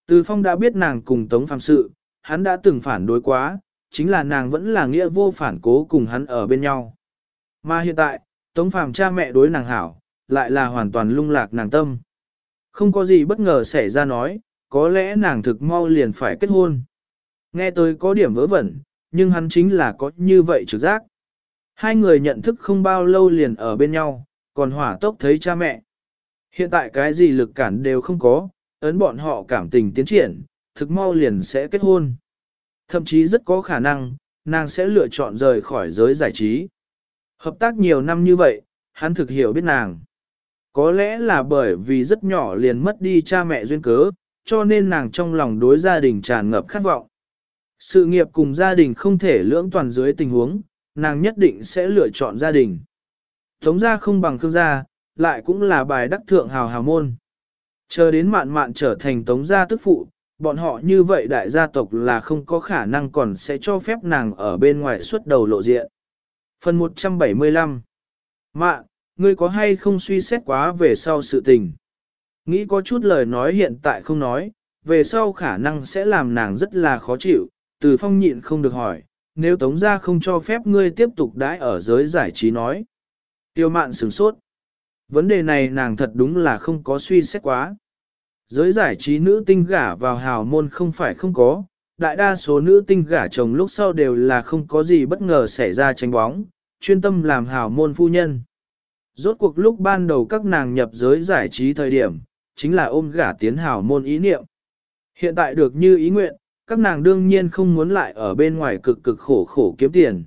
Từ Phong đã biết nàng cùng Tống Phàm sự, hắn đã từng phản đối quá, chính là nàng vẫn là nghĩa vô phản cố cùng hắn ở bên nhau. Mà hiện tại, Tống Phàm cha mẹ đối nàng hảo, lại là hoàn toàn lung lạc nàng tâm. Không có gì bất ngờ xảy ra nói, có lẽ nàng thực mau liền phải kết hôn. Nghe tới có điểm vớ vẩn, nhưng hắn chính là có như vậy trực giác. Hai người nhận thức không bao lâu liền ở bên nhau, còn hỏa tốc thấy cha mẹ. Hiện tại cái gì lực cản đều không có, ấn bọn họ cảm tình tiến triển, thực mau liền sẽ kết hôn. Thậm chí rất có khả năng, nàng sẽ lựa chọn rời khỏi giới giải trí. Hợp tác nhiều năm như vậy, hắn thực hiểu biết nàng. Có lẽ là bởi vì rất nhỏ liền mất đi cha mẹ duyên cớ, cho nên nàng trong lòng đối gia đình tràn ngập khát vọng. Sự nghiệp cùng gia đình không thể lưỡng toàn dưới tình huống, nàng nhất định sẽ lựa chọn gia đình. Tống gia không bằng Khương gia, lại cũng là bài đắc thượng hào hào môn. Chờ đến mạn mạn trở thành Tống gia tức phụ, bọn họ như vậy đại gia tộc là không có khả năng còn sẽ cho phép nàng ở bên ngoài xuất đầu lộ diện. Phần 175 Mạn, ngươi có hay không suy xét quá về sau sự tình? Nghĩ có chút lời nói hiện tại không nói, về sau khả năng sẽ làm nàng rất là khó chịu, Từ Phong nhịn không được hỏi, nếu Tống gia không cho phép ngươi tiếp tục đãi ở giới giải trí nói. Tiêu Mạn sửng sốt. Vấn đề này nàng thật đúng là không có suy xét quá. Giới giải trí nữ tinh gả vào hào môn không phải không có, đại đa số nữ tinh gả chồng lúc sau đều là không có gì bất ngờ xảy ra tranh bóng, chuyên tâm làm hào môn phu nhân. Rốt cuộc lúc ban đầu các nàng nhập giới giải trí thời điểm, chính là ôm gả tiến hào môn ý niệm. Hiện tại được như ý nguyện, các nàng đương nhiên không muốn lại ở bên ngoài cực cực khổ khổ kiếm tiền.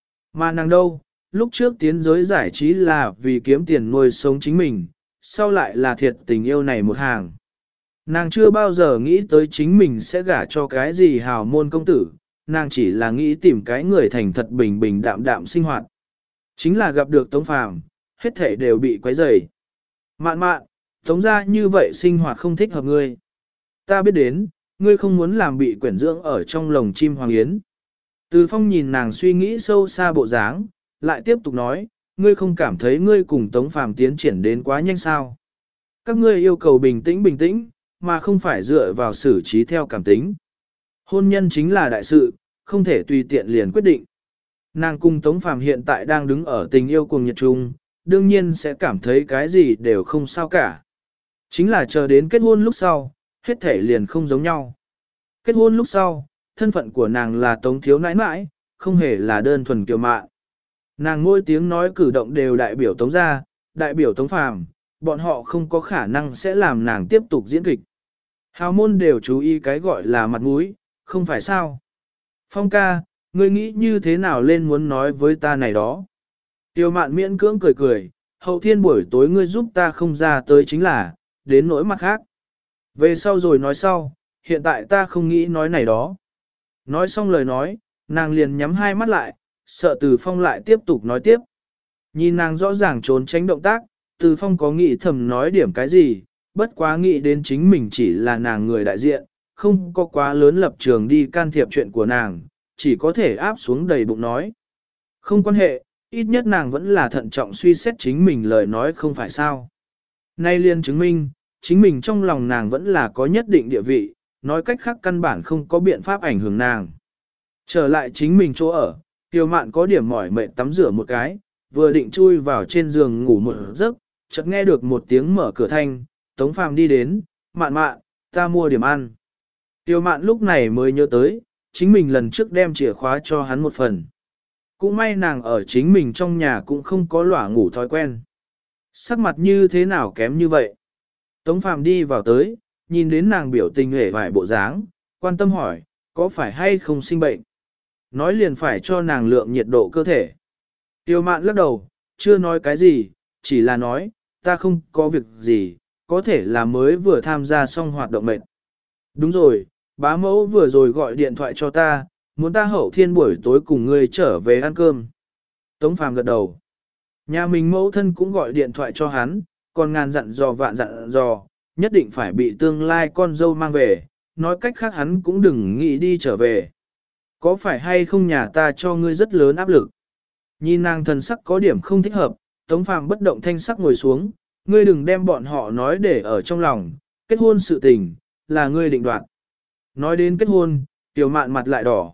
Mà nàng đâu, lúc trước tiến giới giải trí là vì kiếm tiền nuôi sống chính mình, sau lại là thiệt tình yêu này một hàng. Nàng chưa bao giờ nghĩ tới chính mình sẽ gả cho cái gì hào môn công tử, nàng chỉ là nghĩ tìm cái người thành thật bình bình đạm đạm sinh hoạt. Chính là gặp được Tống Phàm, hết thể đều bị quấy rầy. Mạn mạn, Tống gia như vậy sinh hoạt không thích hợp ngươi. Ta biết đến, ngươi không muốn làm bị quyển dưỡng ở trong lồng chim hoàng yến. Từ Phong nhìn nàng suy nghĩ sâu xa bộ dáng, lại tiếp tục nói, ngươi không cảm thấy ngươi cùng Tống Phàm tiến triển đến quá nhanh sao. Các ngươi yêu cầu bình tĩnh, mà không phải dựa vào xử trí theo cảm tính. Hôn nhân chính là đại sự, không thể tùy tiện liền quyết định. Nàng cùng Tống Phàm hiện tại đang đứng ở tình yêu cùng nhiệt chung, đương nhiên sẽ cảm thấy cái gì đều không sao cả. Chính là chờ đến kết hôn lúc sau, hết thể liền không giống nhau. Kết hôn lúc sau, thân phận của nàng là Tống thiếu nãi nãi, không hề là đơn thuần kiều mạn. Nàng mỗi tiếng nói cử động đều đại biểu Tống gia, đại biểu Tống Phàm, bọn họ không có khả năng sẽ làm nàng tiếp tục diễn kịch. Hào môn đều chú ý cái gọi là mặt mũi, không phải sao. Phong ca, ngươi nghĩ như thế nào lên muốn nói với ta này đó. Tiêu mạn miễn cưỡng cười cười, hậu thiên buổi tối ngươi giúp ta không ra tới chính là, đến nỗi mặt khác. Về sau rồi nói sau, hiện tại ta không nghĩ nói này đó. Nói xong lời nói, nàng liền nhắm hai mắt lại, sợ Từ Phong lại tiếp tục nói tiếp. Nhìn nàng rõ ràng trốn tránh động tác, Từ Phong có nghĩ thầm nói điểm cái gì, bất quá nghĩ đến chính mình chỉ là nàng người đại diện, không có quá lớn lập trường đi can thiệp chuyện của nàng, chỉ có thể áp xuống đầy bụng nói. Không quan hệ, ít nhất nàng vẫn là thận trọng suy xét chính mình lời nói không phải sao. Nay liền chứng minh, chính mình trong lòng nàng vẫn là có nhất định địa vị, nói cách khác căn bản không có biện pháp ảnh hưởng nàng. Trở lại chính mình chỗ ở, Tiêu Mạn có điểm mỏi mệt tắm rửa một cái, vừa định chui vào trên giường ngủ một giấc, chợt nghe được một tiếng mở cửa thanh, Tống Phàm đi đến, Mạn mạn, ta mua điểm ăn. Tiêu Mạn lúc này mới nhớ tới, chính mình lần trước đem chìa khóa cho hắn một phần. Cũng may nàng ở chính mình trong nhà cũng không có lỏa ngủ thói quen. Sắc mặt như thế nào kém như vậy? Tống Phàm đi vào tới, nhìn đến nàng biểu tình hề vài bộ dáng, quan tâm hỏi, có phải hay không sinh bệnh? Nói liền phải cho nàng lượng nhiệt độ cơ thể. Tiêu Mạn lắc đầu, chưa nói cái gì, chỉ là nói, ta không có việc gì, có thể là mới vừa tham gia xong hoạt động mệt. Đúng rồi, bá mẫu vừa rồi gọi điện thoại cho ta, muốn ta hậu thiên buổi tối cùng ngươi trở về ăn cơm. Tống Phàm gật đầu. Nhà mình mẫu thân cũng gọi điện thoại cho hắn, còn ngàn dặn dò vạn dặn dò, nhất định phải bị tương lai con dâu mang về, nói cách khác hắn cũng đừng nghĩ đi trở về. Có phải hay không nhà ta cho ngươi rất lớn áp lực? Nhìn nàng thần sắc có điểm không thích hợp, Tống Phàm bất động thanh sắc ngồi xuống, ngươi đừng đem bọn họ nói để ở trong lòng, kết hôn sự tình, là ngươi định đoạt. Nói đến kết hôn, Tiểu Mạn mặt lại đỏ,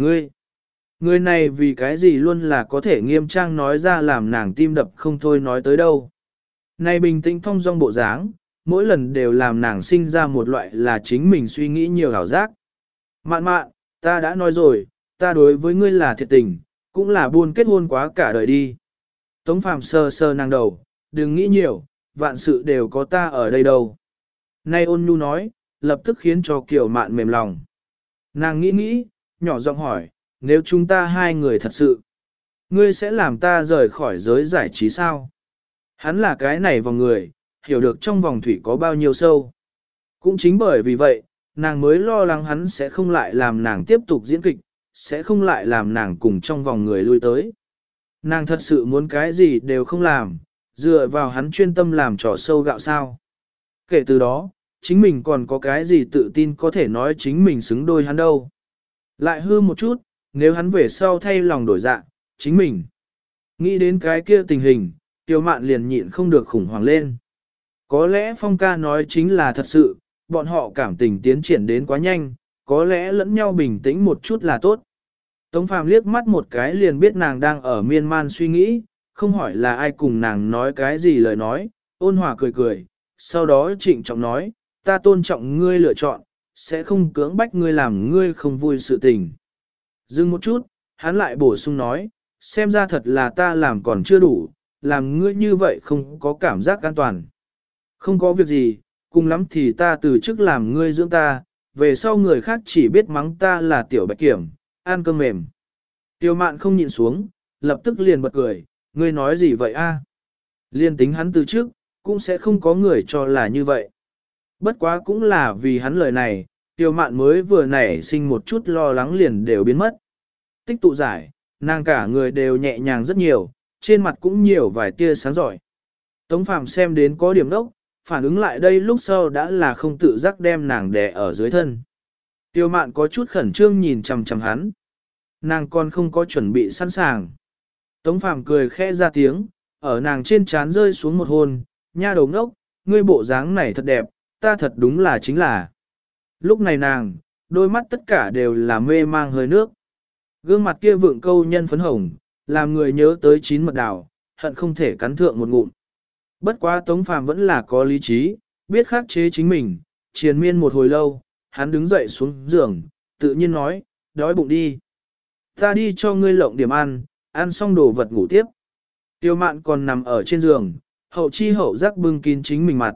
người này vì cái gì luôn là có thể nghiêm trang nói ra làm nàng tim đập không thôi nói tới đâu. Này bình tĩnh thong dong bộ dáng, mỗi lần đều làm nàng sinh ra một loại là chính mình suy nghĩ nhiều ảo giác. Mạn mạn, ta đã nói rồi, ta đối với ngươi là thiệt tình, cũng là buôn kết hôn quá cả đời đi. Tống Phàm sờ sờ nàng đầu, đừng nghĩ nhiều, vạn sự đều có ta ở đây đâu. Nay ôn nhu nói, lập tức khiến cho Kiều Mạn mềm lòng. Nàng nghĩ, nhỏ giọng hỏi, nếu chúng ta hai người thật sự, ngươi sẽ làm ta rời khỏi giới giải trí sao? Hắn là cái này vòng người, hiểu được trong vòng thủy có bao nhiêu sâu. Cũng chính bởi vì vậy, nàng mới lo lắng hắn sẽ không lại làm nàng tiếp tục diễn kịch, sẽ không lại làm nàng cùng trong vòng người lui tới. Nàng thật sự muốn cái gì đều không làm, dựa vào hắn chuyên tâm làm trò sâu gạo sao. Kể từ đó, chính mình còn có cái gì tự tin có thể nói chính mình xứng đôi hắn đâu. Lại hư một chút, nếu hắn về sau thay lòng đổi dạ, chính mình. Nghĩ đến cái kia tình hình, Tiêu Mạn liền nhịn không được khủng hoảng lên. Có lẽ Phong ca nói chính là thật sự, bọn họ cảm tình tiến triển đến quá nhanh, có lẽ lẫn nhau bình tĩnh một chút là tốt. Tống Phàm liếc mắt một cái liền biết nàng đang ở miên man suy nghĩ, không hỏi là ai cùng nàng nói cái gì lời nói, ôn hòa cười cười, sau đó trịnh trọng nói, ta tôn trọng ngươi lựa chọn, sẽ không cưỡng bách ngươi làm ngươi không vui sự tình. Dừng một chút, hắn lại bổ sung nói, xem ra thật là ta làm còn chưa đủ, làm ngươi như vậy không có cảm giác an toàn. Không có việc gì, cùng lắm thì ta từ chức làm ngươi dưỡng ta, về sau người khác chỉ biết mắng ta là tiểu bạch kiểm, ăn cơm mềm. Tiêu Mạn không nhịn xuống, lập tức liền bật cười, ngươi nói gì vậy a? Liên tính hắn từ trước, cũng sẽ không có người cho là như vậy. Bất quá cũng là vì hắn lời này, Tiêu Mạn mới vừa nảy sinh một chút lo lắng liền đều biến mất. Tích tụ giải, nàng cả người đều nhẹ nhàng rất nhiều, trên mặt cũng nhiều vài tia sáng giỏi. Tống Phàm xem đến có điểm đốc, phản ứng lại đây lúc sau đã là không tự giác đem nàng đè ở dưới thân. Tiêu Mạn có chút khẩn trương nhìn chằm chằm hắn. Nàng còn không có chuẩn bị sẵn sàng. Tống Phàm cười khẽ ra tiếng, ở nàng trên trán rơi xuống một hôn, nha đầu ngốc, ngươi bộ dáng này thật đẹp, ta thật đúng là chính là. Lúc này nàng, đôi mắt tất cả đều là mê mang hơi nước. Gương mặt kia vượng câu nhân phấn hồng, làm người nhớ tới chín mật đào, hận không thể cắn thượng một ngụm. Bất quá Tống Phàm vẫn là có lý trí, biết khắc chế chính mình, triền miên một hồi lâu, hắn đứng dậy xuống giường, tự nhiên nói, đói bụng đi. Ta đi cho ngươi lộng điểm ăn, ăn xong đồ vật ngủ tiếp. Tiêu Mạn còn nằm ở trên giường, hậu chi hậu giác bưng kín chính mình mặt.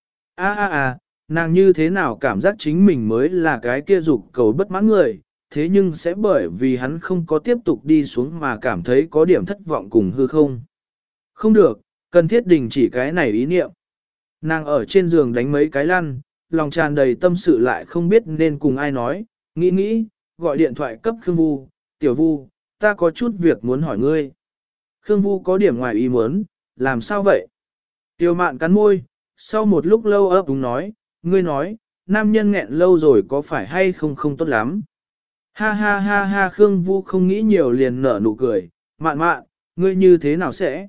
Nàng như thế nào cảm giác chính mình mới là cái kia dục cầu bất mãn người, thế nhưng sẽ bởi vì hắn không có tiếp tục đi xuống mà cảm thấy có điểm thất vọng cùng hư không. Không được, cần thiết đình chỉ cái này ý niệm. Nàng ở trên giường đánh mấy cái lăn, lòng tràn đầy tâm sự lại không biết nên cùng ai nói, nghĩ, gọi điện thoại cấp Khương Vu, tiểu Vu, ta có chút việc muốn hỏi ngươi. Khương Vu có điểm ngoài ý muốn, làm sao vậy? Tiêu Mạn cắn môi, sau một lúc lâu ấp úng nói, ngươi nói, nam nhân nghẹn lâu rồi có phải hay không tốt lắm. Ha, Khương Vu không nghĩ nhiều liền nở nụ cười, Mạn, ngươi như thế nào sẽ?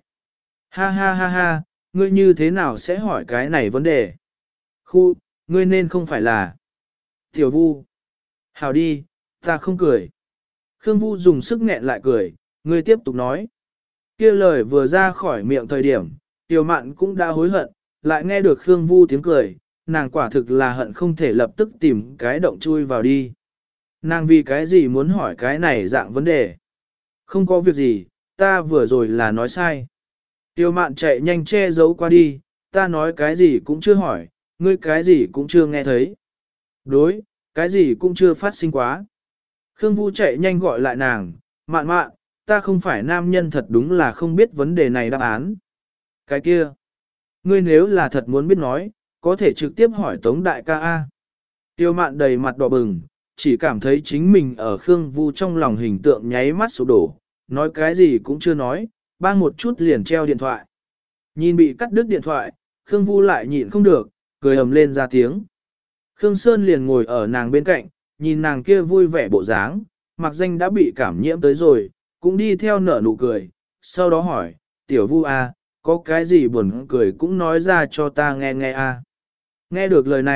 Ha, ngươi như thế nào sẽ hỏi cái này vấn đề? Ngươi nên không phải là... Tiểu Vu. Hào đi, ta không cười. Khương Vu dùng sức nghẹn lại cười, ngươi tiếp tục nói. Kia lời vừa ra khỏi miệng thời điểm, Tiểu Mạn cũng đã hối hận, lại nghe được Khương Vu tiếng cười, nàng quả thực là hận không thể lập tức tìm cái động chui vào đi. Nàng vì cái gì muốn hỏi cái này dạng vấn đề? Không có việc gì, ta vừa rồi là nói sai. Tiêu Mạn chạy nhanh che giấu qua đi, ta nói cái gì cũng chưa hỏi, ngươi cái gì cũng chưa nghe thấy. Đối, cái gì cũng chưa phát sinh quá. Khương Vu chạy nhanh gọi lại nàng, Mạn, ta không phải nam nhân thật đúng là không biết vấn đề này đáp án. Cái kia, ngươi nếu là thật muốn biết nói, có thể trực tiếp hỏi Tống đại ca A. Tiêu Mạn đầy mặt đỏ bừng, chỉ cảm thấy chính mình ở Khương Vu trong lòng hình tượng nháy mắt sụp đổ, nói cái gì cũng chưa nói, bang một chút liền treo điện thoại. Nhìn bị cắt đứt điện thoại, Khương Vu lại nhịn không được, cười ầm lên ra tiếng. Khương Sơn liền ngồi ở nàng bên cạnh, nhìn nàng kia vui vẻ bộ dáng, mặc danh đã bị cảm nhiễm tới rồi, cũng đi theo nở nụ cười, sau đó hỏi, tiểu Vu a, có cái gì buồn cười cũng nói ra cho ta nghe a. Nghe được lời này,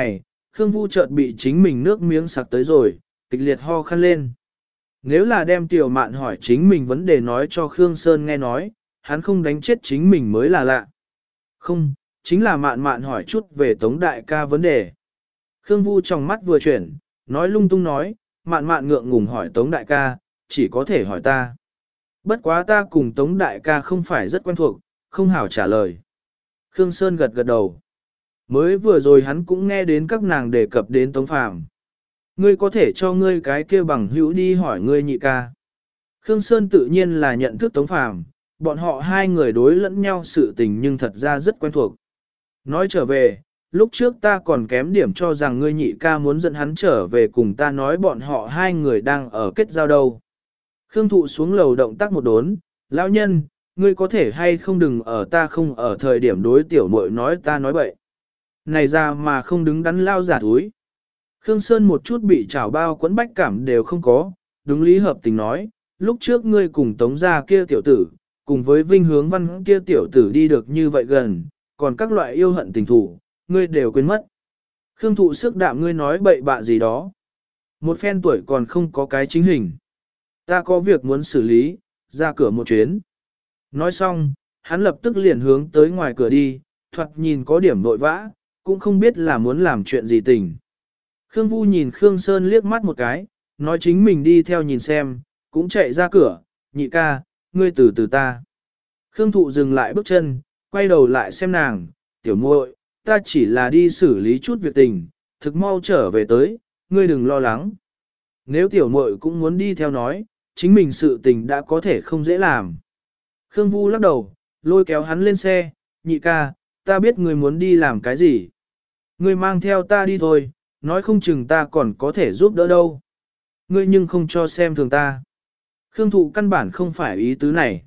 Khương Vu chợt bị chính mình nước miếng sặc tới rồi, kịch liệt ho khăn lên. Nếu là đem Tiểu Mạn hỏi chính mình vấn đề nói cho Khương Sơn nghe nói, hắn không đánh chết chính mình mới là lạ. Không, chính là Mạn Mạn hỏi chút về Tống đại ca vấn đề. Khương Vu trong mắt vừa chuyển, nói lung tung nói, Mạn Mạn ngượng ngùng hỏi Tống đại ca, chỉ có thể hỏi ta. Bất quá ta cùng Tống đại ca không phải rất quen thuộc, không hảo trả lời. Khương Sơn gật gật đầu. Mới vừa rồi hắn cũng nghe đến các nàng đề cập đến Tống Phàm. Ngươi có thể cho ngươi cái kia bằng hữu đi hỏi ngươi nhị ca. Khương Sơn tự nhiên là nhận thức Tống Phàm, bọn họ hai người đối lẫn nhau sự tình nhưng thật ra rất quen thuộc. Nói trở về, lúc trước ta còn kém điểm cho rằng ngươi nhị ca muốn dẫn hắn trở về cùng ta nói bọn họ hai người đang ở kết giao đâu. Khương Thụ xuống lầu động tác một đốn, lão nhân, ngươi có thể hay không đừng ở ta không ở thời điểm đối tiểu muội nói ta nói bậy. Này ra mà không đứng đắn lao giả túi. Khương Sơn một chút bị trào bao quấn bách cảm đều không có, đúng lý hợp tình nói, lúc trước ngươi cùng tống gia kia tiểu tử, cùng với vinh hướng văn kia tiểu tử đi được như vậy gần, còn các loại yêu hận tình thủ, ngươi đều quên mất. Khương Thụ sức đạm ngươi nói bậy bạ gì đó. Một phen tuổi còn không có cái chính hình. Ta có việc muốn xử lý, ra cửa một chuyến. Nói xong, hắn lập tức liền hướng tới ngoài cửa đi, thoạt nhìn có điểm vội vã, cũng không biết là muốn làm chuyện gì tình. Khương Vu nhìn Khương Sơn liếc mắt một cái, nói chính mình đi theo nhìn xem, cũng chạy ra cửa, nhị ca, ngươi từ từ ta. Khương Thụ dừng lại bước chân, quay đầu lại xem nàng, tiểu muội, ta chỉ là đi xử lý chút việc tình, thực mau trở về tới, ngươi đừng lo lắng. Nếu tiểu muội cũng muốn đi theo nói, chính mình sự tình đã có thể không dễ làm. Khương Vu lắc đầu, lôi kéo hắn lên xe, nhị ca, ta biết ngươi muốn đi làm cái gì. Ngươi mang theo ta đi thôi, nói không chừng ta còn có thể giúp đỡ đâu. Ngươi nhưng không cho xem thường ta. Khương Thụ căn bản không phải ý tứ này.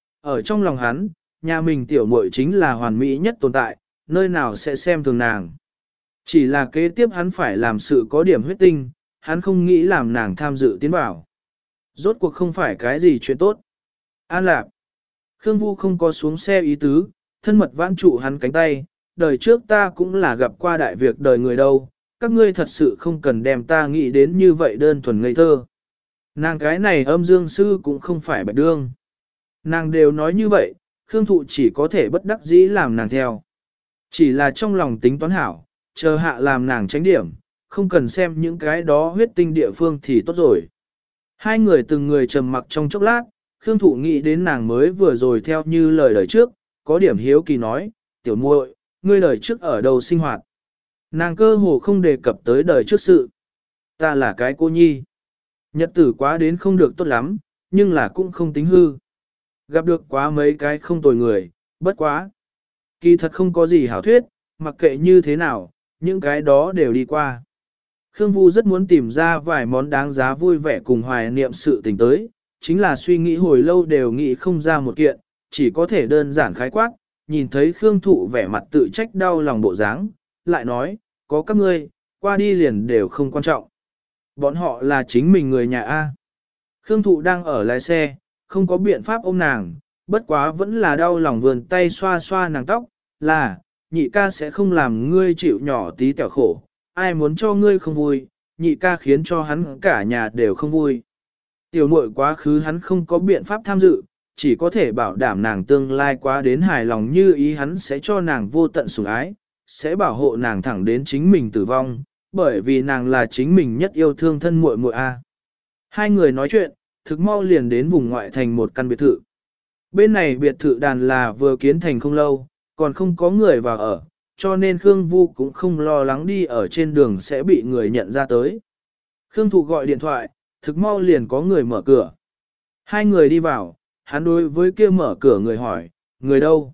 Ở trong lòng hắn, nhà mình tiểu muội chính là hoàn mỹ nhất tồn tại, nơi nào sẽ xem thường nàng. Chỉ là kế tiếp hắn phải làm sự có điểm huyết tinh, hắn không nghĩ làm nàng tham dự tiến bảo. Rốt cuộc không phải cái gì chuyện tốt. An Lạp. Khương Vu không có xuống xe ý tứ, thân mật vãn trụ hắn cánh tay, đời trước ta cũng là gặp qua đại việc đời người đâu, các ngươi thật sự không cần đem ta nghĩ đến như vậy đơn thuần ngây thơ. Nàng cái này âm dương sư cũng không phải bạch đương. Nàng đều nói như vậy, Khương Thụ chỉ có thể bất đắc dĩ làm nàng theo. Chỉ là trong lòng tính toán hảo, chờ hạ làm nàng tránh điểm, không cần xem những cái đó huyết tinh địa phương thì tốt rồi. Hai người từng người trầm mặc trong chốc lát, Khương Thụ nghĩ đến nàng mới vừa rồi theo như lời đời trước, có điểm hiếu kỳ nói, tiểu muội, ngươi đời trước ở đâu sinh hoạt. Nàng cơ hồ không đề cập tới đời trước sự. Ta là cái cô nhi. Nhật tử quá đến không được tốt lắm, nhưng là cũng không tính hư. Gặp được quá mấy cái không tồi người, bất quá. Kỳ thật không có gì hảo thuyết, mặc kệ như thế nào, những cái đó đều đi qua. Khương Vu rất muốn tìm ra vài món đáng giá vui vẻ cùng hoài niệm sự tình tới, chính là suy nghĩ hồi lâu đều nghĩ không ra một kiện, chỉ có thể đơn giản khái quát, nhìn thấy Khương Thụ vẻ mặt tự trách đau lòng bộ dáng, lại nói, có các ngươi, qua đi liền đều không quan trọng. Bọn họ là chính mình người nhà A. Khương Thụ đang ở lái xe, không có biện pháp ôm nàng, bất quá vẫn là đau lòng vườn tay xoa xoa nàng tóc, là, nhị ca sẽ không làm ngươi chịu nhỏ tí tẹo khổ, ai muốn cho ngươi không vui, nhị ca khiến cho hắn cả nhà đều không vui. Tiểu muội quá khứ hắn không có biện pháp tham dự, chỉ có thể bảo đảm nàng tương lai quá đến hài lòng như ý hắn sẽ cho nàng vô tận sủng ái, sẽ bảo hộ nàng thẳng đến chính mình tử vong, bởi vì nàng là chính mình nhất yêu thương thân muội muội a. Hai người nói chuyện, thực mau liền đến vùng ngoại thành một căn biệt thự. Bên này biệt thự đàn là vừa kiến thành không lâu, còn không có người vào ở, cho nên Khương Vu cũng không lo lắng đi ở trên đường sẽ bị người nhận ra tới. Khương Thụ gọi điện thoại, thực mau liền có người mở cửa. Hai người đi vào, hắn đối với kia mở cửa người hỏi, người đâu?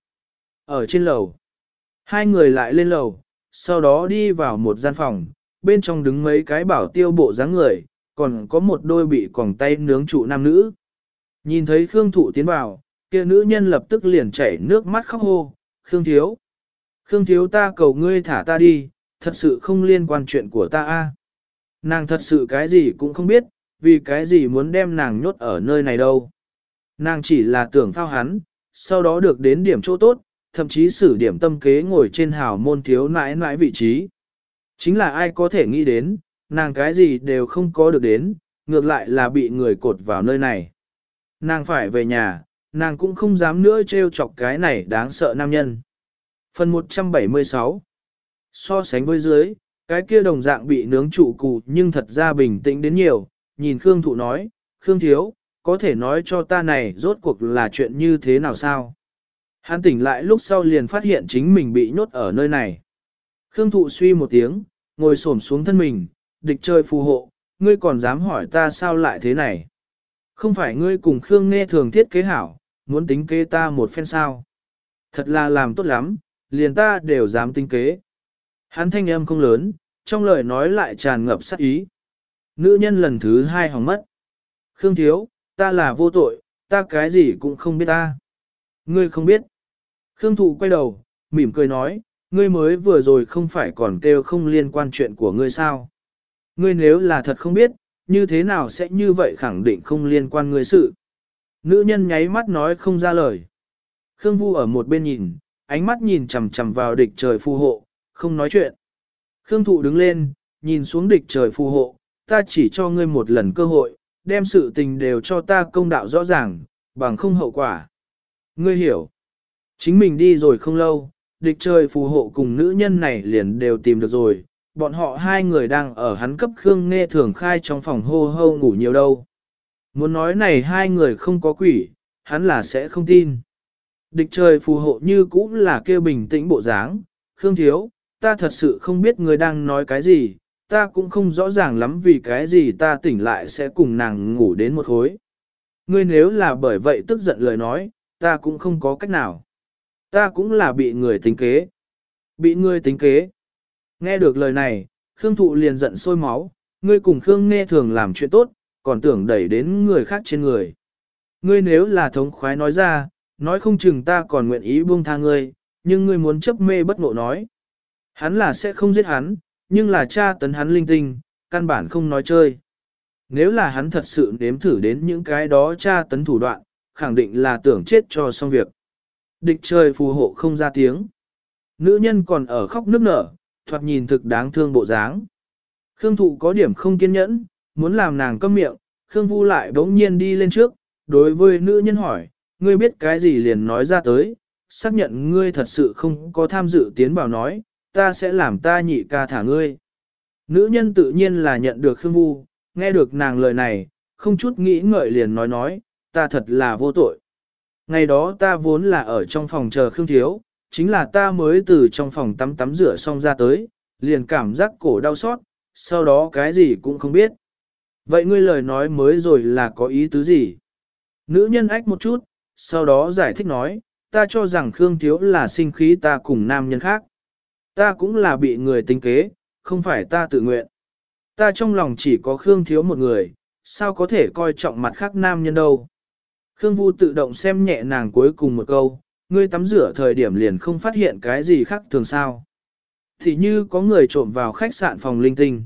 Ở trên lầu. Hai người lại lên lầu, sau đó đi vào một gian phòng, bên trong đứng mấy cái bảo tiêu bộ dáng người, còn có một đôi bị còng tay nướng trụ nam nữ. Nhìn thấy Khương Thụ tiến vào, kia nữ nhân lập tức liền chảy nước mắt khóc hô, Khương Thiếu. Khương Thiếu ta cầu ngươi thả ta đi, thật sự không liên quan chuyện của ta a. Nàng thật sự cái gì cũng không biết, vì cái gì muốn đem nàng nhốt ở nơi này đâu. Nàng chỉ là tưởng phao hắn, sau đó được đến điểm chỗ tốt, thậm chí xử điểm tâm kế ngồi trên hào môn thiếu nãi nãi vị trí. Chính là ai có thể nghĩ đến, nàng cái gì đều không có được đến, ngược lại là bị người cột vào nơi này. Nàng phải về nhà, nàng cũng không dám nữa trêu chọc cái này đáng sợ nam nhân. Phần 176 So sánh với dưới, cái kia đồng dạng bị nướng trụ cù nhưng thật ra bình tĩnh đến nhiều, nhìn Khương Thụ nói, Khương Thiếu, có thể nói cho ta này rốt cuộc là chuyện như thế nào sao? Hắn tỉnh lại lúc sau liền phát hiện chính mình bị nhốt ở nơi này. Khương Thụ suy một tiếng, ngồi xổm xuống thân mình, địch trời phù hộ, ngươi còn dám hỏi ta sao lại thế này? Không phải ngươi cùng Khương Nghe thường thiết kế hảo, muốn tính kế ta một phen sao? Thật là làm tốt lắm, liền ta đều dám tính kế. Hắn thanh âm không lớn, trong lời nói lại tràn ngập sát ý. Nữ nhân lần thứ hai hỏng mất. Khương Thiếu, ta là vô tội, ta cái gì cũng không biết ta. Ngươi không biết. Khương Thụ quay đầu, mỉm cười nói, ngươi mới vừa rồi không phải còn kêu không liên quan chuyện của ngươi sao. Ngươi nếu là thật không biết, như thế nào sẽ như vậy khẳng định không liên quan ngươi sự. Nữ nhân nháy mắt nói không ra lời. Khương Vu ở một bên nhìn, ánh mắt nhìn chằm chằm vào địch trời phù hộ, không nói chuyện. Khương Thụ đứng lên, nhìn xuống địch trời phù hộ, ta chỉ cho ngươi một lần cơ hội, đem sự tình đều cho ta công đạo rõ ràng, bằng không hậu quả. Ngươi hiểu. Chính mình đi rồi không lâu, địch trời phù hộ cùng nữ nhân này liền đều tìm được rồi, bọn họ hai người đang ở hắn cấp Khương Nghe thường khai trong phòng hô hô ngủ nhiều đâu. Muốn nói này hai người không có quỷ, hắn là sẽ không tin. Địch trời phù hộ như cũng là kêu bình tĩnh bộ dáng, Khương Thiếu, ta thật sự không biết người đang nói cái gì, ta cũng không rõ ràng lắm vì cái gì ta tỉnh lại sẽ cùng nàng ngủ đến một khối. Ngươi nếu là bởi vậy tức giận lời nói, ta cũng không có cách nào. Ta cũng là bị người tính kế. Bị ngươi tính kế. Nghe được lời này, Khương Thụ liền giận sôi máu, ngươi cùng Khương Nghe thường làm chuyện tốt, còn tưởng đẩy đến người khác trên người. Ngươi nếu là thống khoái nói ra, nói không chừng ta còn nguyện ý buông tha ngươi, nhưng ngươi muốn chấp mê bất ngộ nói. Hắn là sẽ không giết hắn, nhưng là tra tấn hắn linh tinh, căn bản không nói chơi. Nếu là hắn thật sự nếm thử đến những cái đó tra tấn thủ đoạn, khẳng định là tưởng chết cho xong việc. Địch trời phù hộ không ra tiếng. Nữ nhân còn ở khóc nức nở, thoạt nhìn thực đáng thương bộ dáng. Khương Thụ có điểm không kiên nhẫn, muốn làm nàng câm miệng, Khương Vu lại bỗng nhiên đi lên trước, đối với nữ nhân hỏi, ngươi biết cái gì liền nói ra tới, xác nhận ngươi thật sự không có tham dự tiến vào nói, ta sẽ làm ta nhị ca thả ngươi. Nữ nhân tự nhiên là nhận được Khương Vu, nghe được nàng lời này, không chút nghĩ ngợi liền nói, ta thật là vô tội. Ngày đó ta vốn là ở trong phòng chờ Khương Thiếu, chính là ta mới từ trong phòng tắm rửa xong ra tới, liền cảm giác cổ đau xót, sau đó cái gì cũng không biết. Vậy ngươi lời nói mới rồi là có ý tứ gì? Nữ nhân ách một chút, sau đó giải thích nói, ta cho rằng Khương Thiếu là sinh khí ta cùng nam nhân khác. Ta cũng là bị người tính kế, không phải ta tự nguyện. Ta trong lòng chỉ có Khương Thiếu một người, sao có thể coi trọng mặt khác nam nhân đâu. Khương Vu tự động xem nhẹ nàng cuối cùng một câu, ngươi tắm rửa thời điểm liền không phát hiện cái gì khác thường sao. Thì như có người trộm vào khách sạn phòng linh tinh.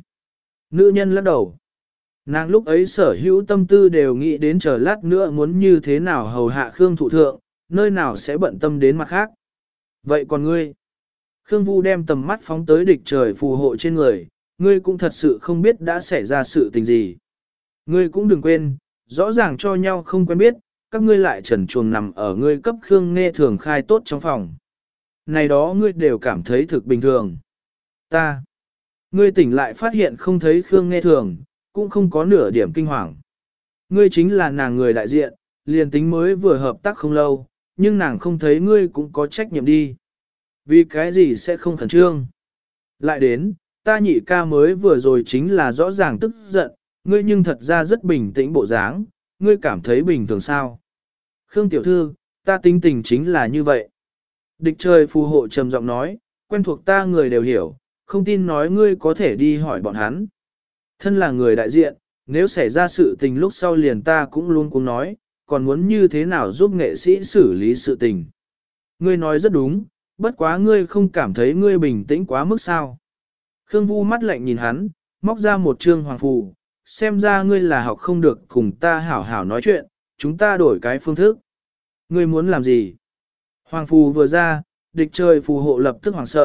Nữ nhân lắc đầu. Nàng lúc ấy sở hữu tâm tư đều nghĩ đến chờ lát nữa muốn như thế nào hầu hạ Khương Thụ thượng, nơi nào sẽ bận tâm đến mặt khác. Vậy còn ngươi? Khương Vu đem tầm mắt phóng tới địch trời phù hộ trên người, ngươi cũng thật sự không biết đã xảy ra sự tình gì. Ngươi cũng đừng quên, rõ ràng cho nhau không quen biết, các ngươi lại trần truồng nằm ở ngươi cấp Khương Nghe thường khai tốt trong phòng. Này đó ngươi đều cảm thấy thực bình thường. Ngươi tỉnh lại phát hiện không thấy Khương Nghe thường, cũng không có nửa điểm kinh hoàng. Ngươi chính là nàng người đại diện, liền tính mới vừa hợp tác không lâu, nhưng nàng không thấy ngươi cũng có trách nhiệm đi. Vì cái gì sẽ không khẩn trương? Lại đến, ta nhị ca mới vừa rồi chính là rõ ràng tức giận, ngươi nhưng thật ra rất bình tĩnh bộ dáng, ngươi cảm thấy bình thường sao? Khương tiểu thư, ta tính tình chính là như vậy. Địch trời phù hộ trầm giọng nói, quen thuộc ta người đều hiểu, không tin nói ngươi có thể đi hỏi bọn hắn. Thân là người đại diện, nếu xảy ra sự tình lúc sau liền ta cũng luôn cũng nói, còn muốn như thế nào giúp nghệ sĩ xử lý sự tình. Ngươi nói rất đúng, bất quá ngươi không cảm thấy ngươi bình tĩnh quá mức sao. Khương Vu mắt lạnh nhìn hắn, móc ra một trương hoàng phù, xem ra ngươi là học không được cùng ta hảo hảo nói chuyện, chúng ta đổi cái phương thức. Ngươi muốn làm gì? Hoàng phù vừa ra, địch trời phù hộ lập tức hoảng sợ,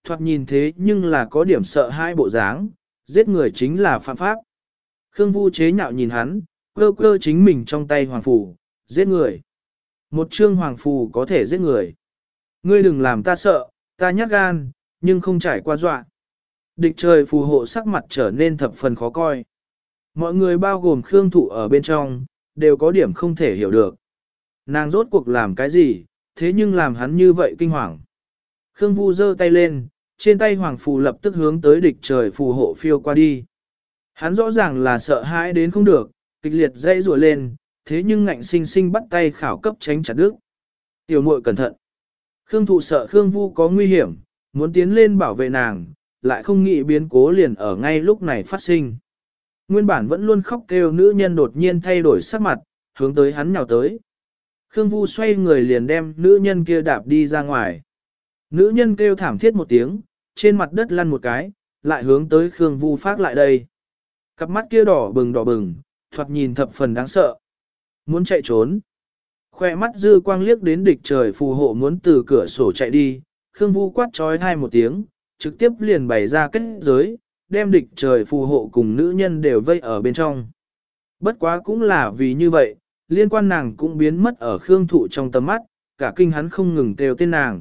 thoạt nhìn thế nhưng là có điểm sợ hai bộ dáng, giết người chính là phạm pháp. Khương Vu chế nhạo nhìn hắn, cơ cơ chính mình trong tay hoàng phù, giết người. Một chương hoàng phù có thể giết người. Ngươi đừng làm ta sợ, ta nhát gan, nhưng không trải qua dọa. Địch trời phù hộ sắc mặt trở nên thập phần khó coi. Mọi người bao gồm Khương Thụ ở bên trong, đều có điểm không thể hiểu được. Nàng rốt cuộc làm cái gì, thế nhưng làm hắn như vậy kinh hoàng. Khương Vu giơ tay lên, trên tay hoàng phù lập tức hướng tới địch trời phù hộ phiêu qua đi. Hắn rõ ràng là sợ hãi đến không được, kịch liệt dây rùa lên, thế nhưng ngạnh sinh sinh bắt tay khảo cấp tránh chặt đứt. Tiểu muội cẩn thận. Khương Thụ sợ Khương Vu có nguy hiểm, muốn tiến lên bảo vệ nàng, lại không nghĩ biến cố liền ở ngay lúc này phát sinh. Nguyên bản vẫn luôn khóc kêu nữ nhân đột nhiên thay đổi sắc mặt, hướng tới hắn nhào tới. Khương Vu xoay người liền đem nữ nhân kia đạp đi ra ngoài. Nữ nhân kêu thảm thiết một tiếng, trên mặt đất lăn một cái, lại hướng tới Khương Vu phát lại đây. Cặp mắt kia đỏ bừng, thoạt nhìn thập phần đáng sợ. Muốn chạy trốn. Khoe mắt dư quang liếc đến địch trời phù hộ muốn từ cửa sổ chạy đi, Khương Vu quát trói thai một tiếng, trực tiếp liền bày ra kết giới, đem địch trời phù hộ cùng nữ nhân đều vây ở bên trong. Bất quá cũng là vì như vậy, liên quan nàng cũng biến mất ở Khương Thụ trong tầm mắt, cả kinh hắn không ngừng kêu tên nàng.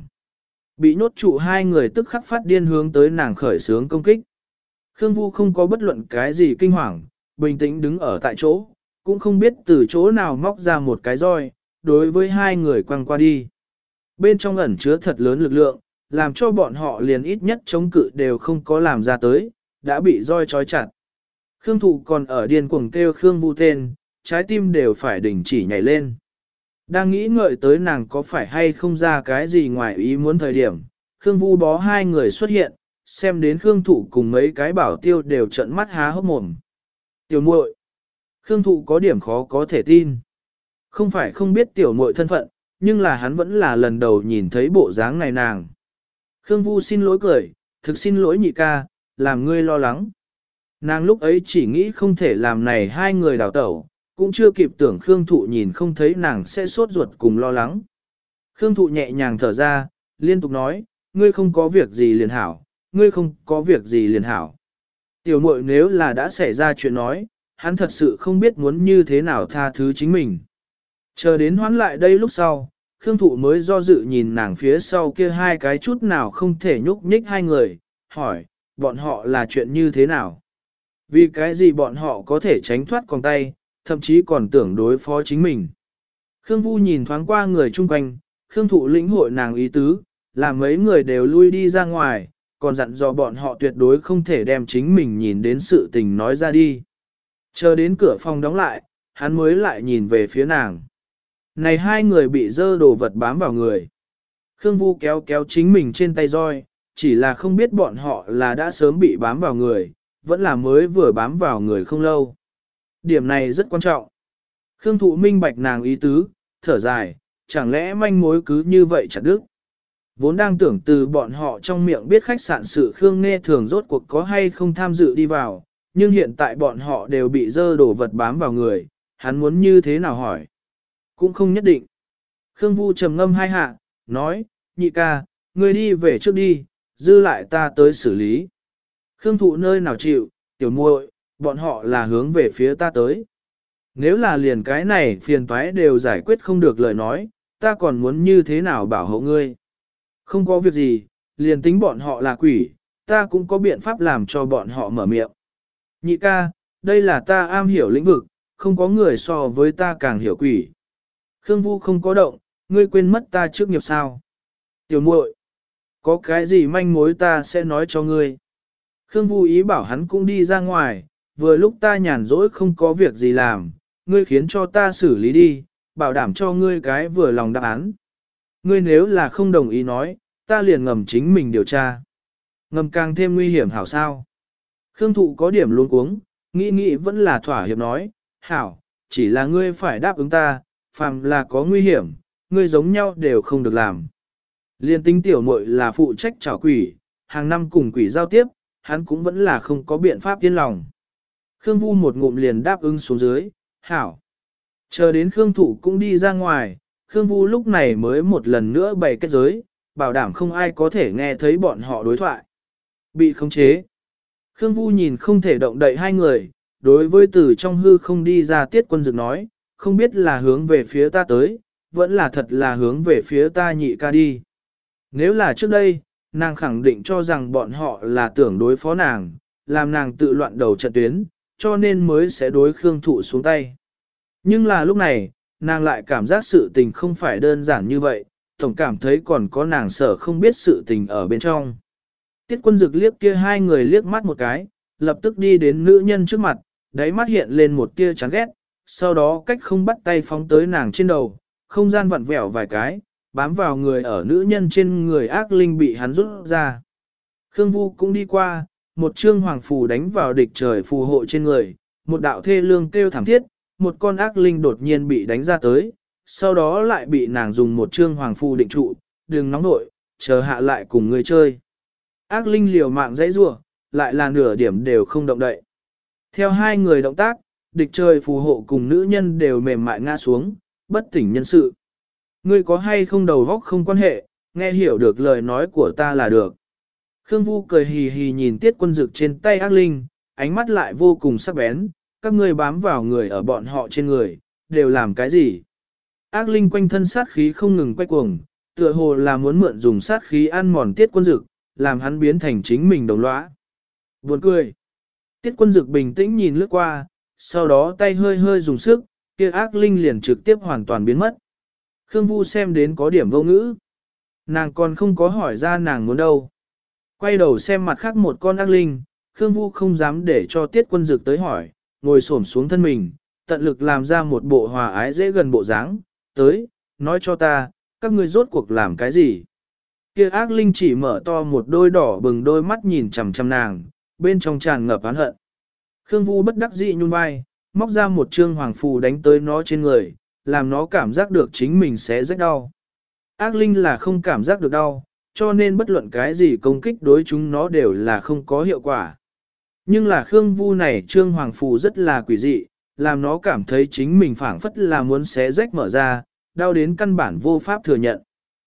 Bị nhốt trụ hai người tức khắc phát điên hướng tới nàng khởi sướng công kích. Khương Vu không có bất luận cái gì kinh hoàng, bình tĩnh đứng ở tại chỗ, cũng không biết từ chỗ nào móc ra một cái roi, đối với hai người quăng qua đi. Bên trong ẩn chứa thật lớn lực lượng, làm cho bọn họ liền ít nhất chống cự đều không có làm ra tới, đã bị roi trói chặt. Khương Thụ còn ở điên cuồng kêu Khương Vu tên, trái tim đều phải đình chỉ nhảy lên. Đang nghĩ ngợi tới nàng có phải hay không ra cái gì ngoài ý muốn thời điểm, Khương Vu bó hai người xuất hiện, xem đến Khương Thụ cùng mấy cái bảo tiêu đều trợn mắt há hốc mồm. Tiểu muội, Khương Thụ có điểm khó có thể tin. Không phải không biết tiểu muội thân phận, nhưng là hắn vẫn là lần đầu nhìn thấy bộ dáng này nàng. Khương Vu xin lỗi cười, thực xin lỗi nhị ca, làm ngươi lo lắng. Nàng lúc ấy chỉ nghĩ không thể làm này hai người đào tẩu, cũng chưa kịp tưởng Khương Thụ nhìn không thấy nàng sẽ sốt ruột cùng lo lắng. Khương Thụ nhẹ nhàng thở ra, liên tục nói, ngươi không có việc gì liền hảo, ngươi không có việc gì liền hảo. Tiểu muội nếu là đã xảy ra chuyện nói, hắn thật sự không biết muốn như thế nào tha thứ chính mình. Chờ đến hoán lại đây lúc sau, Khương Thụ mới do dự nhìn nàng phía sau kia hai cái chút nào không thể nhúc nhích hai người, hỏi, bọn họ là chuyện như thế nào? Vì cái gì bọn họ có thể tránh thoát con tay, thậm chí còn tưởng đối phó chính mình. Khương Vu nhìn thoáng qua người chung quanh, Khương Thụ lĩnh hội nàng ý tứ, làm mấy người đều lui đi ra ngoài, còn dặn dò bọn họ tuyệt đối không thể đem chính mình nhìn đến sự tình nói ra đi. Chờ đến cửa phòng đóng lại, hắn mới lại nhìn về phía nàng. Này hai người bị dơ đồ vật bám vào người. Khương Vu kéo kéo chính mình trên tay roi, chỉ là không biết bọn họ là đã sớm bị bám vào người, vẫn là mới vừa bám vào người không lâu. Điểm này rất quan trọng. Khương Thụ minh bạch nàng ý tứ, thở dài, chẳng lẽ manh mối cứ như vậy chặt đứt. Vốn đang tưởng từ bọn họ trong miệng biết khách sạn sự Khương Nghe Thường rốt cuộc có hay không tham dự đi vào, nhưng hiện tại bọn họ đều bị dơ đồ vật bám vào người, hắn muốn như thế nào hỏi. Cũng không nhất định. Khương Vu trầm ngâm hai hạ, nói, nhị ca, ngươi đi về trước đi, dư lại ta tới xử lý. Khương Thụ nơi nào chịu, tiểu muội, bọn họ là hướng về phía ta tới. Nếu là liền cái này phiền toái đều giải quyết không được lời nói, ta còn muốn như thế nào bảo hộ ngươi. Không có việc gì, liền tính bọn họ là quỷ, ta cũng có biện pháp làm cho bọn họ mở miệng. Nhị ca, đây là ta am hiểu lĩnh vực, không có người so với ta càng hiểu quỷ. Khương Vu không có động, ngươi quên mất ta trước nghiệp sao. Tiểu muội, có cái gì manh mối ta sẽ nói cho ngươi. Khương Vu ý bảo hắn cũng đi ra ngoài, vừa lúc ta nhàn rỗi không có việc gì làm, ngươi khiến cho ta xử lý đi, bảo đảm cho ngươi cái vừa lòng đáp án. Ngươi nếu là không đồng ý nói, ta liền ngầm chính mình điều tra. Ngầm càng thêm nguy hiểm hảo sao. Khương Thụ có điểm luống cuống, nghĩ vẫn là thỏa hiệp nói, hảo, chỉ là ngươi phải đáp ứng ta, phàm là có nguy hiểm, ngươi giống nhau đều không được làm. Liên tính tiểu muội là phụ trách trảo quỷ, hàng năm cùng quỷ giao tiếp, hắn cũng vẫn là không có biện pháp yên lòng. Khương Vu một ngụm liền đáp ứng xuống dưới, hảo. Chờ đến Khương Thụ cũng đi ra ngoài, Khương Vu lúc này mới một lần nữa bày kết giới, bảo đảm không ai có thể nghe thấy bọn họ đối thoại. Bị khống chế. Khương Vu nhìn không thể động đậy hai người, đối với từ trong hư không đi ra Tiết Quân Dực nói, không biết là hướng về phía ta tới, vẫn là thật là hướng về phía ta nhị ca đi. Nếu là trước đây, nàng khẳng định cho rằng bọn họ là tưởng đối phó nàng, làm nàng tự loạn đầu trận tuyến, cho nên mới sẽ đối Khương Thụ xuống tay. Nhưng là lúc này, nàng lại cảm giác sự tình không phải đơn giản như vậy, tổng cảm thấy còn có nàng sợ không biết sự tình ở bên trong. Tiết Quân Dực liếc kia hai người liếc mắt một cái, lập tức đi đến nữ nhân trước mặt, đáy mắt hiện lên một tia chán ghét, sau đó cách không bắt tay phóng tới nàng trên đầu, không gian vặn vẹo vài cái, bám vào người ở nữ nhân trên người ác linh bị hắn rút ra. Khương Vu cũng đi qua, một chương hoàng phù đánh vào địch trời phù hộ trên người, một đạo thê lương kêu thảm thiết, một con ác linh đột nhiên bị đánh ra tới, sau đó lại bị nàng dùng một chương hoàng phù định trụ, đừng nóng nội, chờ hạ lại cùng người chơi. Ác linh liều mạng dãy rủa, lại là nửa điểm đều không động đậy. Theo hai người động tác, địch trời phù hộ cùng nữ nhân đều mềm mại ngã xuống, bất tỉnh nhân sự. Ngươi có hay không đầu góc không quan hệ, nghe hiểu được lời nói của ta là được. Khương Vu cười hì hì nhìn Tiết Quân Dực trên tay ác linh, ánh mắt lại vô cùng sắc bén, các ngươi bám vào người ở bọn họ trên người, đều làm cái gì? Ác linh quanh thân sát khí không ngừng quay cuồng, tựa hồ là muốn mượn dùng sát khí ăn mòn Tiết Quân Dực, làm hắn biến thành chính mình đồng lõa. Buồn cười. Tiết Quân Dực bình tĩnh nhìn lướt qua, sau đó tay hơi hơi dùng sức, kia ác linh liền trực tiếp hoàn toàn biến mất. Khương Vu xem đến có điểm vô ngữ. Nàng còn không có hỏi ra nàng muốn đâu. Quay đầu xem mặt khác một con ác linh, Khương Vu không dám để cho Tiết Quân Dực tới hỏi, ngồi xổm xuống thân mình, tận lực làm ra một bộ hòa ái dễ gần bộ dáng, tới, nói cho ta, các ngươi rốt cuộc làm cái gì? Kia ác linh chỉ mở to một đôi đỏ bừng đôi mắt nhìn chằm chằm nàng, bên trong tràn ngập oán hận. Khương Vu bất đắc dĩ nhún vai, móc ra một trương hoàng phù đánh tới nó trên người, làm nó cảm giác được chính mình sẽ rất đau. Ác linh là không cảm giác được đau, cho nên bất luận cái gì công kích đối chúng nó đều là không có hiệu quả. Nhưng là Khương Vu này trương hoàng phù rất là quỷ dị, làm nó cảm thấy chính mình phảng phất là muốn xé rách mở ra, đau đến căn bản vô pháp thừa nhận.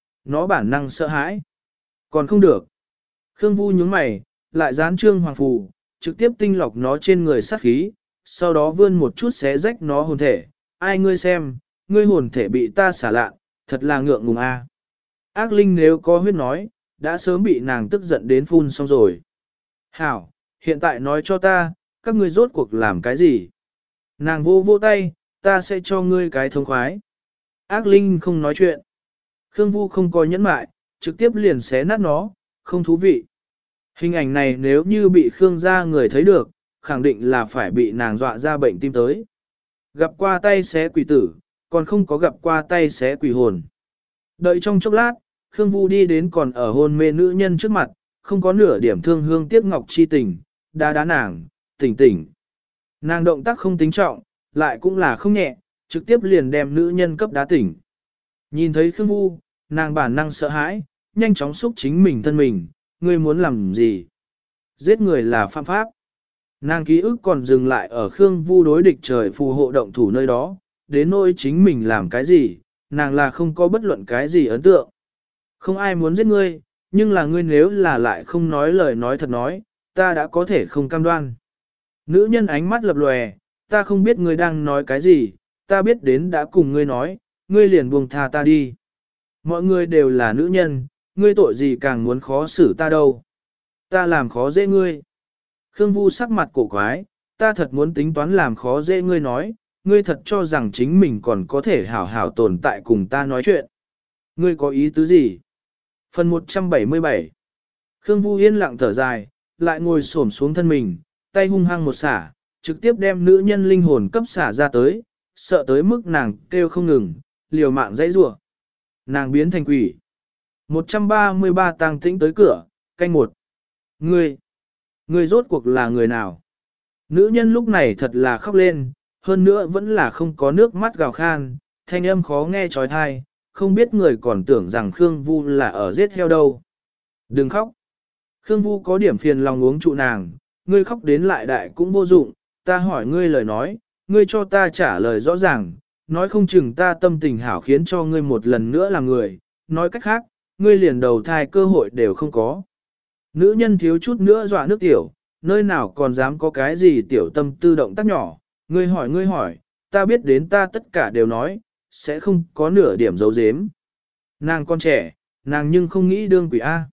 Nó bản năng sợ hãi. Còn không được. Khương Vu nhướng mày, lại dán trương hoàng phù, trực tiếp tinh lọc nó trên người sát khí, sau đó vươn một chút xé rách nó hồn thể. Ai ngươi xem, ngươi hồn thể bị ta xả lạ, thật là ngượng ngùng a. Ác linh nếu có huyết nói, đã sớm bị nàng tức giận đến phun xong rồi. Hảo, hiện tại nói cho ta, các ngươi rốt cuộc làm cái gì? Nàng vô vô tay, ta sẽ cho ngươi cái thông khoái. Ác linh không nói chuyện. Khương Vu không có nhẫn mại, trực tiếp liền xé nát nó, không thú vị. Hình ảnh này nếu như bị Khương gia người thấy được, khẳng định là phải bị nàng dọa ra bệnh tim tới. Gặp qua tay xé quỷ tử, còn không có gặp qua tay xé quỷ hồn. Đợi trong chốc lát, Khương Vu đi đến còn ở hôn mê nữ nhân trước mặt, không có nửa điểm thương hương tiếc ngọc chi tình, đá nàng, tỉnh tỉnh. Nàng động tác không tính trọng, lại cũng là không nhẹ, trực tiếp liền đem nữ nhân cấp đá tỉnh. Nhìn thấy Khương Vu, nàng bản năng sợ hãi, nhanh chóng xúc chính mình thân mình, ngươi muốn làm gì? Giết người là phạm pháp. Nàng ký ức còn dừng lại ở Khương Vu đối địch trời phù hộ động thủ nơi đó, đến nỗi chính mình làm cái gì, nàng là không có bất luận cái gì ấn tượng. Không ai muốn giết ngươi, nhưng là ngươi nếu là lại không nói lời nói thật nói, ta đã có thể không cam đoan. Nữ nhân ánh mắt lập lòe, ta không biết ngươi đang nói cái gì, ta biết đến đã cùng ngươi nói, ngươi liền buông tha ta đi. Mọi người đều là nữ nhân, ngươi tội gì càng muốn khó xử ta đâu. Ta làm khó dễ ngươi. Khương Vu sắc mặt cổ quái, ta thật muốn tính toán làm khó dễ ngươi nói, ngươi thật cho rằng chính mình còn có thể hảo hảo tồn tại cùng ta nói chuyện. Ngươi có ý tứ gì? Phần 177. Khương Vu yên lặng thở dài, lại ngồi xổm xuống thân mình, tay hung hăng một xả, trực tiếp đem nữ nhân linh hồn cấp xả ra tới, sợ tới mức nàng kêu không ngừng, liều mạng dãy rủa. Nàng biến thành quỷ. 133 tang tĩnh tới cửa, canh một. Ngươi rốt cuộc là người nào? Nữ nhân lúc này thật là khóc lên, hơn nữa vẫn là không có nước mắt gào khan, thanh âm khó nghe trói thai, không biết người còn tưởng rằng Khương Vu là ở giết heo đâu. Đừng khóc. Khương Vu có điểm phiền lòng uống trụ nàng, ngươi khóc đến lại đại cũng vô dụng, ta hỏi ngươi lời nói, ngươi cho ta trả lời rõ ràng, nói không chừng ta tâm tình hảo khiến cho ngươi một lần nữa làm người, nói cách khác, ngươi liền đầu thai cơ hội đều không có. Nữ nhân thiếu chút nữa dọa nước tiểu, nơi nào còn dám có cái gì tiểu tâm tư động tác nhỏ, ngươi hỏi, ta biết đến ta tất cả đều nói, sẽ không có nửa điểm giấu giếm. Nàng con trẻ, nàng nhưng không nghĩ đương quỷ A.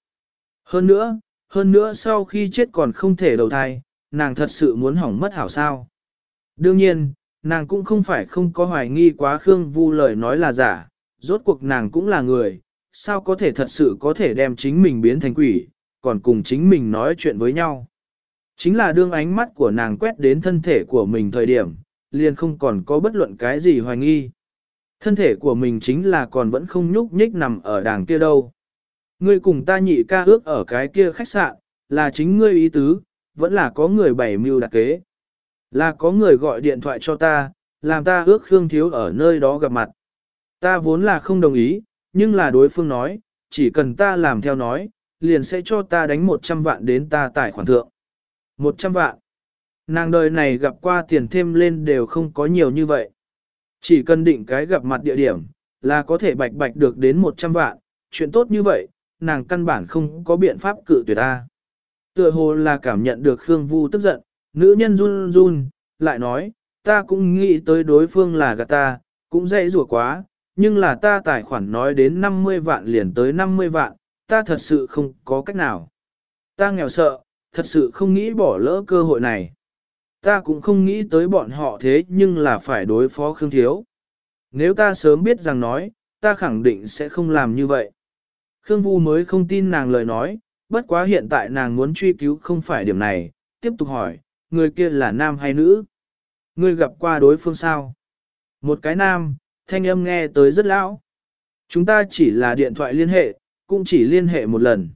Hơn nữa sau khi chết còn không thể đầu thai, nàng thật sự muốn hỏng mất hảo sao. Đương nhiên, nàng cũng không phải không có hoài nghi quá Khương Vu lời nói là giả, rốt cuộc nàng cũng là người, sao có thể thật sự có thể đem chính mình biến thành quỷ, còn cùng chính mình nói chuyện với nhau. Chính là đương ánh mắt của nàng quét đến thân thể của mình thời điểm, liền không còn có bất luận cái gì hoài nghi. Thân thể của mình chính là còn vẫn không nhúc nhích nằm ở đàng kia đâu. Ngươi cùng ta nhị ca ước ở cái kia khách sạn, là chính ngươi ý tứ, vẫn là có người bày mưu đặc kế. Là có người gọi điện thoại cho ta, làm ta ước Khương Thiếu ở nơi đó gặp mặt. Ta vốn là không đồng ý, nhưng là đối phương nói, chỉ cần ta làm theo nói, liền sẽ cho ta đánh 100 vạn đến ta tài khoản thượng. 100 vạn. Nàng đời này gặp qua tiền thêm lên đều không có nhiều như vậy. Chỉ cần định cái gặp mặt địa điểm, là có thể bạch bạch được đến 100 vạn, chuyện tốt như vậy, nàng căn bản không có biện pháp cự tuyệt ta. Tựa hồ là cảm nhận được Khương Vu tức giận, nữ nhân run run, lại nói, ta cũng nghĩ tới đối phương là gạt ta, cũng dễ rủa quá, nhưng là ta tài khoản nói đến 50 vạn liền tới 50 vạn, ta thật sự không có cách nào. Ta nghèo sợ, thật sự không nghĩ bỏ lỡ cơ hội này. Ta cũng không nghĩ tới bọn họ thế nhưng là phải đối phó Khương Thiếu. Nếu ta sớm biết rằng nói, ta khẳng định sẽ không làm như vậy. Khương Vu mới không tin nàng lời nói, bất quá hiện tại nàng muốn truy cứu không phải điểm này, tiếp tục hỏi, người kia là nam hay nữ? Ngươi gặp qua đối phương sao? Một cái nam, thanh âm nghe tới rất lão. Chúng ta chỉ là điện thoại liên hệ, cũng chỉ liên hệ một lần.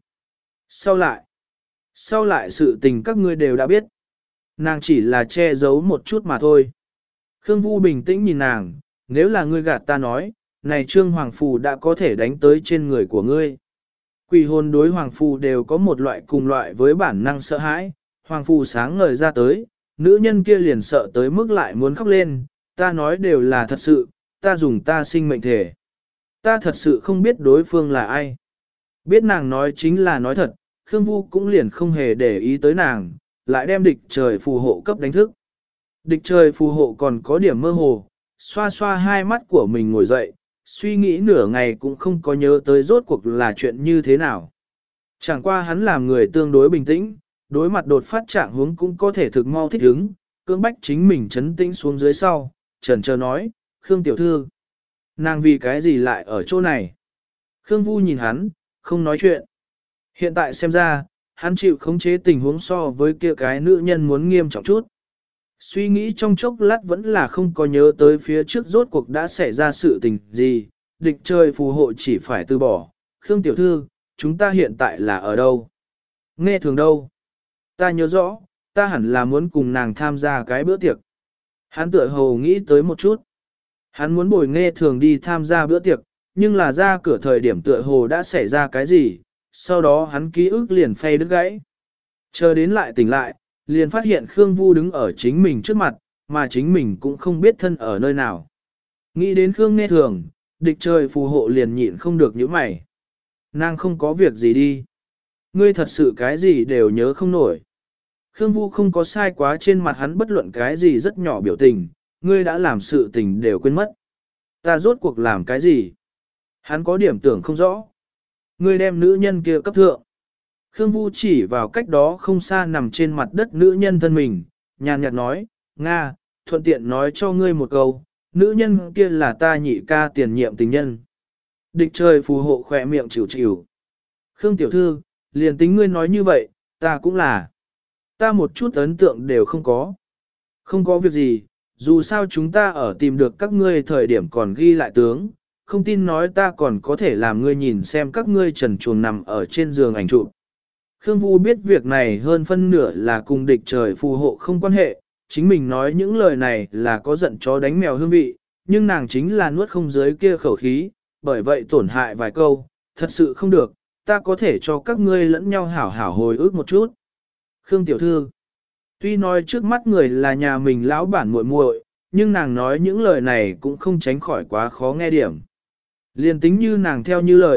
Sau lại sự tình các ngươi đều đã biết. Nàng chỉ là che giấu một chút mà thôi. Khương Vu bình tĩnh nhìn nàng, nếu là ngươi gạt ta nói, này Trương Hoàng Phù đã có thể đánh tới trên người của ngươi. Quỷ hồn đối Hoàng Phù đều có một loại cùng loại với bản năng sợ hãi, Hoàng Phù sáng ngời ra tới, nữ nhân kia liền sợ tới mức lại muốn khóc lên, ta nói đều là thật sự, ta dùng ta sinh mệnh thể. Ta thật sự không biết đối phương là ai. Biết nàng nói chính là nói thật, Khương Vu cũng liền không hề để ý tới nàng, lại đem địch trời phù hộ cấp đánh thức. Địch trời phù hộ còn có điểm mơ hồ, xoa xoa hai mắt của mình ngồi dậy, suy nghĩ nửa ngày cũng không có nhớ tới rốt cuộc là chuyện như thế nào. Chẳng qua hắn làm người tương đối bình tĩnh, đối mặt đột phát trạng huống cũng có thể thực mau thích ứng, cưỡng bách chính mình chấn tĩnh xuống dưới sau, chần chờ nói, Khương tiểu thư, nàng vì cái gì lại ở chỗ này? Khương Vu nhìn hắn, không nói chuyện. Hiện tại xem ra, hắn chịu khống chế tình huống so với kia cái nữ nhân muốn nghiêm trọng chút. Suy nghĩ trong chốc lát vẫn là không có nhớ tới phía trước rốt cuộc đã xảy ra sự tình gì, địch trời phù hộ chỉ phải từ bỏ. Khương tiểu thư, chúng ta hiện tại là ở đâu? Nghe thường đâu? Ta nhớ rõ, ta hẳn là muốn cùng nàng tham gia cái bữa tiệc. Hắn tựa hồ nghĩ tới một chút. Hắn muốn bồi nghe thường đi tham gia bữa tiệc, nhưng là ra cửa thời điểm tựa hồ đã xảy ra cái gì, sau đó hắn ký ức liền phay đứt gãy. Chờ đến lại tỉnh lại, liền phát hiện Khương Vu đứng ở chính mình trước mặt, mà chính mình cũng không biết thân ở nơi nào. Nghĩ đến Khương nghe thường, địch trời phù hộ liền nhịn không được những mày. Nàng không có việc gì đi. Ngươi thật sự cái gì đều nhớ không nổi. Khương Vu không có sai quá trên mặt hắn bất luận cái gì rất nhỏ biểu tình, ngươi đã làm sự tình đều quên mất. Ta rốt cuộc làm cái gì? Hắn có điểm tưởng không rõ. Ngươi đem nữ nhân kia cấp thượng. Khương Vu chỉ vào cách đó không xa nằm trên mặt đất nữ nhân thân mình, nhàn nhạt nói, Nga, thuận tiện nói cho ngươi một câu, nữ nhân kia là ta nhị ca tiền nhiệm tình nhân. Địch trời phù hộ khỏe miệng chịu chịu. Khương tiểu thư, liền tính ngươi nói như vậy, ta cũng là. Ta một chút ấn tượng đều không có. Không có việc gì, dù sao chúng ta ở tìm được các ngươi thời điểm còn ghi lại tướng, không tin nói ta còn có thể làm ngươi nhìn xem các ngươi trần truồng nằm ở trên giường ảnh chụp. Khương Vu biết việc này hơn phân nửa là cùng địch trời phù hộ không quan hệ, chính mình nói những lời này là có giận chó đánh mèo hương vị, nhưng nàng chính là nuốt không dưới kia khẩu khí, bởi vậy tổn hại vài câu, thật sự không được, ta có thể cho các ngươi lẫn nhau hảo hảo hồi ức một chút. Khương tiểu thư, tuy nói trước mắt người là nhà mình lão bản muội muội, nhưng nàng nói những lời này cũng không tránh khỏi quá khó nghe điểm. Liên tính như nàng theo như lời,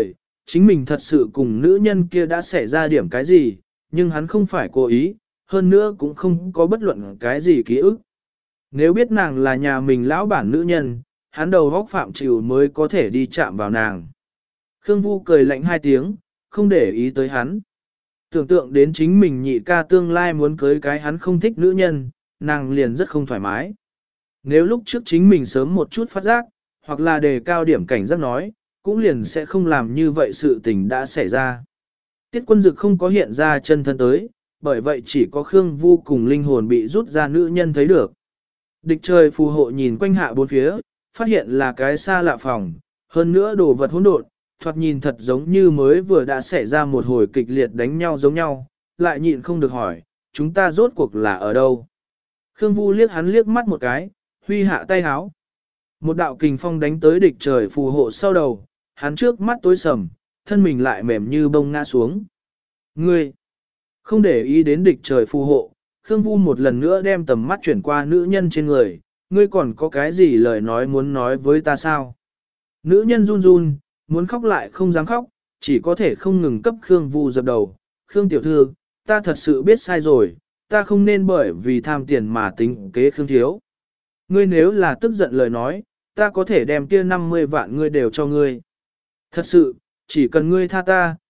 chính mình thật sự cùng nữ nhân kia đã xảy ra điểm cái gì, nhưng hắn không phải cố ý, hơn nữa cũng không có bất luận cái gì ký ức. Nếu biết nàng là nhà mình lão bản nữ nhân, hắn đầu góc phạm chịu mới có thể đi chạm vào nàng. Khương Vu cười lạnh hai tiếng, không để ý tới hắn. Tưởng tượng đến chính mình nhị ca tương lai muốn cưới cái hắn không thích nữ nhân, nàng liền rất không thoải mái. Nếu lúc trước chính mình sớm một chút phát giác, hoặc là đề cao điểm cảnh giác nói, cũng liền sẽ không làm như vậy sự tình đã xảy ra. Tiết Quân Dực không có hiện ra chân thân tới, bởi vậy chỉ có Khương Vu cùng linh hồn bị rút ra nữ nhân thấy được. Địch trời phù hộ nhìn quanh hạ bốn phía, phát hiện là cái xa lạ phòng, hơn nữa đồ vật hỗn độn, thoạt nhìn thật giống như mới vừa đã xảy ra một hồi kịch liệt đánh nhau giống nhau, lại nhịn không được hỏi, chúng ta rốt cuộc là ở đâu? Khương Vu liếc hắn liếc mắt một cái, huy hạ tay háo. Một đạo kình phong đánh tới địch trời phù hộ sau đầu, hắn trước mắt tối sầm, thân mình lại mềm như bông ngã xuống. Ngươi, không để ý đến địch trời phù hộ, Khương Vu một lần nữa đem tầm mắt chuyển qua nữ nhân trên người, ngươi còn có cái gì lời nói muốn nói với ta sao? Nữ nhân run run, muốn khóc lại không dám khóc, chỉ có thể không ngừng cấp Khương Vu dập đầu. Khương tiểu thư, ta thật sự biết sai rồi, ta không nên bởi vì tham tiền mà tính kế Khương thiếu. Ngươi nếu là tức giận lời nói, ta có thể đem kia 50 vạn ngươi đều cho ngươi. Thật sự, chỉ cần ngươi tha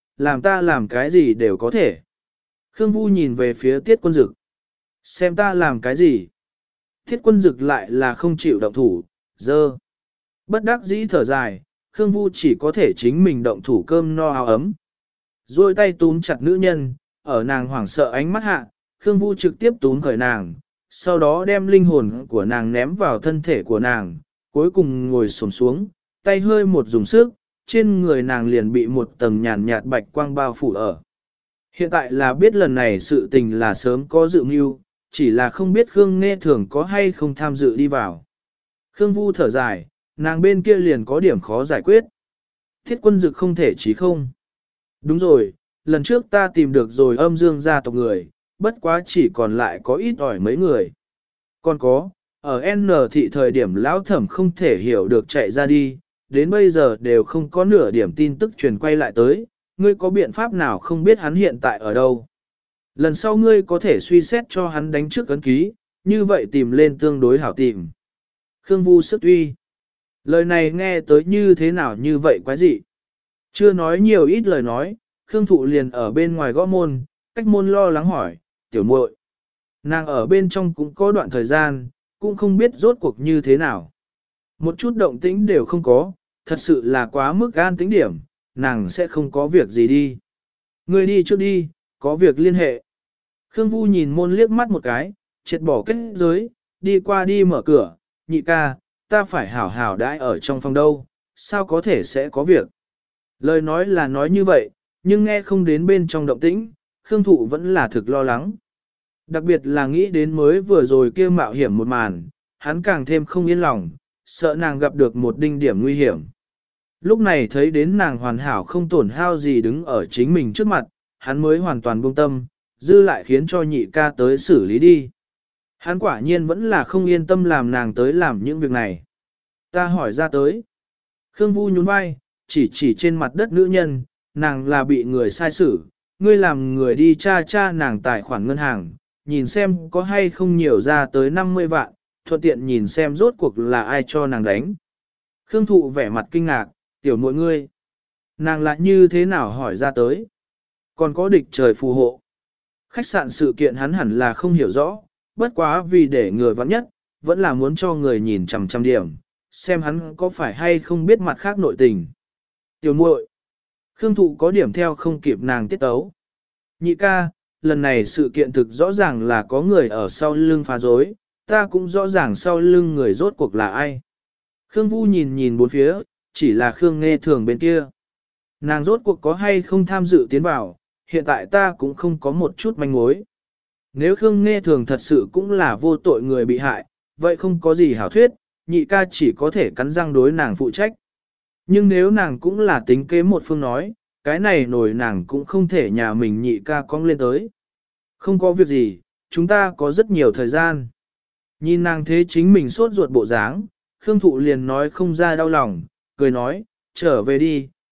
ta làm cái gì đều có thể. Khương Vu nhìn về phía Tiết Quân Dực. Xem ta làm cái gì? Tiết Quân Dực lại là không chịu động thủ, dơ. Bất đắc dĩ thở dài, Khương Vu chỉ có thể chính mình động thủ cơm no áo ấm. Rồi tay túm chặt nữ nhân, ở nàng hoảng sợ ánh mắt hạ, Khương Vu trực tiếp túm khởi nàng, sau đó đem linh hồn của nàng ném vào thân thể của nàng, cuối cùng ngồi xổm xuống, tay hơi một dùng sức, trên người nàng liền bị một tầng nhàn nhạt bạch quang bao phủ ở. Hiện tại là biết lần này sự tình là sớm có dự mưu, chỉ là không biết Khương Nghe Thường có hay không tham dự đi vào. Khương Vu thở dài, nàng bên kia liền có điểm khó giải quyết. Thiết Quân Dực không thể chí không. Đúng rồi, lần trước ta tìm được rồi âm dương gia tộc người, bất quá chỉ còn lại có ít ỏi mấy người. Còn có, ở N thị thời điểm lão thẩm không thể hiểu được chạy ra đi, đến bây giờ đều không có nửa điểm tin tức truyền quay lại tới, ngươi có biện pháp nào không biết hắn hiện tại ở đâu. Lần sau ngươi có thể suy xét cho hắn đánh trước ấn ký, như vậy tìm lên tương đối hảo tìm. Khương Vu sức uy. Lời này nghe tới như thế nào như vậy quái dị. Chưa nói nhiều ít lời nói, Khương Thụ liền ở bên ngoài gõ môn, cách môn lo lắng hỏi, tiểu muội, nàng ở bên trong cũng có đoạn thời gian, cũng không biết rốt cuộc như thế nào. Một chút động tĩnh đều không có, thật sự là quá mức an tính điểm, nàng sẽ không có việc gì đi. Ngươi đi trước đi, có việc liên hệ. Khương Vu nhìn môn liếc mắt một cái, triệt bỏ kết giới, đi qua đi mở cửa, nhị ca, ta phải hảo hảo đãi ở trong phòng đâu, sao có thể sẽ có việc. Lời nói là nói như vậy, nhưng nghe không đến bên trong động tĩnh, Khương Thụ vẫn là thực lo lắng. Đặc biệt là nghĩ đến mới vừa rồi kia mạo hiểm một màn, hắn càng thêm không yên lòng, sợ nàng gặp được một đinh điểm nguy hiểm. Lúc này thấy đến nàng hoàn hảo không tổn hao gì đứng ở chính mình trước mặt, hắn mới hoàn toàn buông tâm, dư lại khiến cho nhị ca tới xử lý đi. Hắn quả nhiên vẫn là không yên tâm làm nàng tới làm những việc này. Ta hỏi ra tới. Khương Vu nhún vai, chỉ trên mặt đất nữ nhân, nàng là bị người sai xử, ngươi làm người đi tra nàng tài khoản ngân hàng, nhìn xem có hay không nhiều ra tới 50 vạn, thuận tiện nhìn xem rốt cuộc là ai cho nàng đánh. Khương Thụ vẻ mặt kinh ngạc, tiểu muội ngươi, nàng lại như thế nào hỏi ra tới. Còn có địch trời phù hộ. Khách sạn sự kiện hắn hẳn là không hiểu rõ, bất quá vì để người vắng nhất, vẫn là muốn cho người nhìn chằm chằm điểm, xem hắn có phải hay không biết mặt khác nội tình. Tiểu muội, Khương Thụ có điểm theo không kịp nàng tiết tấu. Nhị ca, lần này sự kiện thực rõ ràng là có người ở sau lưng phá rối, ta cũng rõ ràng sau lưng người rốt cuộc là ai. Khương Vu nhìn bốn phía, chỉ là Khương Nghe Thường bên kia. Nàng rốt cuộc có hay không tham dự tiến vào, hiện tại ta cũng không có một chút manh mối. Nếu Khương Nghe Thường thật sự cũng là vô tội người bị hại, vậy không có gì hảo thuyết, nhị ca chỉ có thể cắn răng đối nàng phụ trách. Nhưng nếu nàng cũng là tính kế một phương nói, cái này nổi nàng cũng không thể nhà mình nhị ca cong lên tới. Không có việc gì, chúng ta có rất nhiều thời gian. Nhìn nàng thế chính mình sốt ruột bộ dáng, Khương Thụ liền nói không ra đau lòng, cười nói, trở về đi,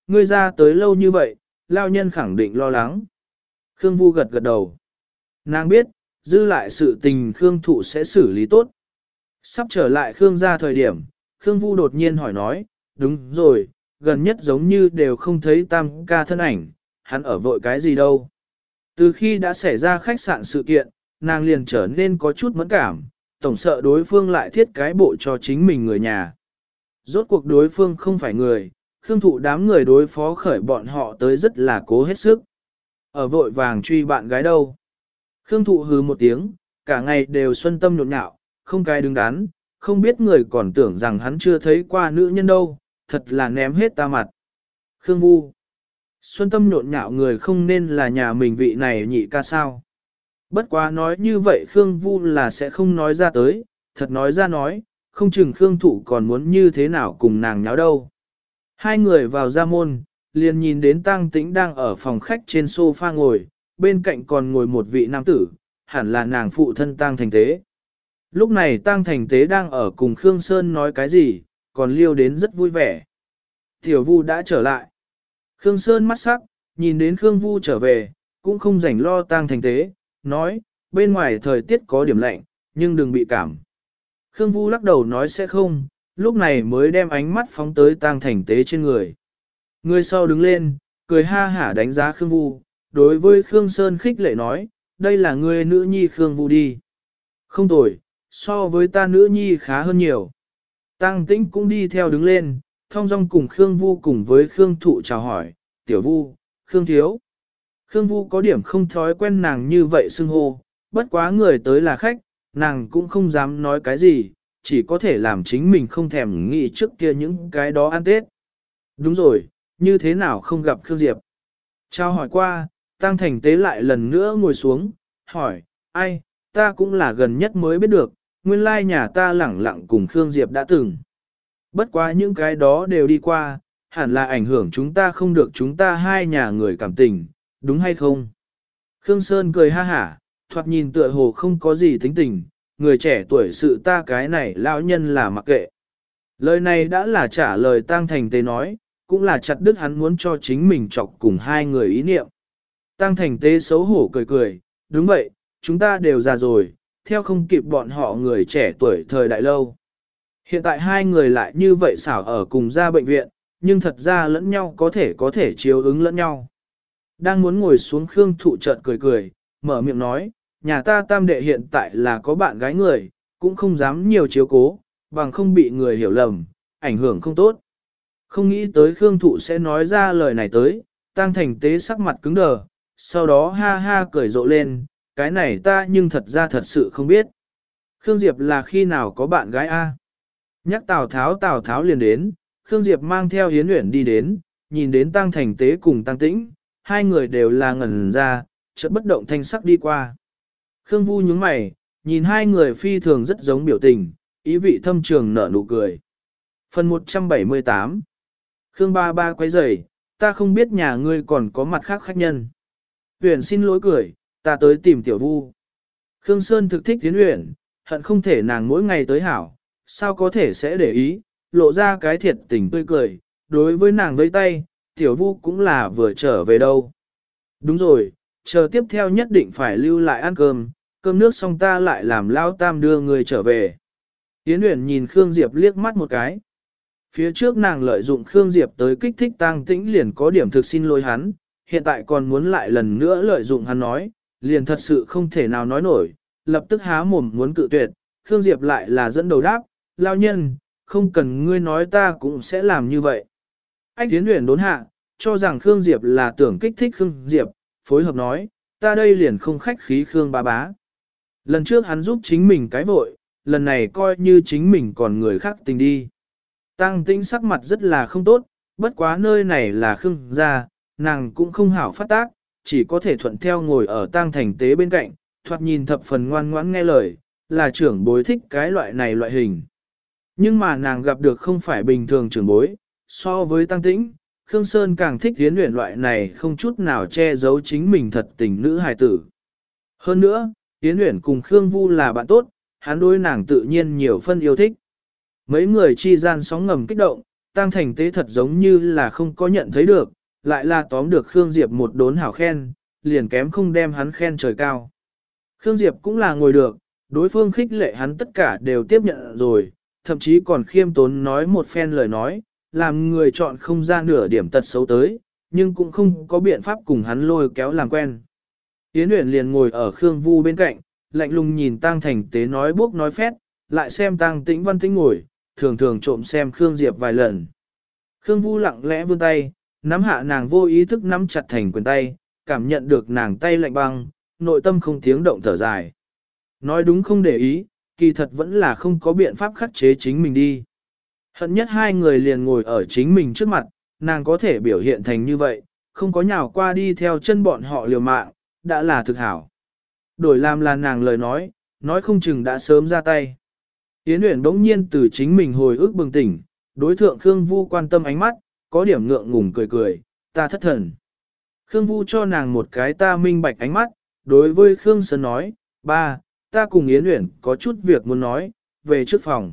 ngươi ra tới lâu như vậy, lao nhân khẳng định lo lắng. Khương Vu gật gật đầu. Nàng biết, dư lại sự tình Khương Thụ sẽ xử lý tốt. Sắp trở lại Khương gia thời điểm, Khương Vu đột nhiên hỏi nói, đúng rồi, gần nhất giống như đều không thấy Tam ca thân ảnh, hắn ở vội cái gì đâu. Từ khi đã xảy ra khách sạn sự kiện, nàng liền trở nên có chút mẫn cảm, tổng sợ đối phương lại thiết cái bộ cho chính mình người nhà. Rốt cuộc đối phương không phải người, Khương Thụ đám người đối phó khởi bọn họ tới rất là cố hết sức. Ở vội vàng truy bạn gái đâu. Khương Thụ hừ một tiếng, cả ngày đều xuân tâm nhộn nhạo, không cái đứng đắn, không biết người còn tưởng rằng hắn chưa thấy qua nữ nhân đâu, thật là ném hết ta mặt. Khương Vu. Xuân tâm nhộn nhạo người không nên là nhà mình vị này nhị ca sao. Bất quá nói như vậy Khương Vu là sẽ không nói ra tới, thật nói ra nói, không chừng Khương Thụ còn muốn như thế nào cùng nàng nháo đâu. Hai người vào ra môn, liền nhìn đến Tăng Tĩnh đang ở phòng khách trên sofa ngồi, bên cạnh còn ngồi một vị nam tử, hẳn là nàng phụ thân Tăng Thành Tế. Lúc này Tăng Thành Tế đang ở cùng Khương Sơn nói cái gì, còn liêu đến rất vui vẻ. Tiểu Vu đã trở lại. Khương Sơn mắt sắc, nhìn đến Khương Vu trở về, cũng không rảnh lo Tăng Thành Tế, nói, bên ngoài thời tiết có điểm lạnh, nhưng đừng bị cảm. Khương Vu lắc đầu nói sẽ không, lúc này mới đem ánh mắt phóng tới Tăng Thành Tế trên người. Người sau đứng lên, cười ha hả đánh giá Khương Vu, đối với Khương Sơn khích lệ nói, đây là người nữ nhi Khương Vu đi. Không tồi, so với ta nữ nhi khá hơn nhiều. Tăng Tĩnh cũng đi theo đứng lên, thong dong cùng Khương Vu cùng với Khương Thụ chào hỏi, tiểu Vu, Khương Thiếu. Khương Vu có điểm không thói quen nàng như vậy xưng hô, bất quá người tới là khách, nàng cũng không dám nói cái gì, chỉ có thể làm chính mình không thèm nghĩ trước kia những cái đó ăn Tết. Đúng rồi, như thế nào không gặp Khương Diệp? Chào hỏi qua, Tăng Thành Tế lại lần nữa ngồi xuống, hỏi, ai, ta cũng là gần nhất mới biết được, nguyên lai nhà ta lẳng lặng cùng Khương Diệp đã từng. Bất quá những cái đó đều đi qua, hẳn là ảnh hưởng chúng ta không được chúng ta hai nhà người cảm tình, đúng hay không? Khương Sơn cười ha hả, thoạt nhìn tựa hồ không có gì tính tình, người trẻ tuổi sự ta cái này lão nhân là mặc kệ. Lời này đã là trả lời Tăng Thành Tế nói, cũng là chặt đứt hắn muốn cho chính mình chọc cùng hai người ý niệm. Tăng Thành Tế xấu hổ cười cười, đúng vậy, chúng ta đều già rồi, theo không kịp bọn họ người trẻ tuổi thời đại lâu. Hiện tại hai người lại như vậy xảo ở cùng ra bệnh viện, nhưng thật ra lẫn nhau có thể chiếu ứng lẫn nhau. Đang muốn ngồi xuống Khương Thụ chợt cười cười, mở miệng nói, nhà ta tam đệ hiện tại là có bạn gái người, cũng không dám nhiều chiếu cố, bằng không bị người hiểu lầm, ảnh hưởng không tốt. Không nghĩ tới Khương Thụ sẽ nói ra lời này tới, Tăng Thành Tế sắc mặt cứng đờ, sau đó ha ha cười rộ lên, cái này ta nhưng thật ra thật sự không biết. Khương Diệp là khi nào có bạn gái A? Nhắc Tào Tháo liền đến, Khương Diệp mang theo Hiến Uyển đi đến, nhìn đến Tăng Thành Tế cùng Tăng Tĩnh, hai người đều là ngẩn ra, chợt bất động thanh sắc đi qua. Khương Vu nhướng mày, nhìn hai người phi thường rất giống biểu tình, ý vị thâm trường nở nụ cười. Phần 178 Khương ba ba quấy rầy, ta không biết nhà ngươi còn có mặt khác khách nhân. Uyển xin lỗi cười, ta tới tìm tiểu Vu. Khương Sơn thực thích Hiến Uyển, hận không thể nàng mỗi ngày tới hảo, sao có thể sẽ để ý, lộ ra cái thiệt tình tươi cười, đối với nàng vẫy tay, tiểu Vu cũng là vừa trở về đâu. Đúng rồi, chờ tiếp theo nhất định phải lưu lại ăn cơm, cơm nước xong ta lại làm lao tam đưa người trở về. Yến Uyển nhìn Khương Diệp liếc mắt một cái. Phía trước nàng lợi dụng Khương Diệp tới kích thích Tăng Tĩnh liền có điểm thực xin lỗi hắn, hiện tại còn muốn lại lần nữa lợi dụng hắn nói, liền thật sự không thể nào nói nổi, lập tức há mồm muốn cự tuyệt, Khương Diệp lại là dẫn đầu đáp, lao nhân, không cần ngươi nói ta cũng sẽ làm như vậy. Anh Yến Uyển đốn hạ, cho rằng Khương Diệp là tưởng kích thích Khương Diệp, phối hợp nói, ta đây liền không khách khí Khương bá bá. Lần trước hắn giúp chính mình cái vội, lần này coi như chính mình còn người khác tình đi. Tăng Tĩnh sắc mặt rất là không tốt, bất quá nơi này là Khương gia, nàng cũng không hảo phát tác, chỉ có thể thuận theo ngồi ở Tăng Thành Tế bên cạnh, thoạt nhìn thập phần ngoan ngoãn nghe lời, là trưởng bối thích cái loại này loại hình. Nhưng mà nàng gặp được không phải bình thường trưởng bối, so với Tăng Tĩnh, Khương Sơn càng thích Yến Uyển loại này không chút nào che giấu chính mình thật tình nữ hài tử. Hơn nữa, Yến Uyển cùng Khương Vu là bạn tốt, hắn đối nàng tự nhiên nhiều phân yêu thích. Mấy người chi gian sóng ngầm kích động, Tăng Thành Tế thật giống như là không có nhận thấy được, lại là tóm được Khương Diệp một đốn hảo khen, liền kém không đem hắn khen trời cao. Khương Diệp cũng là ngồi được, đối phương khích lệ hắn tất cả đều tiếp nhận rồi, thậm chí còn khiêm tốn nói một phen lời nói, làm người chọn không ra nửa điểm tật xấu tới, nhưng cũng không có biện pháp cùng hắn lôi kéo làm quen. Yến Uyển liền ngồi ở Khương Vu bên cạnh, lạnh lùng nhìn Tăng Thành Tế nói bốc nói phét, lại xem Tăng Tĩnh Văn Tĩnh ngồi, thường thường trộm xem Khương Diệp vài lần. Khương Vu lặng lẽ vươn tay, nắm hạ nàng vô ý thức nắm chặt thành quyền tay, cảm nhận được nàng tay lạnh băng, nội tâm không tiếng động thở dài. Nói đúng không để ý, kỳ thật vẫn là không có biện pháp khắc chế chính mình đi. Hận nhất hai người liền ngồi ở chính mình trước mặt, nàng có thể biểu hiện thành như vậy, không có nhào qua đi theo chân bọn họ liều mạng, đã là thực hảo. Đổi làm là nàng lời nói không chừng đã sớm ra tay. Yến Uyển bỗng nhiên từ chính mình hồi ức bừng tỉnh, đối thượng Khương Vu quan tâm ánh mắt, có điểm ngượng ngùng cười cười, ta thất thần. Khương Vu cho nàng một cái ta minh bạch ánh mắt, đối với Khương Sơn nói, ba, ta cùng Yến Uyển có chút việc muốn nói, về trước phòng.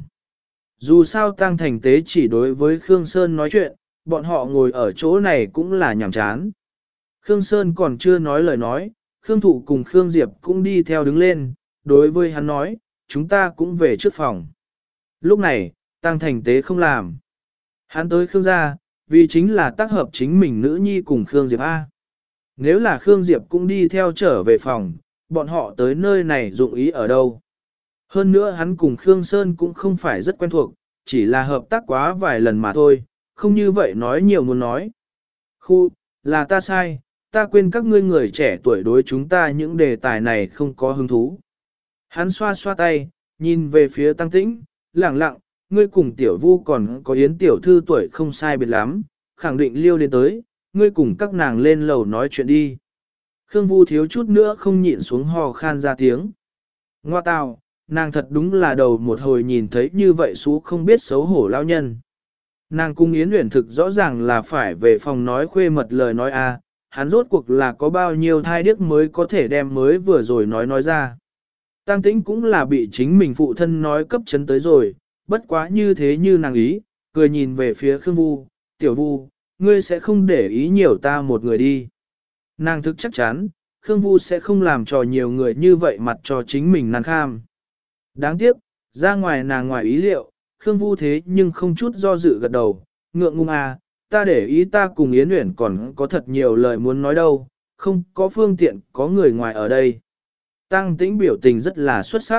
Dù sao Tăng Thành Tế chỉ đối với Khương Sơn nói chuyện, bọn họ ngồi ở chỗ này cũng là nhàm chán. Khương Sơn còn chưa nói lời nói, Khương Thụ cùng Khương Diệp cũng đi theo đứng lên, đối với hắn nói, chúng ta cũng về trước phòng. Lúc này, Tăng Thành Tế không làm. Hắn tới Khương gia, vì chính là tác hợp chính mình nữ nhi cùng Khương Diệp A. Nếu là Khương Diệp cũng đi theo trở về phòng, bọn họ tới nơi này dụng ý ở đâu. Hơn nữa hắn cùng Khương Sơn cũng không phải rất quen thuộc, chỉ là hợp tác quá vài lần mà thôi, không như vậy nói nhiều muốn nói. Khu, là ta sai, ta quên các ngươi người trẻ tuổi đối chúng ta những đề tài này không có hứng thú. Hắn xoa xoa tay, nhìn về phía Tăng Tĩnh, lẳng lặng, ngươi cùng tiểu vu còn có Yến tiểu thư tuổi không sai biệt lắm, khẳng định liêu đến tới, ngươi cùng các nàng lên lầu nói chuyện đi. Khương Vu thiếu chút nữa không nhịn xuống hò khan ra tiếng. Ngoa tào, nàng thật đúng là đầu một hồi nhìn thấy như vậy xú không biết xấu hổ lao nhân. Nàng cung Yến Uyển thực rõ ràng là phải về phòng nói khuê mật lời nói a, hắn rốt cuộc là có bao nhiêu thai điếc mới có thể đem mới vừa rồi nói ra. Tăng Tĩnh cũng là bị chính mình phụ thân nói cấp chấn tới rồi, bất quá như thế như nàng ý, cười nhìn về phía Khương Vu, tiểu Vu, ngươi sẽ không để ý nhiều ta một người đi. Nàng thức chắc chắn, Khương Vu sẽ không làm trò nhiều người như vậy mặt cho chính mình nàng kham. Đáng tiếc, ra ngoài nàng ngoài ý liệu, Khương Vu thế nhưng không chút do dự gật đầu, ngượng ngùng à, ta để ý ta cùng Yến Uyển còn có thật nhiều lời muốn nói đâu, không có phương tiện có người ngoài ở đây. Tăng Tĩnh biểu tình rất là xuất sắc.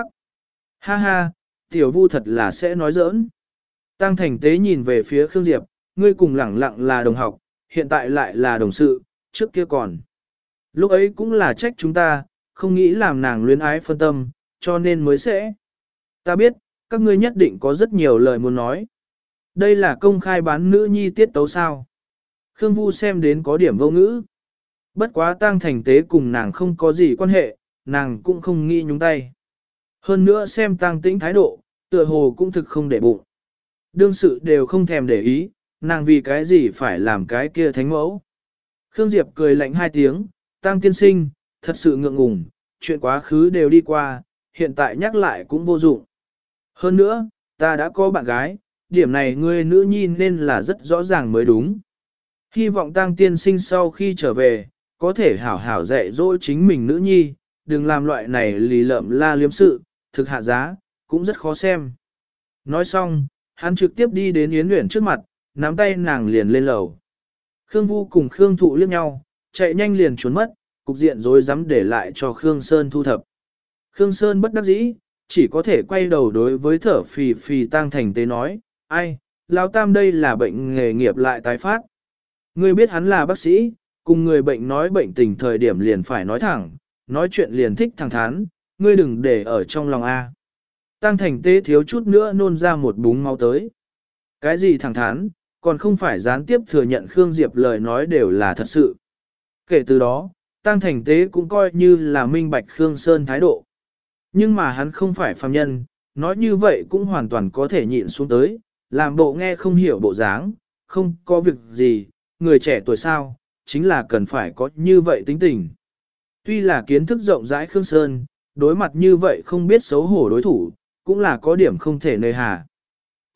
Ha ha, tiểu Vu thật là sẽ nói giỡn. Tăng Thành Tế nhìn về phía Khương Diệp, ngươi cùng lẳng lặng là đồng học, hiện tại lại là đồng sự, trước kia còn. Lúc ấy cũng là trách chúng ta, không nghĩ làm nàng luyến ái phân tâm, cho nên mới sẽ. Ta biết, các ngươi nhất định có rất nhiều lời muốn nói. Đây là công khai bán nữ nhi tiết tấu sao. Khương Vu xem đến có điểm vô ngữ. Bất quá Tăng Thành Tế cùng nàng không có gì quan hệ, nàng cũng không nghĩ nhúng tay. Hơn nữa xem Tăng Tĩnh thái độ, tựa hồ cũng thực không để bụng. Đương sự đều không thèm để ý, nàng vì cái gì phải làm cái kia thánh mẫu. Khương Diệp cười lạnh hai tiếng, Tăng tiên sinh, thật sự ngượng ngùng, chuyện quá khứ đều đi qua, hiện tại nhắc lại cũng vô dụng. Hơn nữa, ta đã có bạn gái, điểm này ngươi nữ nhi nên là rất rõ ràng mới đúng. Hy vọng Tăng tiên sinh sau khi trở về, có thể hảo hảo dạy dỗ chính mình nữ nhi, đừng làm loại này lì lợm la liếm sự, thực hạ giá, cũng rất khó xem. Nói xong, hắn trực tiếp đi đến Yến Uyển trước mặt, nắm tay nàng liền lên lầu. Khương Vu cùng Khương Thụ liếc nhau, chạy nhanh liền trốn mất, cục diện rối rắm để lại cho Khương Sơn thu thập. Khương Sơn bất đắc dĩ, chỉ có thể quay đầu đối với thở phì phì Tăng Thành Tế nói, ai, Lão Tam đây là bệnh nghề nghiệp lại tái phát. Ngươi biết hắn là bác sĩ, cùng người bệnh nói bệnh tình thời điểm liền phải nói thẳng, nói chuyện liền thích thẳng thắn, ngươi đừng để ở trong lòng A. Tăng Thành Tế thiếu chút nữa nôn ra một búng máu tới. Cái gì thẳng thắn, còn không phải gián tiếp thừa nhận Khương Diệp lời nói đều là thật sự. Kể từ đó, Tăng Thành Tế cũng coi như là minh bạch Khương Sơn thái độ. Nhưng mà hắn không phải phàm nhân, nói như vậy cũng hoàn toàn có thể nhịn xuống tới, làm bộ nghe không hiểu bộ dáng, không có việc gì, người trẻ tuổi sao, chính là cần phải có như vậy tính tình. Tuy là kiến thức rộng rãi Khương Sơn, đối mặt như vậy không biết xấu hổ đối thủ, cũng là có điểm không thể nơi hà.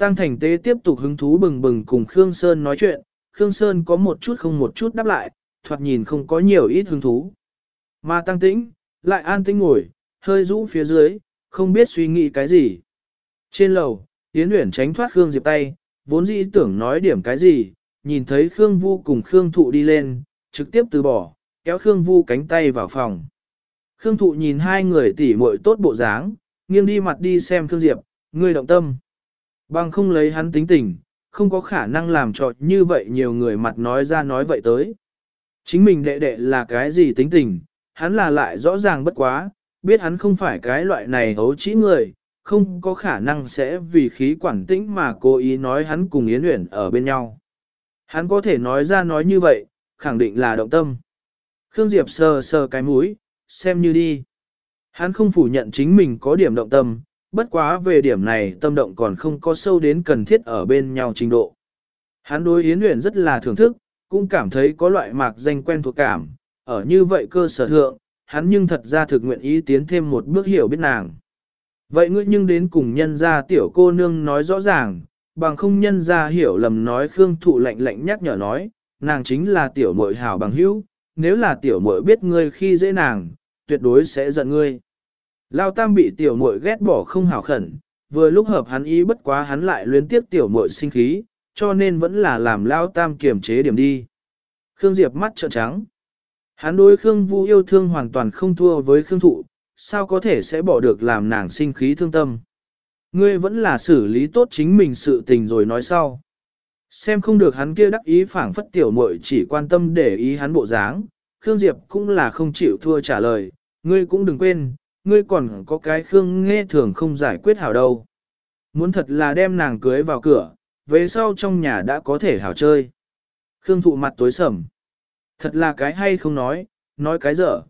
Tăng Thành Tế tiếp tục hứng thú bừng bừng cùng Khương Sơn nói chuyện, Khương Sơn có một chút không một chút đáp lại, thoạt nhìn không có nhiều ít hứng thú. Mà Tăng Tĩnh, lại an tĩnh ngồi, hơi rũ phía dưới, không biết suy nghĩ cái gì. Trên lầu, Yến Uyển tránh thoát Khương Diệp tay, vốn dĩ tưởng nói điểm cái gì, nhìn thấy Khương Vu cùng Khương Thụ đi lên, trực tiếp từ bỏ, kéo Khương Vu cánh tay vào phòng. Khương Thụ nhìn hai người tỉ muội tốt bộ dáng, nghiêng đi mặt đi xem Khương Diệp, ngươi động tâm. Bằng không lấy hắn tính tình, không có khả năng làm cho như vậy nhiều người mặt nói ra nói vậy tới. Chính mình đệ đệ là cái gì tính tình, hắn là lại rõ ràng bất quá, biết hắn không phải cái loại này hấu trĩ người, không có khả năng sẽ vì khí quản tĩnh mà cố ý nói hắn cùng Yến Uyển ở bên nhau. Hắn có thể nói ra nói như vậy, khẳng định là động tâm. Khương Diệp sờ sờ cái mũi, xem như đi. Hắn không phủ nhận chính mình có điểm động tâm, bất quá về điểm này tâm động còn không có sâu đến cần thiết ở bên nhau trình độ. Hắn đối Yến Uyển rất là thưởng thức, cũng cảm thấy có loại mạc danh quen thuộc cảm, ở như vậy cơ sở thượng, hắn nhưng thật ra thực nguyện ý tiến thêm một bước hiểu biết nàng. Vậy ngươi nhưng đến cùng nhân gia tiểu cô nương nói rõ ràng, bằng không nhân gia hiểu lầm nói Khương Thụ lạnh lạnh nhắc nhở nói, nàng chính là tiểu muội hảo bằng hữu, nếu là tiểu muội biết ngươi khi dễ nàng, tuyệt đối sẽ giận ngươi. Lao Tam bị tiểu muội ghét bỏ không hảo khẩn, vừa lúc hợp hắn ý bất quá hắn lại luyến tiếp tiểu muội sinh khí, cho nên vẫn là làm Lao Tam kiềm chế điểm đi. Khương Diệp mắt trợn trắng. Hắn đối Khương Vu yêu thương hoàn toàn không thua với Khương Thụ, sao có thể sẽ bỏ được làm nàng sinh khí thương tâm. Ngươi vẫn là xử lý tốt chính mình sự tình rồi nói sau. Xem không được hắn kia đắc ý phảng phất tiểu muội chỉ quan tâm để ý hắn bộ dáng, Khương Diệp cũng là không chịu thua trả lời, ngươi cũng đừng quên, ngươi còn có cái Khương Nghe Thường không giải quyết hảo đâu. Muốn thật là đem nàng cưới vào cửa, về sau trong nhà đã có thể hảo chơi. Khương Thụ mặt tối sầm. Thật là cái hay không nói cái dở.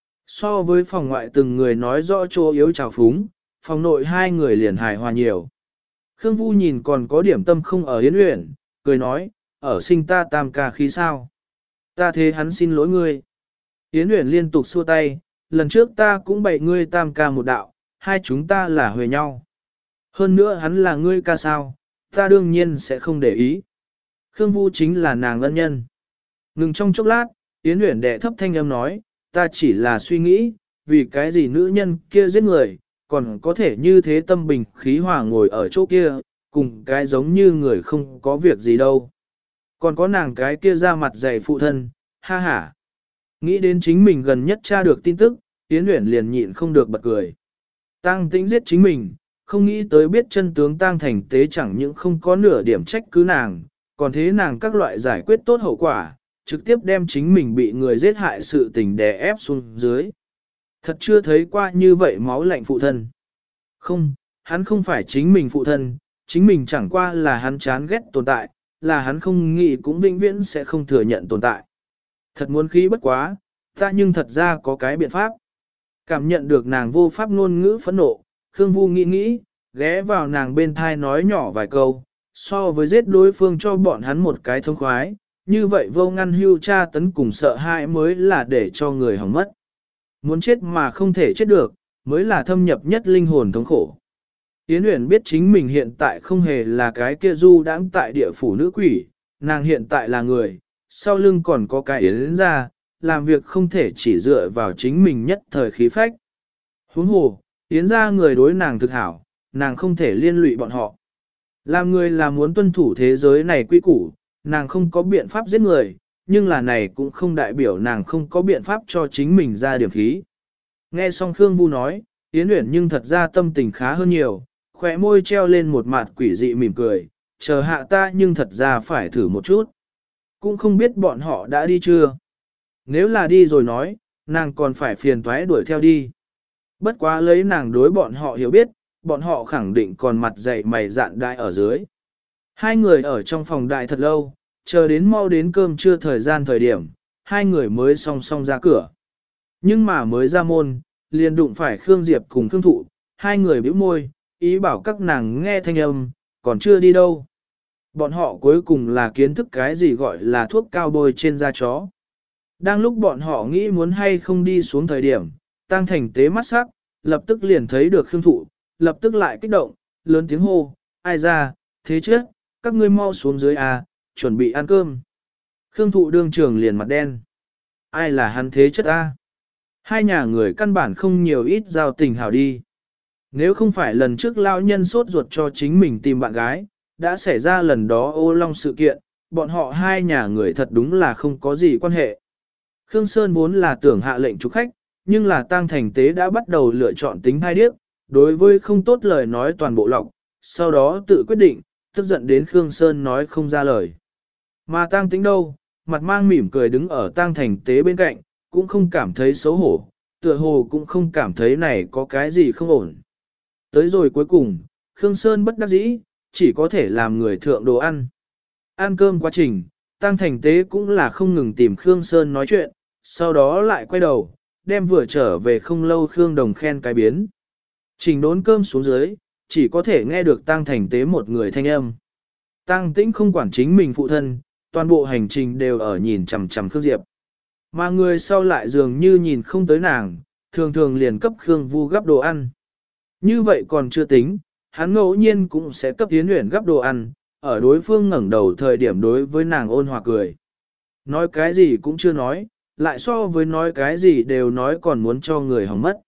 So với phòng ngoại từng người nói rõ chỗ yếu trào phúng, phòng nội hai người liền hài hòa nhiều. Khương Vu nhìn còn có điểm tâm không ở Yến Uyển, cười nói, ở sinh ta tam ca khí sao. Ta thế hắn xin lỗi ngươi. Yến Uyển liên tục xua tay, lần trước ta cũng bày ngươi tam ca một đạo, hai chúng ta là huề nhau. Hơn nữa hắn là ngươi ca sao, ta đương nhiên sẽ không để ý. Khương Vu chính là nàng ân nhân. Ngừng trong chốc lát, Yến Uyển đệ thấp thanh âm nói, ta chỉ là suy nghĩ, vì cái gì nữ nhân kia giết người, còn có thể như thế tâm bình khí hòa ngồi ở chỗ kia, cùng cái giống như người không có việc gì đâu. Còn có nàng cái kia ra mặt dày phụ thân, ha ha. Nghĩ đến chính mình gần nhất tra được tin tức, Yến Uyển liền nhịn không được bật cười. Tăng Tĩnh giết chính mình, không nghĩ tới biết chân tướng Tăng Thành Tế chẳng những không có nửa điểm trách cứ nàng, còn thế nàng các loại giải quyết tốt hậu quả, trực tiếp đem chính mình bị người giết hại sự tình đè ép xuống dưới. Thật chưa thấy qua như vậy máu lạnh phụ thân. Không, hắn không phải chính mình phụ thân, chính mình chẳng qua là hắn chán ghét tồn tại, là hắn không nghĩ cũng vĩnh viễn sẽ không thừa nhận tồn tại. Thật muốn khí bất quá, ta nhưng thật ra có cái biện pháp. Cảm nhận được nàng vô pháp ngôn ngữ phẫn nộ, Khương Vu nghĩ, ghé vào nàng bên thai nói nhỏ vài câu, so với giết đối phương cho bọn hắn một cái thông khoái, như vậy vô ngăn hưu tra tấn cùng sợ hãi mới là để cho người hỏng mất. Muốn chết mà không thể chết được, mới là thâm nhập nhất linh hồn thống khổ. Yến Uyển biết chính mình hiện tại không hề là cái kia du đãng tại địa phủ nữ quỷ, nàng hiện tại là người, sau lưng còn có cái Yến ra, làm việc không thể chỉ dựa vào chính mình nhất thời khí phách. Huống hồ, Yến ra người đối nàng thực hảo, nàng không thể liên lụy bọn họ. Làm người là muốn tuân thủ thế giới này quy củ, nàng không có biện pháp giết người, nhưng là này cũng không đại biểu nàng không có biện pháp cho chính mình ra điểm khí. Nghe xong Khương Vu nói, Yến Uyển nhưng thật ra tâm tình khá hơn nhiều, khóe môi treo lên một mặt quỷ dị mỉm cười, chờ hạ ta nhưng thật ra phải thử một chút. Cũng không biết bọn họ đã đi chưa. Nếu là đi rồi nói, nàng còn phải phiền toái đuổi theo đi. Bất quá lấy nàng đối bọn họ hiểu biết, bọn họ khẳng định còn mặt dày mày dạn đại ở dưới. Hai người ở trong phòng đại thật lâu, chờ đến mau đến cơm trưa thời điểm, hai người mới song song ra cửa. Nhưng mà mới ra môn, liền đụng phải Khương Diệp cùng Khương Thụ, hai người bĩu môi, ý bảo các nàng nghe thanh âm, còn chưa đi đâu. Bọn họ cuối cùng là kiến thức cái gì gọi là thuốc cao bôi trên da chó. Đang lúc bọn họ nghĩ muốn hay không đi xuống thời điểm, Tăng Thành Tế mắt sắc, lập tức liền thấy được Khương Thụ, lập tức lại kích động, lớn tiếng hô, ai ra, thế chứ, các ngươi mau xuống dưới à, chuẩn bị ăn cơm. Khương Thụ đương trường liền mặt đen. Ai là hắn thế chất a? Hai nhà người căn bản không nhiều ít giao tình hảo đi. Nếu không phải lần trước lão nhân sốt ruột cho chính mình tìm bạn gái, đã xảy ra lần đó ô long sự kiện, bọn họ hai nhà người thật đúng là không có gì quan hệ. Khương Sơn vốn là tưởng hạ lệnh chúc khách, nhưng là Tăng Thành Tế đã bắt đầu lựa chọn tính thai điếc, đối với không tốt lời nói toàn bộ lọc, sau đó tự quyết định, tức giận đến Khương Sơn nói không ra lời. Mà Tăng Tĩnh đâu, mặt mang mỉm cười đứng ở Tăng Thành Tế bên cạnh, cũng không cảm thấy xấu hổ, tựa hồ cũng không cảm thấy này có cái gì không ổn. Tới rồi cuối cùng, Khương Sơn bất đắc dĩ, chỉ có thể làm người thượng đồ ăn. Ăn cơm quá trình, Tăng Thành Tế cũng là không ngừng tìm Khương Sơn nói chuyện, sau đó lại quay đầu, đem vừa trở về không lâu Khương Đồng khen cái biến. Trình đốn cơm xuống dưới, chỉ có thể nghe được Tăng Thành Tế một người thanh âm. Tăng Tĩnh không quản chính mình phụ thân, toàn bộ hành trình đều ở nhìn chằm chằm Khương Diệp. Mà người sau lại dường như nhìn không tới nàng, thường thường liền cấp Khương Vu gắp đồ ăn. Như vậy còn chưa tính, hắn ngẫu nhiên cũng sẽ cấp Yến Uyển gắp đồ ăn, ở đối phương ngẩng đầu thời điểm đối với nàng ôn hòa cười. Nói cái gì cũng chưa nói, lại so với nói cái gì đều nói còn muốn cho người hỏng mất.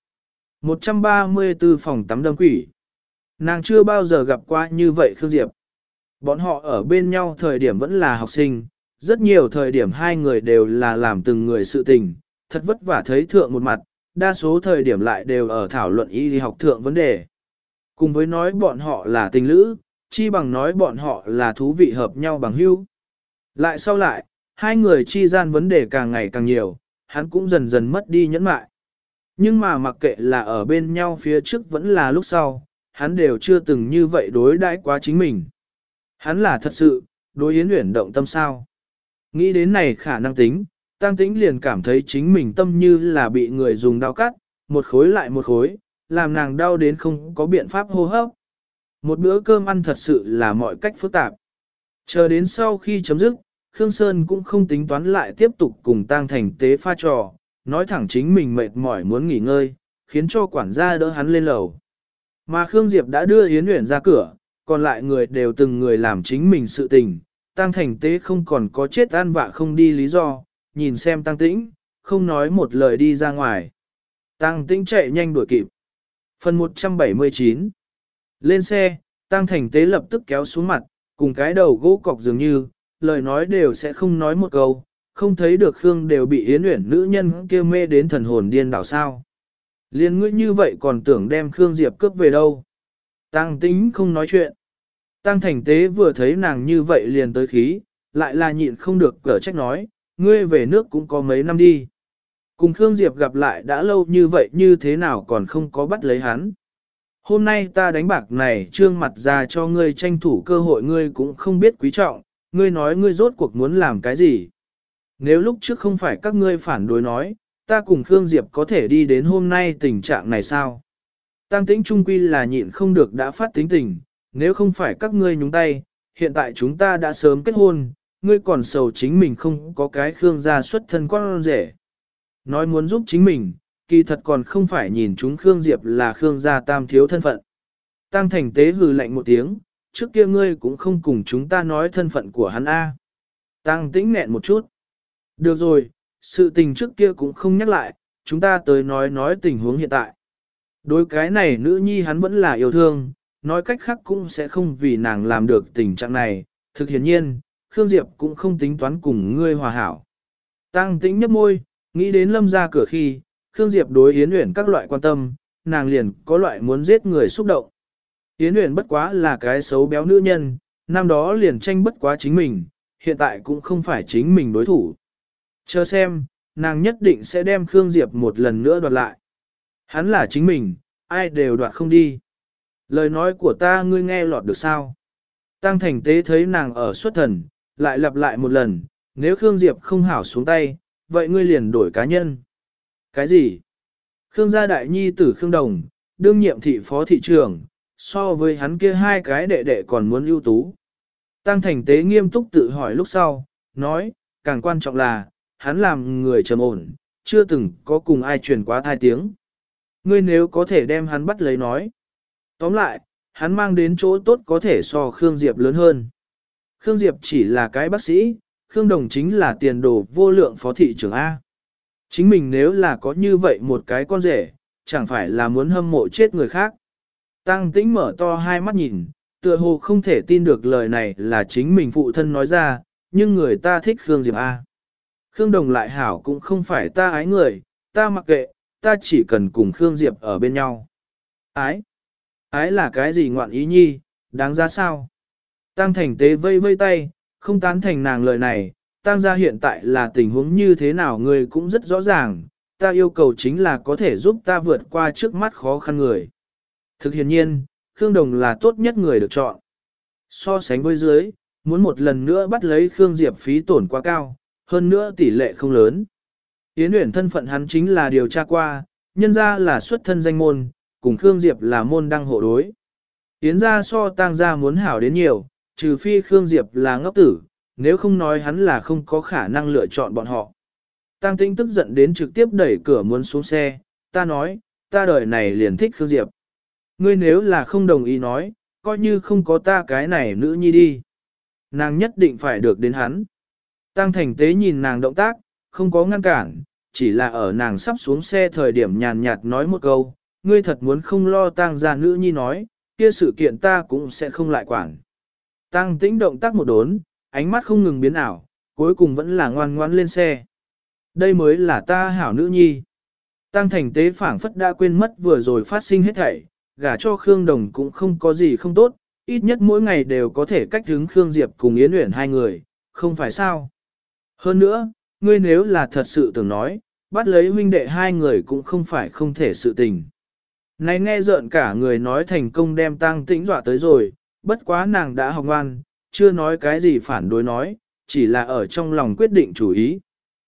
134 phòng tắm đâm quỷ. Nàng chưa bao giờ gặp qua như vậy Khương Diệp. Bọn họ ở bên nhau thời điểm vẫn là học sinh, rất nhiều thời điểm hai người đều là làm từng người sự tình, thật vất vả thấy thượng một mặt, đa số thời điểm lại đều ở thảo luận y học thượng vấn đề. Cùng với nói bọn họ là tình lữ, chi bằng nói bọn họ là thú vị hợp nhau bằng hữu. Lại sau lại, hai người chi gian vấn đề càng ngày càng nhiều, hắn cũng dần dần mất đi nhẫn mại. Nhưng mà mặc kệ là ở bên nhau phía trước vẫn là lúc sau, hắn đều chưa từng như vậy đối đãi quá chính mình. Hắn là thật sự, đối Yến Uyển động tâm sao. Nghĩ đến này khả năng tính, Tăng Tĩnh liền cảm thấy chính mình tâm như là bị người dùng dao cắt, một khối lại một khối, làm nàng đau đến không có biện pháp hô hấp. Một bữa cơm ăn thật sự là mọi cách phức tạp. Chờ đến sau khi chấm dứt, Khương Sơn cũng không tính toán lại tiếp tục cùng Tăng Thành Tế pha trò, nói thẳng chính mình mệt mỏi muốn nghỉ ngơi, khiến cho quản gia đỡ hắn lên lầu. Mà Khương Diệp đã đưa Yến Uyển ra cửa, còn lại người đều từng người làm chính mình sự tình, Tăng Thành Tế không còn có chết ăn vạ không đi lý do, nhìn xem Tăng Tĩnh, không nói một lời đi ra ngoài. Tăng Tĩnh chạy nhanh đuổi kịp. Phần 179 Lên xe, Tăng Thành Tế lập tức kéo xuống mặt, cùng cái đầu gỗ cọc dường như, lời nói đều sẽ không nói một câu, không thấy được Khương đều bị Yến Uyển nữ nhân kia mê đến thần hồn điên đảo sao. Liên ngươi như vậy còn tưởng đem Khương Diệp cướp về đâu. Tăng Tĩnh không nói chuyện. Tăng Thành Tế vừa thấy nàng như vậy liền tới khí, lại là nhịn không được cở trách nói, ngươi về nước cũng có mấy năm đi. Cùng Khương Diệp gặp lại đã lâu như vậy như thế nào còn không có bắt lấy hắn. Hôm nay ta đánh bạc này trương mặt ra cho ngươi tranh thủ cơ hội ngươi cũng không biết quý trọng, ngươi nói ngươi rốt cuộc muốn làm cái gì. Nếu lúc trước không phải các ngươi phản đối nói, ta cùng Khương Diệp có thể đi đến hôm nay tình trạng này sao? Tăng Tĩnh trung quy là nhịn không được đã phát tính tình, nếu không phải các ngươi nhúng tay, hiện tại chúng ta đã sớm kết hôn, ngươi còn sầu chính mình không có cái Khương gia xuất thân con rể. Nói muốn giúp chính mình, kỳ thật còn không phải nhìn chúng Khương Diệp là Khương gia tam thiếu thân phận. Tăng Thành Tế hừ lạnh một tiếng, trước kia ngươi cũng không cùng chúng ta nói thân phận của hắn A. Tăng Tĩnh nghẹn một chút. Được rồi, sự tình trước kia cũng không nhắc lại, chúng ta tới nói tình huống hiện tại. Đối cái này nữ nhi hắn vẫn là yêu thương, nói cách khác cũng sẽ không vì nàng làm được tình trạng này, thực hiển nhiên, Khương Diệp cũng không tính toán cùng ngươi hòa hảo. Tăng Tĩnh nhấp môi, nghĩ đến Lâm ra cửa khi, Khương Diệp đối Yến Uyển các loại quan tâm, nàng liền có loại muốn giết người xúc động. Yến Uyển bất quá là cái xấu béo nữ nhân, năm đó liền tranh bất quá chính mình, hiện tại cũng không phải chính mình đối thủ. Chờ xem, nàng nhất định sẽ đem Khương Diệp một lần nữa đoạt lại. Hắn là chính mình, ai đều đoạt không đi. Lời nói của ta ngươi nghe lọt được sao? Tăng Thành Tế thấy nàng ở xuất thần, lại lặp lại một lần, nếu Khương Diệp không hảo xuống tay, vậy ngươi liền đổi cá nhân. Cái gì? Khương gia đại nhi tử Khương Đồng, đương nhiệm thị phó thị trưởng, so với hắn kia hai cái đệ đệ còn muốn ưu tú. Tăng Thành Tế nghiêm túc tự hỏi lúc sau, nói, càng quan trọng là, hắn làm người trầm ổn, chưa từng có cùng ai truyền quá thai tiếng. Ngươi nếu có thể đem hắn bắt lấy nói. Tóm lại, hắn mang đến chỗ tốt có thể so Khương Diệp lớn hơn. Khương Diệp chỉ là cái bác sĩ, Khương Đồng chính là tiền đồ vô lượng phó thị trưởng A. Chính mình nếu là có như vậy một cái con rể, chẳng phải là muốn hâm mộ chết người khác. Tăng Tĩnh mở to hai mắt nhìn, tựa hồ không thể tin được lời này là chính mình phụ thân nói ra, nhưng người ta thích Khương Diệp A. Khương Đồng lại hảo cũng không phải ta ái người, ta mặc kệ, ta chỉ cần cùng Khương Diệp ở bên nhau. Ái? Ái là cái gì ngoạn ý nhi, đáng giá sao? Tăng Thành Tế vây vây tay, không tán thành nàng lời này, Tăng gia hiện tại là tình huống như thế nào người cũng rất rõ ràng, ta yêu cầu chính là có thể giúp ta vượt qua trước mắt khó khăn người. Thực hiện nhiên, Khương Đồng là tốt nhất người được chọn. So sánh với dưới, muốn một lần nữa bắt lấy Khương Diệp phí tổn quá cao, hơn nữa tỷ lệ không lớn. Yến Uyển thân phận hắn chính là điều tra qua, nhân ra là xuất thân danh môn, cùng Khương Diệp là môn đăng hộ đối. Yến gia so Tang gia muốn hảo đến nhiều, trừ phi Khương Diệp là ngốc tử, nếu không nói hắn là không có khả năng lựa chọn bọn họ. Tang Tĩnh tức giận đến trực tiếp đẩy cửa muốn xuống xe, ta nói, ta đời này liền thích Khương Diệp. Ngươi nếu là không đồng ý nói, coi như không có ta cái này nữ nhi đi. Nàng nhất định phải được đến hắn. Tang Thành Tế nhìn nàng động tác, không có ngăn cản, chỉ là ở nàng sắp xuống xe thời điểm nhàn nhạt nói một câu, ngươi thật muốn không lo Tang gia nữ nhi nói, kia sự kiện ta cũng sẽ không lại quản. Tang Tĩnh động tác một đốn, ánh mắt không ngừng biến ảo, cuối cùng vẫn là ngoan ngoãn lên xe. Đây mới là ta hảo nữ nhi. Tang Thành Tế phảng phất đã quên mất vừa rồi phát sinh hết thảy, gả cho Khương Đồng cũng không có gì không tốt, ít nhất mỗi ngày đều có thể cách hứng Khương Diệp cùng Yến Uyển hai người, không phải sao. Hơn nữa, ngươi nếu là thật sự tưởng nói, bắt lấy huynh đệ hai người cũng không phải không thể sự tình. Này nghe rợn cả người nói thành công đem Tang Tĩnh dọa tới rồi, bất quá nàng đã học ngoan, chưa nói cái gì phản đối nói, chỉ là ở trong lòng quyết định chủ ý.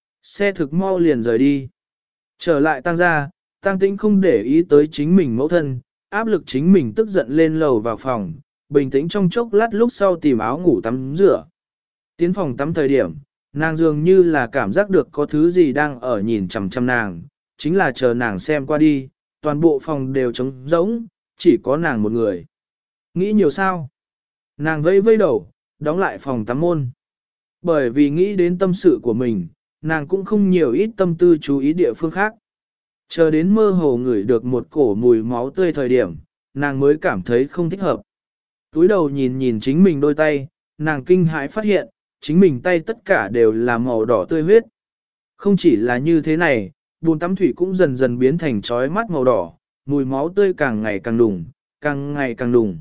Xe thực mau liền rời đi. Trở lại Tang gia, Tang Tĩnh không để ý tới chính mình mẫu thân, áp lực chính mình tức giận lên lầu vào phòng, bình tĩnh trong chốc lát lúc sau tìm áo ngủ tắm rửa. Tiến phòng tắm thời điểm, nàng dường như là cảm giác được có thứ gì đang ở nhìn chằm chằm nàng, chính là chờ nàng xem qua đi, toàn bộ phòng đều trống rỗng, chỉ có nàng một người. Nghĩ nhiều sao? Nàng vẫy vẫy đầu, đóng lại phòng tắm môn. Bởi vì nghĩ đến tâm sự của mình, nàng cũng không nhiều ít tâm tư chú ý địa phương khác. Chờ đến mơ hồ ngửi được một cổ mùi máu tươi thời điểm, nàng mới cảm thấy không thích hợp. Túi đầu nhìn nhìn chính mình đôi tay, nàng kinh hãi phát hiện, chính mình tay tất cả đều là màu đỏ tươi huyết. Không chỉ là như thế này, bồn tắm thủy cũng dần dần biến thành trói mắt màu đỏ, mùi máu tươi càng ngày càng đùng, càng ngày càng đùng.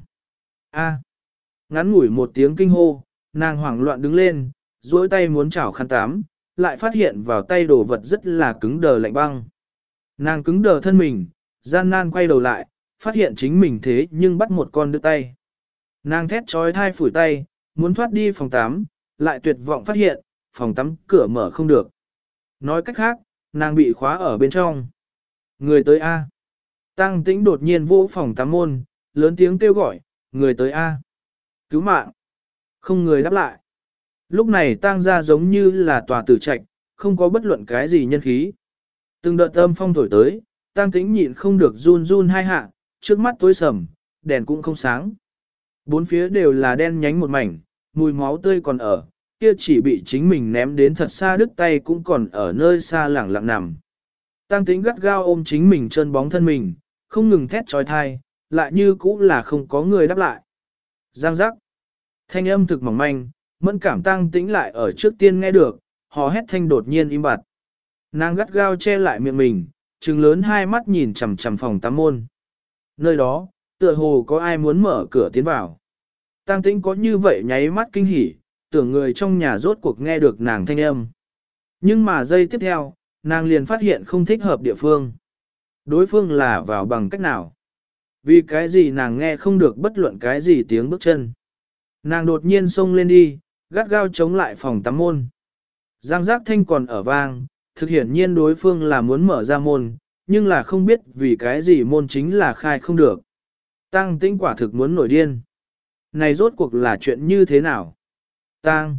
A. Ngắn ngủi một tiếng kinh hô, nàng hoảng loạn đứng lên, duỗi tay muốn chảo khăn tắm, lại phát hiện vào tay đồ vật rất là cứng đờ lạnh băng. Nàng cứng đờ thân mình, gian nan quay đầu lại, phát hiện chính mình thế nhưng bắt một con đứt tay. Nàng thét trói thai phủi tay, muốn thoát đi phòng tắm, lại tuyệt vọng phát hiện, phòng tắm cửa mở không được. Nói cách khác, nàng bị khóa ở bên trong. Người tới A. Tăng Tĩnh đột nhiên vô phòng tắm môn, lớn tiếng kêu gọi, người tới A. Cứu mạng. Không người đáp lại. Lúc này Tăng gia giống như là tòa tử trạch, không có bất luận cái gì nhân khí. Từng đợt âm phong thổi tới, Tăng Tĩnh nhịn không được run run hai hạ, trước mắt tối sầm, đèn cũng không sáng. Bốn phía đều là đen nhánh một mảnh, mùi máu tươi còn ở, kia chỉ bị chính mình ném đến thật xa đứt tay cũng còn ở nơi xa lẳng lặng nằm. Tăng Tĩnh gắt gao ôm chính mình chân bóng thân mình, không ngừng thét trói thai, lại như cũ là không có người đáp lại. Giang giác. Thanh âm thực mỏng manh, mẫn cảm Tăng Tĩnh lại ở trước tiên nghe được, hò hét thanh đột nhiên im bặt. Nàng gắt gao che lại miệng mình, trừng lớn hai mắt nhìn chằm chằm phòng tắm môn. Nơi đó, tựa hồ có ai muốn mở cửa tiến vào. Tăng Tĩnh có như vậy nháy mắt kinh hỉ, tưởng người trong nhà rốt cuộc nghe được nàng thanh âm. Nhưng mà giây tiếp theo, nàng liền phát hiện không thích hợp địa phương. Đối phương là vào bằng cách nào? Vì cái gì nàng nghe không được bất luận cái gì tiếng bước chân. Nàng đột nhiên xông lên đi, gắt gao chống lại phòng tắm môn. Giang giác thanh còn ở vang, thực hiển nhiên đối phương là muốn mở ra môn, nhưng là không biết vì cái gì môn chính là khai không được. Tăng Tĩnh quả thực muốn nổi điên. Này rốt cuộc là chuyện như thế nào? Tăng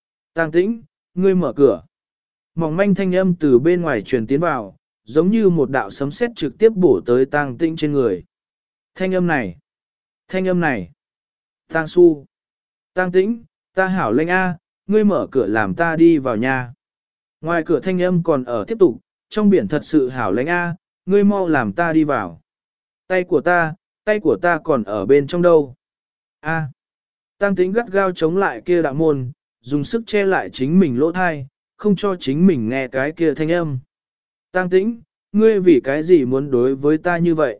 Tĩnh, ngươi mở cửa. Mỏng manh thanh âm từ bên ngoài truyền tiến vào, giống như một đạo sấm sét trực tiếp bổ tới Tăng Tĩnh trên người. Thanh âm này, Thanh âm này. Tang Su. Tang Tĩnh, ta hảo lệnh A, ngươi mở cửa làm ta đi vào nhà. Ngoài cửa thanh âm còn ở tiếp tục, trong biển thật sự hảo lệnh A, ngươi mau làm ta đi vào. Tay của ta còn ở bên trong đâu. A. Tang Tĩnh gắt gao chống lại kia đạo môn, dùng sức che lại chính mình lỗ thai, không cho chính mình nghe cái kia thanh âm. Tang Tĩnh, ngươi vì cái gì muốn đối với ta như vậy?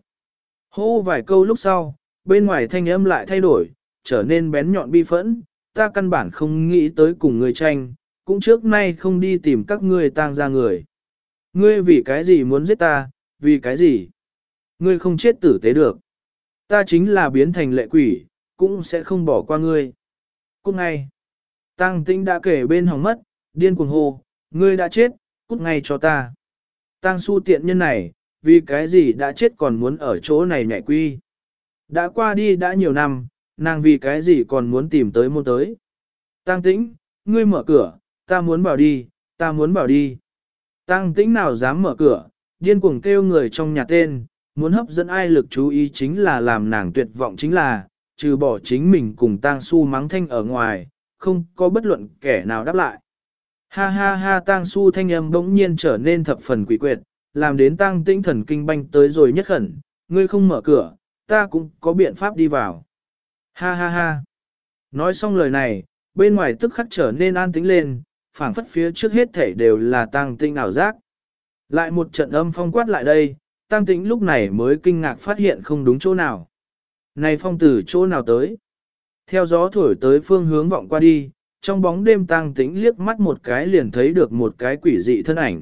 Hô vài câu lúc sau, bên ngoài thanh âm lại thay đổi, trở nên bén nhọn bi phẫn, ta căn bản không nghĩ tới cùng ngươi tranh, cũng trước nay không đi tìm các ngươi Tang ra người. Ngươi vì cái gì muốn giết ta, vì cái gì? Ngươi không chết tử tế được. Ta chính là biến thành lệ quỷ, cũng sẽ không bỏ qua ngươi. Cút ngay. Tang Tĩnh đã kể bên hỏng mất, điên cuồng hô, ngươi đã chết, cút ngay cho ta. Tang Su tiện nhân này, vì cái gì đã chết còn muốn ở chỗ này nhảy quy. Đã qua đi đã nhiều năm, nàng vì cái gì còn muốn tìm tới môn tới. Tang Tĩnh, ngươi mở cửa, ta muốn vào đi, ta muốn vào đi. Tang Tĩnh nào dám mở cửa, điên cuồng kêu người trong nhà tên, muốn hấp dẫn ai lực chú ý chính là làm nàng tuyệt vọng chính là, trừ bỏ chính mình cùng Tang Su mắng thanh ở ngoài, không có bất luận kẻ nào đáp lại. Ha ha ha, Tang Su thanh âm bỗng nhiên trở nên thập phần quỷ quyệt, làm đến Tang Tĩnh thần kinh banh tới rồi nhất khẩn, ngươi không mở cửa, ta cũng có biện pháp đi vào. Ha ha ha. Nói xong lời này, bên ngoài tức khắc trở nên an tĩnh lên, phảng phất phía trước hết thảy đều là Tang Tĩnh ảo giác. Lại một trận âm phong quát lại đây, Tang Tĩnh lúc này mới kinh ngạc phát hiện không đúng chỗ nào. Này phong từ chỗ nào tới? Theo gió thổi tới phương hướng vọng qua đi, trong bóng đêm Tang Tĩnh liếc mắt một cái liền thấy được một cái quỷ dị thân ảnh.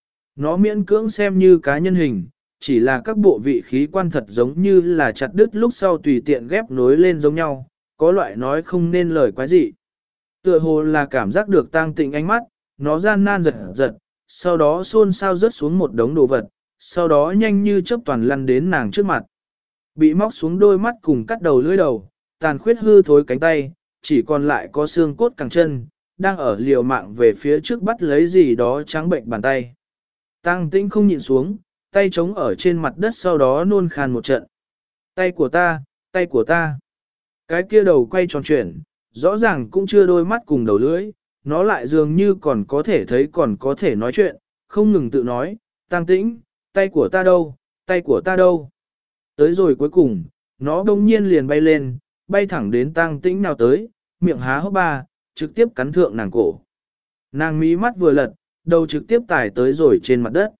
Nó miễn cưỡng xem như cá nhân hình, chỉ là các bộ vị khí quan thật giống như là chặt đứt lúc sau tùy tiện ghép nối lên giống nhau, có loại nói không nên lời quái dị. Tựa hồ là cảm giác được Tang Tĩnh ánh mắt, nó gian nan giật giật, sau đó xôn xao rớt xuống một đống đồ vật, sau đó nhanh như chớp toàn lăn đến nàng trước mặt. Bị móc xuống đôi mắt cùng cắt đầu lưỡi đầu, tàn khuyết hư thối cánh tay, chỉ còn lại có xương cốt cẳng chân, đang ở liều mạng về phía trước bắt lấy gì đó trắng bệnh bàn tay. Tang Tĩnh không nhịn xuống, tay chống ở trên mặt đất sau đó nôn khan một trận. Tay của ta, tay của ta. Cái kia đầu quay tròn chuyển, rõ ràng cũng chưa đôi mắt cùng đầu lưỡi, nó lại dường như còn có thể thấy còn có thể nói chuyện, không ngừng tự nói, Tang Tĩnh, tay của ta đâu, tay của ta đâu. Tới rồi cuối cùng, nó đông nhiên liền bay lên, bay thẳng đến Tang Tĩnh nào tới, miệng há hốc ba, trực tiếp cắn thượng nàng cổ. Nàng mí mắt vừa lật, đầu trực tiếp tải tới rồi trên mặt đất.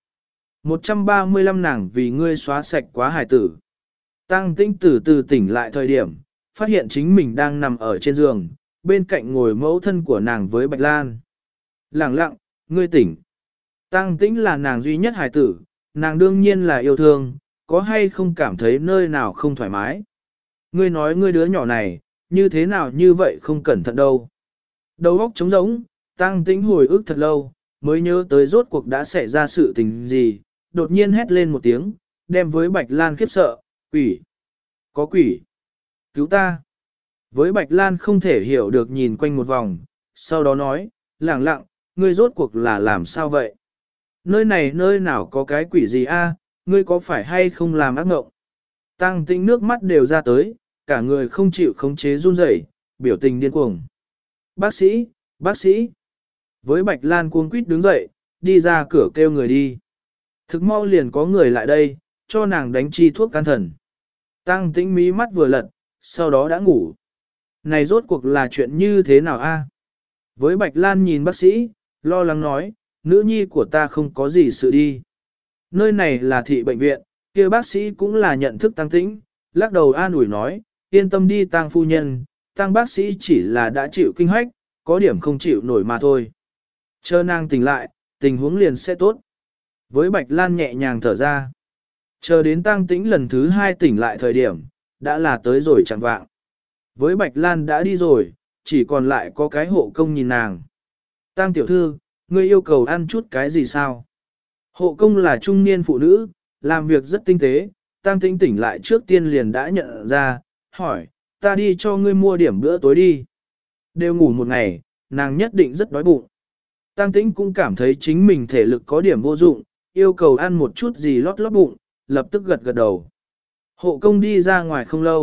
135 nàng vì ngươi xóa sạch quá hài tử. Tang Tĩnh từ từ tỉnh lại thời điểm, phát hiện chính mình đang nằm ở trên giường, bên cạnh ngồi mẫu thân của nàng với Bạch Lan. Lẳng lặng, ngươi tỉnh. Tang Tĩnh là nàng duy nhất hài tử, nàng đương nhiên là yêu thương, có hay không cảm thấy nơi nào không thoải mái. Ngươi nói ngươi đứa nhỏ này, như thế nào như vậy không cẩn thận đâu. Đầu óc trống rỗng, Tang Tĩnh hồi ức thật lâu, mới nhớ tới rốt cuộc đã xảy ra sự tình gì, đột nhiên hét lên một tiếng, đem với Bạch Lan khiếp sợ, quỷ, có quỷ, cứu ta. Với Bạch Lan không thể hiểu được nhìn quanh một vòng, sau đó nói, lẳng lặng, ngươi rốt cuộc là làm sao vậy? Nơi này nơi nào có cái quỷ gì a? Ngươi có phải hay không làm ác mộng? Tang Tĩnh nước mắt đều ra tới, cả người không chịu khống chế run rẩy, biểu tình điên cuồng. Bác sĩ, bác sĩ. Với Bạch Lan cuống quýt đứng dậy, đi ra cửa kêu người đi. Thực mau liền có người lại đây, cho nàng đánh chi thuốc can thần. Tang Tĩnh mí mắt vừa lật, sau đó đã ngủ. Này rốt cuộc là chuyện như thế nào a? Với Bạch Lan nhìn bác sĩ, lo lắng nói, nữ nhi của ta không có gì sự đi. Nơi này là thị bệnh viện, kia bác sĩ cũng là nhận thức Tang Tĩnh, lắc đầu an ủi nói, yên tâm đi Tang phu nhân, Tang bác sĩ chỉ là đã chịu kinh hách, có điểm không chịu nổi mà thôi. Chờ nàng tỉnh lại, tình huống liền sẽ tốt. Với Bạch Lan nhẹ nhàng thở ra. Chờ đến Tang Tĩnh lần thứ 2 tỉnh lại thời điểm, đã là tới rồi chẳng vạng. Với Bạch Lan đã đi rồi, chỉ còn lại có cái hộ công nhìn nàng. Tang tiểu thư, ngươi yêu cầu ăn chút cái gì sao? Hộ công là trung niên phụ nữ, làm việc rất tinh tế, Tang Tĩnh tỉnh lại trước tiên liền đã nhận ra, hỏi, ta đi cho ngươi mua điểm bữa tối đi. Đều ngủ một ngày, nàng nhất định rất đói bụng. Tang Tĩnh cũng cảm thấy chính mình thể lực có điểm vô dụng, yêu cầu ăn một chút gì lót lót bụng, lập tức gật gật đầu. Hộ công đi ra ngoài không lâu,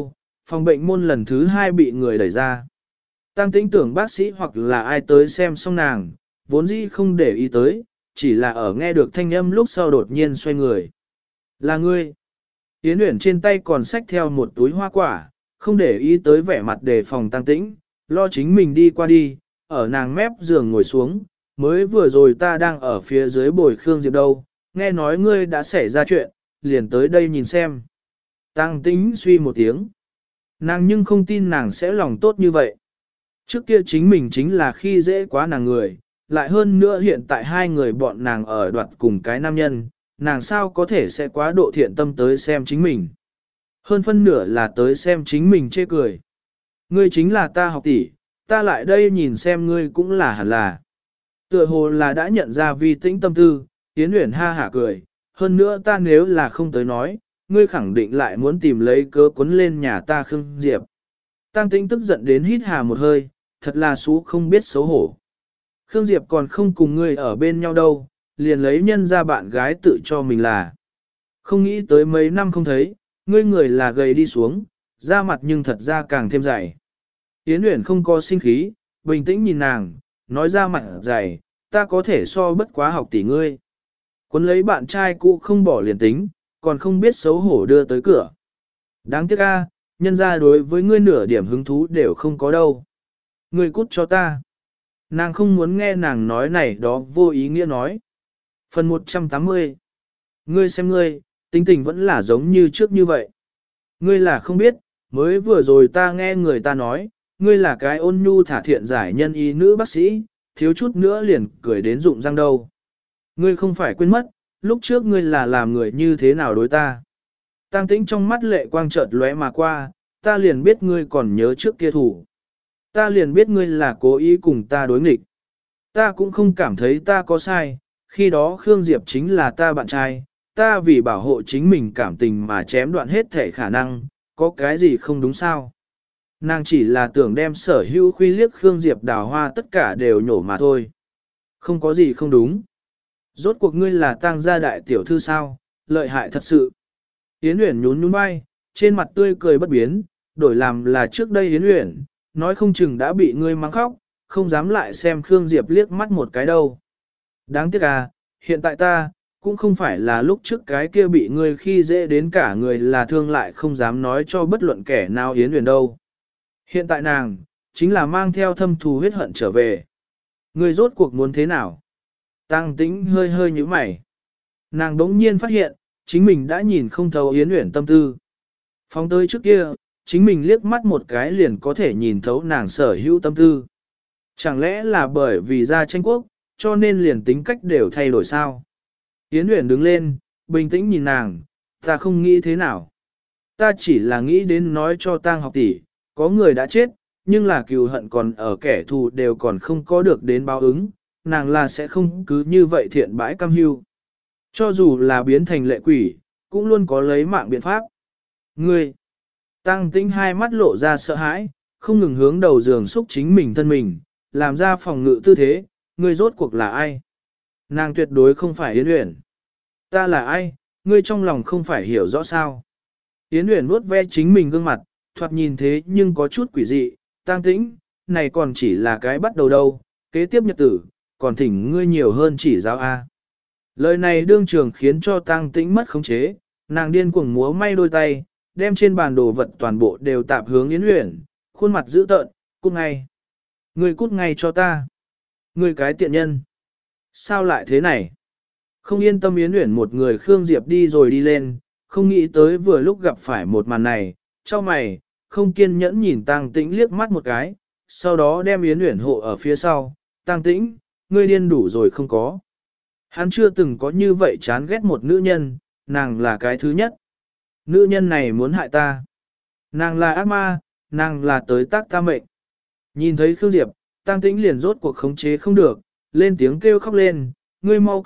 phòng bệnh môn lần thứ 2 bị người đẩy ra. Tăng Tĩnh tưởng bác sĩ hoặc là ai tới xem xong nàng, vốn dĩ không để ý tới, chỉ là ở nghe được thanh âm lúc sau đột nhiên xoay người. Là ngươi. Yến Uyển trên tay còn xách theo một túi hoa quả, không để ý tới vẻ mặt đề phòng Tăng Tĩnh, lo chính mình đi qua đi, ở nàng mép giường ngồi xuống, mới vừa rồi ta đang ở phía dưới bồi Khương Diệp đâu, nghe nói ngươi đã xảy ra chuyện, liền tới đây nhìn xem. Tăng Tĩnh suy một tiếng. Nàng nhưng không tin nàng sẽ lòng tốt như vậy. Trước kia chính mình chính là khi dễ quá nàng người, lại hơn nữa hiện tại hai người bọn nàng ở đoạt cùng cái nam nhân, nàng sao có thể sẽ quá độ thiện tâm tới xem chính mình. Hơn phân nửa là tới xem chính mình chê cười. Ngươi chính là ta học tỷ, ta lại đây nhìn xem ngươi cũng là hẳn là. Tựa hồ là đã nhận ra vi tĩnh tâm tư, Yến Uyển ha hả cười, hơn nữa ta nếu là không tới nói, ngươi khẳng định lại muốn tìm lấy cớ quấn lên nhà ta Khương Diệp. Tăng Tĩnh tức giận đến hít hà một hơi, thật là xú không biết xấu hổ. Khương Diệp còn không cùng ngươi ở bên nhau đâu, liền lấy nhân ra bạn gái tự cho mình là. Không nghĩ tới mấy năm không thấy, ngươi người là gầy đi xuống, da mặt nhưng thật ra càng thêm dày. Yến Uyển không có sinh khí, bình tĩnh nhìn nàng, nói ra mặt dày, ta có thể so bất quá học tỷ ngươi. Quấn lấy bạn trai cũ không bỏ liền tính, còn không biết xấu hổ đưa tới cửa. Đáng tiếc a, nhân ra đối với ngươi nửa điểm hứng thú đều không có đâu. Ngươi cút cho ta. Nàng không muốn nghe nàng nói này đó vô ý nghĩa nói. Phần 180. Ngươi xem ngươi, tính tình vẫn là giống như trước như vậy. Ngươi là không biết, mới vừa rồi ta nghe người ta nói, ngươi là cái ôn nhu thả thiện giải nhân y nữ bác sĩ, thiếu chút nữa liền cười đến rụng răng đâu. Ngươi không phải quên mất, lúc trước ngươi là làm người như thế nào đối ta. Tăng Tĩnh trong mắt lệ quang chợt lóe mà qua, ta liền biết ngươi còn nhớ trước kia thủ. Ta liền biết ngươi là cố ý cùng ta đối nghịch. Ta cũng không cảm thấy ta có sai, khi đó Khương Diệp chính là ta bạn trai, ta vì bảo hộ chính mình cảm tình mà chém đoạn hết thể khả năng, có cái gì không đúng sao. Nàng chỉ là tưởng đem sở hữu khuy liếc Khương Diệp đào hoa tất cả đều nhổ mà thôi. Không có gì không đúng. Rốt cuộc ngươi là tang gia đại tiểu thư sao, lợi hại thật sự. Yến Uyển nhún nhún vai, trên mặt tươi cười bất biến, đổi làm là trước đây Yến Uyển, nói không chừng đã bị ngươi mắng khóc, không dám lại xem Khương Diệp liếc mắt một cái đâu. Đáng tiếc à, hiện tại ta, cũng không phải là lúc trước cái kia bị ngươi khi dễ đến cả người là thương lại không dám nói cho bất luận kẻ nào Yến Uyển đâu. Hiện tại nàng, chính là mang theo thâm thù huyết hận trở về. Ngươi rốt cuộc muốn thế nào? Tăng Tĩnh hơi hơi nhíu mày. Nàng đống nhiên phát hiện, chính mình đã nhìn không thấu Yến Uyển tâm tư. Phóng tới trước kia, chính mình liếc mắt một cái liền có thể nhìn thấu nàng sở hữu tâm tư. Chẳng lẽ là bởi vì ra tranh quốc, cho nên liền tính cách đều thay đổi sao? Yến Uyển đứng lên, bình tĩnh nhìn nàng, ta không nghĩ thế nào. Ta chỉ là nghĩ đến nói cho Tang học tỷ, có người đã chết, nhưng là cừu hận còn ở kẻ thù đều còn không có được đến báo ứng, nàng là sẽ không cứ như vậy thiện bãi cam hưu. Cho dù là biến thành lệ quỷ, cũng luôn có lấy mạng biện pháp. Ngươi, Tăng Tĩnh hai mắt lộ ra sợ hãi, không ngừng hướng đầu giường xúc chính mình thân mình, làm ra phòng ngự tư thế, ngươi rốt cuộc là ai? Nàng tuyệt đối không phải Yến Uyển. Ta là ai, ngươi trong lòng không phải hiểu rõ sao? Yến Uyển vuốt ve chính mình gương mặt, thoạt nhìn thế nhưng có chút quỷ dị, Tăng Tĩnh, này còn chỉ là cái bắt đầu đâu, kế tiếp nhật tử, còn thỉnh ngươi nhiều hơn chỉ giáo A. Lời này đương trường khiến cho Tăng Tĩnh mất khống chế, nàng điên cuồng múa may đôi tay, đem trên bàn đồ vật toàn bộ đều tạp hướng Yến Uyển, khuôn mặt dữ tợn, cút ngay. Ngươi cút ngay cho ta. Ngươi cái tiện nhân. Sao lại thế này? Không yên tâm Yến Uyển một người Khương Diệp đi rồi đi lên, không nghĩ tới vừa lúc gặp phải một màn này, cho mày, không kiên nhẫn nhìn Tăng Tĩnh liếc mắt một cái, sau đó đem Yến Uyển hộ ở phía sau, Tăng Tĩnh, ngươi điên đủ rồi không có. Hắn chưa từng có như vậy chán ghét một nữ nhân, nàng là cái thứ nhất. Nữ nhân này muốn hại ta. Nàng là ác ma, nàng là tới tác ta mệnh. Nhìn thấy Khương Diệp, Tăng Tĩnh liền rốt cuộc khống chế không được, lên tiếng kêu khóc lên, ngươi mau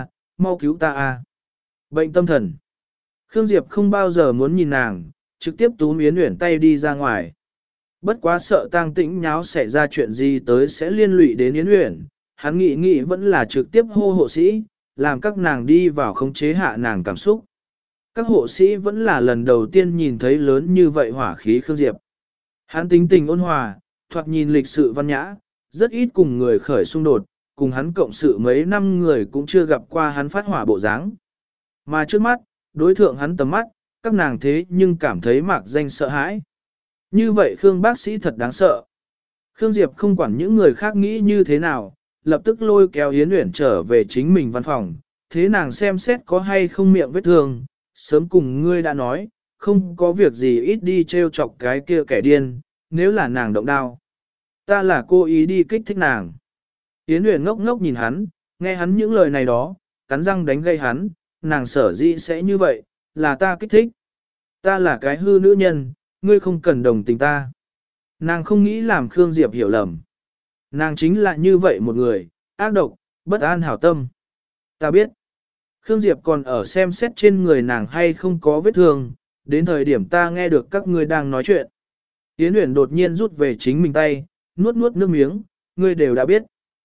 cứu ta à. Bệnh tâm thần. Khương Diệp không bao giờ muốn nhìn nàng, trực tiếp túm Yến Uyển tay đi ra ngoài. Bất quá sợ Tăng Tĩnh nháo xảy ra chuyện gì tới sẽ liên lụy đến Yến Uyển, hắn nghĩ vẫn là trực tiếp hô hộ sĩ, làm các nàng đi vào khống chế hạ nàng cảm xúc. các hộ sĩ vẫn là lần đầu tiên nhìn thấy lớn như vậy hỏa khí Khương Diệp. Hắn tính tình ôn hòa, thoạt nhìn lịch sự văn nhã, rất ít cùng người khởi xung đột, cùng hắn cộng sự mấy năm người cũng chưa gặp qua hắn phát hỏa bộ dáng. Mà trước mắt, đối thượng hắn tầm mắt, các nàng thế nhưng cảm thấy mạc danh sợ hãi. Như vậy Khương bác sĩ thật đáng sợ. Khương Diệp không quản những người khác nghĩ như thế nào, lập tức lôi kéo Yến Uyển trở về chính mình văn phòng, thế nàng xem xét có hay không miệng vết thương, sớm cùng ngươi đã nói, không có việc gì ít đi trêu chọc cái kia kẻ điên, nếu là nàng động đao. Ta là cô ý đi kích thích nàng. Yến Uyển ngốc ngốc nhìn hắn, nghe hắn những lời này đó, cắn răng đánh gây hắn, nàng sở dĩ sẽ như vậy, là ta kích thích. Ta là cái hư nữ nhân, ngươi không cần đồng tình ta. Nàng không nghĩ làm Khương Diệp hiểu lầm. Nàng chính là như vậy một người, ác độc, bất an hảo tâm. Ta biết. Khương Diệp còn ở xem xét trên người nàng hay không có vết thương, đến thời điểm ta nghe được các ngươi đang nói chuyện. Yến Uyển đột nhiên rút về chính mình tay, nuốt nuốt nước miếng, ngươi đều đã biết.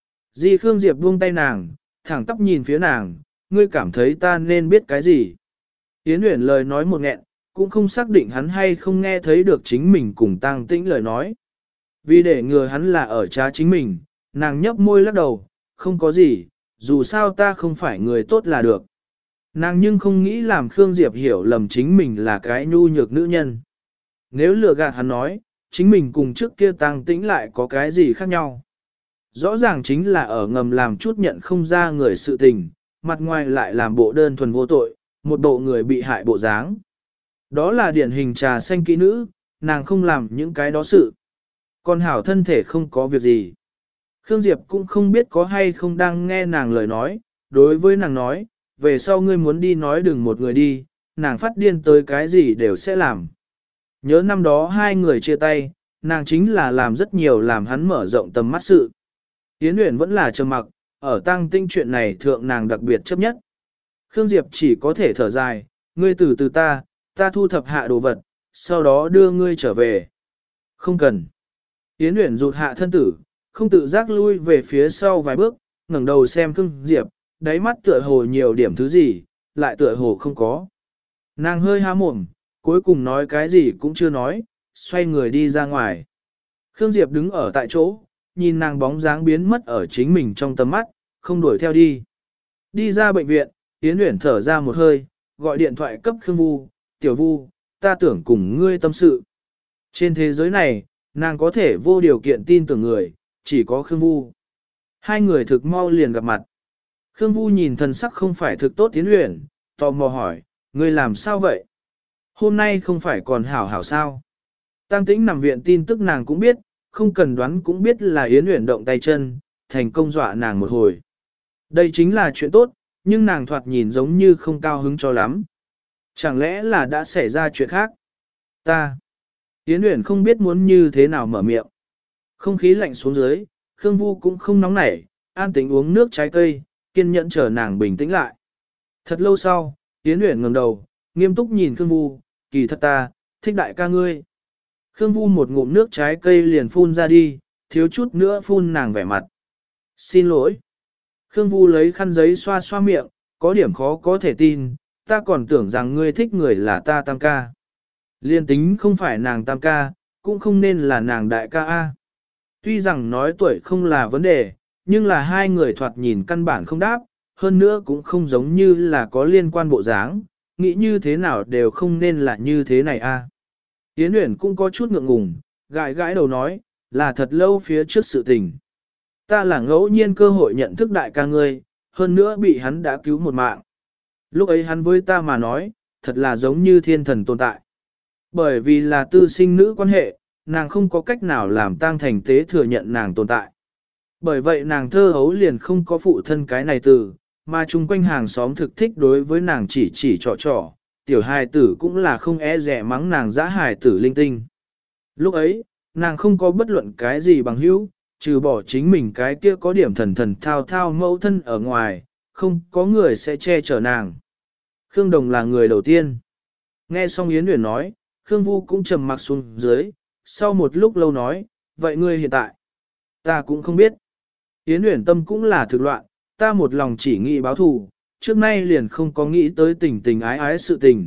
Di Khương Diệp buông tay nàng, thẳng tóc nhìn phía nàng, ngươi cảm thấy ta nên biết cái gì. Yến Uyển lời nói một nghẹn, cũng không xác định hắn hay không nghe thấy được chính mình cùng Tăng Tĩnh lời nói. Vì để ngừa hắn là ở trá chính mình, nàng nhấp môi lắc đầu, không có gì, dù sao ta không phải người tốt là được. Nàng nhưng không nghĩ làm Khương Diệp hiểu lầm chính mình là cái nhu nhược nữ nhân. Nếu lừa gạt hắn nói, chính mình cùng trước kia Tăng Tĩnh lại có cái gì khác nhau. Rõ ràng chính là ở ngầm làm chút nhận không ra người sự tình, mặt ngoài lại làm bộ đơn thuần vô tội, một bộ người bị hại bộ dáng. Đó là điển hình trà xanh kỹ nữ, nàng không làm những cái đó sự. Còn hảo thân thể không có việc gì. Khương Diệp cũng không biết có hay không đang nghe nàng lời nói, đối với nàng nói, về sau ngươi muốn đi nói đừng một người đi, nàng phát điên tới cái gì đều sẽ làm. Nhớ năm đó hai người chia tay, nàng chính là làm rất nhiều làm hắn mở rộng tầm mắt sự. Yến Uyển vẫn là trầm mặc, ở Tăng Tinh chuyện này thượng nàng đặc biệt chấp nhất. Khương Diệp chỉ có thể thở dài, ngươi từ từ ta thu thập hạ đồ vật, sau đó đưa ngươi trở về. Không cần. Yến Uyển rụt hạ thân tử, không tự giác lui về phía sau vài bước, ngẩng đầu xem Khương Diệp, đáy mắt tựa hồ nhiều điểm thứ gì, lại tựa hồ không có. Nàng hơi há mồm, cuối cùng nói cái gì cũng chưa nói, xoay người đi ra ngoài. Khương Diệp đứng ở tại chỗ, nhìn nàng bóng dáng biến mất ở chính mình trong tầm mắt, không đuổi theo đi. Đi ra bệnh viện, Yến Uyển thở ra một hơi, gọi điện thoại cấp Khương Vu, Tiểu Vu, ta tưởng cùng ngươi tâm sự. Trên thế giới này, nàng có thể vô điều kiện tin tưởng người, chỉ có Khương Vu. Hai người thực mau liền gặp mặt. Khương Vu nhìn thần sắc không phải thực tốt Yến Uyển, tò mò hỏi, ngươi làm sao vậy? Hôm nay không phải còn hảo hảo sao? Tăng Tĩnh nằm viện tin tức nàng cũng biết, không cần đoán cũng biết là Yến Uyển động tay chân, thành công dọa nàng một hồi. Đây chính là chuyện tốt, nhưng nàng thoạt nhìn giống như không cao hứng cho lắm. Chẳng lẽ là đã xảy ra chuyện khác? Ta. Yến Uyển không biết muốn như thế nào mở miệng. Không khí lạnh xuống dưới, Khương Vu cũng không nóng nảy, an tĩnh uống nước trái cây, kiên nhẫn chờ nàng bình tĩnh lại. Thật lâu sau, Yến Uyển ngẩng đầu, nghiêm túc nhìn Khương Vu, kỳ thật ta, thích đại ca ngươi. Khương Vu một ngụm nước trái cây liền phun ra đi, thiếu chút nữa phun nàng vẻ mặt. Xin lỗi. Khương Vu lấy khăn giấy xoa xoa miệng, có điểm khó có thể tin, ta còn tưởng rằng ngươi thích người là ta tam ca. Liên tính không phải nàng tam ca, cũng không nên là nàng đại ca A. Tuy rằng nói tuổi không là vấn đề, nhưng là hai người thoạt nhìn căn bản không đáp, hơn nữa cũng không giống như là có liên quan bộ dáng, nghĩ như thế nào đều không nên là như thế này A. Yến Uyển cũng có chút ngượng ngùng, gãi gãi đầu nói, là thật lâu phía trước sự tình. Ta là ngẫu nhiên cơ hội nhận thức đại ca ngươi, hơn nữa bị hắn đã cứu một mạng. Lúc ấy hắn với ta mà nói, thật là giống như thiên thần tồn tại. Bởi vì là tư sinh nữ quan hệ, nàng không có cách nào làm Tang Thành Tế thừa nhận nàng tồn tại. Bởi vậy nàng thơ hấu liền không có phụ thân cái này từ, mà chung quanh hàng xóm thực thích đối với nàng chỉ trò trò, tiểu hài tử cũng là không e rẻ mắng nàng dã hài tử linh tinh. Lúc ấy, nàng không có bất luận cái gì bằng hữu, trừ bỏ chính mình cái kia có điểm thần thần thao thao mẫu thân ở ngoài, không có người sẽ che chở nàng. Khương Đồng là người đầu tiên. Nghe xong Yến Uyển nói, Khương Vu cũng trầm mặc xuống dưới, sau một lúc lâu nói, vậy ngươi hiện tại? Ta cũng không biết. Yến Uyển tâm cũng là thực loạn, ta một lòng chỉ nghĩ báo thù, trước nay liền không có nghĩ tới tình tình ái ái sự tình,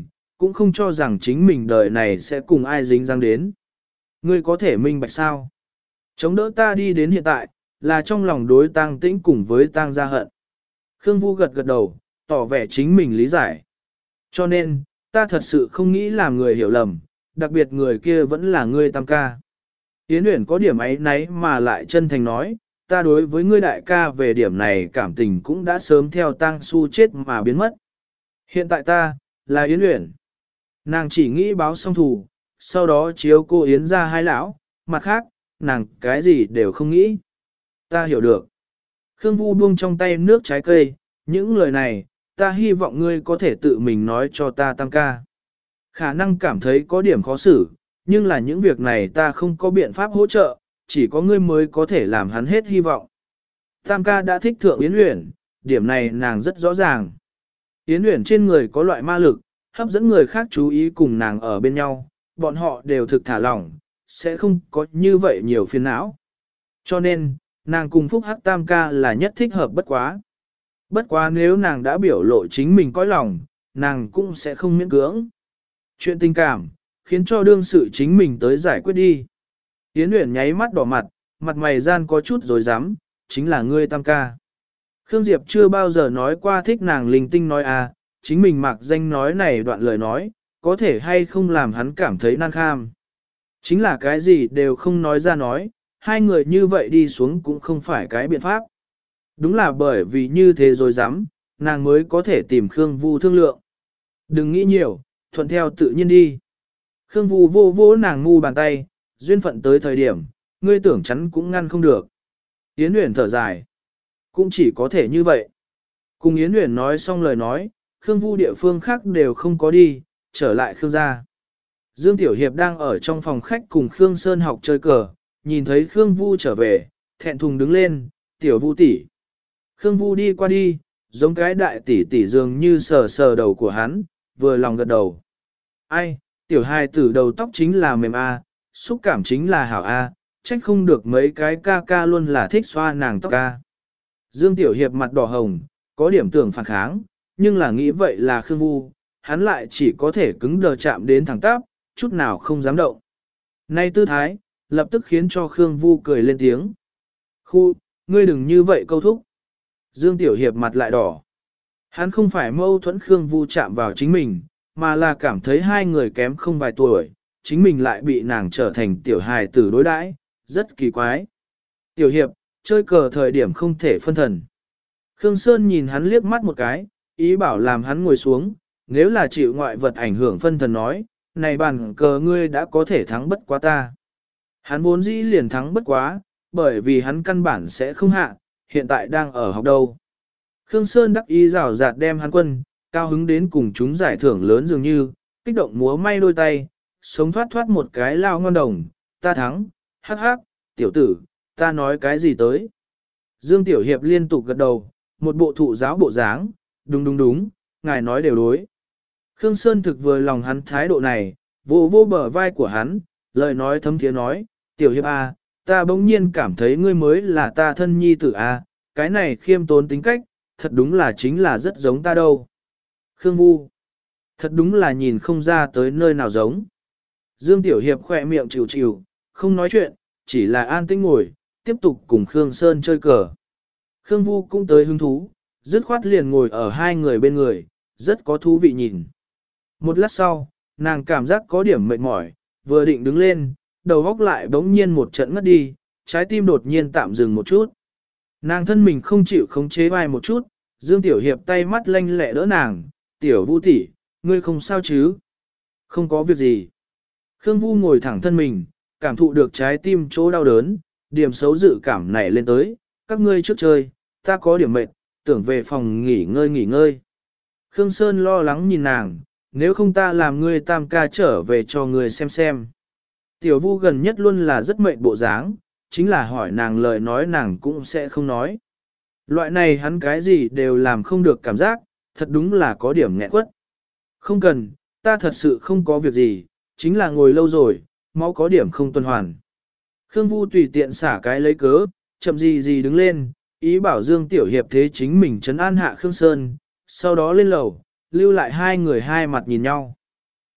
cũng không cho rằng chính mình đời này sẽ cùng ai dính dáng đến. Ngươi có thể minh bạch sao? Chống đỡ ta đi đến hiện tại, là trong lòng đối Tang Tĩnh cùng với Tang Gia hận. Khương Vu gật gật đầu, tỏ vẻ chính mình lý giải. Cho nên, ta thật sự không nghĩ làm người hiểu lầm, đặc biệt người kia vẫn là ngươi Tam ca. Yến Uyển có điểm ấy nấy mà lại chân thành nói, ta đối với ngươi đại ca về điểm này cảm tình cũng đã sớm theo Tang Su chết mà biến mất. Hiện tại ta, là Yến Uyển. Nàng chỉ nghĩ báo xong thù, sau đó chiếu cô Yến ra hai lão, mặt khác, nàng cái gì đều không nghĩ. Ta hiểu được. Khương Vu buông trong tay nước trái cây, những lời này, ta hy vọng ngươi có thể tự mình nói cho ta Tam ca. Khả năng cảm thấy có điểm khó xử, nhưng là những việc này ta không có biện pháp hỗ trợ, chỉ có ngươi mới có thể làm hắn hết hy vọng. Tam ca đã thích thượng Yến Uyển, điểm này nàng rất rõ ràng. Yến Uyển trên người có loại ma lực, hấp dẫn người khác chú ý cùng nàng ở bên nhau, bọn họ đều thực thả lỏng, sẽ không có như vậy nhiều phiền não. Cho nên, nàng cùng Phúc Hắc Tam ca là nhất thích hợp bất quá. Bất quá nếu nàng đã biểu lộ chính mình cõi lòng, nàng cũng sẽ không miễn cưỡng. Chuyện tình cảm, khiến cho đương sự chính mình tới giải quyết đi. Yến Uyển nháy mắt đỏ mặt, mặt mày gian có chút rồi dám, chính là ngươi Tam ca. Khương Diệp chưa bao giờ nói qua thích nàng linh tinh nói à, chính mình mặc danh nói này đoạn lời nói, có thể hay không làm hắn cảm thấy nan kham. Chính là cái gì đều không nói ra nói, hai người như vậy đi xuống cũng không phải cái biện pháp. Đúng là bởi vì như thế rồi dám, nàng mới có thể tìm Khương Vu thương lượng. Đừng nghĩ nhiều, thuận theo tự nhiên đi. Khương Vu vô vô nàng ngu bàn tay, duyên phận tới thời điểm, ngươi tưởng chắn cũng ngăn không được. Yến Uyển thở dài. Cũng chỉ có thể như vậy. Cùng Yến Uyển nói xong lời nói, Khương Vu địa phương khác đều không có đi, trở lại Khương gia. Dương Tiểu Hiệp đang ở trong phòng khách cùng Khương Sơn học chơi cờ, nhìn thấy Khương Vu trở về, thẹn thùng đứng lên, Tiểu Vu tỷ. Khương Vu đi qua đi, giống cái đại tỷ tỷ dường như sờ sờ đầu của hắn, vừa lòng gật đầu. Ai, tiểu hài tử đầu tóc chính là mềm a, xúc cảm chính là hảo a, trách không được mấy cái ca ca luôn là thích xoa nàng tóc ca. Dương Tiểu Hiệp mặt đỏ hồng, có điểm tưởng phản kháng, nhưng là nghĩ vậy là Khương Vu, hắn lại chỉ có thể cứng đờ chạm đến thẳng tắp, chút nào không dám động. Nay tư thái, lập tức khiến cho Khương Vu cười lên tiếng. Khu, ngươi đừng như vậy câu thúc. Dương Tiểu Hiệp mặt lại đỏ. Hắn không phải mâu thuẫn Khương Vu chạm vào chính mình, mà là cảm thấy hai người kém không vài tuổi, chính mình lại bị nàng trở thành tiểu hài tử đối đãi, rất kỳ quái. Tiểu Hiệp, chơi cờ thời điểm không thể phân thần. Khương Sơn nhìn hắn liếc mắt một cái, ý bảo làm hắn ngồi xuống, nếu là chịu ngoại vật ảnh hưởng phân thần nói, này bàn cờ ngươi đã có thể thắng bất quá ta. Hắn vốn dĩ liền thắng bất quá, bởi vì hắn căn bản sẽ không hạ, hiện tại đang ở học đâu. Khương Sơn đắc ý rào rạt đem hắn quân, cao hứng đến cùng chúng giải thưởng lớn dường như, kích động múa may đôi tay, sống thoát thoát một cái lao ngon đồng, ta thắng, hắc hắc, tiểu tử, ta nói cái gì tới. Dương Tiểu Hiệp liên tục gật đầu, một bộ thụ giáo bộ dáng, đúng đúng đúng, ngài nói đều đối. Khương Sơn thực vừa lòng hắn thái độ này, vô vô bờ vai của hắn, lời nói thấm thiế nói, Tiểu Hiệp A, ta bỗng nhiên cảm thấy ngươi mới là ta thân nhi tử A, cái này khiêm tốn tính cách, thật đúng là chính là rất giống ta đâu. Khương Vu, thật đúng là nhìn không ra tới nơi nào giống. Dương Tiểu Hiệp khỏe miệng chịu chịu, không nói chuyện, chỉ là an tĩnh ngồi, tiếp tục cùng Khương Sơn chơi cờ. Khương Vu cũng tới hứng thú, dứt khoát liền ngồi ở hai người bên người, rất có thú vị nhìn. Một lát sau, nàng cảm giác có điểm mệt mỏi, vừa định đứng lên, đầu góc lại bỗng nhiên một trận ngất đi, trái tim đột nhiên tạm dừng một chút. Nàng thân mình không chịu khống chế vai một chút, Dương Tiểu Hiệp tay mắt lanh lẹ đỡ nàng, Tiểu Vu tỷ, ngươi không sao chứ? Không có việc gì. Khương Vu ngồi thẳng thân mình, cảm thụ được trái tim chỗ đau đớn, điểm xấu dự cảm nảy lên tới, các ngươi trước chơi, ta có điểm mệt, tưởng về phòng nghỉ ngơi. Khương Sơn lo lắng nhìn nàng, nếu không ta làm ngươi Tam ca trở về cho ngươi xem. Tiểu Vu gần nhất luôn là rất mệt bộ dáng, chính là hỏi nàng lời nói nàng cũng sẽ không nói. Loại này hắn cái gì đều làm không được cảm giác, thật đúng là có điểm nghẹn quất. Không cần, ta thật sự không có việc gì, chính là ngồi lâu rồi, máu có điểm không tuần hoàn. Khương Vu tùy tiện xả cái lấy cớ, chậm gì đứng lên, ý bảo Dương Tiểu Hiệp thế chính mình trấn an hạ Khương Sơn, sau đó lên lầu, lưu lại hai người hai mặt nhìn nhau.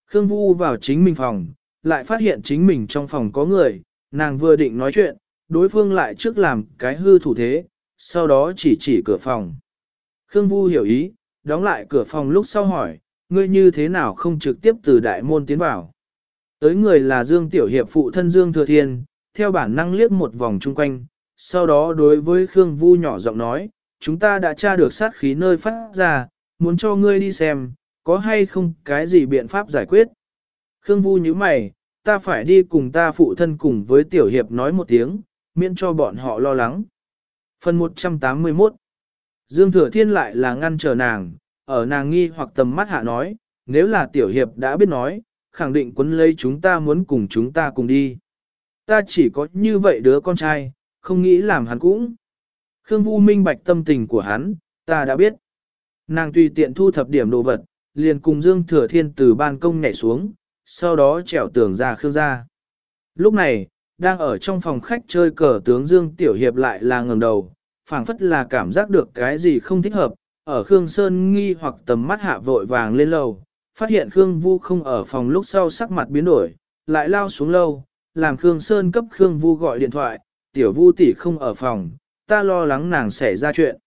Khương Vu vào chính mình phòng, lại phát hiện chính mình trong phòng có người, nàng vừa định nói chuyện, đối phương lại trước làm cái hư thủ thế, sau đó chỉ cửa phòng. Khương Vu hiểu ý, đóng lại cửa phòng lúc sau hỏi, ngươi như thế nào không trực tiếp từ đại môn tiến vào. Tới người là Dương Tiểu Hiệp phụ thân Dương Thừa Thiên, theo bản năng liếc một vòng chung quanh, sau đó đối với Khương Vu nhỏ giọng nói, chúng ta đã tra được sát khí nơi phát ra, muốn cho ngươi đi xem, có hay không cái gì biện pháp giải quyết. Khương Vu nhíu mày, ta phải đi cùng ta phụ thân cùng với Tiểu Hiệp nói một tiếng, miễn cho bọn họ lo lắng. Phần 181 Dương Thừa Thiên lại là ngăn chờ nàng, ở nàng nghi hoặc tầm mắt hạ nói, nếu là Tiểu Hiệp đã biết nói, khẳng định quấn lấy chúng ta muốn cùng chúng ta cùng đi. Ta chỉ có như vậy đứa con trai, không nghĩ làm hắn cũng. Khương Vu minh bạch tâm tình của hắn, ta đã biết. Nàng tùy tiện thu thập điểm đồ vật, liền cùng Dương Thừa Thiên từ ban công nhảy xuống, sau đó trèo tường ra Khương gia. Lúc này, đang ở trong phòng khách chơi cờ tướng Dương Tiểu Hiệp lại là ngẩng đầu, phảng phất là cảm giác được cái gì không thích hợp, ở Khương Sơn nghi hoặc tầm mắt hạ vội vàng lên lầu, phát hiện Khương Vu không ở phòng lúc sau sắc mặt biến đổi, lại lao xuống lâu, làm Khương Sơn cấp Khương Vu gọi điện thoại, tiểu Vu tỷ không ở phòng, ta lo lắng nàng xảy ra chuyện.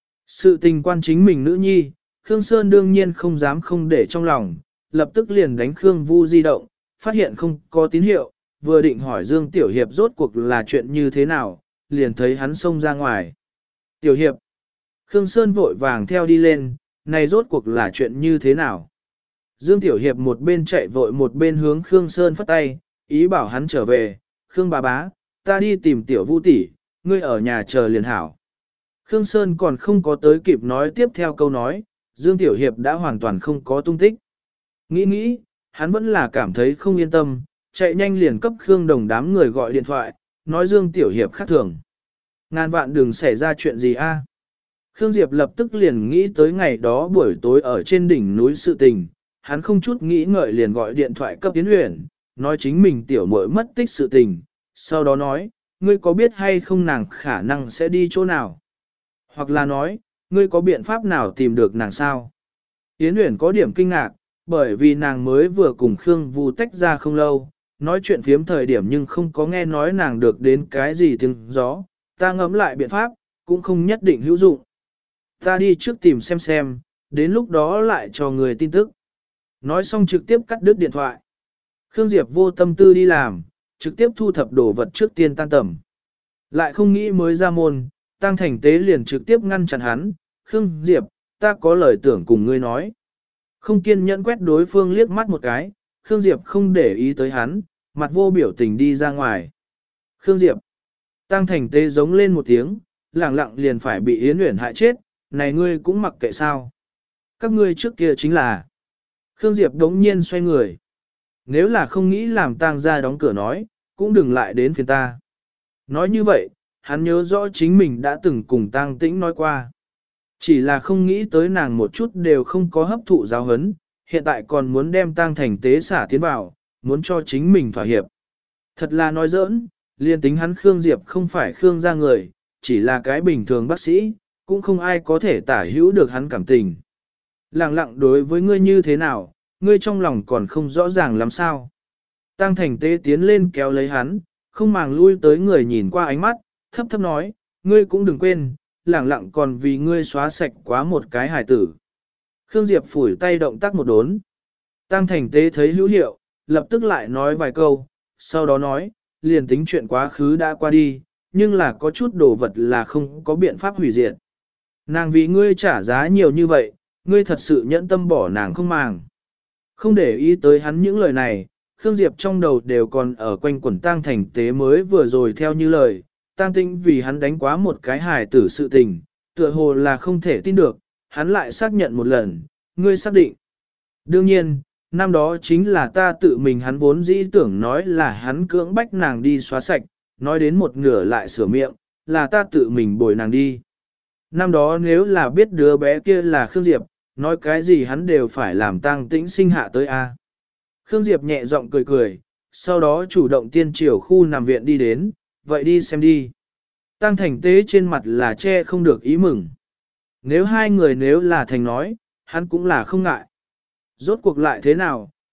Sự tình quan chính mình nữ nhi, Khương Sơn đương nhiên không dám không để trong lòng, lập tức liền đánh Khương Vu di động, phát hiện không có tín hiệu, vừa định hỏi Dương Tiểu Hiệp rốt cuộc là chuyện như thế nào, liền thấy hắn xông ra ngoài. Tiểu Hiệp, Khương Sơn vội vàng theo đi lên, này rốt cuộc là chuyện như thế nào? Dương Tiểu Hiệp một bên chạy vội một bên hướng Khương Sơn phất tay, ý bảo hắn trở về, Khương bà bá, ta đi tìm Tiểu Vu tỷ, ngươi ở nhà chờ liền hảo. Khương Sơn còn không có tới kịp nói tiếp theo câu nói, Dương Tiểu Hiệp đã hoàn toàn không có tung tích. Nghĩ, hắn vẫn là cảm thấy không yên tâm, chạy nhanh liền cấp Khương Đồng đám người gọi điện thoại, nói Dương Tiểu Hiệp khác thường. Ngàn vạn đừng xảy ra chuyện gì a. Khương Diệp lập tức liền nghĩ tới ngày đó buổi tối ở trên đỉnh núi sự tình, hắn không chút nghĩ ngợi liền gọi điện thoại cấp Tiến Uyển, nói chính mình tiểu muội mất tích sự tình, sau đó nói, ngươi có biết hay không nàng khả năng sẽ đi chỗ nào? Hoặc là nói, ngươi có biện pháp nào tìm được nàng sao? Tiến Uyển có điểm kinh ngạc, bởi vì nàng mới vừa cùng Khương Vu tách ra không lâu, nói chuyện phiếm thời điểm nhưng không có nghe nói nàng được đến cái gì tiếng gió, ta ngẫm lại biện pháp, cũng không nhất định hữu dụng. Ta đi trước tìm xem, đến lúc đó lại cho người tin tức. Nói xong trực tiếp cắt đứt điện thoại. Khương Diệp vô tâm tư đi làm, trực tiếp thu thập đồ vật trước tiên tan tầm. Lại không nghĩ mới ra môn, Tăng Thành Tế liền trực tiếp ngăn chặn hắn. Khương Diệp, ta có lời tưởng cùng ngươi nói. Không kiên nhẫn quét đối phương liếc mắt một cái, Khương Diệp không để ý tới hắn, mặt vô biểu tình đi ra ngoài. Khương Diệp, Tăng Thành Tế giống lên một tiếng, lẳng lặng liền phải bị Yến Uyển hại chết, này ngươi cũng mặc kệ sao. Các ngươi trước kia chính là. Khương Diệp đống nhiên xoay người. Nếu là không nghĩ làm Tang gia đóng cửa nói, cũng đừng lại đến phiền ta. Nói như vậy, hắn nhớ rõ chính mình đã từng cùng Tang Tĩnh nói qua. Chỉ là không nghĩ tới nàng một chút đều không có hấp thụ giáo hấn, hiện tại còn muốn đem Tang Thành Tế xả tiến vào, muốn cho chính mình thỏa hiệp. Thật là nói giỡn, liên tính hắn Khương Diệp không phải Khương gia người, chỉ là cái bình thường bác sĩ, cũng không ai có thể tả hữu được hắn cảm tình. Lặng lặng đối với ngươi như thế nào, ngươi trong lòng còn không rõ ràng lắm sao. Tăng Thành Tế tiến lên kéo lấy hắn, không màng lui tới người nhìn qua ánh mắt, thấp thấp nói, ngươi cũng đừng quên, lặng lặng còn vì ngươi xóa sạch quá một cái hài tử. Khương Diệp phủi tay động tác một đốn. Tăng Thành Tế thấy hữu hiệu, lập tức lại nói vài câu, sau đó nói, liền tính chuyện quá khứ đã qua đi, nhưng là có chút đồ vật là không có biện pháp hủy diệt. Nàng vì ngươi trả giá nhiều như vậy, ngươi thật sự nhẫn tâm bỏ nàng không màng. Không để ý tới hắn những lời này, Khương Diệp trong đầu đều còn ở quanh quẩn Tang Thành Tế mới vừa rồi theo như lời, Tang Tĩnh vì hắn đánh quá một cái hài tử sự tình, tựa hồ là không thể tin được, hắn lại xác nhận một lần, ngươi xác định. Đương nhiên, năm đó chính là ta tự mình hắn vốn dĩ tưởng nói là hắn cưỡng bách nàng đi xóa sạch, nói đến một nửa lại sửa miệng, là ta tự mình bồi nàng đi. Năm đó nếu là biết đứa bé kia là Khương Diệp, nói cái gì hắn đều phải làm Tang Tĩnh sinh hạ tới a. Khương Diệp nhẹ giọng cười cười, sau đó chủ động tiên triều khu nằm viện đi đến, vậy đi xem đi. Tăng Thành Tế trên mặt là che không được ý mừng. Nếu hai người nếu là thành nói, hắn cũng là không ngại. Rốt cuộc lại thế nào,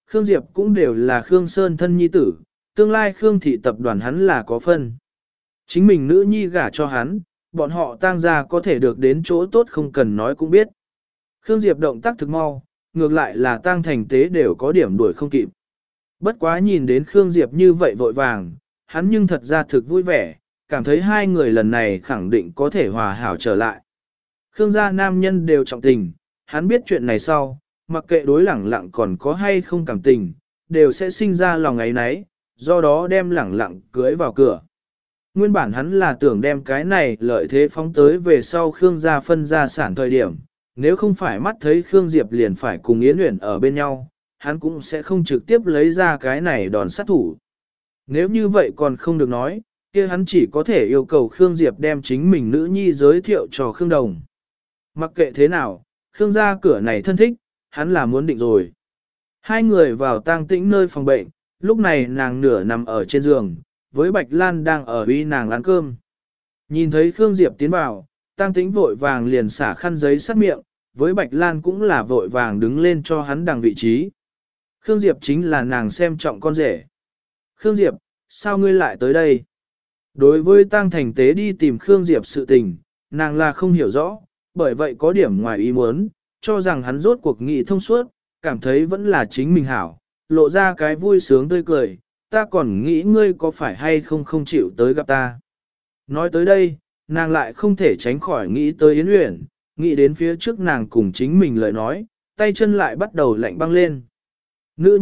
Khương Diệp cũng đều là Khương Sơn thân nhi tử, tương lai Khương thị tập đoàn hắn là có phân. Chính mình nữ nhi gả cho hắn, bọn họ tang gia có thể được đến chỗ tốt không cần nói cũng biết. Khương Diệp động tác thực mau, ngược lại là tang thành tế đều có điểm đuổi không kịp. Bất quá nhìn đến Khương Diệp như vậy vội vàng, hắn nhưng thật ra thực vui vẻ, cảm thấy hai người lần này khẳng định có thể hòa hảo trở lại. Khương gia nam nhân đều trọng tình, hắn biết chuyện này sau, mặc kệ đối lẳng lặng còn có hay không cảm tình, đều sẽ sinh ra lòng ấy nấy, do đó đem lẳng lặng cưới vào cửa. Nguyên bản hắn là tưởng đem cái này lợi thế phóng tới về sau Khương gia phân gia sản thời điểm, nếu không phải mắt thấy Khương Diệp liền phải cùng Yến Uyển ở bên nhau, hắn cũng sẽ không trực tiếp lấy ra cái này đòn sát thủ. Nếu như vậy còn không được nói, kia hắn chỉ có thể yêu cầu Khương Diệp đem chính mình nữ nhi giới thiệu cho Khương Đồng. Mặc kệ thế nào, Khương gia cửa này thân thích, hắn là muốn định rồi. Hai người vào tang tĩnh nơi phòng bệnh, lúc này nàng nửa nằm ở trên giường, với Bạch Lan đang ở uy nàng ăn cơm. Nhìn thấy Khương Diệp tiến vào, tang tĩnh vội vàng liền xả khăn giấy sát miệng, với Bạch Lan cũng là vội vàng đứng lên cho hắn đằng vị trí. Khương Diệp chính là nàng xem trọng con rể. Khương Diệp, sao ngươi lại tới đây? Đối với tang thành tế đi tìm Khương Diệp sự tình, nàng là không hiểu rõ, bởi vậy có điểm ngoài ý muốn, cho rằng hắn rốt cuộc nghị thông suốt, cảm thấy vẫn là chính mình hảo, lộ ra cái vui sướng tươi cười, ta còn nghĩ ngươi có phải hay không không chịu tới gặp ta. Nói tới đây, nàng lại không thể tránh khỏi nghĩ tới Yến Uyển, nghĩ đến phía trước nàng cùng chính mình lời nói, tay chân lại bắt đầu lạnh băng lên. Nữ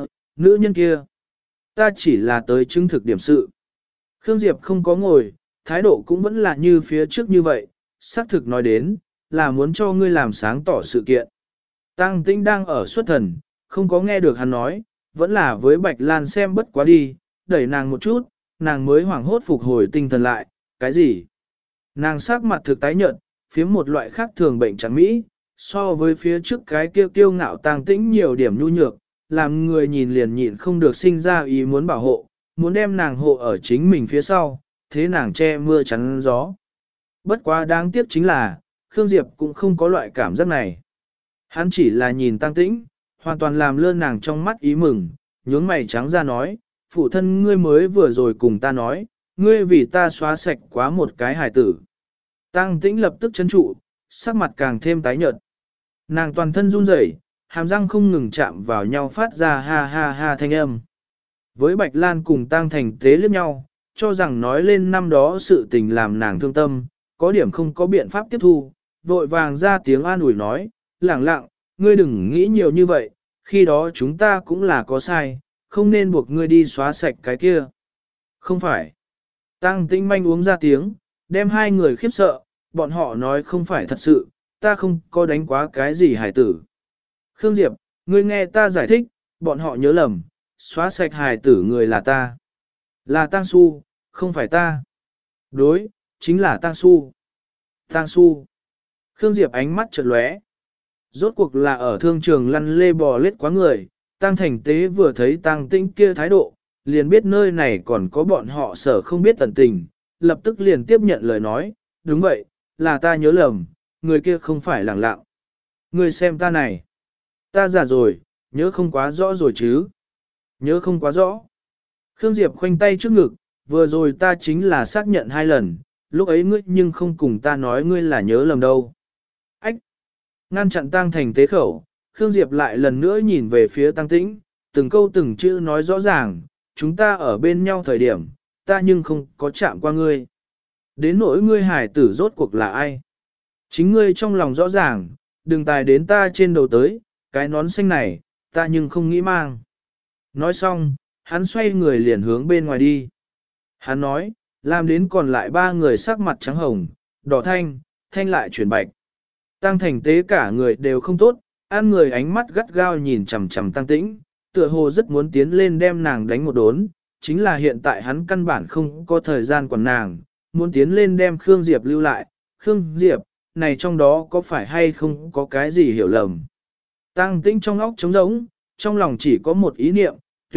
nhân kia, ta chỉ là tới chứng thực điểm sự. Khương Diệp không có ngồi, thái độ cũng vẫn là như phía trước như vậy, xác thực nói đến, là muốn cho ngươi làm sáng tỏ sự kiện. Tăng Tĩnh đang ở xuất thần, không có nghe được hắn nói, vẫn là với Bạch Lan xem bất quá đi, đẩy nàng một chút, nàng mới hoảng hốt phục hồi tinh thần lại, cái gì? Nàng sắc mặt thực tái nhợt, phiếm một loại khác thường bệnh trắng mỹ, so với phía trước cái kia kiêu ngạo Tăng Tĩnh nhiều điểm nhu nhược, làm người nhìn liền nhịn không được sinh ra ý muốn bảo hộ, muốn đem nàng hộ ở chính mình phía sau, thế nàng che mưa chắn gió. Bất quá đáng tiếc chính là, Khương Diệp cũng không có loại cảm giác này. Hắn chỉ là nhìn Tăng Tĩnh, hoàn toàn làm lơ nàng trong mắt ý mừng, nhướng mày trắng ra nói, phụ thân ngươi mới vừa rồi cùng ta nói, ngươi vì ta xóa sạch quá một cái hài tử. Tăng Tĩnh lập tức chấn trụ, sắc mặt càng thêm tái nhợt. Nàng toàn thân run rẩy, hàm răng không ngừng chạm vào nhau phát ra ha ha ha thanh âm. Với Bạch Lan cùng Tăng Thành tế liếc nhau, cho rằng nói lên năm đó sự tình làm nàng thương tâm, có điểm không có biện pháp tiếp thu, vội vàng ra tiếng an ủi nói, lẳng lặng, ngươi đừng nghĩ nhiều như vậy, khi đó chúng ta cũng là có sai, không nên buộc ngươi đi xóa sạch cái kia. Không phải. Tăng Tĩnh manh uống ra tiếng, đem hai người khiếp sợ, bọn họ nói không phải thật sự, ta không có đánh quá cái gì hài tử. Khương Diệp, ngươi nghe ta giải thích, bọn họ nhớ lầm, xóa sạch hài tử người là ta. Là Tăng Su, không phải ta. Đối, chính là Tăng Su. Tăng Su. Khương Diệp ánh mắt chợt lóe. Rốt cuộc là ở thương trường lăn lê bò lết quá người, Tăng Thành tế vừa thấy Tăng Tĩnh kia thái độ, liền biết nơi này còn có bọn họ sở không biết tận tình, lập tức liền tiếp nhận lời nói, đúng vậy, là ta nhớ lầm, người kia không phải lẳng lặng. Người xem ta này, ta già rồi, nhớ không quá rõ rồi chứ. Nhớ không quá rõ. Khương Diệp khoanh tay trước ngực, vừa rồi ta chính là xác nhận 2 lần, lúc ấy ngươi nhưng không cùng ta nói ngươi là nhớ lầm đâu. Ách! Ngăn chặn Tăng Thành tế khẩu, Khương Diệp lại lần nữa nhìn về phía Tăng Tĩnh, từng câu từng chữ nói rõ ràng, chúng ta ở bên nhau thời điểm, ta nhưng không có chạm qua ngươi. Đến nỗi ngươi hải tử rốt cuộc là ai? Chính ngươi trong lòng rõ ràng, đừng tài đến ta trên đầu tới, cái nón xanh này, ta nhưng không nghĩ mang. Nói xong, hắn xoay người liền hướng bên ngoài đi. Hắn nói, làm đến còn lại 3 người sắc mặt trắng hồng, đỏ thanh, thanh lại chuyển bạch. Tăng Thành tế cả người đều không tốt, ăn người ánh mắt gắt gao nhìn chằm chằm Tăng Tĩnh, tựa hồ rất muốn tiến lên đem nàng đánh một đốn, chính là hiện tại hắn căn bản không có thời gian quản nàng, muốn tiến lên đem Khương Diệp lưu lại. Khương Diệp, này trong đó có phải hay không có cái gì hiểu lầm? Tăng Tĩnh trong óc trống rỗng, trong lòng chỉ có một ý niệm,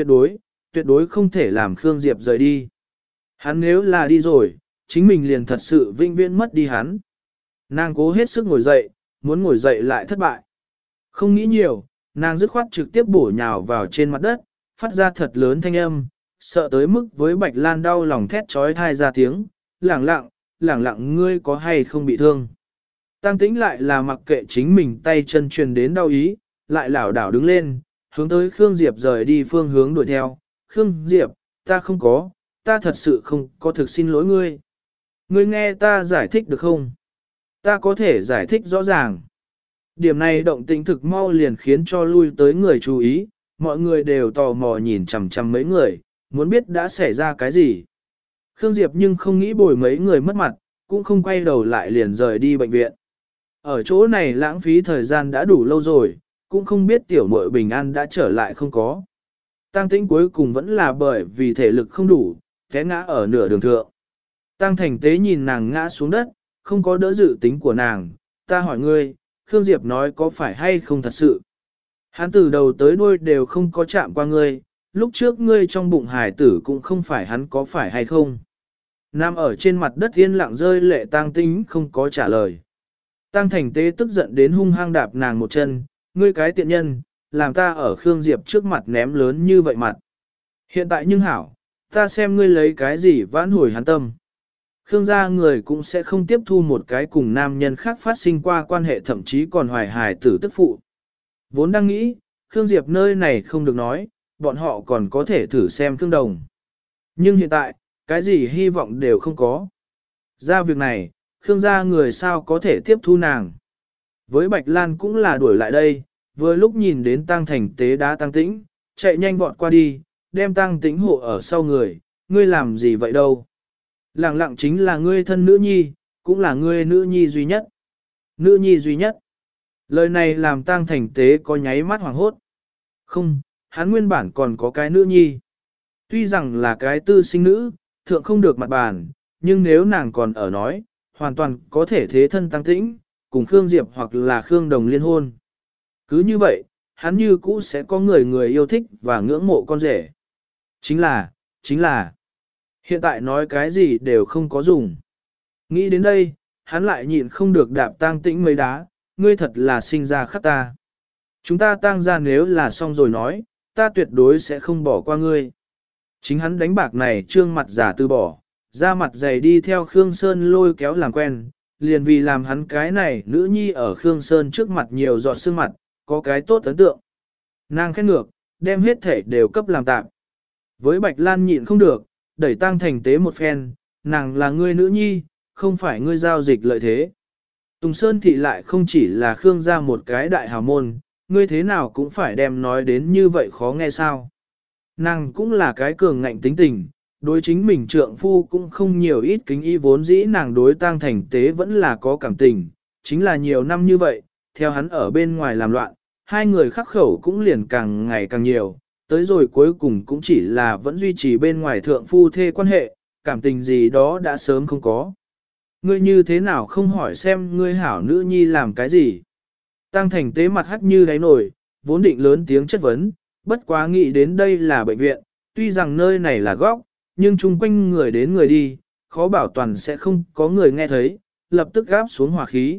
tuyệt đối không thể làm Khương Diệp rời đi. Hắn nếu là đi rồi, chính mình liền thật sự vinh viễn mất đi hắn. Nàng cố hết sức ngồi dậy, muốn ngồi dậy lại thất bại. Không nghĩ nhiều, Nàng dứt khoát trực tiếp bổ nhào vào trên mặt đất, phát ra thật lớn thanh âm, sợ tới mức với Bạch Lan đau lòng thét trói thai ra tiếng, lẳng lặng ngươi có hay không bị thương. Tăng Tĩnh lại là mặc kệ chính mình tay chân truyền đến đau ý, lại lảo đảo đứng lên, hướng tới Khương Diệp rời đi phương hướng đuổi theo. Khương Diệp, ta không có, ta thật sự không có, thực xin lỗi ngươi. Ngươi nghe ta giải thích được không? Ta có thể giải thích rõ ràng. Điểm này động tĩnh thực mau liền khiến cho lui tới người chú ý, mọi người đều tò mò nhìn chằm chằm mấy người, muốn biết đã xảy ra cái gì. Khương Diệp nhưng không nghĩ bồi mấy người mất mặt, cũng không quay đầu lại liền rời đi bệnh viện. Ở chỗ này lãng phí thời gian đã đủ lâu rồi, cũng không biết tiểu muội bình an đã trở lại không có. Tăng Tĩnh cuối cùng vẫn là bởi vì thể lực không đủ, té ngã ở nửa đường thượng. Tăng Thành Tế nhìn nàng ngã xuống đất, không có đỡ dự tính của nàng, ta hỏi ngươi, Khương Diệp nói có phải hay không thật sự. Hắn từ đầu tới đuôi đều không có chạm qua ngươi, lúc trước ngươi trong bụng hải tử cũng không phải hắn có phải hay không. Nam ở trên mặt đất yên lặng rơi lệ Tăng Tĩnh không có trả lời. Tăng Thành Tế tức giận đến hung hăng đạp nàng một chân, ngươi cái tiện nhân, làm ta ở Khương Diệp trước mặt ném lớn như vậy mặt. Hiện tại nhưng hảo, ta xem ngươi lấy cái gì vãn hồi hắn tâm. Khương gia người cũng sẽ không tiếp thu một cái cùng nam nhân khác phát sinh qua quan hệ thậm chí còn hoài hài tử tức phụ. Vốn đang nghĩ, Khương Diệp nơi này không được nói, bọn họ còn có thể thử xem Khương Đồng. Nhưng hiện tại, cái gì hy vọng đều không có. Ra việc này, Khương gia người sao có thể tiếp thu nàng. Với Bạch Lan cũng là đuổi lại đây, vừa lúc nhìn đến Tăng Thành Tế đá Tăng Tĩnh, chạy nhanh vọt qua đi, đem Tăng Tĩnh hộ ở sau người, ngươi làm gì vậy đâu. Lặng lặng chính là ngươi thân nữ nhi, cũng là ngươi nữ nhi duy nhất. Nữ nhi duy nhất. Lời này làm Tăng Thành Tế có nháy mắt hoảng hốt. Không, hắn nguyên bản còn có cái nữ nhi. Tuy rằng là cái tư sinh nữ, thượng không được mặt bàn, nhưng nếu nàng còn ở nói, hoàn toàn có thể thế thân Tăng Tĩnh, cùng Khương Diệp hoặc là Khương Đồng liên hôn. Cứ như vậy, hắn như cũ sẽ có người yêu thích và ngưỡng mộ con rể. Chính là, hiện tại nói cái gì đều không có dùng. Nghĩ đến đây, hắn lại nhịn không được đạp Tăng Tĩnh mấy đá, ngươi thật là sinh ra khắc ta. Chúng ta Tăng ra nếu là xong rồi nói, ta tuyệt đối sẽ không bỏ qua ngươi. Chính hắn đánh bạc này trương mặt giả từ bỏ, ra mặt dày đi theo Khương Sơn lôi kéo làm quen, liền vì làm hắn cái này nữ nhi ở Khương Sơn trước mặt nhiều giọt sương mặt, có cái tốt ấn tượng. Nàng khét ngược, đem hết thể đều cấp làm tạm. Với Bạch Lan nhịn không được, đẩy Tăng Thành Tế một phen, nàng là ngươi nữ nhi, không phải ngươi giao dịch lợi thế. Tùng Sơn thị lại không chỉ là Khương gia một cái đại hào môn, ngươi thế nào cũng phải đem nói đến như vậy khó nghe sao. Nàng cũng là cái cường ngạnh tính tình, đối chính mình trượng phu cũng không nhiều ít kính ý, vốn dĩ nàng đối Tăng Thành Tế vẫn là có cảm tình, chính là nhiều năm như vậy, theo hắn ở bên ngoài làm loạn, hai người khắc khẩu cũng liền càng ngày càng nhiều, tới rồi cuối cùng cũng chỉ là vẫn duy trì bên ngoài thượng phu thê quan hệ, cảm tình gì đó đã sớm không có. Ngươi như thế nào không hỏi xem ngươi hảo nữ nhi làm cái gì? Tăng Thành Tế mặt hắt như đáy nổi, vốn định lớn tiếng chất vấn, bất quá nghĩ đến đây là bệnh viện, tuy rằng nơi này là góc, nhưng chung quanh người đến người đi, khó bảo toàn sẽ không có người nghe thấy, lập tức gáp xuống hỏa khí,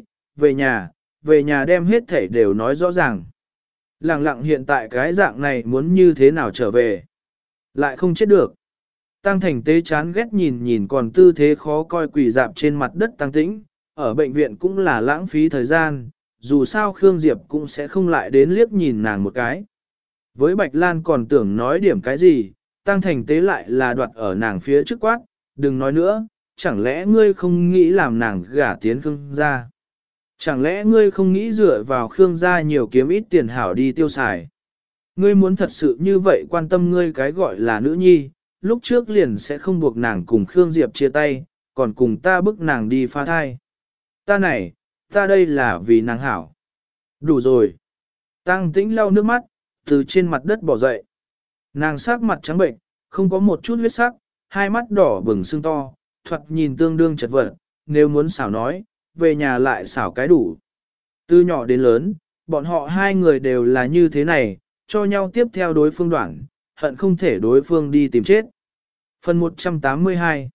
về nhà đem hết thảy đều nói rõ ràng. Lặng lặng hiện tại cái dạng này muốn như thế nào trở về, lại không chết được. Tăng Thành Tế chán ghét nhìn còn tư thế khó coi quỳ dạp trên mặt đất Tăng Tĩnh, ở bệnh viện cũng là lãng phí thời gian, dù sao Khương Diệp cũng sẽ không lại đến liếc nhìn nàng một cái. Với Bạch Lan còn tưởng nói điểm cái gì, Tăng Thành Tế lại là đoạt ở nàng phía trước quát, đừng nói nữa, chẳng lẽ ngươi không nghĩ làm nàng gả tiến Khương gia? Chẳng lẽ ngươi không nghĩ dựa vào Khương gia nhiều kiếm ít tiền hảo đi tiêu xài? Ngươi muốn thật sự như vậy quan tâm ngươi cái gọi là nữ nhi, lúc trước liền sẽ không buộc nàng cùng Khương Diệp chia tay, còn cùng ta bức nàng đi phá thai. Ta đây là vì nàng hảo. Đủ rồi. Tăng Tĩnh lau nước mắt, từ trên mặt đất bỏ dậy. Nàng sắc mặt trắng bệnh, không có một chút huyết sắc, hai mắt đỏ bừng sưng to, thoạt nhìn tương đương chật vật, nếu muốn xảo nói, về nhà lại xảo cái đủ. Từ nhỏ đến lớn, bọn họ hai người đều là như thế này, cho nhau tiếp theo đối phương đoạn, hận không thể đối phương đi tìm chết. Phần 182.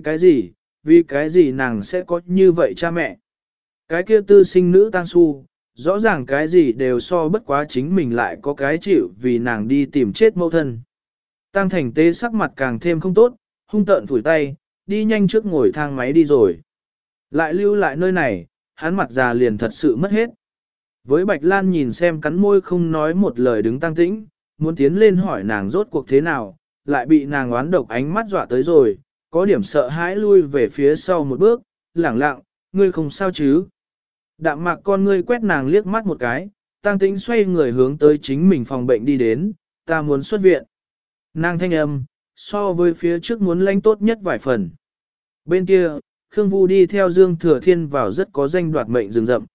Vì cái gì nàng sẽ có như vậy cha mẹ? Cái kia tư sinh nữ Tang Su, Rõ ràng cái gì đều so bất quá chính mình lại có cái chịu vì nàng đi tìm chết mẫu thân. Tăng Thành Tế sắc mặt càng thêm không tốt, hung tợn phủi tay, đi nhanh trước ngồi thang máy đi rồi. Lại lưu lại nơi này, hắn mặt già liền thật sự mất hết. Với Bạch Lan nhìn xem cắn môi không nói một lời đứng Tăng Tĩnh, muốn tiến lên hỏi nàng rốt cuộc thế nào, lại bị nàng oán độc ánh mắt dọa tới rồi, có điểm sợ hãi lui về phía sau một bước, lẳng lặng, ngươi không sao chứ. Đạm mạc con ngươi quét nàng liếc mắt một cái, Tăng Tĩnh xoay người hướng tới chính mình phòng bệnh đi đến, ta muốn xuất viện. Nàng thanh âm, so với phía trước muốn lãnh tốt nhất vài phần. Bên kia, Khương Vu đi theo Dương Thừa Thiên vào rất có danh đoạt mệnh rừng rậm.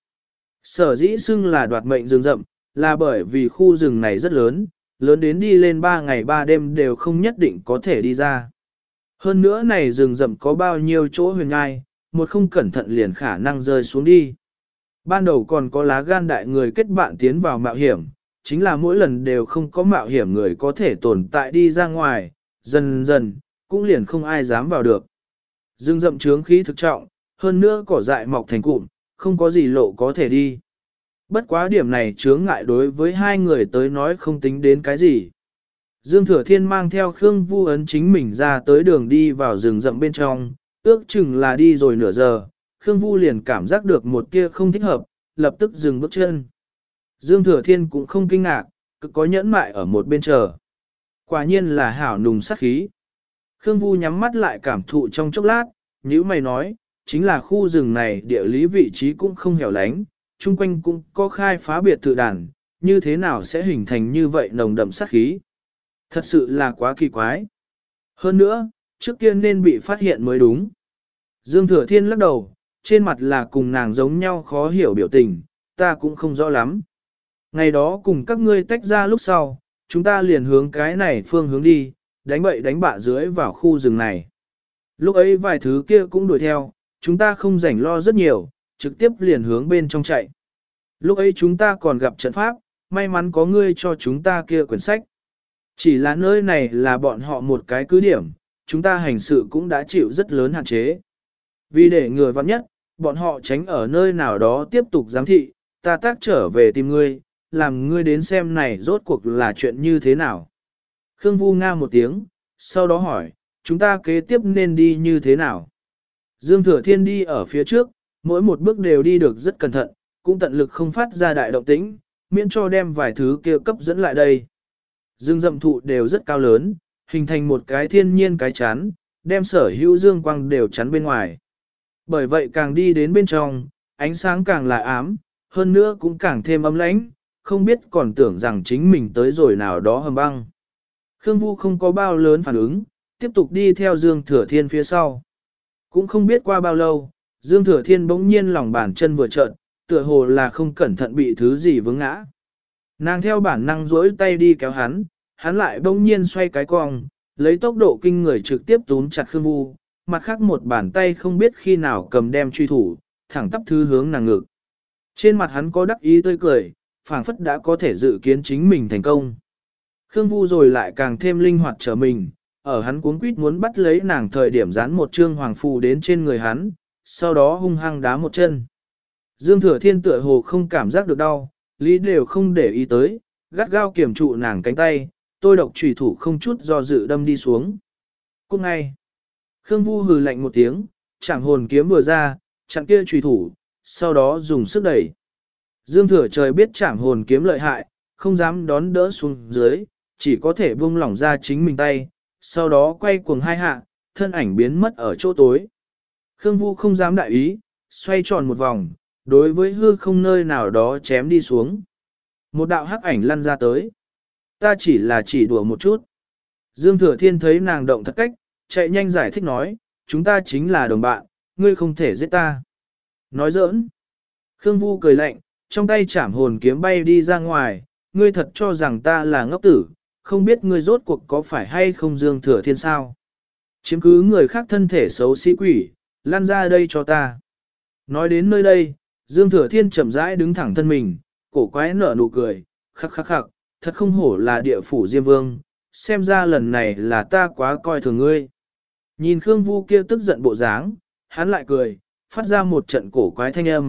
Sở dĩ xưng là đoạt mệnh rừng rậm, là bởi vì khu rừng này rất lớn, lớn đến đi lên 3 ngày 3 đêm đều không nhất định có thể đi ra. Hơn nữa này rừng rậm có bao nhiêu chỗ huyền ngai, một không cẩn thận liền khả năng rơi xuống đi. Ban đầu còn có lá gan đại người kết bạn tiến vào mạo hiểm, chính là mỗi lần đều không có mạo hiểm người có thể tồn tại đi ra ngoài, dần dần, cũng liền không ai dám vào được. Rừng rậm trướng khí thực trọng, hơn nữa cỏ dại mọc thành cụm, không có gì lộ có thể đi. Bất quá điểm này chướng ngại đối với hai người tới nói không tính đến cái gì. Dương Thừa Thiên mang theo Khương Vu ấn chính mình ra tới đường đi vào rừng rậm bên trong, ước chừng là đi rồi nửa giờ, Khương Vu liền cảm giác được một tia không thích hợp, lập tức dừng bước chân. Dương Thừa Thiên cũng không kinh ngạc, cứ có nhẫn mại ở một bên chờ. Quả nhiên là hảo nùng sát khí. Khương Vu nhắm mắt lại cảm thụ trong chốc lát, như mày nói, chính là khu rừng này địa lý vị trí cũng không hẻo lánh, chung quanh cũng có khai phá biệt thự đàn, như thế nào sẽ hình thành như vậy nồng đậm sát khí. Thật sự là quá kỳ quái. Hơn nữa, trước kia nên bị phát hiện mới đúng. Dương Thừa Thiên lắc đầu, trên mặt là cùng nàng giống nhau khó hiểu biểu tình, ta cũng không rõ lắm. Ngày đó cùng các ngươi tách ra lúc sau, chúng ta liền hướng cái này phương hướng đi, đánh bậy đánh bạ dưới vào khu rừng này. Lúc ấy vài thứ kia cũng đuổi theo, chúng ta không rảnh lo rất nhiều, trực tiếp liền hướng bên trong chạy. Lúc ấy chúng ta còn gặp trận pháp, may mắn có ngươi cho chúng ta kia quyển sách. Chỉ là nơi này là bọn họ một cái cứ điểm, chúng ta hành sự cũng đã chịu rất lớn hạn chế. Vì để người vắng nhất, bọn họ tránh ở nơi nào đó tiếp tục giám thị, ta tác trở về tìm ngươi, làm ngươi đến xem này rốt cuộc là chuyện như thế nào. Khương Vu nga một tiếng, sau đó hỏi, chúng ta kế tiếp nên đi như thế nào? Dương Thừa Thiên đi ở phía trước, mỗi một bước đều đi được rất cẩn thận, cũng tận lực không phát ra đại động tĩnh, miễn cho đem vài thứ kia cấp dẫn lại đây. Dương rậm thụ đều rất cao lớn, hình thành một cái thiên nhiên cái chắn, đem sở hữu dương quang đều chắn bên ngoài. Bởi vậy càng đi đến bên trong, ánh sáng càng là ám, hơn nữa cũng càng thêm ấm lãnh, không biết còn tưởng rằng chính mình tới rồi nào đó hầm băng. Khương Vu không có bao lớn phản ứng, tiếp tục đi theo Dương Thừa Thiên phía sau. Cũng không biết qua bao lâu, Dương Thừa Thiên bỗng nhiên lòng bàn chân vừa trợn, tựa hồ là không cẩn thận bị thứ gì vướng ngã. Nàng theo bản năng duỗi tay đi kéo hắn, hắn lại bỗng nhiên xoay cái cong, lấy tốc độ kinh người trực tiếp túm chặt Khương Vu, mặt khác một bàn tay không biết khi nào cầm đem truy thủ, thẳng tắp thứ hướng nàng ngực. Trên mặt hắn có đắc ý tươi cười, phảng phất đã có thể dự kiến chính mình thành công. Khương Vu rồi lại càng thêm linh hoạt trở mình, ở hắn cuống quýt muốn bắt lấy nàng thời điểm dán một trương hoàng phù đến trên người hắn, sau đó hung hăng đá một chân. Dương Thừa Thiên tựa hồ không cảm giác được đau, lý đều không để ý tới, gắt gao kiểm trụ nàng cánh tay, tôi độc chủy thủ không chút do dự đâm đi xuống. Cũng ngay, Khương Vu hừ lạnh một tiếng, chạm hồn kiếm vừa ra, chặn kia chủy thủ, sau đó dùng sức đẩy. Dương Thừa Trời biết chạm hồn kiếm lợi hại, không dám đón đỡ xuống dưới, chỉ có thể buông lỏng ra chính mình tay, sau đó quay cuồng hai hạ, thân ảnh biến mất ở chỗ tối. Khương Vu không dám đại ý, xoay tròn một vòng, đối với hư không nơi nào đó chém đi xuống. Một đạo hắc ảnh lăn ra tới. Ta chỉ đùa một chút. Dương Thừa Thiên thấy nàng động thật cách, chạy nhanh giải thích nói, chúng ta chính là đồng bạn, ngươi không thể giết ta. Nói giỡn. Khương Vu cười lạnh, trong tay chảm hồn kiếm bay đi ra ngoài, ngươi thật cho rằng ta là ngốc tử, không biết ngươi rốt cuộc có phải hay không Dương Thừa Thiên sao. Chiếm cứ người khác thân thể xấu xí quỷ, lan ra đây cho ta. Nói đến nơi đây, Dương Thừa Thiên chậm rãi đứng thẳng thân mình, cổ quái nở nụ cười, khắc khắc khắc, thật không hổ là địa phủ Diêm Vương, xem ra lần này là ta quá coi thường ngươi. Nhìn Khương Vu kia tức giận bộ dáng, hắn lại cười, phát ra một trận cổ quái thanh âm,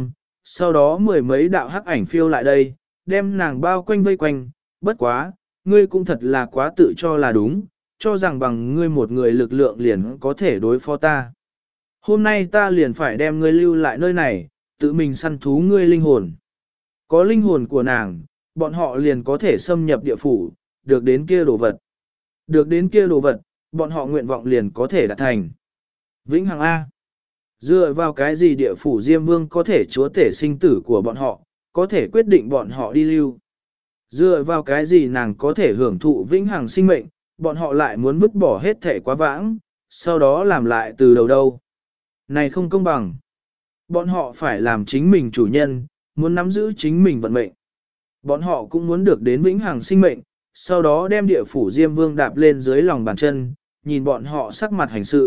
sau đó mười mấy đạo hắc ảnh phiêu lại đây, đem nàng bao quanh vây quanh, bất quá, ngươi cũng thật là quá tự cho là đúng, cho rằng bằng ngươi một người lực lượng liền có thể đối phó ta. Hôm nay ta liền phải đem ngươi lưu lại nơi này, tự mình săn thú ngươi linh hồn. Có linh hồn của nàng, bọn họ liền có thể xâm nhập địa phủ, được đến kia đồ vật. Được đến kia đồ vật, bọn họ nguyện vọng liền có thể đạt thành. Vĩnh Hằng A. Dựa vào cái gì địa phủ Diêm Vương có thể chúa tể sinh tử của bọn họ, có thể quyết định bọn họ đi lưu. Dựa vào cái gì nàng có thể hưởng thụ vĩnh hằng sinh mệnh, bọn họ lại muốn vứt bỏ hết thể quá vãng, sau đó làm lại từ đầu đâu. Này không công bằng. Bọn họ phải làm chính mình chủ nhân, muốn nắm giữ chính mình vận mệnh. Bọn họ cũng muốn được đến vĩnh hằng sinh mệnh, sau đó đem địa phủ Diêm Vương đạp lên dưới lòng bàn chân, nhìn bọn họ sắc mặt hành sự.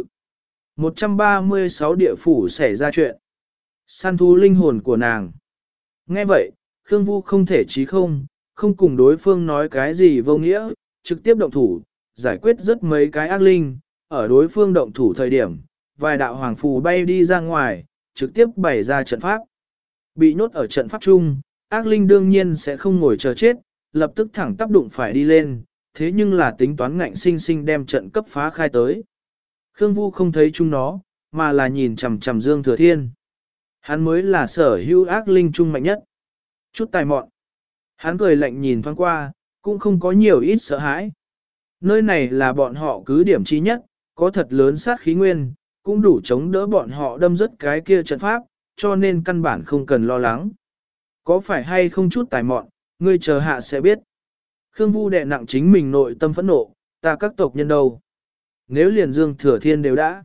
136 địa phủ xảy ra chuyện. Săn thú linh hồn của nàng. Nghe vậy, Khương Vu không thể chí không cùng đối phương nói cái gì vô nghĩa, trực tiếp động thủ, giải quyết rất mấy cái ác linh. Ở đối phương động thủ thời điểm, vài đạo hoàng phù bay đi ra ngoài, trực tiếp bày ra trận pháp. Bị nhốt ở trận pháp chung, ác linh đương nhiên sẽ không ngồi chờ chết, lập tức thẳng tắp đụng phải đi lên, thế nhưng là tính toán ngạnh sinh sinh đem trận cấp phá khai tới. Khương Vu không thấy chúng nó, mà là nhìn chằm chằm Dương Thừa Thiên. Hắn mới là sở hữu ác linh trung mạnh nhất. Chút tài mọn. Hắn cười lạnh nhìn thoáng qua, cũng không có nhiều ít sợ hãi. Nơi này là bọn họ cứ điểm chi nhất, có thật lớn sát khí nguyên, cũng đủ chống đỡ bọn họ đâm rớt cái kia trận pháp, cho nên căn bản không cần lo lắng. Có phải hay không chút tài mọn, ngươi chờ hạ sẽ biết. Khương Vu đè nặng chính mình nội tâm phẫn nộ, ta các tộc nhân đâu. Nếu liền Dương Thừa Thiên đều đã,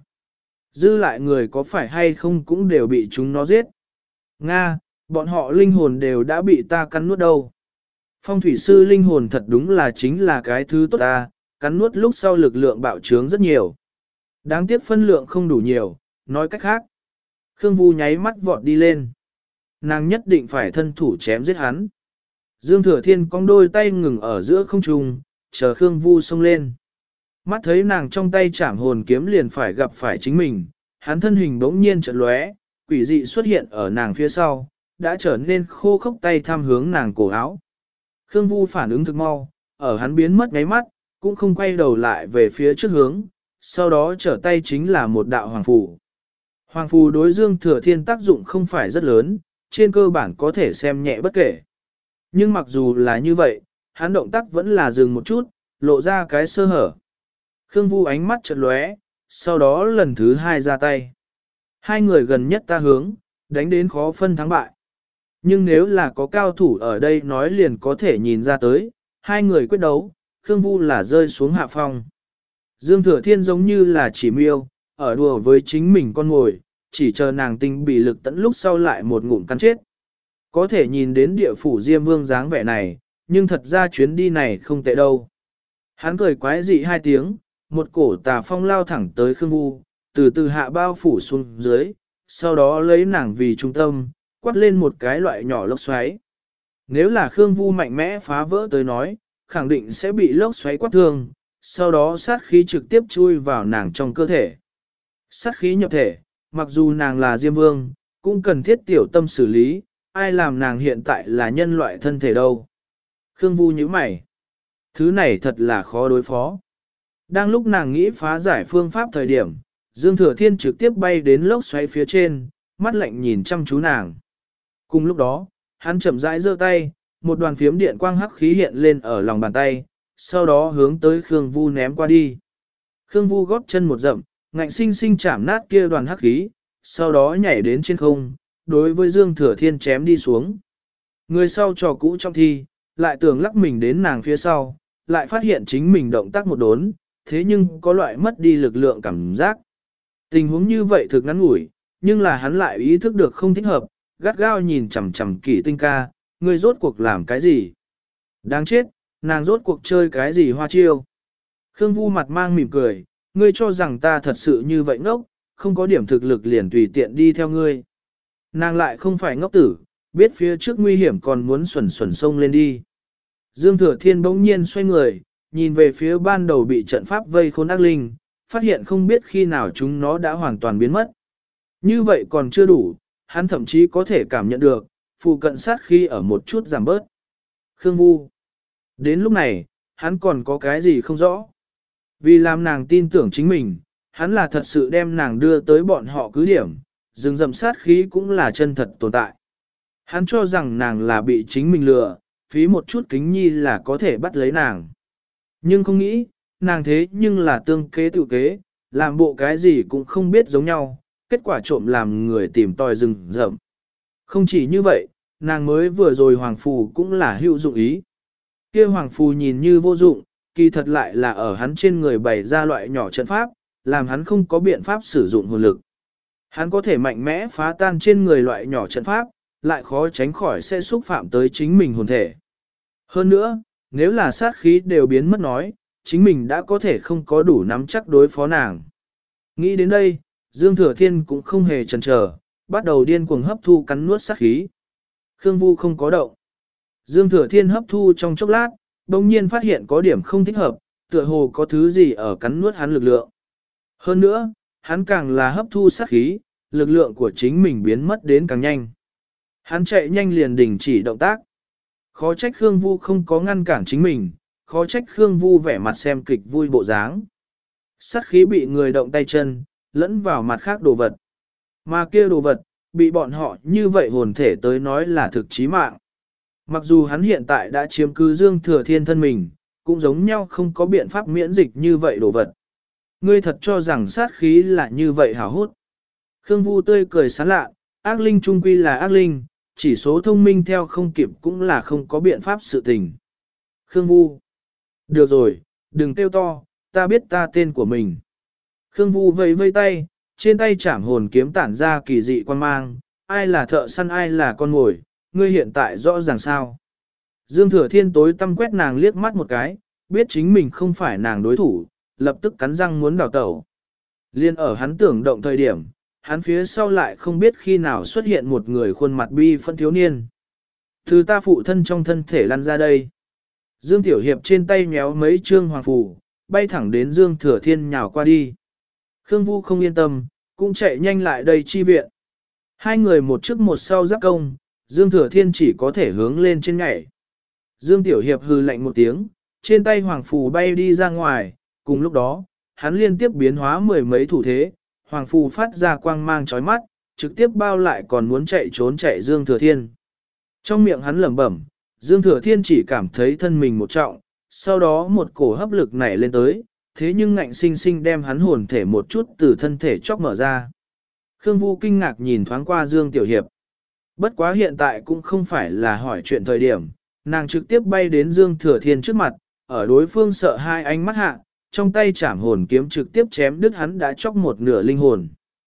dư lại người có phải hay không cũng đều bị chúng nó giết. Nga, bọn họ linh hồn đều đã bị ta cắn nuốt đâu. Phong thủy sư linh hồn thật đúng là chính là cái thứ tốt ta, cắn nuốt lúc sau lực lượng bạo trướng rất nhiều. Đáng tiếc phân lượng không đủ nhiều, nói cách khác. Khương Vu nháy mắt vọt đi lên. Nàng nhất định phải thân thủ chém giết hắn. Dương Thừa Thiên cong đôi tay ngừng ở giữa không trung, chờ Khương Vu xông lên. Mắt thấy nàng trong tay chảm hồn kiếm liền phải gặp phải chính mình, hắn thân hình bỗng nhiên chợt lóe, quỷ dị xuất hiện ở nàng phía sau, đã trở nên khô khốc tay thăm hướng nàng cổ áo. Khương Vu phản ứng thực mau, ở hắn biến mất ngáy mắt, cũng không quay đầu lại về phía trước hướng, sau đó trở tay chính là một đạo hoàng phù. Hoàng phù đối Dương Thừa Thiên tác dụng không phải rất lớn, trên cơ bản có thể xem nhẹ bất kể. Nhưng mặc dù là như vậy, hắn động tác vẫn là dừng một chút, lộ ra cái sơ hở. Khương Vu ánh mắt chợt lóe, sau đó lần thứ hai ra tay. Hai người gần nhất ta hướng, đánh đến khó phân thắng bại. Nhưng nếu là có cao thủ ở đây nói liền có thể nhìn ra tới, hai người quyết đấu, Khương Vu là rơi xuống hạ phong. Dương Thừa Thiên giống như là chỉ miêu, ở đùa với chính mình con ngồi, chỉ chờ nàng tinh bị lực tận lúc sau lại một ngụm cắn chết. Có thể nhìn đến địa phủ Diêm Vương dáng vẻ này, nhưng thật ra chuyến đi này không tệ đâu. Hắn cười quái dị hai tiếng, một cổ tà phong lao thẳng tới Khương Vu, từ từ hạ bao phủ xuống dưới, sau đó lấy nàng vì trung tâm, quát lên một cái loại nhỏ lốc xoáy. Nếu là Khương Vu mạnh mẽ phá vỡ tới nói, khẳng định sẽ bị lốc xoáy quát thương, sau đó sát khí trực tiếp chui vào nàng trong cơ thể. Sát khí nhập thể, mặc dù nàng là Diêm Vương, cũng cần thiết tiểu tâm xử lý, ai làm nàng hiện tại là nhân loại thân thể đâu. Khương Vu nhíu mày. Thứ này thật là khó đối phó. Đang lúc nàng nghĩ phá giải phương pháp thời điểm, Dương Thừa Thiên trực tiếp bay đến lốc xoáy phía trên, mắt lạnh nhìn chăm chú nàng. Cùng lúc đó, hắn chậm rãi giơ tay, một đoàn phiếm điện quang hắc khí hiện lên ở lòng bàn tay, sau đó hướng tới Khương Vu ném qua đi. Khương Vu góp chân một dậm, ngạnh sinh sinh chạm nát kia đoàn hắc khí, sau đó nhảy đến trên không, đối với Dương Thừa Thiên chém đi xuống. Người sau trò cũ trong thi, lại tưởng lắc mình đến nàng phía sau, lại phát hiện chính mình động tác một đốn, thế nhưng có loại mất đi lực lượng cảm giác. Tình huống như vậy thực ngắn ngủi, nhưng là hắn lại ý thức được không thích hợp, gắt gao nhìn chằm chằm Kỷ Tinh ca, ngươi rốt cuộc làm cái gì? Đáng chết, nàng rốt cuộc chơi cái gì hoa chiêu? Khương Vu mặt mang mỉm cười, ngươi cho rằng ta thật sự như vậy ngốc, không có điểm thực lực liền tùy tiện đi theo ngươi. Nàng lại không phải ngốc tử, biết phía trước nguy hiểm còn muốn xuẩn xuẩn sông lên đi. Dương Thừa Thiên bỗng nhiên xoay người, nhìn về phía ban đầu bị trận pháp vây khốn ác linh, phát hiện không biết khi nào chúng nó đã hoàn toàn biến mất. Như vậy còn chưa đủ, hắn thậm chí có thể cảm nhận được, phụ cận sát khí ở một chút giảm bớt. Khương Vu. Đến lúc này, hắn còn có cái gì không rõ. Vì làm nàng tin tưởng chính mình, hắn là thật sự đem nàng đưa tới bọn họ cứ điểm, rừng rậm sát khí cũng là chân thật tồn tại. Hắn cho rằng nàng là bị chính mình lừa, phí một chút kính nhi là có thể bắt lấy nàng. Nhưng không nghĩ, nàng thế nhưng là tương kế tự kế, làm bộ cái gì cũng không biết giống nhau, kết quả trộm làm người tìm tòi rừng rậm. Không chỉ như vậy, nàng mới vừa rồi hoàng phù cũng là hữu dụng ý. Kia hoàng phù nhìn như vô dụng, kỳ thật lại là ở hắn trên người bày ra loại nhỏ trận pháp, làm hắn không có biện pháp sử dụng hồn lực. Hắn có thể mạnh mẽ phá tan trên người loại nhỏ trận pháp, lại khó tránh khỏi sẽ xúc phạm tới chính mình hồn thể. Hơn nữa, nếu là sát khí đều biến mất nói, chính mình đã có thể không có đủ nắm chắc đối phó nàng. Nghĩ đến đây, Dương Thừa Thiên cũng không hề chần chờ, bắt đầu điên cuồng hấp thu cắn nuốt sát khí. Khương Vu không có động. Dương Thừa Thiên hấp thu trong chốc lát, đồng nhiên phát hiện có điểm không thích hợp, tựa hồ có thứ gì ở cắn nuốt hắn lực lượng. Hơn nữa, hắn càng là hấp thu sát khí, lực lượng của chính mình biến mất đến càng nhanh. Hắn chạy nhanh liền đình chỉ động tác. Khó trách Khương Vu không có ngăn cản chính mình, khó trách Khương Vu vẻ mặt xem kịch vui bộ dáng. Sát khí bị người động tay chân, lẫn vào mặt khác đồ vật. Mà kia đồ vật, bị bọn họ như vậy hồn thể tới nói là thực chí mạng. Mặc dù hắn hiện tại đã chiếm cứ Dương Thừa Thiên thân mình, cũng giống nhau không có biện pháp miễn dịch như vậy đồ vật. Ngươi thật cho rằng sát khí là như vậy hảo hút. Khương Vu tươi cười sán lạ, ác linh trung quy là ác linh, chỉ số thông minh theo không kịp cũng là không có biện pháp sự tình. Khương Vu. Được rồi, đừng kêu to, ta biết ta tên của mình. Khương Vu vẫy vây tay, trên tay chảm hồn kiếm tản ra kỳ dị quan mang, ai là thợ săn ai là con mồi, ngươi hiện tại rõ ràng sao. Dương Thừa Thiên tối tăm quét nàng liếc mắt một cái, biết chính mình không phải nàng đối thủ, lập tức cắn răng muốn đào tẩu. Liên ở hắn tưởng động thời điểm, hắn phía sau lại không biết khi nào xuất hiện một người khuôn mặt bi phân thiếu niên. Từ ta phụ thân trong thân thể lăn ra đây. Dương Tiểu Hiệp trên tay méo mấy trương hoàng phù, bay thẳng đến Dương Thừa Thiên nhào qua đi. Khương Vu không yên tâm, cũng chạy nhanh lại đây chi viện. Hai người một trước một sau giáp công, Dương Thừa Thiên chỉ có thể hướng lên trên nhảy. Dương Tiểu Hiệp hừ lạnh một tiếng, trên tay hoàng phù bay đi ra ngoài, cùng lúc đó, hắn liên tiếp biến hóa mười mấy thủ thế, hoàng phù phát ra quang mang chói mắt, trực tiếp bao lại còn muốn chạy trốn chạy Dương Thừa Thiên. Trong miệng hắn lẩm bẩm, Dương Thừa Thiên chỉ cảm thấy thân mình một trọng, sau đó một cổ hấp lực nảy lên tới, thế nhưng ngạnh sinh sinh đem hắn hồn thể một chút từ thân thể chóc mở ra. Khương Vu kinh ngạc nhìn thoáng qua Dương Tiểu Hiệp. Bất quá hiện tại cũng không phải là hỏi chuyện thời điểm, nàng trực tiếp bay đến Dương Thừa Thiên trước mặt, ở đối phương sợ hai ánh mắt hạ, trong tay chảm hồn kiếm trực tiếp chém đứt hắn đã chóc một nửa linh hồn.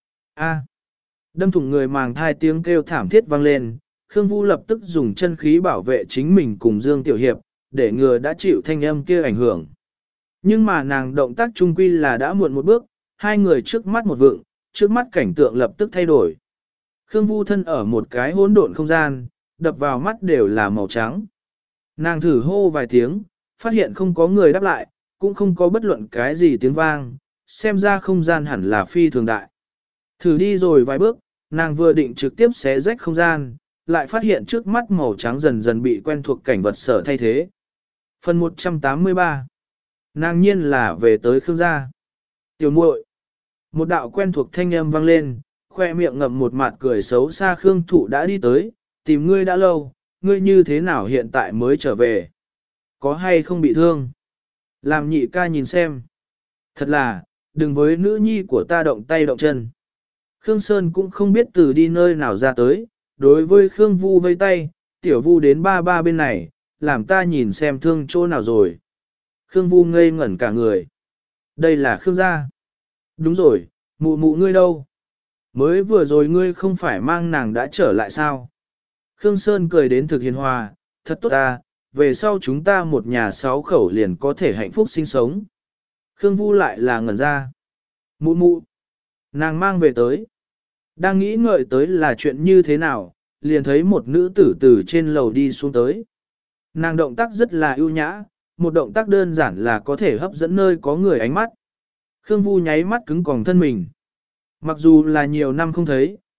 A! Đâm thủng người màng thai tiếng kêu thảm thiết vang lên, Khương Vu lập tức dùng chân khí bảo vệ chính mình cùng Dương Tiểu Hiệp, để ngừa đã chịu thanh âm kia ảnh hưởng. Nhưng mà nàng động tác trung quy là đã muộn một bước, hai người trước mắt một vượng, trước mắt cảnh tượng lập tức thay đổi. Khương Vu thân ở một cái hỗn độn không gian, đập vào mắt đều là màu trắng. Nàng thử hô vài tiếng, phát hiện không có người đáp lại, cũng không có bất luận cái gì tiếng vang, xem ra không gian hẳn là phi thường đại. Thử đi rồi vài bước, nàng vừa định trực tiếp xé rách không gian, lại phát hiện trước mắt màu trắng dần dần bị quen thuộc cảnh vật sở thay thế. Phần 183. Nàng nhiên là về tới Khương gia. Tiểu muội. Một đạo quen thuộc thanh âm vang lên, khoe miệng ngậm một mặt cười xấu xa Khương Thụ đã đi tới, tìm ngươi đã lâu, ngươi như thế nào hiện tại mới trở về? Có hay không bị thương? Làm nhị ca nhìn xem. Thật là, đừng với nữ nhi của ta động tay động chân. Khương Sơn cũng không biết từ đi nơi nào ra tới, đối với Khương Vu vây tay, tiểu Vu đến ba ba bên này, làm ta nhìn xem thương chỗ nào rồi. Khương Vu ngây ngẩn cả người. Đây là Khương gia. Đúng rồi, mụ mụ ngươi đâu? Mới vừa rồi ngươi không phải mang nàng đã trở lại sao? Khương Sơn cười đến thực hiền hòa, thật tốt ta, về sau chúng ta một nhà 6 khẩu liền có thể hạnh phúc sinh sống. Khương Vu lại là ngẩn ra. Mụ mụ, nàng mang về tới. Đang nghĩ ngợi tới là chuyện như thế nào, liền thấy một nữ tử từ trên lầu đi xuống tới. Nàng động tác rất là ưu nhã, một động tác đơn giản là có thể hấp dẫn nơi có người ánh mắt. Khương Vu nháy mắt cứng còng thân mình. Mặc dù là nhiều năm không thấy,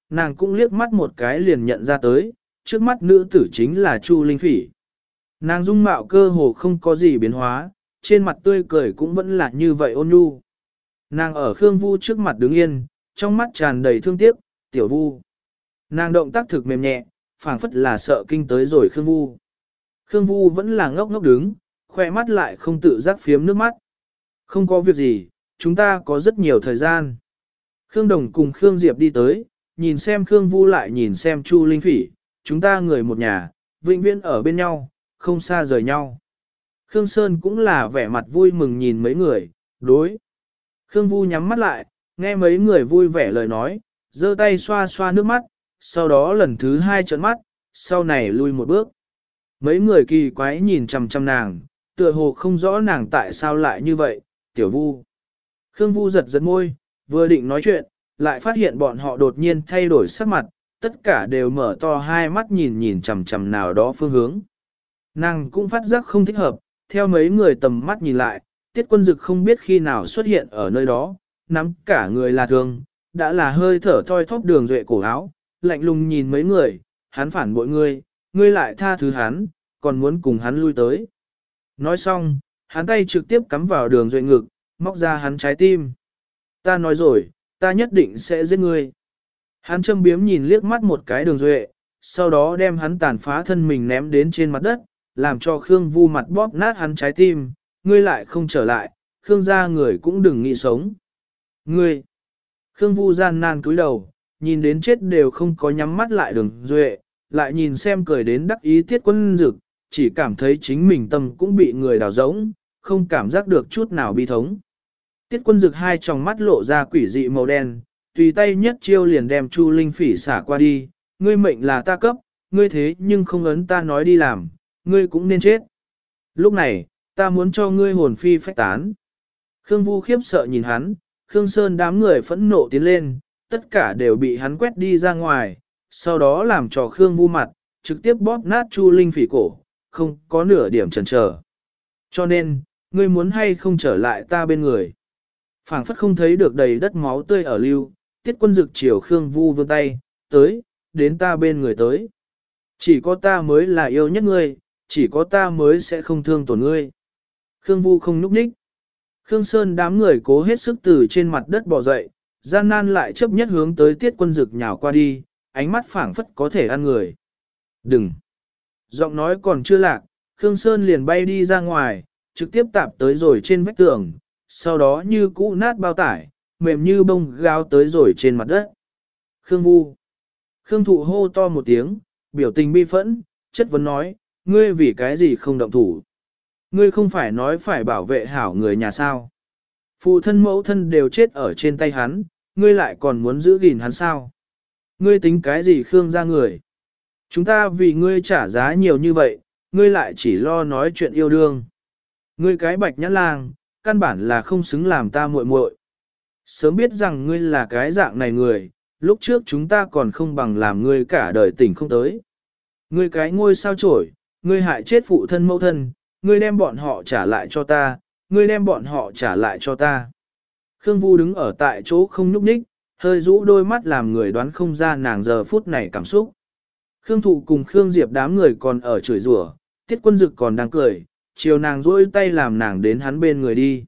nàng cũng liếc mắt một cái liền nhận ra tới, trước mắt nữ tử chính là Chu Linh Phỉ. Nàng dung mạo cơ hồ không có gì biến hóa, trên mặt tươi cười cũng vẫn là như vậy ôn nhu. Nàng ở Khương Vu trước mặt đứng yên, trong mắt tràn đầy thương tiếc, tiểu Vu. Nàng động tác thực mềm nhẹ, phảng phất là sợ kinh tới rồi Khương Vu. Khương Vu vẫn là ngốc ngốc đứng, khoe mắt lại không tự giác phiếm nước mắt. Không có việc gì, chúng ta có rất nhiều thời gian. Khương Đồng cùng Khương Diệp đi tới, nhìn xem Khương Vu lại nhìn xem Chu Linh Phỉ, chúng ta người một nhà, vĩnh viễn ở bên nhau, không xa rời nhau. Khương Sơn cũng là vẻ mặt vui mừng nhìn mấy người, đối. Khương Vu nhắm mắt lại, nghe mấy người vui vẻ lời nói, giơ tay xoa xoa nước mắt, sau đó lần thứ hai trợn mắt, sau này lui một bước. Mấy người kỳ quái nhìn chằm chằm nàng, tựa hồ không rõ nàng tại sao lại như vậy, tiểu Vu. Khương Vu giật giật môi, vừa định nói chuyện, lại phát hiện bọn họ đột nhiên thay đổi sắc mặt, tất cả đều mở to hai mắt nhìn nhìn chằm chằm nào đó phương hướng. Nàng cũng phát giác không thích hợp, theo mấy người tầm mắt nhìn lại, Tiết Quân Dực không biết khi nào xuất hiện ở nơi đó, nắm cả người là thương, đã là hơi thở thoi thóp Đường Duệ cổ áo, lạnh lùng nhìn mấy người, hắn phản bội ngươi, ngươi lại tha thứ hắn, còn muốn cùng hắn lui tới. Nói xong, hắn tay trực tiếp cắm vào Đường Duệ ngực, móc ra hắn trái tim. Ta nói rồi, ta nhất định sẽ giết ngươi. Hắn châm biếm nhìn liếc mắt một cái Đường Duệ, sau đó đem hắn tàn phá thân mình ném đến trên mặt đất, làm cho Khương Vu mặt bóp nát hắn trái tim, ngươi lại không trở lại, Khương gia người cũng đừng nghĩ sống. Ngươi! Khương Vu gian nan cúi đầu, nhìn đến chết đều không có nhắm mắt lại Đường Duệ, lại nhìn xem cười đến đắc ý Tiết Quân Dực, chỉ cảm thấy chính mình tâm cũng bị người đào rỗng, không cảm giác được chút nào bi thống. Tiết Quân Dực hai tròng mắt lộ ra quỷ dị màu đen, tùy tay nhất chiêu liền đem Chu Linh Phỉ xả qua đi, ngươi mệnh là ta cấp, ngươi thế nhưng không ấn ta nói đi làm, ngươi cũng nên chết. Lúc này, ta muốn cho ngươi hồn phi phách tán. Khương Vu khiếp sợ nhìn hắn, Khương Sơn đám người phẫn nộ tiến lên, tất cả đều bị hắn quét đi ra ngoài, sau đó làm cho Khương Vu mặt, trực tiếp bóp nát Chu Linh Phỉ cổ, không có nửa điểm chần chờ. Cho nên, ngươi muốn hay không trở lại ta bên người. Phảng phất không thấy được đầy đất máu tươi ở lưu, Tiết Quân Dực chiều Khương Vu vươn tay, tới, đến ta bên người tới. Chỉ có ta mới là yêu nhất ngươi, chỉ có ta mới sẽ không thương tổn ngươi. Khương Vu không núp ních. Khương Sơn đám người cố hết sức từ trên mặt đất bò dậy, gian nan lại chấp nhất hướng tới Tiết Quân Dực nhào qua đi, ánh mắt phảng phất có thể ăn người. Đừng! Giọng nói còn chưa lạc, Khương Sơn liền bay đi ra ngoài, trực tiếp tạp tới rồi trên vách tường, sau đó như cũ nát bao tải, mềm như bông gao tới rồi trên mặt đất. Khương Vu! Khương Thụ hô to một tiếng, biểu tình bi phẫn, chất vấn nói, ngươi vì cái gì không động thủ? Ngươi không phải nói phải bảo vệ hảo người nhà sao? Phụ thân mẫu thân đều chết ở trên tay hắn, ngươi lại còn muốn giữ gìn hắn sao? Ngươi tính cái gì Khương gia người? Chúng ta vì ngươi trả giá nhiều như vậy, ngươi lại chỉ lo nói chuyện yêu đương. Ngươi cái bạch nhãn lang, căn bản là không xứng làm ta muội muội. Sớm biết rằng ngươi là cái dạng này người, lúc trước chúng ta còn không bằng làm ngươi cả đời tỉnh không tới. Ngươi cái ngôi sao chổi, ngươi hại chết phụ thân mẫu thân, ngươi đem bọn họ trả lại cho ta, ngươi đem bọn họ trả lại cho ta. Khương Vu đứng ở tại chỗ không nhúc nhích, hơi rũ đôi mắt làm người đoán không ra nàng giờ phút này cảm xúc. Khương Thụ cùng Khương Diệp đám người còn ở chửi rủa, Tiết Quân Dực còn đang cười, chiều nàng duỗi tay làm nàng đến hắn bên người đi.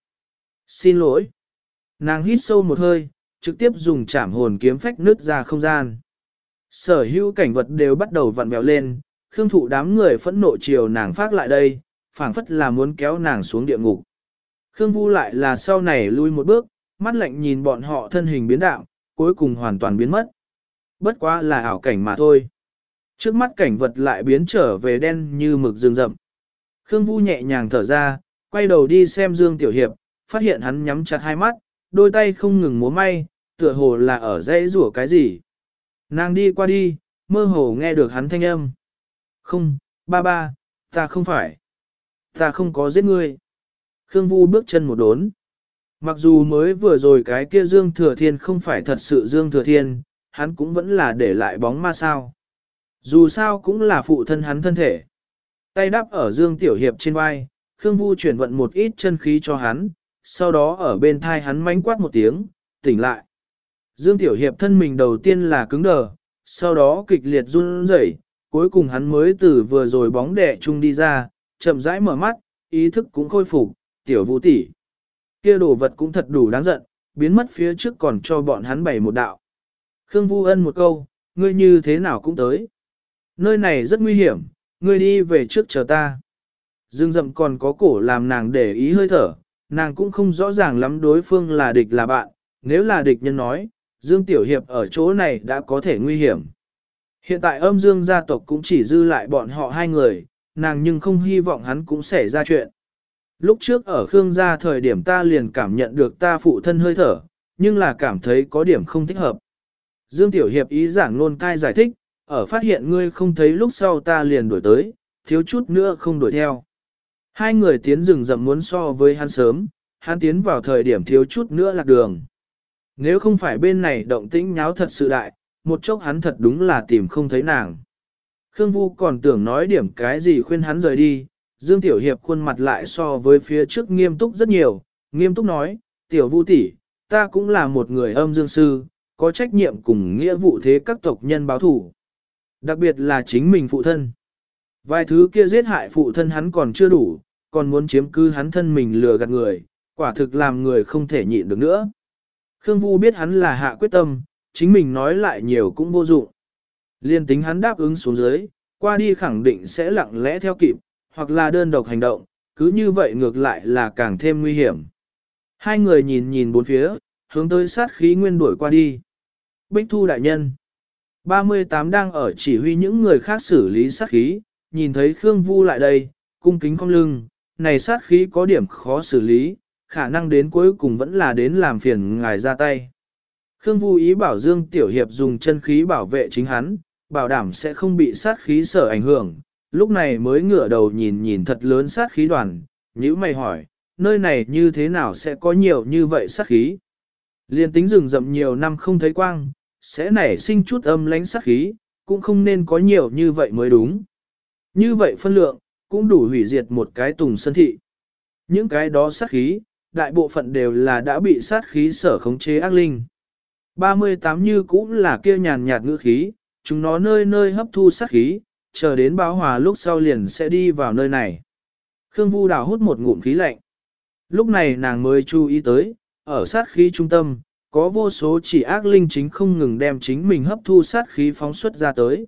Xin lỗi. Nàng hít sâu một hơi, trực tiếp dùng chảm hồn kiếm phách nứt ra không gian. Sở hữu cảnh vật đều bắt đầu vặn vẹo lên, Khương Thụ đám người phẫn nộ chiều nàng phát lại đây, phảng phất là muốn kéo nàng xuống địa ngục. Khương Vu lại là sau này lui một bước, mắt lạnh nhìn bọn họ thân hình biến đạo, cuối cùng hoàn toàn biến mất. Bất quá là ảo cảnh mà thôi. Trước mắt cảnh vật lại biến trở về đen như mực rừng rậm. Khương Vu nhẹ nhàng thở ra, quay đầu đi xem Dương Tiểu Hiệp, phát hiện hắn nhắm chặt hai mắt, đôi tay không ngừng múa may, tựa hồ là ở dãy rủa cái gì. Nàng đi qua đi, mơ hồ nghe được hắn thanh âm. Không, ba, ta không phải. Ta không có giết ngươi. Khương Vu bước chân một đốn. Mặc dù mới vừa rồi cái kia Dương Thừa Thiên không phải thật sự Dương Thừa Thiên, hắn cũng vẫn là để lại bóng ma sao. Dù sao cũng là phụ thân hắn thân thể. Tay đắp ở Dương Tiểu Hiệp trên vai, Khương Vu chuyển vận một ít chân khí cho hắn, sau đó ở bên thai hắn mánh quát một tiếng, tỉnh lại. Dương Tiểu Hiệp thân mình đầu tiên là cứng đờ, sau đó kịch liệt run rẩy, cuối cùng hắn mới từ vừa rồi bóng đè chung đi ra, chậm rãi mở mắt, ý thức cũng khôi phục, Tiểu Vũ tỷ, kia đồ vật cũng thật đủ đáng giận, biến mất phía trước còn cho bọn hắn bày một đạo. Khương Vu Ân một câu, ngươi như thế nào cũng tới. Nơi này rất nguy hiểm, ngươi đi về trước chờ ta. Dương Dậm còn có cổ làm nàng để ý hơi thở, nàng cũng không rõ ràng lắm đối phương là địch là bạn, nếu là địch nhân nói, Dương Tiểu Hiệp ở chỗ này đã có thể nguy hiểm. Hiện tại âm Dương gia tộc cũng chỉ dư lại bọn họ hai người, nàng nhưng không hy vọng hắn cũng xảy ra chuyện. Lúc trước ở Khương gia thời điểm ta liền cảm nhận được ta phụ thân hơi thở, nhưng là cảm thấy có điểm không thích hợp. Dương Tiểu Hiệp ý giảng nôn cai giải thích, ở phát hiện ngươi không thấy lúc sau ta liền đuổi tới, thiếu chút nữa không đuổi theo. Hai người tiến rừng rậm muốn so với hắn sớm, hắn tiến vào thời điểm thiếu chút nữa lạc đường. Nếu không phải bên này động tĩnh nháo thật sự đại, một chốc hắn thật đúng là tìm không thấy nàng. Khương Vu còn tưởng nói điểm cái gì khuyên hắn rời đi, Dương Tiểu Hiệp khuôn mặt lại so với phía trước nghiêm túc rất nhiều, nghiêm túc nói, Tiểu Vu tỷ, ta cũng là một người âm dương sư, có trách nhiệm cùng nghĩa vụ thế các tộc nhân báo thủ. Đặc biệt là chính mình phụ thân. Vài thứ kia giết hại phụ thân hắn còn chưa đủ, còn muốn chiếm cứ hắn thân mình lừa gạt người, quả thực làm người không thể nhịn được nữa. Khương Vu biết hắn là hạ quyết tâm, chính mình nói lại nhiều cũng vô dụng. Liên tính hắn đáp ứng xuống dưới, qua đi khẳng định sẽ lặng lẽ theo kịp, hoặc là đơn độc hành động, cứ như vậy ngược lại là càng thêm nguy hiểm. Hai người nhìn nhìn bốn phía, hướng tới sát khí nguyên đuổi qua đi. Bích Thu đại nhân 38 đang ở chỉ huy những người khác xử lý sát khí, nhìn thấy Khương Vu lại đây, cung kính cong lưng, này sát khí có điểm khó xử lý, khả năng đến cuối cùng vẫn là đến làm phiền ngài ra tay. Khương Vu ý bảo Dương Tiểu Hiệp dùng chân khí bảo vệ chính hắn, bảo đảm sẽ không bị sát khí sở ảnh hưởng, lúc này mới ngửa đầu nhìn nhìn thật lớn sát khí đoàn, nhíu mày hỏi, nơi này như thế nào sẽ có nhiều như vậy sát khí? Liên tính rừng rậm nhiều năm không thấy quang, sẽ nảy sinh chút âm lánh sát khí, cũng không nên có nhiều như vậy mới đúng. Như vậy phân lượng, cũng đủ hủy diệt một cái Tùng Sơn thị. Những cái đó sát khí, đại bộ phận đều là đã bị sát khí sở khống chế ác linh. 38 như cũng là kia nhàn nhạt ngữ khí, chúng nó nơi nơi hấp thu sát khí, chờ đến báo hòa lúc sau liền sẽ đi vào nơi này. Khương Vu đào hút một ngụm khí lạnh. Lúc này nàng mới chú ý tới, ở sát khí trung tâm, có vô số chỉ ác linh chính không ngừng đem chính mình hấp thu sát khí phóng xuất ra tới.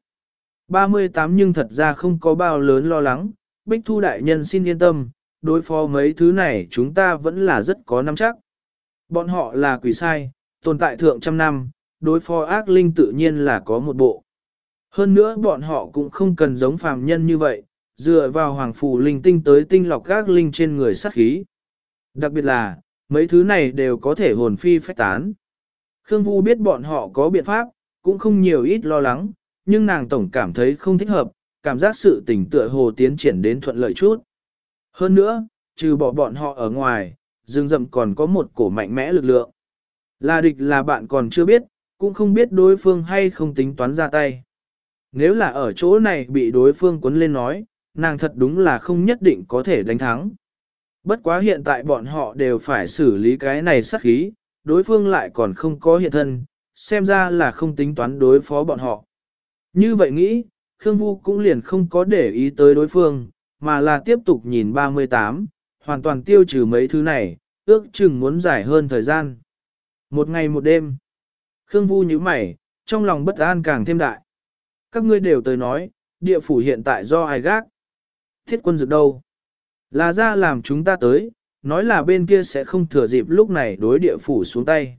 38 nhưng thật ra không có bao lớn lo lắng, Bích Thu đại nhân xin yên tâm, đối phó mấy thứ này chúng ta vẫn là rất có nắm chắc. Bọn họ là quỷ sai, tồn tại thượng trăm năm, đối phó ác linh tự nhiên là có một bộ. Hơn nữa bọn họ cũng không cần giống phàm nhân như vậy, dựa vào hoàng phù linh tinh tới tinh lọc ác linh trên người sát khí. Đặc biệt là, mấy thứ này đều có thể hồn phi phách tán. Khương Vu biết bọn họ có biện pháp, cũng không nhiều ít lo lắng, nhưng nàng tổng cảm thấy không thích hợp, cảm giác sự tình tựa hồ tiến triển đến thuận lợi chút. Hơn nữa, trừ bỏ bọn họ ở ngoài, rừng rậm còn có một cổ mạnh mẽ lực lượng. Là địch là bạn còn chưa biết, cũng không biết đối phương hay không tính toán ra tay. Nếu là ở chỗ này bị đối phương cuốn lên nói, nàng thật đúng là không nhất định có thể đánh thắng. Bất quá hiện tại bọn họ đều phải xử lý cái này sát khí, đối phương lại còn không có hiện thân, xem ra là không tính toán đối phó bọn họ. Như vậy nghĩ, Khương Vu cũng liền không có để ý tới đối phương, mà là tiếp tục nhìn 38, hoàn toàn tiêu trừ mấy thứ này, ước chừng muốn dài hơn thời gian. Một ngày một đêm, Khương Vu nhíu mày, trong lòng bất an càng thêm đại. Các ngươi đều tới nói, địa phủ hiện tại do ai gác? Thiết quân dược đâu? Là ra làm chúng ta tới, nói là bên kia sẽ không thừa dịp lúc này đối địa phủ xuống tay.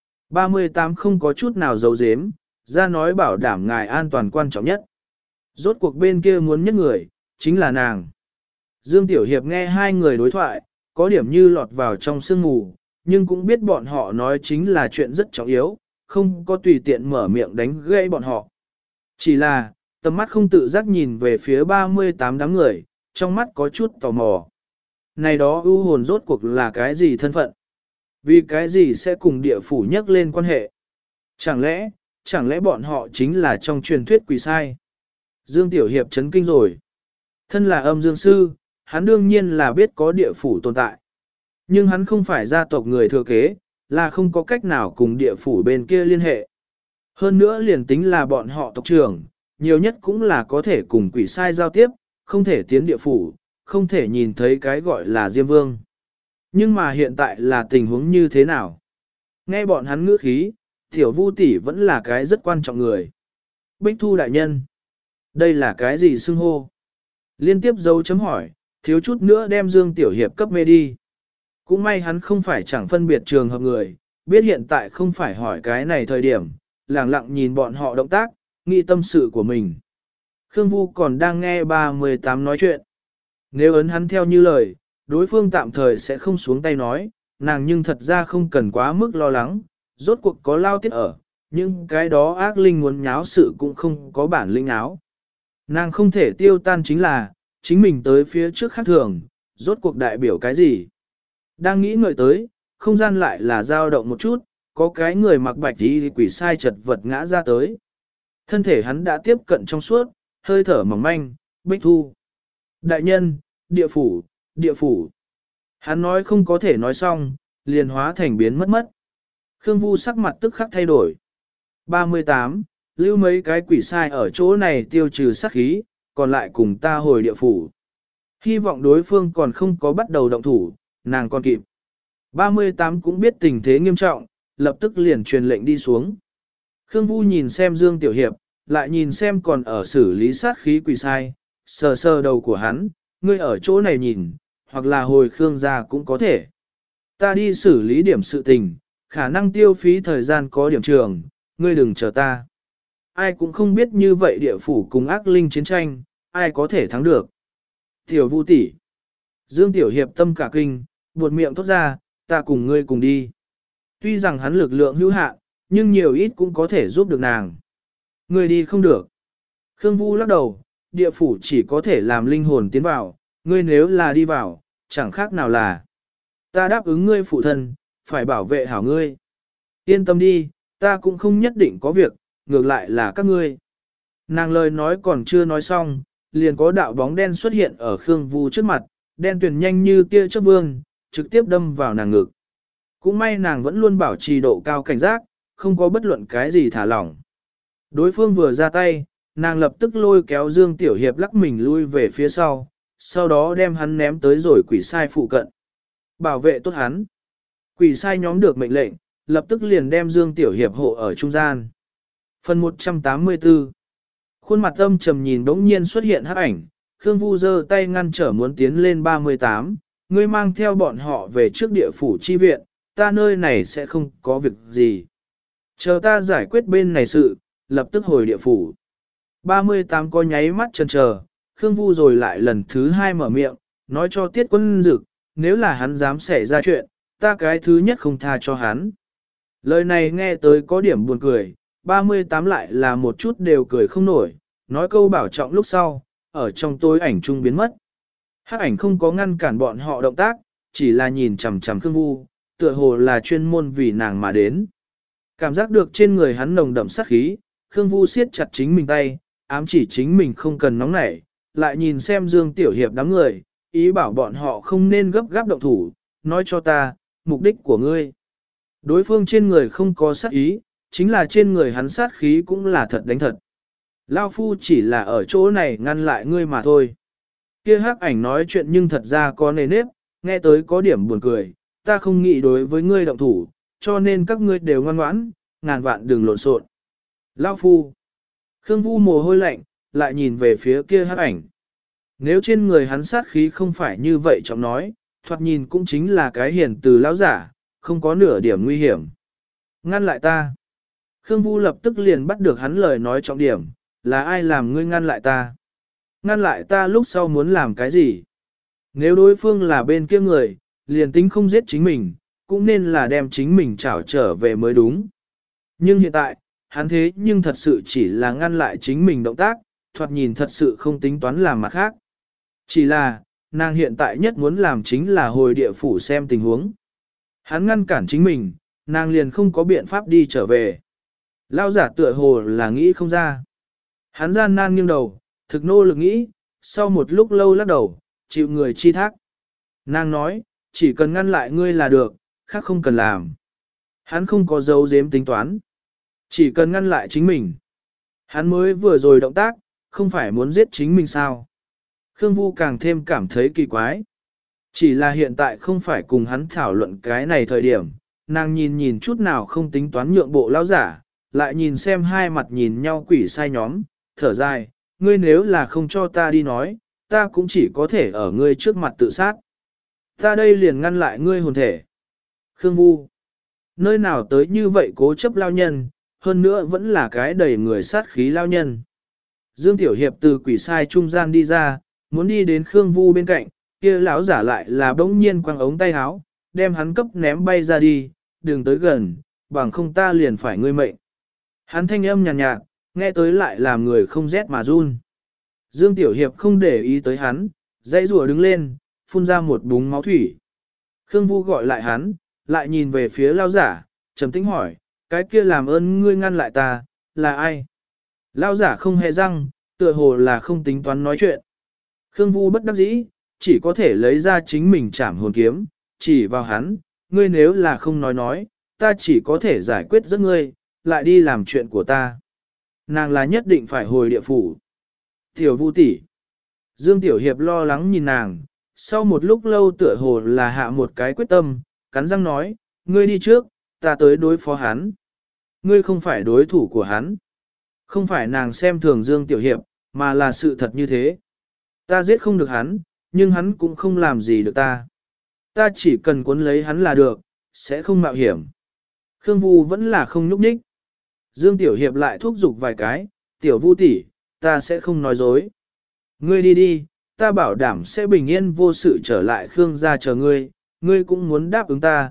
38 không có chút nào giấu giếm, ra nói bảo đảm ngài an toàn quan trọng nhất. Rốt cuộc bên kia muốn nhất người, chính là nàng. Dương Tiểu Hiệp nghe hai người đối thoại, có điểm như lọt vào trong sương mù, nhưng cũng biết bọn họ nói chính là chuyện rất trọng yếu, không có tùy tiện mở miệng đánh gãy bọn họ. Chỉ là, tầm mắt không tự giác nhìn về phía 38 đám người, trong mắt có chút tò mò. Này đó ưu hồn rốt cuộc là cái gì thân phận? Vì cái gì sẽ cùng địa phủ nhắc lên quan hệ? Chẳng lẽ bọn họ chính là trong truyền thuyết quỷ sai? Dương Tiểu Hiệp chấn kinh rồi. Thân là âm dương sư, hắn đương nhiên là biết có địa phủ tồn tại. Nhưng hắn không phải gia tộc người thừa kế, là không có cách nào cùng địa phủ bên kia liên hệ. Hơn nữa liền tính là bọn họ tộc trưởng, nhiều nhất cũng là có thể cùng quỷ sai giao tiếp, không thể tiến địa phủ, không thể nhìn thấy cái gọi là Diêm Vương. Nhưng mà hiện tại là tình huống như thế nào? Nghe bọn hắn ngữ khí, Tiểu Vu tỷ vẫn là cái rất quan trọng người. Bích Thu đại nhân, đây là cái gì xưng hô? Liên tiếp dấu chấm hỏi, thiếu chút nữa đem Dương Tiểu Hiệp cấp mê đi. Cũng may hắn không phải chẳng phân biệt trường hợp người, biết hiện tại không phải hỏi cái này thời điểm, lẳng lặng nhìn bọn họ động tác, nghĩ tâm sự của mình. Khương Vu còn đang nghe 38 nói chuyện. Nếu ấn hắn theo như lời, đối phương tạm thời sẽ không xuống tay nói, nàng nhưng thật ra không cần quá mức lo lắng, rốt cuộc có lao tiết ở, nhưng cái đó ác linh muốn nháo sự cũng không có bản lĩnh áo. Nàng không thể tiêu tan chính là, chính mình tới phía trước khác thường, rốt cuộc đại biểu cái gì. Đang nghĩ ngợi tới, không gian lại là dao động một chút, có cái người mặc bạch y quỷ sai chật vật ngã ra tới. Thân thể hắn đã tiếp cận trong suốt, hơi thở mỏng manh, Bích Thu. Đại nhân, địa phủ, địa phủ. Hắn nói không có thể nói xong, liền hóa thành biến mất mất. Khương Vu sắc mặt tức khắc thay đổi. 38. Lưu mấy cái quỷ sai ở chỗ này tiêu trừ sát khí, còn lại cùng ta hồi địa phủ. Hy vọng đối phương còn không có bắt đầu động thủ, nàng còn kịp. 38 cũng biết tình thế nghiêm trọng, lập tức liền truyền lệnh đi xuống. Khương Vu nhìn xem Dương Tiểu Hiệp, lại nhìn xem còn ở xử lý sát khí quỷ sai, sờ sờ đầu của hắn, ngươi ở chỗ này nhìn, hoặc là hồi Khương gia cũng có thể. Ta đi xử lý điểm sự tình, khả năng tiêu phí thời gian có điểm trường, ngươi đừng chờ ta. Ai cũng không biết như vậy địa phủ cùng ác linh chiến tranh, ai có thể thắng được. Tiểu Vu tỷ, Dương Tiểu Hiệp tâm cả kinh, buột miệng thốt ra, ta cùng ngươi cùng đi. Tuy rằng hắn lực lượng hữu hạn, nhưng nhiều ít cũng có thể giúp được nàng. Ngươi đi không được. Khương Vu lắc đầu, địa phủ chỉ có thể làm linh hồn tiến vào, ngươi nếu là đi vào, chẳng khác nào là. Ta đáp ứng ngươi phụ thân, phải bảo vệ hảo ngươi. Yên tâm đi, ta cũng không nhất định có việc, ngược lại là các ngươi. Nàng lời nói còn chưa nói xong, liền có đạo bóng đen xuất hiện ở Khương Vu trước mặt, đen tuyền nhanh như tia chớp vương, trực tiếp đâm vào nàng ngực. Cũng may nàng vẫn luôn bảo trì độ cao cảnh giác, không có bất luận cái gì thả lỏng. Đối phương vừa ra tay, nàng lập tức lôi kéo Dương Tiểu Hiệp lắc mình lui về phía sau đó đem hắn ném tới rồi quỷ sai phụ cận. Bảo vệ tốt hắn. Quỷ sai nhóm được mệnh lệnh, lập tức liền đem Dương Tiểu Hiệp hộ ở trung gian. Phần 184. Khuôn mặt âm trầm nhìn đống nhiên xuất hiện hắc ảnh, Khương Vu giơ tay ngăn trở muốn tiến lên 38, ngươi mang theo bọn họ về trước địa phủ chi viện, ta nơi này sẽ không có việc gì. Chờ ta giải quyết bên này sự, lập tức hồi địa phủ. 38 có nháy mắt chần chờ, Khương Vu rồi lại lần thứ hai mở miệng, nói cho Tiết Quân Dực, nếu là hắn dám xảy ra chuyện, ta cái thứ nhất không tha cho hắn. Lời này nghe tới có điểm buồn cười, 38 lại là một chút đều cười không nổi, nói câu bảo trọng lúc sau, ở trong tối ảnh trung biến mất. Hắc ảnh không có ngăn cản bọn họ động tác, chỉ là nhìn chằm chằm Khương Vu, tựa hồ là chuyên môn vì nàng mà đến. Cảm giác được trên người hắn nồng đậm sát khí, Khương Vu siết chặt chính mình tay, ám chỉ chính mình không cần nóng nảy, lại nhìn xem Dương Tiểu Hiệp đám người, ý bảo bọn họ không nên gấp gáp động thủ, nói cho ta, mục đích của ngươi. Đối phương trên người không có sát ý, chính là trên người hắn sát khí cũng là thật đánh thật. Lao Phu chỉ là ở chỗ này ngăn lại ngươi mà thôi. Kia hắc ảnh nói chuyện nhưng thật ra có nề nếp, nghe tới có điểm buồn cười, ta không nghĩ đối với ngươi động thủ, cho nên các ngươi đều ngoan ngoãn, ngàn vạn đừng lộn xộn. Lao Phu. Khương Vu mồ hôi lạnh, lại nhìn về phía kia hắc ảnh. Nếu trên người hắn sát khí không phải như vậy trọng nói, thoạt nhìn cũng chính là cái hiền từ lão giả, không có nửa điểm nguy hiểm. Ngăn lại ta. Khương Vu lập tức liền bắt được hắn lời nói trọng điểm, là ai làm ngươi ngăn lại ta? Ngăn lại ta lúc sau muốn làm cái gì? Nếu đối phương là bên kia người, liền tính không giết chính mình, cũng nên là đem chính mình trảo trở về mới đúng. Nhưng hiện tại, hắn thế nhưng thật sự chỉ là ngăn lại chính mình động tác, thoạt nhìn thật sự không tính toán làm mặt khác. Chỉ là, nàng hiện tại nhất muốn làm chính là hồi địa phủ xem tình huống. Hắn ngăn cản chính mình, nàng liền không có biện pháp đi trở về. Lao giả tựa hồ là nghĩ không ra. Hắn gian nan nghiêng đầu, thực nô lực nghĩ, sau một lúc lâu lắc đầu, chịu người chi thác. Nàng nói, chỉ cần ngăn lại ngươi là được, khác không cần làm. Hắn không có dấu giếm tính toán. Chỉ cần ngăn lại chính mình. Hắn mới vừa rồi động tác, không phải muốn giết chính mình sao. Khương Vu càng thêm cảm thấy kỳ quái. Chỉ là hiện tại không phải cùng hắn thảo luận cái này thời điểm, nàng nhìn chút nào không tính toán nhượng bộ lão giả, lại nhìn xem hai mặt nhìn nhau quỷ sai nhóm, thở dài, ngươi nếu là không cho ta đi nói, ta cũng chỉ có thể ở ngươi trước mặt tự sát. Ta đây liền ngăn lại ngươi hồn thể. Khương Vu, nơi nào tới như vậy cố chấp lao nhân, hơn nữa vẫn là cái đầy người sát khí lao nhân. Dương Tiểu Hiệp từ quỷ sai trung gian đi ra, muốn đi đến Khương Vu bên cạnh, kia lão giả lại là bỗng nhiên quăng ống tay áo, đem hắn cấp ném bay ra đi, đừng tới gần, bằng không ta liền phải ngươi mệnh. Hắn thanh âm nhàn nhạt, nghe tới lại làm người không rét mà run. Dương Tiểu Hiệp không để ý tới hắn, dãy rùa đứng lên, phun ra một búng máu thủy. Khương Vu gọi lại hắn, lại nhìn về phía lão giả, trầm tĩnh hỏi, cái kia làm ơn ngươi ngăn lại ta, là ai? Lão giả không hề răng, tựa hồ là không tính toán nói chuyện. Khương Vu bất đắc dĩ, chỉ có thể lấy ra chính mình chảm hồn kiếm, chỉ vào hắn, ngươi nếu là không nói, ta chỉ có thể giải quyết rất ngươi, lại đi làm chuyện của ta. Nàng là nhất định phải hồi địa phủ. Tiểu Vu tỷ. Dương Tiểu Hiệp lo lắng nhìn nàng, sau một lúc lâu tựa hồ là hạ một cái quyết tâm, cắn răng nói, ngươi đi trước, ta tới đối phó hắn. Ngươi không phải đối thủ của hắn. Không phải nàng xem thường Dương Tiểu Hiệp, mà là sự thật như thế. Ta giết không được hắn, nhưng hắn cũng không làm gì được ta. Ta chỉ cần cuốn lấy hắn là được, sẽ không mạo hiểm. Khương Vu vẫn là không nhúc nhích. Dương Tiểu Hiệp lại thúc giục vài cái, Tiểu Vu tỷ, ta sẽ không nói dối. Ngươi đi đi, ta bảo đảm sẽ bình yên vô sự trở lại Khương gia chờ ngươi, ngươi cũng muốn đáp ứng ta,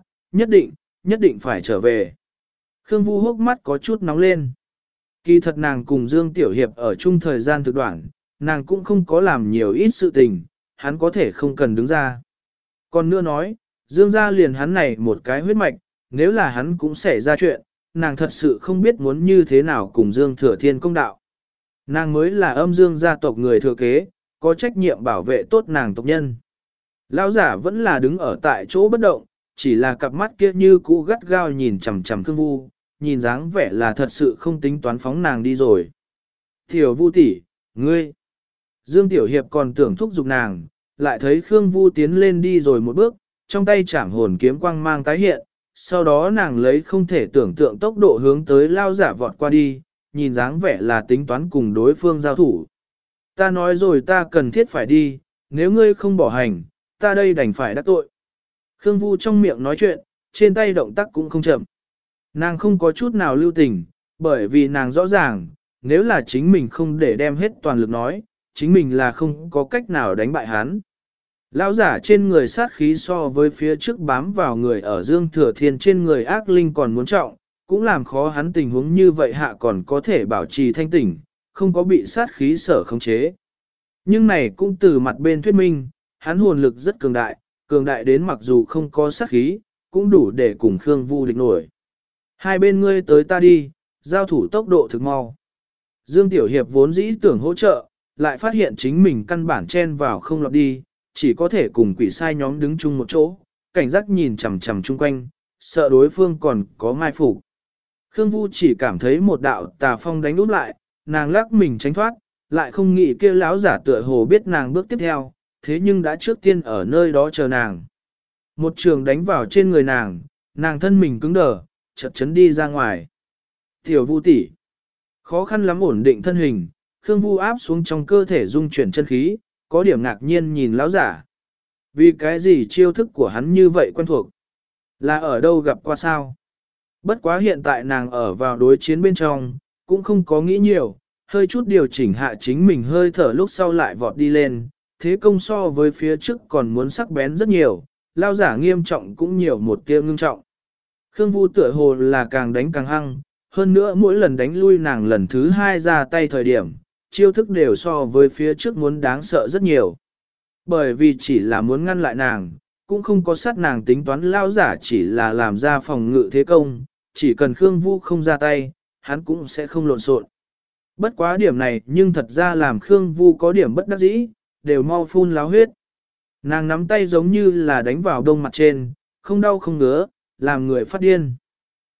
nhất định phải trở về. Khương Vu hốc mắt có chút nóng lên. Kỳ thật nàng cùng Dương Tiểu Hiệp ở chung thời gian thực đoạn, nàng cũng không có làm nhiều ít sự tình, hắn có thể không cần đứng ra. Còn nữa nói, Dương gia liền hắn này một cái huyết mạch, nếu là hắn cũng xảy ra chuyện, nàng thật sự không biết muốn như thế nào cùng Dương Thừa Thiên công đạo. Nàng mới là âm Dương gia tộc người thừa kế, có trách nhiệm bảo vệ tốt nàng tộc nhân. Lão giả vẫn là đứng ở tại chỗ bất động, chỉ là cặp mắt kia như cũ gắt gao nhìn chằm chằm Khương Vu, nhìn dáng vẻ là thật sự không tính toán phóng nàng đi rồi. Tiểu Vu tỷ, ngươi. Dương Tiểu Hiệp còn tưởng thúc giục nàng, lại thấy Khương Vu tiến lên đi rồi một bước, trong tay chảm hồn kiếm quang mang tái hiện, sau đó nàng lấy không thể tưởng tượng tốc độ hướng tới lao giả vọt qua đi, nhìn dáng vẻ là tính toán cùng đối phương giao thủ. Ta nói rồi ta cần thiết phải đi, nếu ngươi không bỏ hành, ta đây đành phải đắc tội. Khương Vu trong miệng nói chuyện, trên tay động tác cũng không chậm. Nàng không có chút nào lưu tình, bởi vì nàng rõ ràng, nếu là chính mình không để đem hết toàn lực nói, chính mình là không có cách nào đánh bại hắn. Lão giả trên người sát khí so với phía trước bám vào người ở Dương Thừa Thiên trên người ác linh còn muốn trọng, cũng làm khó hắn tình huống như vậy hạ còn có thể bảo trì thanh tỉnh, không có bị sát khí sở khống chế. Nhưng này cũng từ mặt bên thuyết minh, hắn hồn lực rất cường đại đến mặc dù không có sát khí, cũng đủ để cùng Khương Vu địch nổi. Hai bên ngươi tới ta đi, giao thủ tốc độ thực mau. Dương Tiểu Hiệp vốn dĩ tưởng hỗ trợ, lại phát hiện chính mình căn bản chen vào không lọt đi, chỉ có thể cùng quỷ sai nhóm đứng chung một chỗ, cảnh giác nhìn chằm chằm chung quanh, sợ đối phương còn có mai phục. Khương Vu chỉ cảm thấy một đạo tà phong đánh úp lại, nàng lắc mình tránh thoát, lại không nghĩ kia láo giả tựa hồ biết nàng bước tiếp theo, thế nhưng đã trước tiên ở nơi đó chờ nàng. Một trường đánh vào trên người nàng, nàng thân mình cứng đờ, chật chấn đi ra ngoài. Tiểu Vu tỷ, khó khăn lắm ổn định thân hình, Khương Vu áp xuống trong cơ thể dung chuyển chân khí, có điểm ngạc nhiên nhìn lão giả. Vì cái gì chiêu thức của hắn như vậy quen thuộc? Là ở đâu gặp qua sao? Bất quá hiện tại nàng ở vào đối chiến bên trong, cũng không có nghĩ nhiều, hơi chút điều chỉnh hạ chính mình hơi thở lúc sau lại vọt đi lên, thế công so với phía trước còn muốn sắc bén rất nhiều, lao giả nghiêm trọng cũng nhiều một tia ngưng trọng. Khương Vu tựa hồ là càng đánh càng hăng, hơn nữa mỗi lần đánh lui nàng lần thứ hai ra tay thời điểm, chiêu thức đều so với phía trước muốn đáng sợ rất nhiều. Bởi vì chỉ là muốn ngăn lại nàng, cũng không có sát nàng tính toán lao giả chỉ là làm ra phòng ngự thế công, chỉ cần Khương Vu không ra tay, hắn cũng sẽ không lộn xộn. Bất quá điểm này nhưng thật ra làm Khương Vu có điểm bất đắc dĩ, đều mau phun láo huyết. Nàng nắm tay giống như là đánh vào đông mặt trên, không đau không ngứa, làm người phát điên.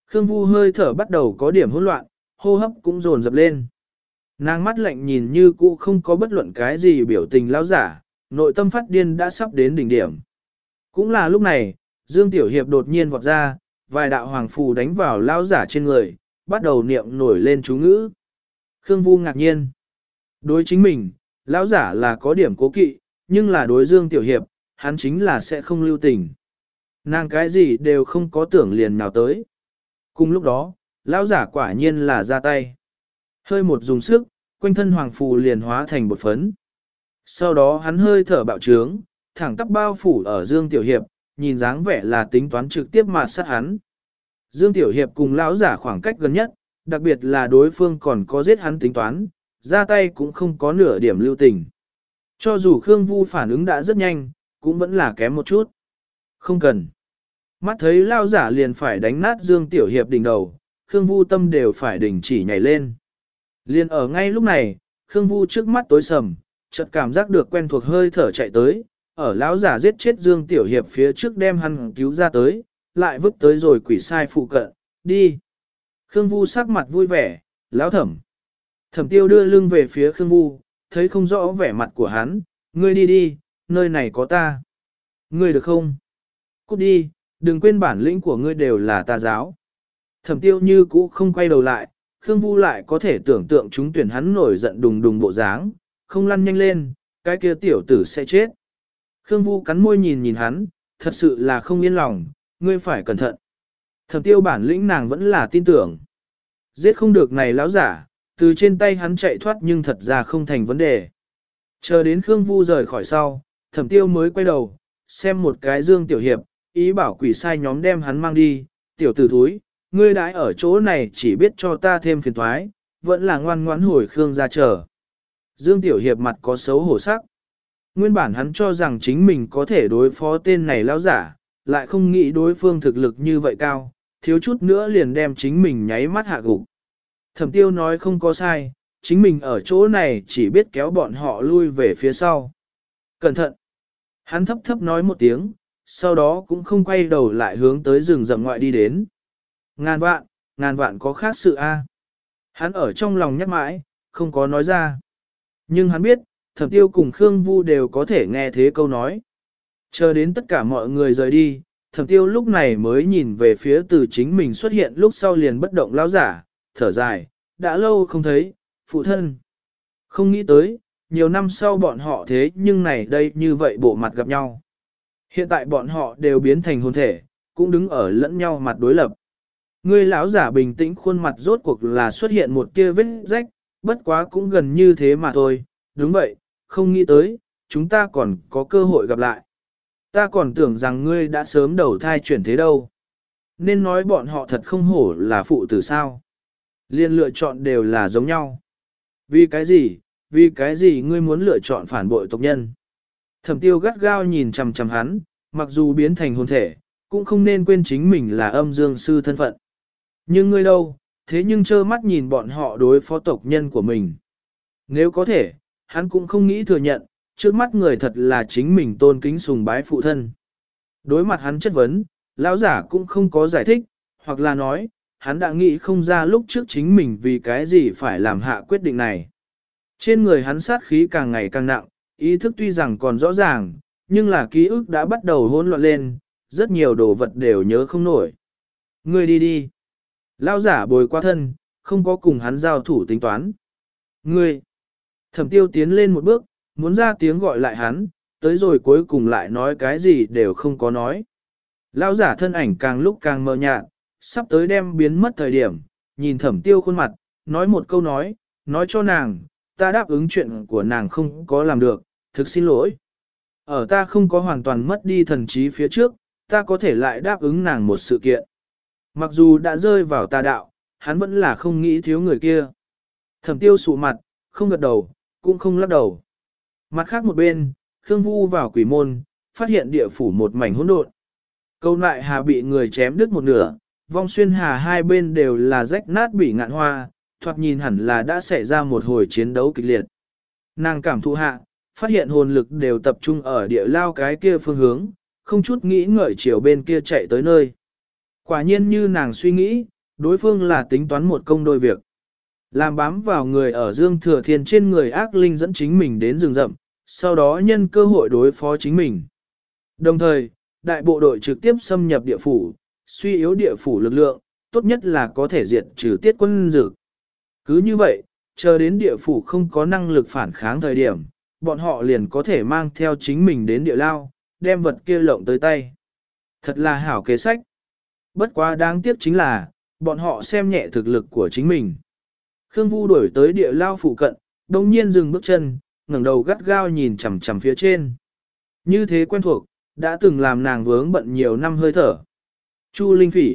Khương Vu hơi thở bắt đầu có điểm hỗn loạn, hô hấp cũng dồn dập lên. Nàng mắt lạnh nhìn như cũ không có bất luận cái gì biểu tình lão giả, nội tâm phát điên đã sắp đến đỉnh điểm. Cũng là lúc này, Dương Tiểu Hiệp đột nhiên vọt ra, vài đạo hoàng phù đánh vào lão giả trên người, bắt đầu niệm nổi lên chú ngữ. Khương Vu ngạc nhiên. Đối chính mình, lão giả là có điểm cố kỵ, nhưng là đối Dương Tiểu Hiệp, hắn chính là sẽ không lưu tình. Nàng cái gì đều không có tưởng liền nào tới. Cùng lúc đó, lão giả quả nhiên là ra tay. Hơi một dùng sức, quanh thân hoàng phù liền hóa thành bột phấn. Sau đó hắn hơi thở bạo trướng, thẳng tắp bao phủ ở Dương Tiểu Hiệp, nhìn dáng vẻ là tính toán trực tiếp mạt sát hắn. Dương Tiểu Hiệp cùng lão giả khoảng cách gần nhất, đặc biệt là đối phương còn có giết hắn tính toán, ra tay cũng không có nửa điểm lưu tình. Cho dù Khương Vu phản ứng đã rất nhanh, cũng vẫn là kém một chút. Không cần. Mắt thấy lão giả liền phải đánh nát Dương Tiểu Hiệp đỉnh đầu, Khương Vu tâm đều phải đình chỉ nhảy lên. Liền ở ngay lúc này, Khương Vu trước mắt tối sầm, chợt cảm giác được quen thuộc hơi thở chạy tới, ở lão giả giết chết Dương Tiểu Hiệp phía trước đem hắn cứu ra tới, lại vứt tới rồi quỷ sai phụ cận, đi. Khương Vu sắc mặt vui vẻ, lão thẩm. Thẩm Tiêu đưa lưng về phía Khương Vu, thấy không rõ vẻ mặt của hắn, ngươi đi đi, nơi này có ta. Ngươi được không? Cút đi, đừng quên bản lĩnh của ngươi đều là ta giáo. Thẩm Tiêu như cũ không quay đầu lại, Khương Vu lại có thể tưởng tượng chúng tuyển hắn nổi giận đùng đùng bộ dáng, không lăn nhanh lên, cái kia tiểu tử sẽ chết. Khương Vu cắn môi nhìn nhìn hắn, thật sự là không yên lòng, ngươi phải cẩn thận. Thẩm Tiêu bản lĩnh nàng vẫn là tin tưởng. Giết không được này lão giả, từ trên tay hắn chạy thoát nhưng thật ra không thành vấn đề. Chờ đến Khương Vu rời khỏi sau, Thẩm Tiêu mới quay đầu, xem một cái Dương Tiểu Hiệp, ý bảo quỷ sai nhóm đem hắn mang đi, tiểu tử thúi, ngươi đãi ở chỗ này chỉ biết cho ta thêm phiền toái, vẫn là ngoan ngoãn hồi Khương ra chờ. Dương Tiểu Hiệp mặt có xấu hổ sắc. Nguyên bản hắn cho rằng chính mình có thể đối phó tên này lão giả, lại không nghĩ đối phương thực lực như vậy cao, thiếu chút nữa liền đem chính mình nháy mắt hạ gục. Thẩm Tiêu nói không có sai, chính mình ở chỗ này chỉ biết kéo bọn họ lui về phía sau. Cẩn thận! Hắn thấp thấp nói một tiếng, sau đó cũng không quay đầu lại hướng tới rừng rậm ngoại đi đến. Ngàn vạn có khác sự a. Hắn ở trong lòng nhắc mãi, không có nói ra. Nhưng hắn biết, Thẩm Tiêu cùng Khương Vu đều có thể nghe thế câu nói. Chờ đến tất cả mọi người rời đi, Thẩm Tiêu lúc này mới nhìn về phía từ chính mình xuất hiện lúc sau liền bất động lão giả, thở dài, đã lâu không thấy, phụ thân. Không nghĩ tới, nhiều năm sau bọn họ thế nhưng này đây như vậy bộ mặt gặp nhau. Hiện tại bọn họ đều biến thành hồn thể, cũng đứng ở lẫn nhau mặt đối lập. Người lão giả bình tĩnh khuôn mặt rốt cuộc là xuất hiện một tia vết rách, bất quá cũng gần như thế mà thôi, đúng vậy, không nghĩ tới, chúng ta còn có cơ hội gặp lại. Ta còn tưởng rằng ngươi đã sớm đầu thai chuyển thế đâu. Nên nói bọn họ thật không hổ là phụ tử sao. Liên lựa chọn đều là giống nhau. Vì cái gì, ngươi muốn lựa chọn phản bội tộc nhân. Thẩm Tiêu gắt gao nhìn chằm chằm hắn, mặc dù biến thành hồn thể, cũng không nên quên chính mình là âm dương sư thân phận. Nhưng ngươi đâu, thế nhưng trơ mắt nhìn bọn họ đối phó tộc nhân của mình. Nếu có thể, hắn cũng không nghĩ thừa nhận, trước mắt người thật là chính mình tôn kính sùng bái phụ thân. Đối mặt hắn chất vấn, lão giả cũng không có giải thích, hoặc là nói, hắn đã nghĩ không ra lúc trước chính mình vì cái gì phải làm hạ quyết định này. Trên người hắn sát khí càng ngày càng nặng, ý thức tuy rằng còn rõ ràng, nhưng là ký ức đã bắt đầu hỗn loạn lên, rất nhiều đồ vật đều nhớ không nổi. Ngươi đi đi. Lão giả bồi qua thân, không có cùng hắn giao thủ tính toán. Ngươi. Thẩm Tiêu tiến lên một bước, muốn ra tiếng gọi lại hắn, tới rồi cuối cùng lại nói cái gì đều không có nói. Lão giả thân ảnh càng lúc càng mờ nhạt, sắp tới đem biến mất thời điểm, nhìn Thẩm Tiêu khuôn mặt, nói một câu nói cho nàng, ta đáp ứng chuyện của nàng không có làm được, thực xin lỗi. Ở ta không có hoàn toàn mất đi thần trí phía trước, ta có thể lại đáp ứng nàng một sự kiện. Mặc dù đã rơi vào tà đạo, hắn vẫn là không nghĩ thiếu người kia. Thẩm Tiêu sụ mặt, không gật đầu, cũng không lắc đầu. Mặt khác một bên, Khương Vu vào quỷ môn, phát hiện địa phủ một mảnh hỗn độn. Câu nại hà bị người chém đứt một nửa, vong xuyên hà hai bên đều là rách nát bị ngạn hoa, thoạt nhìn hẳn là đã xảy ra một hồi chiến đấu kịch liệt. Nàng cảm thụ hạ, phát hiện hồn lực đều tập trung ở địa lao cái kia phương hướng, không chút nghĩ ngợi chiều bên kia chạy tới nơi. Quả nhiên như nàng suy nghĩ, đối phương là tính toán một công đôi việc. Làm bám vào người ở Dương Thừa Thiên trên người ác linh dẫn chính mình đến rừng rậm, sau đó nhân cơ hội đối phó chính mình. Đồng thời, đại bộ đội trực tiếp xâm nhập địa phủ, suy yếu địa phủ lực lượng, tốt nhất là có thể diệt trừ Tiết Quân Dực. Cứ như vậy, chờ đến địa phủ không có năng lực phản kháng thời điểm, bọn họ liền có thể mang theo chính mình đến địa lao, đem vật kia lộng tới tay. Thật là hảo kế sách. Bất quá đáng tiếc chính là, bọn họ xem nhẹ thực lực của chính mình. Khương Vu đuổi tới địa lao phụ cận, đồng nhiên dừng bước chân, ngẩng đầu gắt gao nhìn chằm chằm phía trên. Như thế quen thuộc, đã từng làm nàng vướng bận nhiều năm hơi thở. Chu Linh Phỉ.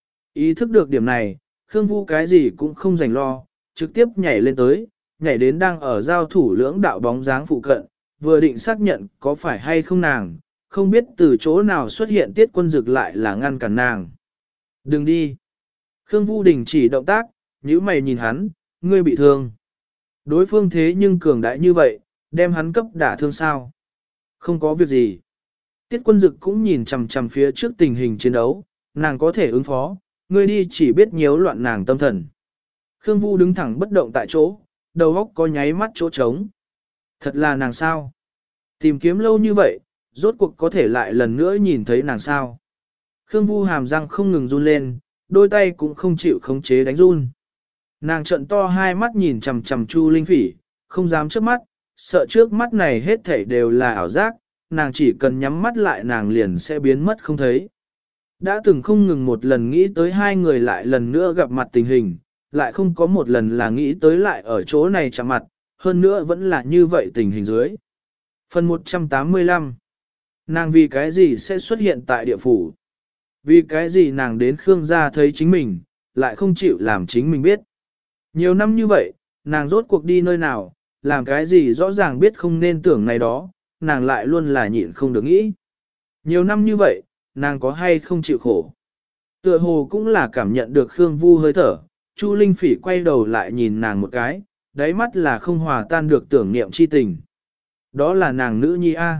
Ý thức được điểm này, Khương Vu cái gì cũng không dành lo, trực tiếp nhảy lên tới, nhảy đến đang ở giao thủ lưỡng đạo bóng dáng phụ cận, vừa định xác nhận có phải hay không nàng, không biết từ chỗ nào xuất hiện Tiết Quân Dực lại là ngăn cản nàng. Đừng đi. Khương Vu đình chỉ động tác, nhíu mày nhìn hắn, ngươi bị thương. Đối phương thế nhưng cường đại như vậy, đem hắn cấp đả thương sao? Không có việc gì. Tiết Quân Dực cũng nhìn chằm chằm phía trước tình hình chiến đấu, nàng có thể ứng phó, ngươi đi chỉ biết nhiễu loạn nàng tâm thần. Khương Vu đứng thẳng bất động tại chỗ, đầu óc có nháy mắt chỗ trống. Thật là nàng sao? Tìm kiếm lâu như vậy, rốt cuộc có thể lại lần nữa nhìn thấy nàng sao? Khương Vu hàm răng không ngừng run lên, đôi tay cũng không chịu khống chế đánh run. Nàng trợn to hai mắt nhìn chằm chằm Chu Linh Phỉ, không dám chớp mắt, sợ trước mắt này hết thảy đều là ảo giác, nàng chỉ cần nhắm mắt lại nàng liền sẽ biến mất không thấy. Đã từng không ngừng một lần nghĩ tới hai người lại lần nữa gặp mặt tình hình, lại không có một lần là nghĩ tới lại ở chỗ này chạm mặt, hơn nữa vẫn là như vậy tình hình dưới. Phần 185. Nàng vì cái gì sẽ xuất hiện tại địa phủ? Vì cái gì nàng đến Khương gia thấy chính mình, lại không chịu làm chính mình biết? Nhiều năm như vậy, nàng rốt cuộc đi nơi nào, làm cái gì rõ ràng biết không nên tưởng này đó, nàng lại luôn là nhịn không được nghĩ. Nhiều năm như vậy, nàng có hay không chịu khổ? Tựa hồ cũng là cảm nhận được Khương Vu hơi thở, Chu Linh Phỉ quay đầu lại nhìn nàng một cái, đáy mắt là không hòa tan được tưởng niệm chi tình. Đó là nàng nữ nhi A.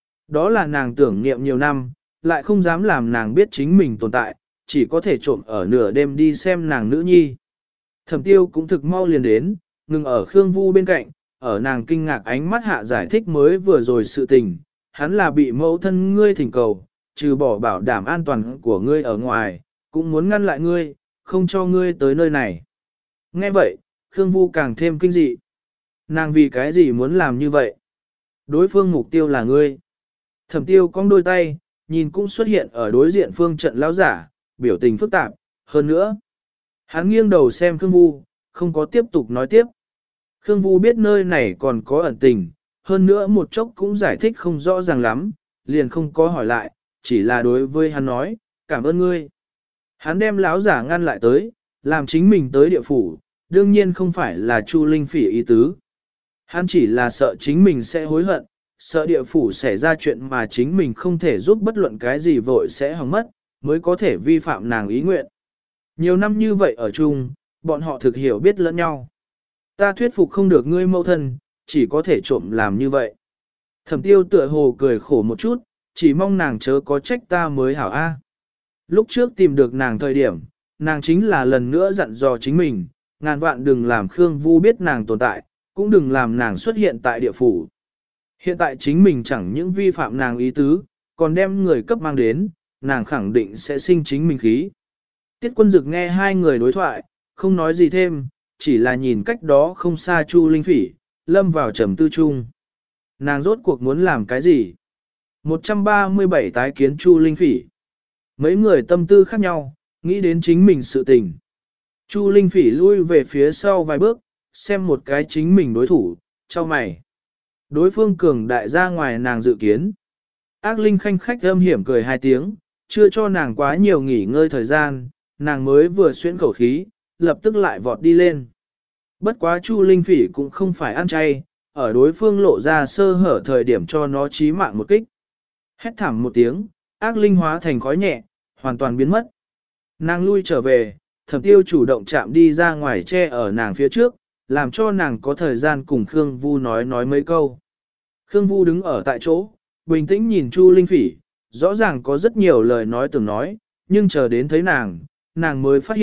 Đó là nàng tưởng niệm nhiều năm, lại không dám làm nàng biết chính mình tồn tại, chỉ có thể trộm ở nửa đêm đi xem nàng nữ nhi. Thẩm Tiêu cũng thực mau liền đến, ngừng ở Khương Vu bên cạnh, ở nàng kinh ngạc ánh mắt hạ giải thích mới vừa rồi sự tình, hắn là bị mẫu thân ngươi thỉnh cầu, trừ bỏ bảo đảm an toàn của ngươi ở ngoài, cũng muốn ngăn lại ngươi, không cho ngươi tới nơi này. Nghe vậy, Khương Vu càng thêm kinh dị. Nàng vì cái gì muốn làm như vậy? Đối phương mục tiêu là ngươi. Thẩm Tiêu cong đôi tay, nhìn cũng xuất hiện ở đối diện phương trận lão giả, biểu tình phức tạp, hơn nữa. Hắn nghiêng đầu xem Khương Vu, không có tiếp tục nói tiếp. Khương Vu biết nơi này còn có ẩn tình, hơn nữa một chốc cũng giải thích không rõ ràng lắm, liền không có hỏi lại, chỉ là đối với hắn nói, cảm ơn ngươi. Hắn đem lão giả ngăn lại tới, làm chính mình tới địa phủ, đương nhiên không phải là Chu Linh Phỉ ý tứ. Hắn chỉ là sợ chính mình sẽ hối hận, sợ địa phủ xảy ra chuyện mà chính mình không thể giúp bất luận cái gì vội sẽ hỏng mất, mới có thể vi phạm nàng ý nguyện. Nhiều năm như vậy ở chung, bọn họ thực hiểu biết lẫn nhau. Ta thuyết phục không được ngươi mẫu thân, chỉ có thể trộm làm như vậy. Thẩm Tiêu tựa hồ cười khổ một chút, chỉ mong nàng chớ có trách ta mới hảo a. Lúc trước tìm được nàng thời điểm, nàng chính là lần nữa dặn dò chính mình, ngàn vạn đừng làm Khương Vu biết nàng tồn tại, cũng đừng làm nàng xuất hiện tại địa phủ. Hiện tại chính mình chẳng những vi phạm nàng ý tứ, còn đem người cấp mang đến, nàng khẳng định sẽ sinh chính mình khí. Tiết Quân Dực nghe hai người đối thoại, không nói gì thêm, chỉ là nhìn cách đó không xa Chu Linh Phỉ, lâm vào trầm tư chung. Nàng rốt cuộc muốn làm cái gì? 137 tái kiến Chu Linh Phỉ. Mấy người tâm tư khác nhau, nghĩ đến chính mình sự tình. Chu Linh Phỉ lui về phía sau vài bước, xem một cái chính mình đối thủ, cho mày. Đối phương cường đại ra ngoài nàng dự kiến. Ác Linh khanh khách âm hiểm cười hai tiếng, chưa cho nàng quá nhiều nghỉ ngơi thời gian, nàng mới vừa xuyễn khẩu khí, lập tức lại vọt đi lên. Bất quá Chu Linh Phỉ cũng không phải ăn chay, ở đối phương lộ ra sơ hở thời điểm cho nó chí mạng một kích. Hét thảm một tiếng, ác linh hóa thành khói nhẹ, hoàn toàn biến mất. Nàng lui trở về, Thẩm Tiêu chủ động chạm đi ra ngoài che ở nàng phía trước, làm cho nàng có thời gian cùng Khương Vu nói mấy câu. Khương Vu đứng ở tại chỗ, bình tĩnh nhìn Chu Linh Phỉ, rõ ràng có rất nhiều lời nói tưởng nói, nhưng chờ đến thấy nàng, nàng mới phát hiện,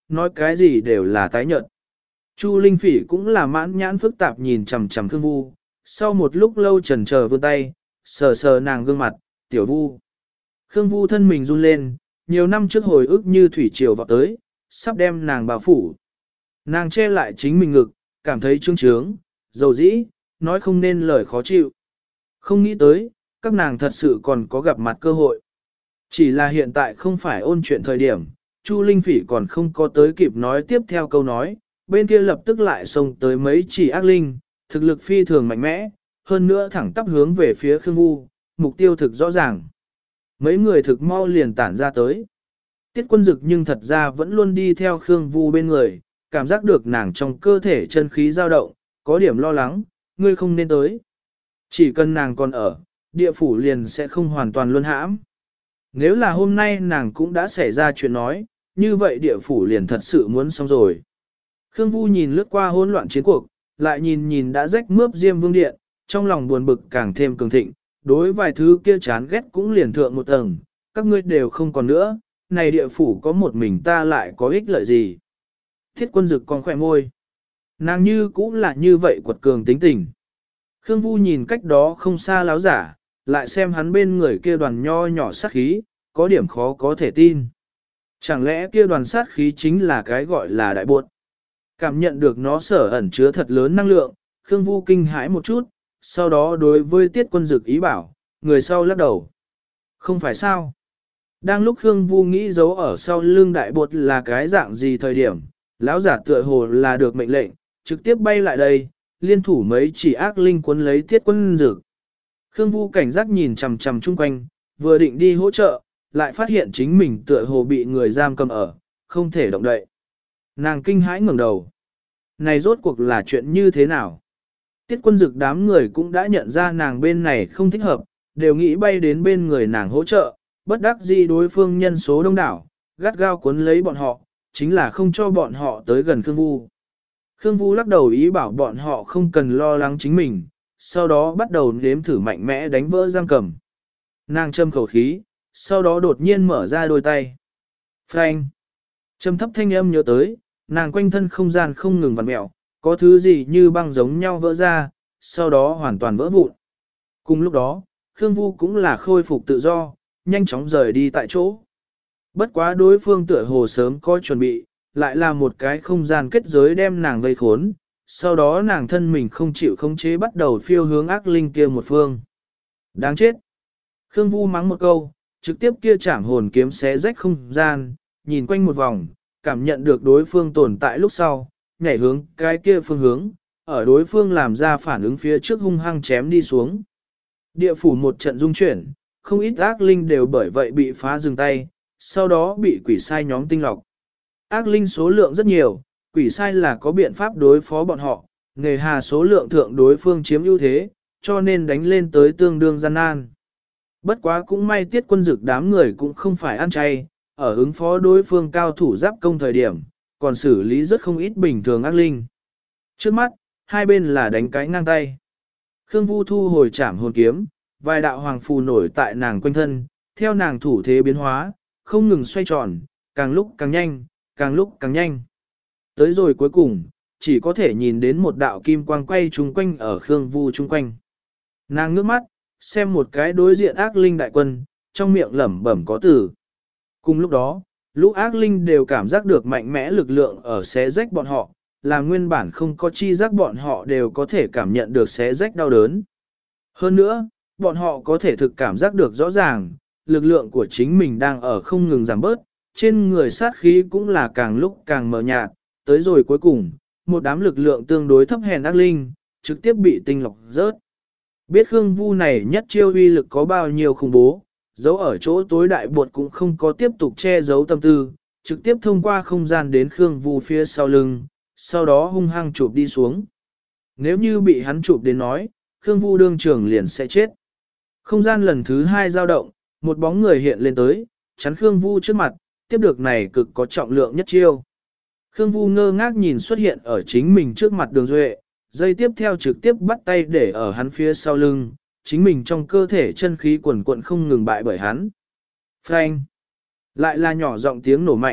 nói cái gì đều là tái nhợt. Chu Linh Phỉ cũng là mãn nhãn phức tạp nhìn chằm chằm Khương Vu, sau một lúc lâu chần chờ vươn tay, sờ sờ nàng gương mặt, tiểu Vu. Khương Vu thân mình run lên, nhiều năm trước hồi ức như thủy triều vọt tới, sắp đem nàng bao phủ. Nàng che lại chính mình ngực, cảm thấy trương trướng, dầu dĩ, nói không nên lời khó chịu. Không nghĩ tới, các nàng thật sự còn có gặp mặt cơ hội. Chỉ là hiện tại không phải ôn chuyện thời điểm, Chu Linh Phỉ còn không có tới kịp nói tiếp theo câu nói, bên kia lập tức lại xông tới mấy chỉ ác linh, thực lực phi thường mạnh mẽ, hơn nữa thẳng tắp hướng về phía Khương Vu, mục tiêu thực rõ ràng. Mấy người thực mau liền tản ra tới. Tiết Quân Dực nhưng thật ra vẫn luôn đi theo Khương Vu bên người, cảm giác được nàng trong cơ thể chân khí dao động, có điểm lo lắng, ngươi không nên tới. Chỉ cần nàng còn ở, địa phủ liền sẽ không hoàn toàn luân hãm. Nếu là hôm nay nàng cũng đã xảy ra chuyện nói, như vậy địa phủ liền thật sự muốn xong rồi. Khương Vu nhìn lướt qua hỗn loạn chiến cuộc, lại nhìn đã rách mướp Diêm Vương Điện, trong lòng buồn bực càng thêm cường thịnh, đối vài thứ kia chán ghét cũng liền thượng một tầng, các ngươi đều không còn nữa, này địa phủ có một mình ta lại có ích lợi gì. Thiết Quân Dực còn khỏe môi. Nàng như cũng là như vậy quật cường tính tình. Khương Vu nhìn cách đó không xa láo giả, lại xem hắn bên người kia đoàn nho nhỏ sát khí, có điểm khó có thể tin. Chẳng lẽ kia đoàn sát khí chính là cái gọi là đại buột? Cảm nhận được nó sở ẩn chứa thật lớn năng lượng, Khương Vu kinh hãi một chút, sau đó đối với Tiết Quân Dực ý bảo, người sau lắc đầu. Không phải sao? Đang lúc Khương Vu nghĩ giấu ở sau lưng đại bột là cái dạng gì thời điểm, lão giả tựa hồ là được mệnh lệnh, trực tiếp bay lại đây, liên thủ mấy chỉ ác linh cuốn lấy Tiết Quân Dực. Khương Vu cảnh giác nhìn chằm chằm chung quanh, vừa định đi hỗ trợ, lại phát hiện chính mình tựa hồ bị người giam cầm ở, không thể động đậy. Nàng kinh hãi ngẩng đầu. Này rốt cuộc là chuyện như thế nào? Tiết Quân Dực đám người cũng đã nhận ra nàng bên này không thích hợp, đều nghĩ bay đến bên người nàng hỗ trợ, bất đắc dĩ đối phương nhân số đông đảo, gắt gao cuốn lấy bọn họ, chính là không cho bọn họ tới gần Khương Vu. Khương Vu lắc đầu ý bảo bọn họ không cần lo lắng chính mình, sau đó bắt đầu nếm thử mạnh mẽ đánh vỡ giam cầm. Nàng châm khẩu khí, sau đó đột nhiên mở ra đôi tay. Phanh! Trầm thấp thanh âm nhớ tới, nàng quanh thân không gian không ngừng vặn mẹo, có thứ gì như băng giống nhau vỡ ra, sau đó hoàn toàn vỡ vụn. Cùng lúc đó, Khương Vu cũng là khôi phục tự do, nhanh chóng rời đi tại chỗ. Bất quá đối phương tựa hồ sớm có chuẩn bị, lại là một cái không gian kết giới đem nàng vây khốn, sau đó nàng thân mình không chịu khống chế bắt đầu phiêu hướng ác linh kia một phương. Đáng chết! Khương Vu mắng một câu, trực tiếp kia chảm hồn kiếm xé rách không gian, nhìn quanh một vòng, cảm nhận được đối phương tồn tại lúc sau, nhảy hướng cái kia phương hướng, ở đối phương làm ra phản ứng phía trước hung hăng chém đi xuống. Địa phủ một trận rung chuyển, không ít ác linh đều bởi vậy bị phá dừng tay, sau đó bị quỷ sai nhóm tinh lọc. Ác linh số lượng rất nhiều, quỷ sai là có biện pháp đối phó bọn họ, nghề hà số lượng thượng đối phương chiếm ưu thế, cho nên đánh lên tới tương đương gian nan. Bất quá cũng may Tiết Quân Dực đám người cũng không phải ăn chay, ở ứng phó đối phương cao thủ giáp công thời điểm, còn xử lý rất không ít bình thường ác linh. Trước mắt, hai bên là đánh cái ngang tay. Khương Vu thu hồi chảm hồn kiếm, vài đạo hoàng phù nổi tại nàng quanh thân, theo nàng thủ thế biến hóa, không ngừng xoay tròn, càng lúc càng nhanh, càng lúc càng nhanh. Tới rồi cuối cùng, chỉ có thể nhìn đến một đạo kim quang quay chung quanh ở Khương Vu chung quanh. Nàng ngước mắt, xem một cái đối diện ác linh đại quân, trong miệng lẩm bẩm có từ. Cùng lúc đó, lũ ác linh đều cảm giác được mạnh mẽ lực lượng ở xé rách bọn họ, làm nguyên bản không có chi giác bọn họ đều có thể cảm nhận được xé rách đau đớn. Hơn nữa, bọn họ có thể thực cảm giác được rõ ràng, lực lượng của chính mình đang ở không ngừng giảm bớt, trên người sát khí cũng là càng lúc càng mờ nhạt, tới rồi cuối cùng, một đám lực lượng tương đối thấp hèn ác linh, trực tiếp bị tinh lọc rớt. Biết Khương Vu này nhất chiêu uy lực có bao nhiêu khủng bố, giấu ở chỗ tối đại buột cũng không có tiếp tục che giấu tâm tư, trực tiếp thông qua không gian đến Khương Vu phía sau lưng, sau đó hung hăng chụp đi xuống. Nếu như bị hắn chụp đến nói, Khương Vu đương trường liền sẽ chết. Không gian lần thứ hai dao động, một bóng người hiện lên tới, chắn Khương Vu trước mặt, tiếp được này cực có trọng lượng nhất chiêu. Khương Vu ngơ ngác nhìn xuất hiện ở chính mình trước mặt Đường Duệ, dây tiếp theo trực tiếp bắt tay để ở hắn phía sau lưng, chính mình trong cơ thể chân khí quần quận không ngừng bại bởi hắn. Phanh! Lại là nhỏ giọng tiếng nổ mạnh,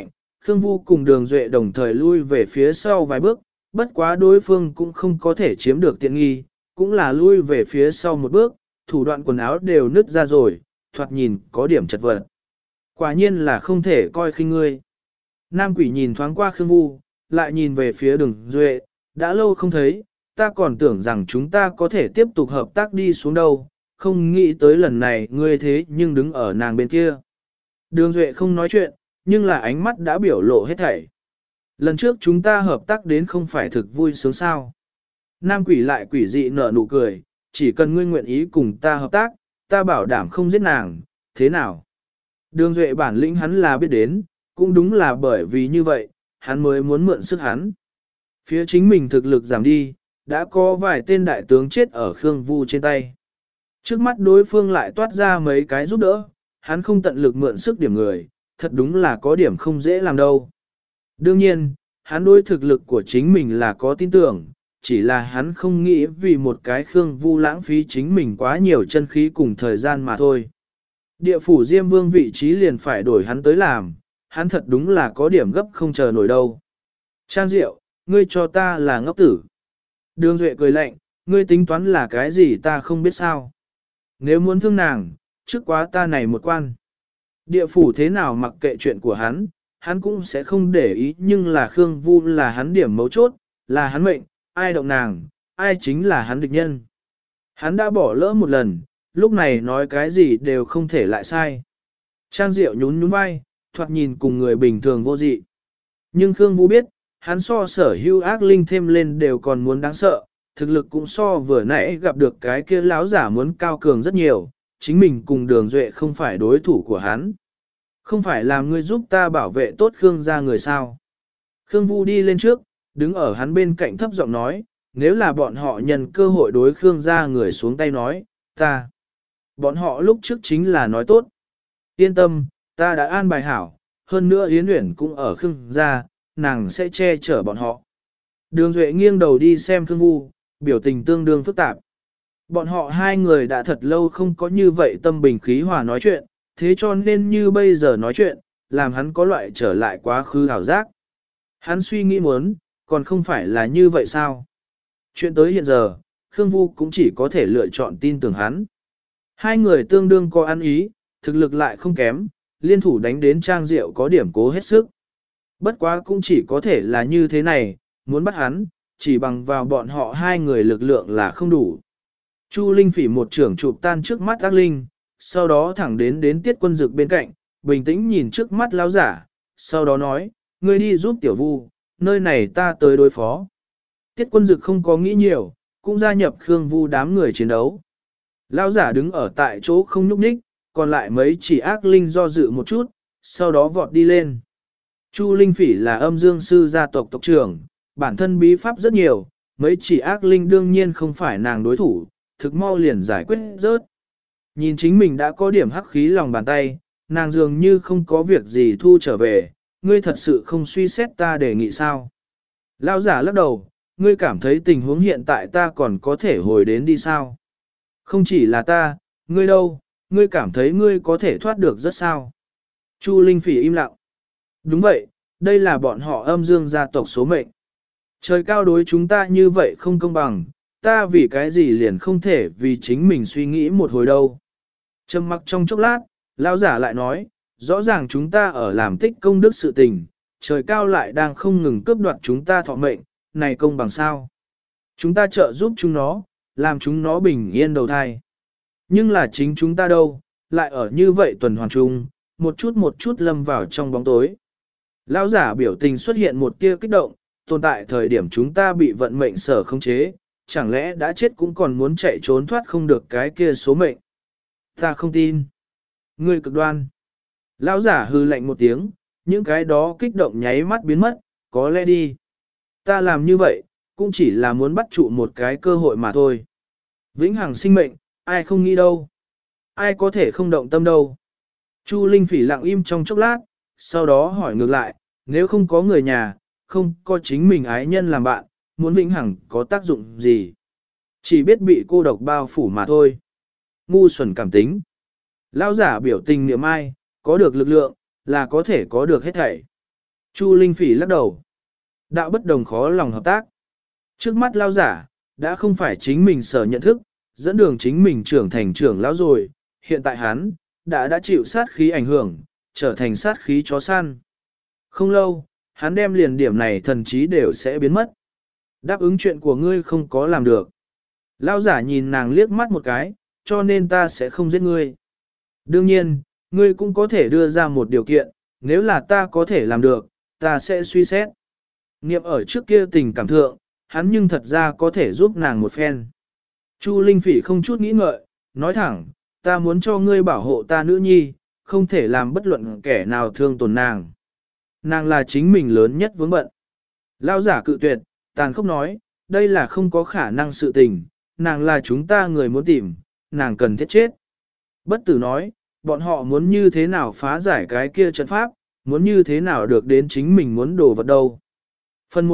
Khương Vu cùng Đường Duệ đồng thời lui về phía sau vài bước, bất quá đối phương cũng không có thể chiếm được tiện nghi, cũng là lui về phía sau một bước, thủ đoạn quần áo đều nứt ra rồi, thoạt nhìn có điểm chật vật. Quả nhiên là không thể coi khinh ngươi. Nam quỷ nhìn thoáng qua Khương Vu, lại nhìn về phía Đường Duệ, đã lâu không thấy, ta còn tưởng rằng chúng ta có thể tiếp tục hợp tác đi xuống đâu, không nghĩ tới lần này ngươi thế nhưng đứng ở nàng bên kia. Đường Duệ không nói chuyện, nhưng là ánh mắt đã biểu lộ hết thảy. Lần trước chúng ta hợp tác đến không phải thực vui sướng sao. Nam quỷ lại quỷ dị nở nụ cười, chỉ cần ngươi nguyện ý cùng ta hợp tác, ta bảo đảm không giết nàng, thế nào? Đường Duệ bản lĩnh hắn là biết đến, cũng đúng là bởi vì như vậy, hắn mới muốn mượn sức hắn. Phía chính mình thực lực giảm đi, đã có vài tên đại tướng chết ở Khương Vu trên tay. Trước mắt đối phương lại toát ra mấy cái giúp đỡ, hắn không tận lực mượn sức điểm người, thật đúng là có điểm không dễ làm đâu. Đương nhiên, hắn đối thực lực của chính mình là có tin tưởng, chỉ là hắn không nghĩ vì một cái Khương Vu lãng phí chính mình quá nhiều chân khí cùng thời gian mà thôi. Địa phủ Diêm Vương vị trí liền phải đổi hắn tới làm, hắn thật đúng là có điểm gấp không chờ nổi đâu. Trang Diệu, ngươi cho ta là ngốc tử. Đường Duệ cười lạnh, ngươi tính toán là cái gì ta không biết sao. Nếu muốn thương nàng, trước quá ta này một quan. Địa phủ thế nào mặc kệ chuyện của hắn cũng sẽ không để ý, nhưng là Khương Vu là hắn điểm mấu chốt, là hắn mệnh, ai động nàng, ai chính là hắn địch nhân. Hắn đã bỏ lỡ một lần, lúc này nói cái gì đều không thể lại sai. Trang Diệu nhún nhún vai, thoạt nhìn cùng người bình thường vô dị. Nhưng Khương Vu biết, hắn so sở hữu ác linh thêm lên đều còn muốn đáng sợ, thực lực cũng so vừa nãy gặp được cái kia láo giả muốn cao cường rất nhiều, chính mình cùng Đường Duệ không phải đối thủ của hắn. Không phải làm ngươi giúp ta bảo vệ tốt Khương gia người sao. Khương Vu đi lên trước, đứng ở hắn bên cạnh thấp giọng nói, nếu là bọn họ nhân cơ hội đối Khương gia người xuống tay nói, ta. Bọn họ lúc trước chính là nói tốt. Yên tâm, ta đã an bài hảo, hơn nữa Yến Uyển cũng ở Khương gia, nàng sẽ che chở bọn họ. Đường Duệ nghiêng đầu đi xem Khương Vu, biểu tình tương đương phức tạp. Bọn họ hai người đã thật lâu không có như vậy tâm bình khí hòa nói chuyện, thế cho nên như bây giờ nói chuyện, làm hắn có loại trở lại quá khứ ảo giác. Hắn suy nghĩ muốn, còn không phải là như vậy sao? Chuyện tới hiện giờ, Khương Vu cũng chỉ có thể lựa chọn tin tưởng hắn. Hai người tương đương có ăn ý, thực lực lại không kém, liên thủ đánh đến Trang Diệu có điểm cố hết sức. Bất quá cũng chỉ có thể là như thế này, muốn bắt hắn, chỉ bằng vào bọn họ hai người lực lượng là không đủ. Chu Linh Phỉ một trưởng chụp tan trước mắt ác linh, sau đó thẳng đến Tiết Quân Dực bên cạnh, bình tĩnh nhìn trước mắt lão giả, sau đó nói, ngươi đi giúp Tiểu Vu, nơi này ta tới đối phó. Tiết Quân Dực không có nghĩ nhiều, cũng gia nhập Khương Vu đám người chiến đấu. Lão giả đứng ở tại chỗ không nhúc nhích, còn lại mấy chỉ ác linh do dự một chút, sau đó vọt đi lên. Chu Linh Phỉ là âm dương sư gia tộc tộc trưởng, bản thân bí pháp rất nhiều, mấy chỉ ác linh đương nhiên không phải nàng đối thủ, thực mau liền giải quyết rớt. Nhìn chính mình đã có điểm hắc khí lòng bàn tay, nàng dường như không có việc gì thu trở về, ngươi thật sự không suy xét ta đề nghị sao. Lão giả lắc đầu, ngươi cảm thấy tình huống hiện tại ta còn có thể hồi đến đi sao. Không chỉ là ta, ngươi đâu, ngươi cảm thấy ngươi có thể thoát được rất sao. Chu Linh Phỉ im lặng. Đúng vậy, đây là bọn họ âm dương gia tộc số mệnh. Trời cao đối chúng ta như vậy không công bằng, ta vì cái gì liền không thể vì chính mình suy nghĩ một hồi đâu. Trầm mặc trong chốc lát, lão giả lại nói, rõ ràng chúng ta ở làm tích công đức sự tình, trời cao lại đang không ngừng cướp đoạt chúng ta thọ mệnh, này công bằng sao. Chúng ta trợ giúp chúng nó, làm chúng nó bình yên đầu thai. Nhưng là chính chúng ta đâu, lại ở như vậy tuần hoàn chung, một chút lâm vào trong bóng tối. Lão giả biểu tình xuất hiện một tia kích động, tồn tại thời điểm chúng ta bị vận mệnh sở khống chế, chẳng lẽ đã chết cũng còn muốn chạy trốn thoát không được cái kia số mệnh. Ta không tin. Ngươi cực đoan. Lão giả hư lạnh một tiếng, những cái đó kích động nháy mắt biến mất, có lẽ đi. Ta làm như vậy, cũng chỉ là muốn bắt trụ một cái cơ hội mà thôi. Vĩnh hằng sinh mệnh, ai không nghĩ đâu. Ai có thể không động tâm đâu. Chu Linh Phỉ lặng im trong chốc lát, sau đó hỏi ngược lại, nếu không có người nhà, không có chính mình ái nhân làm bạn, muốn vĩnh hằng có tác dụng gì? Chỉ biết bị cô độc bao phủ mà thôi. Ngu xuẩn cảm tính. Lão giả biểu tình niệm ai, có được lực lượng, là có thể có được hết thảy. Chu Linh Phỉ lắc đầu. Đạo bất đồng khó lòng hợp tác. Trước mắt lao giả, đã không phải chính mình sở nhận thức, dẫn đường chính mình trưởng thành trưởng lão rồi, hiện tại hắn, đã chịu sát khí ảnh hưởng, trở thành sát khí chó săn. Không lâu, hắn đem liền điểm này thần trí đều sẽ biến mất. Đáp ứng chuyện của ngươi không có làm được. Lão giả nhìn nàng liếc mắt một cái, cho nên ta sẽ không giết ngươi. Đương nhiên, ngươi cũng có thể đưa ra một điều kiện, nếu là ta có thể làm được, ta sẽ suy xét. Niệm ở trước kia tình cảm thượng, hắn nhưng thật ra có thể giúp nàng một phen. Chu Linh Phỉ không chút nghĩ ngợi, nói thẳng, ta muốn cho ngươi bảo hộ ta nữ nhi, không thể làm bất luận kẻ nào thương tổn nàng. Nàng là chính mình lớn nhất vướng bận. Lão giả cự tuyệt, tàn khốc nói, đây là không có khả năng sự tình, nàng là chúng ta người muốn tìm, nàng cần thiết chết. Bất tử nói, bọn họ muốn như thế nào phá giải cái kia trận pháp, muốn như thế nào được đến chính mình muốn đổ vật đâu. Phần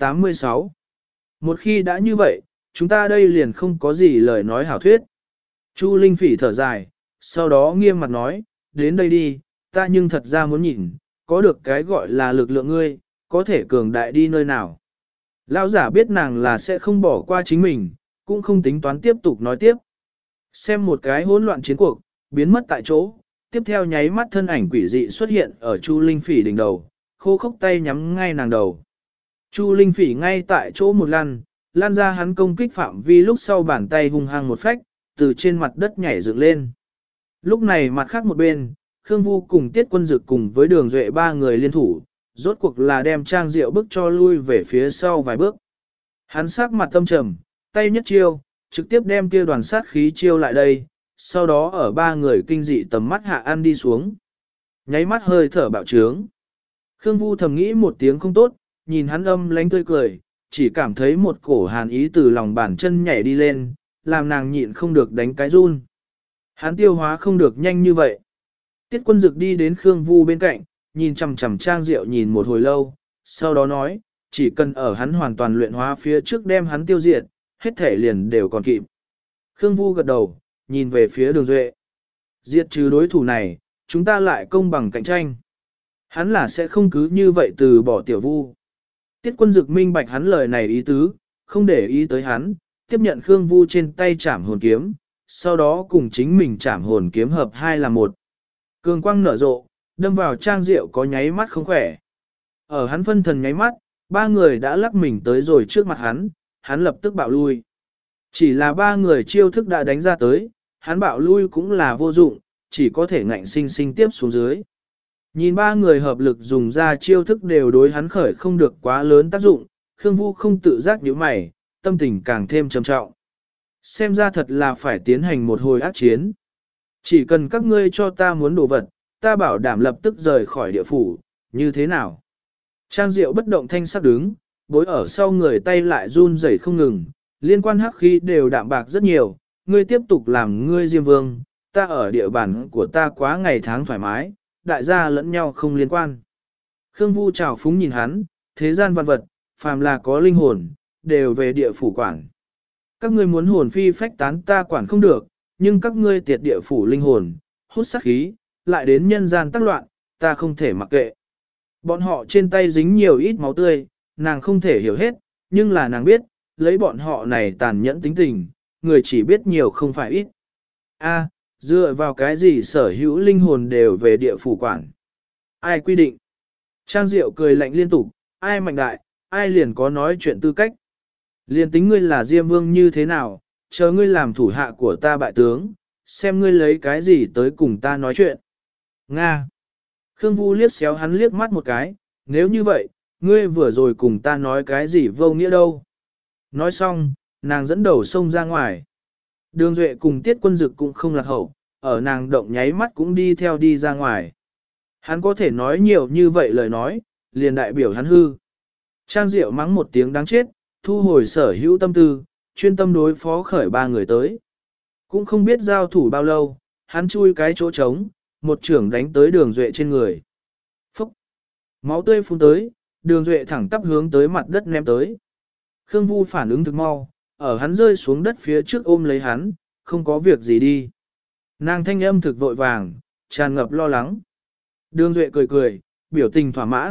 186. Một khi đã như vậy, chúng ta đây liền không có gì lời nói hảo thuyết. Chu Linh Phỉ thở dài, sau đó nghiêm mặt nói, đến đây đi, ta nhưng thật ra muốn nhìn, có được cái gọi là lực lượng ngươi, có thể cường đại đi nơi nào. Lão giả biết nàng là sẽ không bỏ qua chính mình, cũng không tính toán tiếp tục nói tiếp. Xem một cái hỗn loạn chiến cuộc, biến mất tại chỗ, tiếp theo nháy mắt thân ảnh quỷ dị xuất hiện ở Chu Linh Phỉ đỉnh đầu, khô khốc tay nhắm ngay nàng đầu. Chu Linh Phỉ ngay tại chỗ một lan ra hắn công kích phạm vi lúc sau bàn tay hung hăng một phách, từ trên mặt đất nhảy dựng lên. Lúc này mặt khác một bên, Khương Vu cùng Tiết Quân Dực cùng với Đường Duệ ba người liên thủ, rốt cuộc là đem Trang Diệu bức cho lui về phía sau vài bước. Hắn sắc mặt tâm trầm, tay nhất chiêu, trực tiếp đem kia đoàn sát khí chiêu lại đây, sau đó ở ba người kinh dị tầm mắt hạ ăn đi xuống. Nháy mắt hơi thở bạo trướng. Khương Vu thầm nghĩ một tiếng không tốt, nhìn hắn âm lánh tươi cười, chỉ cảm thấy một cổ hàn ý từ lòng bàn chân nhảy đi lên, làm nàng nhịn không được đánh cái run. Hắn tiêu hóa không được nhanh như vậy. Tiết Quân Dực đi đến Khương Vu bên cạnh, nhìn chằm chằm Trang Diệu nhìn một hồi lâu, sau đó nói, chỉ cần ở hắn hoàn toàn luyện hóa phía trước đem hắn tiêu diệt, hết thể liền đều còn kịp. Khương Vu gật đầu, nhìn về phía Đường Duệ. Diệt trừ đối thủ này, chúng ta lại công bằng cạnh tranh. Hắn là sẽ không cứ như vậy từ bỏ Tiểu Vu. Tiết Quân Dực minh bạch hắn lời này ý tứ, không để ý tới hắn, tiếp nhận Khương Vu trên tay trảm hồn kiếm, sau đó cùng chính mình trảm hồn kiếm hợp hai là một. Cường quang nở rộ, đâm vào Trang Diệu có nháy mắt không khỏe. Ở hắn phân thần nháy mắt, ba người đã lắc mình tới rồi trước mặt hắn lập tức bạo lui. Chỉ là ba người chiêu thức đã đánh ra tới, hắn bạo lui cũng là vô dụng, chỉ có thể ngạnh sinh sinh tiếp xuống dưới. Nhìn ba người hợp lực dùng ra chiêu thức đều đối hắn khởi không được quá lớn tác dụng, Khương Vu không tự giác nhíu mày, tâm tình càng thêm trầm trọng. Xem ra thật là phải tiến hành một hồi ác chiến. Chỉ cần các ngươi cho ta muốn đồ vật, ta bảo đảm lập tức rời khỏi địa phủ, như thế nào? Trang Diệu bất động thanh sắc đứng, bối ở sau người tay lại run rẩy không ngừng, liên quan hắc khí đều đạm bạc rất nhiều, ngươi tiếp tục làm ngươi Diêm Vương, ta ở địa bàn của ta quá ngày tháng thoải mái, đại gia lẫn nhau không liên quan. Khương Vu trào phúng nhìn hắn, thế gian vạn vật, phàm là có linh hồn, đều về địa phủ quản. Các ngươi muốn hồn phi phách tán ta quản không được, nhưng các ngươi tiệt địa phủ linh hồn, hút sát khí, lại đến nhân gian tác loạn, ta không thể mặc kệ. Bọn họ trên tay dính nhiều ít máu tươi, nàng không thể hiểu hết, nhưng là nàng biết, lấy bọn họ này tàn nhẫn tính tình, người chỉ biết nhiều không phải ít. A, dựa vào cái gì sở hữu linh hồn đều về địa phủ quản? Ai quy định? Trang Diệu cười lạnh liên tục, ai mạnh đại, ai liền có nói chuyện tư cách. Liền tính ngươi là Diêm Vương như thế nào, chờ ngươi làm thủ hạ của ta bại tướng, xem ngươi lấy cái gì tới cùng ta nói chuyện. Nga. Khương Vu liếc xéo hắn liếc mắt một cái, nếu như vậy, ngươi vừa rồi cùng ta nói cái gì vô nghĩa đâu. Nói xong, nàng dẫn đầu xông ra ngoài. Đường Duệ cùng Tiết Quân Dực cũng không lạc hậu, ở nàng động nháy mắt cũng đi theo đi ra ngoài. Hắn có thể nói nhiều như vậy lời nói, liền đại biểu hắn hư. Trang Diệu mắng một tiếng đáng chết, thu hồi sở hữu tâm tư, chuyên tâm đối phó khởi ba người tới. Cũng không biết giao thủ bao lâu, hắn chui cái chỗ trống, một trưởng đánh tới Đường Duệ trên người. Phúc! Máu tươi phun tới, Đường Duệ thẳng tắp hướng tới mặt đất ném tới. Khương Vu phản ứng thực mau, ở hắn rơi xuống đất phía trước ôm lấy hắn, không có việc gì đi. Nàng thanh âm thực vội vàng, tràn ngập lo lắng. Đường Duệ cười cười, biểu tình thỏa mãn,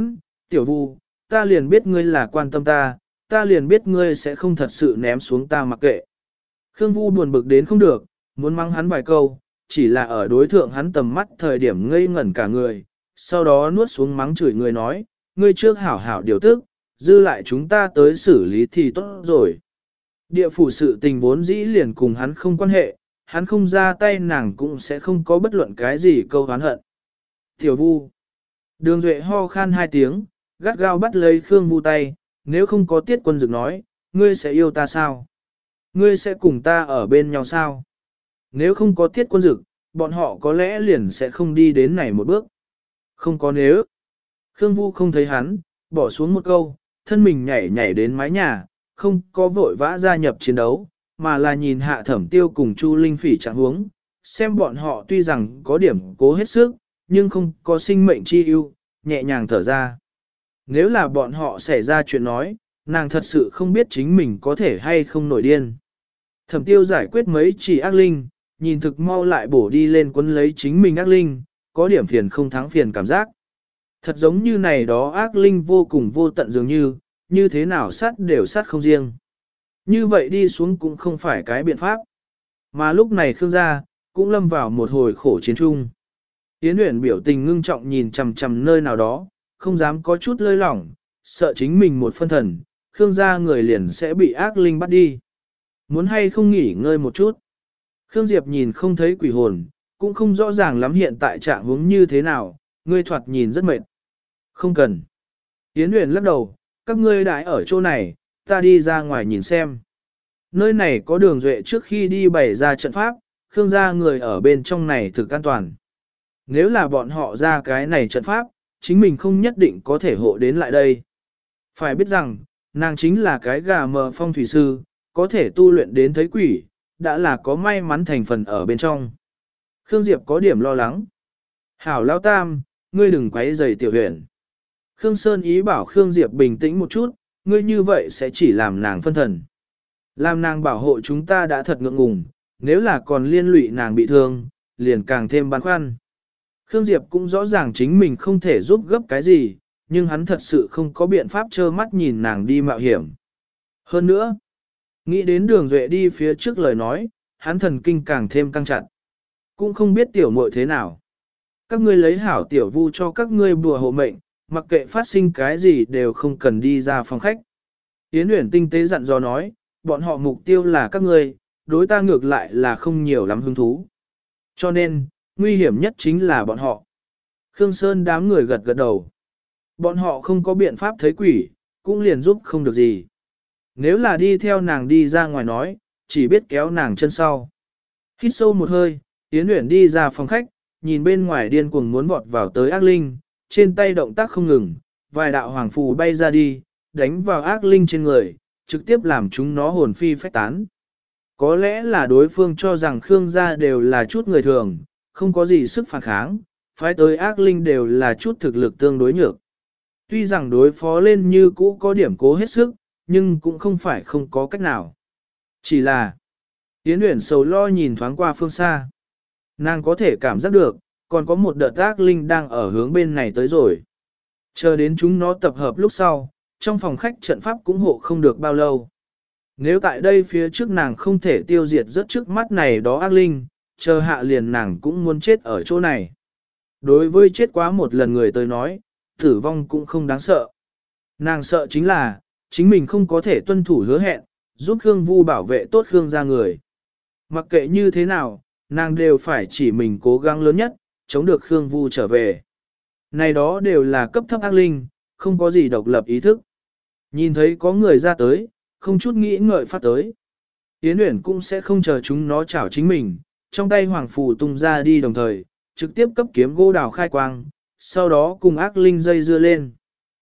Tiểu Vu, ta liền biết ngươi là quan tâm ta, ta liền biết ngươi sẽ không thật sự ném xuống ta mặc kệ. Khương Vu buồn bực đến không được, muốn mắng hắn vài câu, chỉ là ở đối thượng hắn tầm mắt thời điểm ngây ngẩn cả người, sau đó nuốt xuống mắng chửi người nói, ngươi trước hảo hảo điều tức, dư lại chúng ta tới xử lý thì tốt rồi. Địa phủ sự tình vốn dĩ liền cùng hắn không quan hệ, hắn không ra tay nàng cũng sẽ không có bất luận cái gì câu oán hận. Tiểu Vu. Đường Duệ ho khan 2 tiếng, gắt gao bắt lấy Khương Vu tay, nếu không có Tiết Quân Dực nói, ngươi sẽ yêu ta sao? Ngươi sẽ cùng ta ở bên nhau sao? Nếu không có Tiết Quân Dực, bọn họ có lẽ liền sẽ không đi đến này một bước. Không có nếu. Khương Vu không thấy hắn, bỏ xuống một câu, thân mình nhảy nhảy đến mái nhà, không có vội vã gia nhập chiến đấu, mà là nhìn Hạ Thẩm Tiêu cùng Chu Linh Phỉ trạng huống, xem bọn họ tuy rằng có điểm cố hết sức, nhưng không có sinh mệnh chi ưu, nhẹ nhàng thở ra. Nếu là bọn họ xảy ra chuyện nói, nàng thật sự không biết chính mình có thể hay không nổi điên. Thẩm Tiêu giải quyết mấy chỉ ác linh, nhìn thực mau lại bổ đi lên quấn lấy chính mình ác linh, có điểm phiền không thắng phiền cảm giác. Thật giống như này đó ác linh vô cùng vô tận dường như thế nào sát đều sát không riêng. Như vậy đi xuống cũng không phải cái biện pháp. Mà lúc này Khương gia cũng lâm vào một hồi khổ chiến chung. Yến Uyển biểu tình ngưng trọng nhìn chằm chằm nơi nào đó, không dám có chút lơi lỏng, sợ chính mình một phân thần, Khương gia người liền sẽ bị ác linh bắt đi. Muốn hay không nghỉ ngơi một chút. Khương Diệp nhìn không thấy quỷ hồn, cũng không rõ ràng lắm hiện tại trạng huống như thế nào, ngươi thoạt nhìn rất mệt. Không cần. Yến Uyển lắc đầu, các ngươi đãi ở chỗ này, ta đi ra ngoài nhìn xem. Nơi này có Đường Duệ trước khi đi bày ra trận pháp, Khương gia người ở bên trong này thực an toàn. Nếu là bọn họ ra cái này trận pháp, chính mình không nhất định có thể hộ đến lại đây. Phải biết rằng, nàng chính là cái gà mờ phong thủy sư, có thể tu luyện đến thấy quỷ, đã là có may mắn thành phần ở bên trong. Khương Diệp có điểm lo lắng. Hảo Lão Tam, ngươi đừng quấy rầy tiểu huyền. Khương Sơn ý bảo Khương Diệp bình tĩnh một chút, ngươi như vậy sẽ chỉ làm nàng phân thần. Làm nàng bảo hộ chúng ta đã thật ngượng ngùng, nếu là còn liên lụy nàng bị thương, liền càng thêm băn khoăn. Khương Diệp cũng rõ ràng chính mình không thể giúp gấp cái gì, nhưng hắn thật sự không có biện pháp trơ mắt nhìn nàng đi mạo hiểm. Hơn nữa, nghĩ đến Đường Duệ đi phía trước lời nói, hắn thần kinh càng thêm căng chặt. Cũng không biết tiểu muội thế nào. Các ngươi lấy hảo tiểu Vu cho các ngươi bùa hộ mệnh, mặc kệ phát sinh cái gì đều không cần đi ra phòng khách. Yến Uyển tinh tế dặn dò nói, bọn họ mục tiêu là các ngươi, đối ta ngược lại là không nhiều lắm hứng thú. Cho nên, nguy hiểm nhất chính là bọn họ. Khương Sơn đám người gật gật đầu. Bọn họ không có biện pháp thấy quỷ, cũng liền giúp không được gì. Nếu là đi theo nàng đi ra ngoài nói, chỉ biết kéo nàng chân sau. Hít sâu một hơi, Yến Uyển đi ra phòng khách, nhìn bên ngoài điên cuồng muốn vọt vào tới ác linh, trên tay động tác không ngừng, vài đạo hoàng phù bay ra đi, đánh vào ác linh trên người, trực tiếp làm chúng nó hồn phi phách tán. Có lẽ là đối phương cho rằng Khương gia đều là chút người thường, không có gì sức phản kháng, phái tới ác linh đều là chút thực lực tương đối nhược. Tuy rằng đối phó lên như cũ có điểm cố hết sức, nhưng cũng không phải không có cách nào. Chỉ là, Yến Uyển sầu lo nhìn thoáng qua phương xa. Nàng có thể cảm giác được, còn có một đợt ác linh đang ở hướng bên này tới rồi. Chờ đến chúng nó tập hợp lúc sau, trong phòng khách trận pháp cũng hộ không được bao lâu. Nếu tại đây phía trước nàng không thể tiêu diệt rất trước mắt này đó ác linh, chờ hạ liền nàng cũng muốn chết ở chỗ này. Đối với chết quá một lần người tới nói, tử vong cũng không đáng sợ. Nàng sợ chính là, chính mình không có thể tuân thủ hứa hẹn, giúp Khương Vu bảo vệ tốt Khương gia người. Mặc kệ như thế nào, nàng đều phải chỉ mình cố gắng lớn nhất, chống được Khương Vu trở về. Này đó đều là cấp thấp ác linh, không có gì độc lập ý thức. Nhìn thấy có người ra tới, không chút nghĩ ngợi phát tới. Yến Uyển cũng sẽ không chờ chúng nó chảo chính mình, trong tay hoàng phù tung ra đi đồng thời, trực tiếp cấp kiếm gỗ đào khai quang, sau đó cùng ác linh dây dưa lên.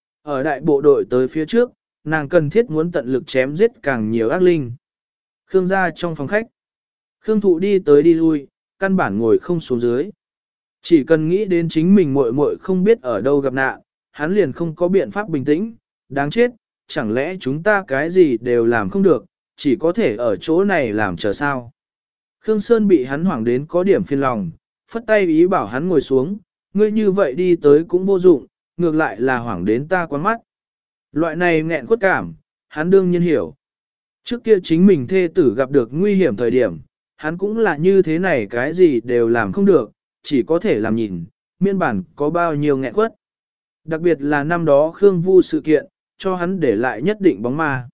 Ở đại bộ đội tới phía trước, nàng cần thiết muốn tận lực chém giết càng nhiều ác linh. Khương gia trong phòng khách. Khương Thụ đi tới đi lui, căn bản ngồi không xuống dưới. Chỉ cần nghĩ đến chính mình muội muội không biết ở đâu gặp nạn, hắn liền không có biện pháp bình tĩnh, đáng chết, chẳng lẽ chúng ta cái gì đều làm không được, chỉ có thể ở chỗ này làm chờ sao. Khương Sơn bị hắn hoảng đến có điểm phiền lòng, phất tay ý bảo hắn ngồi xuống, ngươi như vậy đi tới cũng vô dụng, ngược lại là hoảng đến ta quán mắt. Loại này nghẹn quất cảm, hắn đương nhiên hiểu. Trước kia chính mình thê tử gặp được nguy hiểm thời điểm, hắn cũng là như thế này, cái gì đều làm không được, chỉ có thể làm nhìn, miên bản có bao nhiêu nghẹn quất. Đặc biệt là năm đó Khương Vu sự kiện, cho hắn để lại nhất định bóng ma.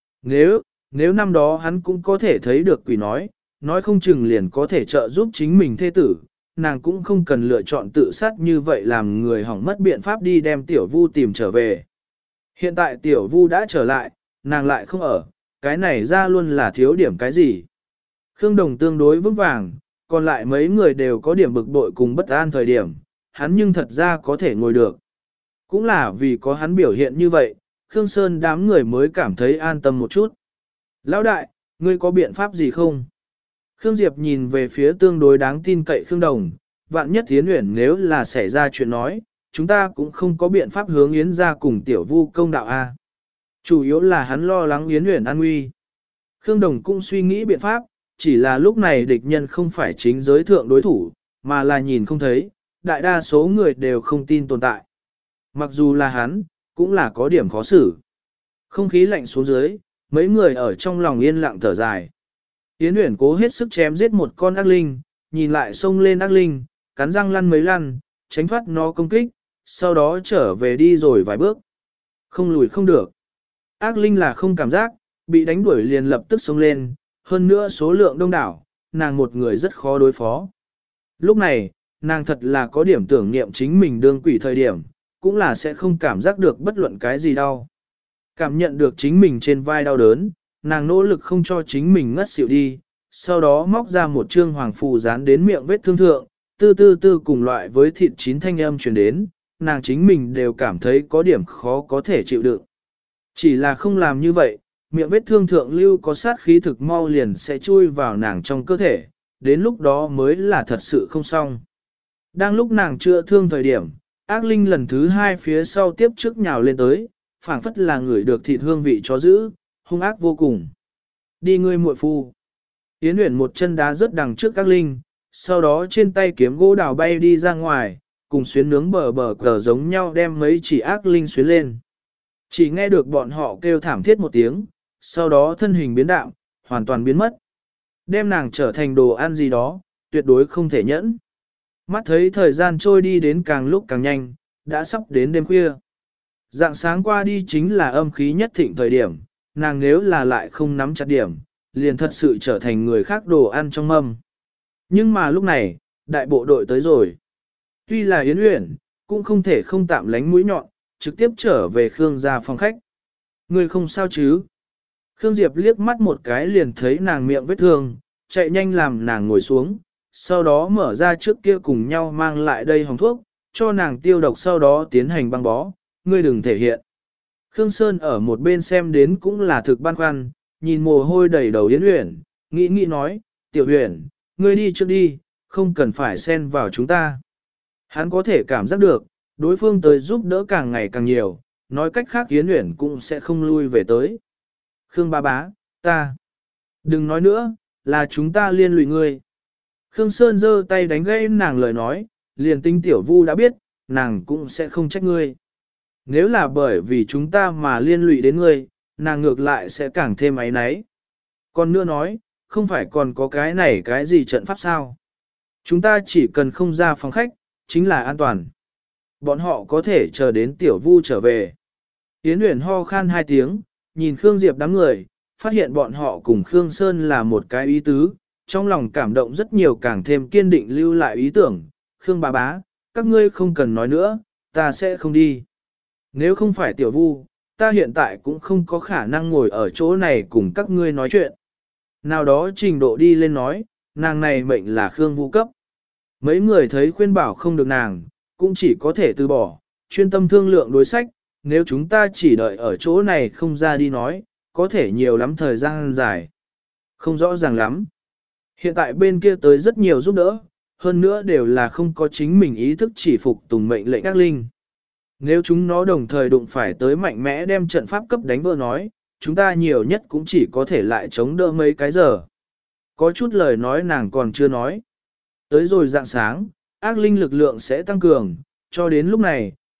Nếu năm đó hắn cũng có thể thấy được quỷ nói không chừng liền có thể trợ giúp chính mình thê tử, nàng cũng không cần lựa chọn tự sát như vậy làm người hỏng mất biện pháp đi đem Tiểu Vu tìm trở về. Hiện tại Tiểu Vu đã trở lại, nàng lại không ở, cái này ra luôn là thiếu điểm cái gì. Khương Đồng tương đối vững vàng, còn lại mấy người đều có điểm bực bội cùng bất an thời điểm, hắn nhưng thật ra có thể ngồi được. Cũng là vì có hắn biểu hiện như vậy, Khương Sơn đám người mới cảm thấy an tâm một chút. Lão đại, ngươi có biện pháp gì không? Khương Diệp nhìn về phía tương đối đáng tin cậy Khương Đồng, vạn nhất Yến Uyển nếu là xảy ra chuyện nói, chúng ta cũng không có biện pháp hướng Yến ra cùng Tiểu Vu công đạo a. Chủ yếu là hắn lo lắng Yến Uyển an nguy. Khương Đồng cũng suy nghĩ biện pháp, chỉ là lúc này địch nhân không phải chính giới thượng đối thủ, mà là nhìn không thấy, đại đa số người đều không tin tồn tại. Mặc dù là hắn, cũng là có điểm khó xử. Không khí lạnh xuống dưới, mấy người ở trong lòng yên lặng thở dài. Yến Uyển cố hết sức chém giết một con ác linh, nhìn lại xông lên ác linh, cắn răng lăn mấy lăn, tránh thoát nó công kích, sau đó trở về đi rồi vài bước. Không lùi không được. Ác linh là không cảm giác, bị đánh đuổi liền lập tức xông lên, hơn nữa số lượng đông đảo, nàng một người rất khó đối phó. Lúc này, nàng thật là có điểm tưởng niệm chính mình đương quỷ thời điểm, cũng là sẽ không cảm giác được bất luận cái gì đau. Cảm nhận được chính mình trên vai đau đớn, nàng nỗ lực không cho chính mình ngất xỉu đi, sau đó móc ra một trương hoàng phù dán đến miệng vết thương thượng, tư tư tư cùng loại với thịt chín thanh âm truyền đến, nàng chính mình đều cảm thấy có điểm khó có thể chịu đựng. Chỉ là không làm như vậy, miệng vết thương thượng lưu có sát khí thực mau liền sẽ chui vào nàng trong cơ thể, đến lúc đó mới là thật sự không xong. Đang lúc nàng chữa thương thời điểm, ác linh lần thứ hai phía sau tiếp trước nhào lên tới, phảng phất là người được thịt hương vị chó dữ, hung ác vô cùng. Đi ngươi muội phu. Yến Uyển một chân đá rớt đằng trước ác linh, sau đó trên tay kiếm gỗ đào bay đi ra ngoài, cùng xuyến nướng bờ cờ giống nhau đem mấy chỉ ác linh xuyến lên. Chỉ nghe được bọn họ kêu thảm thiết một tiếng, sau đó thân hình biến đạm, hoàn toàn biến mất. Đem nàng trở thành đồ ăn gì đó, tuyệt đối không thể nhẫn. Mắt thấy thời gian trôi đi đến càng lúc càng nhanh, đã sắp đến đêm khuya. Dạng sáng qua đi chính là âm khí nhất thịnh thời điểm, nàng nếu là lại không nắm chặt điểm, liền thật sự trở thành người khác đồ ăn trong mâm. Nhưng mà lúc này, đại bộ đội tới rồi. Tuy là Yến Uyển, cũng không thể không tạm lánh mũi nhọn, trực tiếp trở về Khương gia phòng khách. Người không sao chứ? Khương Diệp liếc mắt một cái liền thấy nàng miệng vết thương, chạy nhanh làm nàng ngồi xuống, sau đó mở ra trước kia cùng nhau mang lại đây hồng thuốc, cho nàng tiêu độc sau đó tiến hành băng bó, ngươi đừng thể hiện. Khương Sơn ở một bên xem đến cũng là thực băn khoăn, nhìn mồ hôi đầy đầu Yến Uyển, nghĩ nói, Tiểu Uyển, ngươi đi trước đi, không cần phải xen vào chúng ta. Hắn có thể cảm giác được, đối phương tới giúp đỡ càng ngày càng nhiều, nói cách khác Yến Uyển cũng sẽ không lui về tới. Khương bá bá, ta. Đừng nói nữa, là chúng ta liên lụy ngươi. Khương Sơn giơ tay đánh gãy nàng lời nói, liền tinh Tiểu Vu đã biết, nàng cũng sẽ không trách ngươi. Nếu là bởi vì chúng ta mà liên lụy đến ngươi, nàng ngược lại sẽ càng thêm áy náy. Còn nữa nói, không phải còn có cái này cái gì trận pháp sao? Chúng ta chỉ cần không ra phòng khách, chính là an toàn. Bọn họ có thể chờ đến Tiểu Vu trở về. Yến Uyển ho khan hai tiếng, nhìn Khương Diệp đám người, phát hiện bọn họ cùng Khương Sơn là một cái ý tứ, trong lòng cảm động rất nhiều, càng thêm kiên định lưu lại ý tưởng. Khương bá bá, các ngươi không cần nói nữa, ta sẽ không đi. Nếu không phải Tiểu Vu, ta hiện tại cũng không có khả năng ngồi ở chỗ này cùng các ngươi nói chuyện. Nào đó trình độ đi lên nói, nàng này mệnh là Khương Vu cấp. Mấy người thấy khuyên bảo không được nàng, cũng chỉ có thể từ bỏ, chuyên tâm thương lượng đối sách, nếu chúng ta chỉ đợi ở chỗ này không ra đi nói, có thể nhiều lắm thời gian dài. Không rõ ràng lắm. Hiện tại bên kia tới rất nhiều giúp đỡ, hơn nữa đều là không có chính mình ý thức chỉ phục tùng mệnh lệnh ác linh. Nếu chúng nó đồng thời đụng phải tới mạnh mẽ đem trận pháp cấp đánh vỡ nói, chúng ta nhiều nhất cũng chỉ có thể lại chống đỡ mấy cái giờ. Có chút lời nói nàng còn chưa nói. Tới rồi dạng sáng, ác linh lực lượng sẽ tăng cường, cho đến lúc này,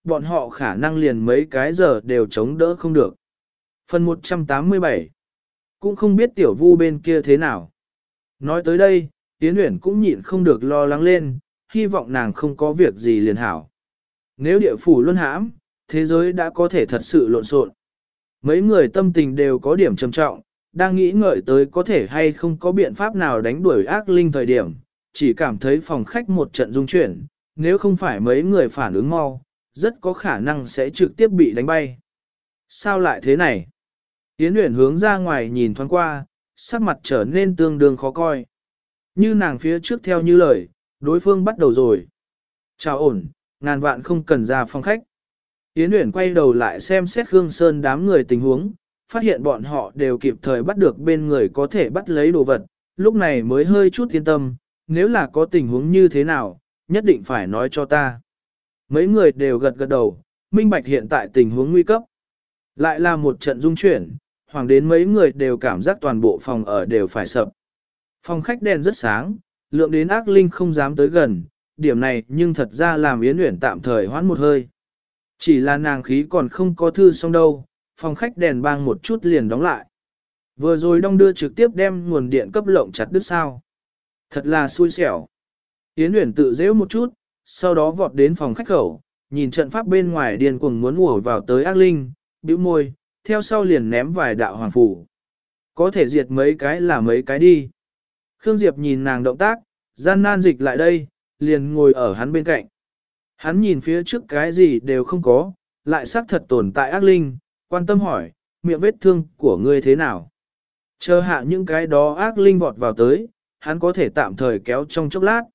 bọn họ khả năng liền mấy cái giờ đều chống đỡ không được. Phần 187 cũng không biết tiểu vu bên kia thế nào. Nói tới đây, Yến Uyển cũng nhịn không được lo lắng lên, hy vọng nàng không có việc gì liền hảo. Nếu địa phủ luân hãm, thế giới đã có thể thật sự lộn xộn. Mấy người tâm tình đều có điểm trầm trọng, đang nghĩ ngợi tới có thể hay không có biện pháp nào đánh đuổi ác linh thời điểm, chỉ cảm thấy phòng khách một trận rung chuyển, nếu không phải mấy người phản ứng mau, rất có khả năng sẽ trực tiếp bị đánh bay. Sao lại thế này? Yến Uyển hướng ra ngoài nhìn thoáng qua, sắc mặt trở nên tương đương khó coi. Như nàng phía trước theo như lời, đối phương bắt đầu rồi. Chào ổn, ngàn vạn không cần ra phòng khách. Yến Uyển quay đầu lại xem xét Khương Sơn đám người tình huống, phát hiện bọn họ đều kịp thời bắt được bên người có thể bắt lấy đồ vật, lúc này mới hơi chút yên tâm, nếu là có tình huống như thế nào, nhất định phải nói cho ta. Mấy người đều gật gật đầu, minh bạch hiện tại tình huống nguy cấp. Lại là một trận rung chuyển, hoàng đến mấy người đều cảm giác toàn bộ phòng ở đều phải sập. Phòng khách đèn rất sáng, lượng đến ác linh không dám tới gần, điểm này nhưng thật ra làm Yến Uyển tạm thời hoãn một hơi. Chỉ là nàng khí còn không có thư xong đâu, phòng khách đèn bang một chút liền đóng lại. Vừa rồi đong đưa trực tiếp đem nguồn điện cấp lộng chặt đứt sao. Thật là xui xẻo. Yến Uyển tự dễ một chút, sau đó vọt đến phòng khách khẩu, nhìn trận pháp bên ngoài điên cuồng muốn ùa vào tới ác linh, bĩu môi, theo sau liền ném vài đạo hoàng phủ. Có thể diệt mấy cái là mấy cái đi. Khương Diệp nhìn nàng động tác, gian nan dịch lại đây, liền ngồi ở hắn bên cạnh. Hắn nhìn phía trước cái gì đều không có, lại xác thật tồn tại ác linh, quan tâm hỏi, miệng vết thương của ngươi thế nào? Chờ hạ những cái đó ác linh vọt vào tới, hắn có thể tạm thời kéo trong chốc lát.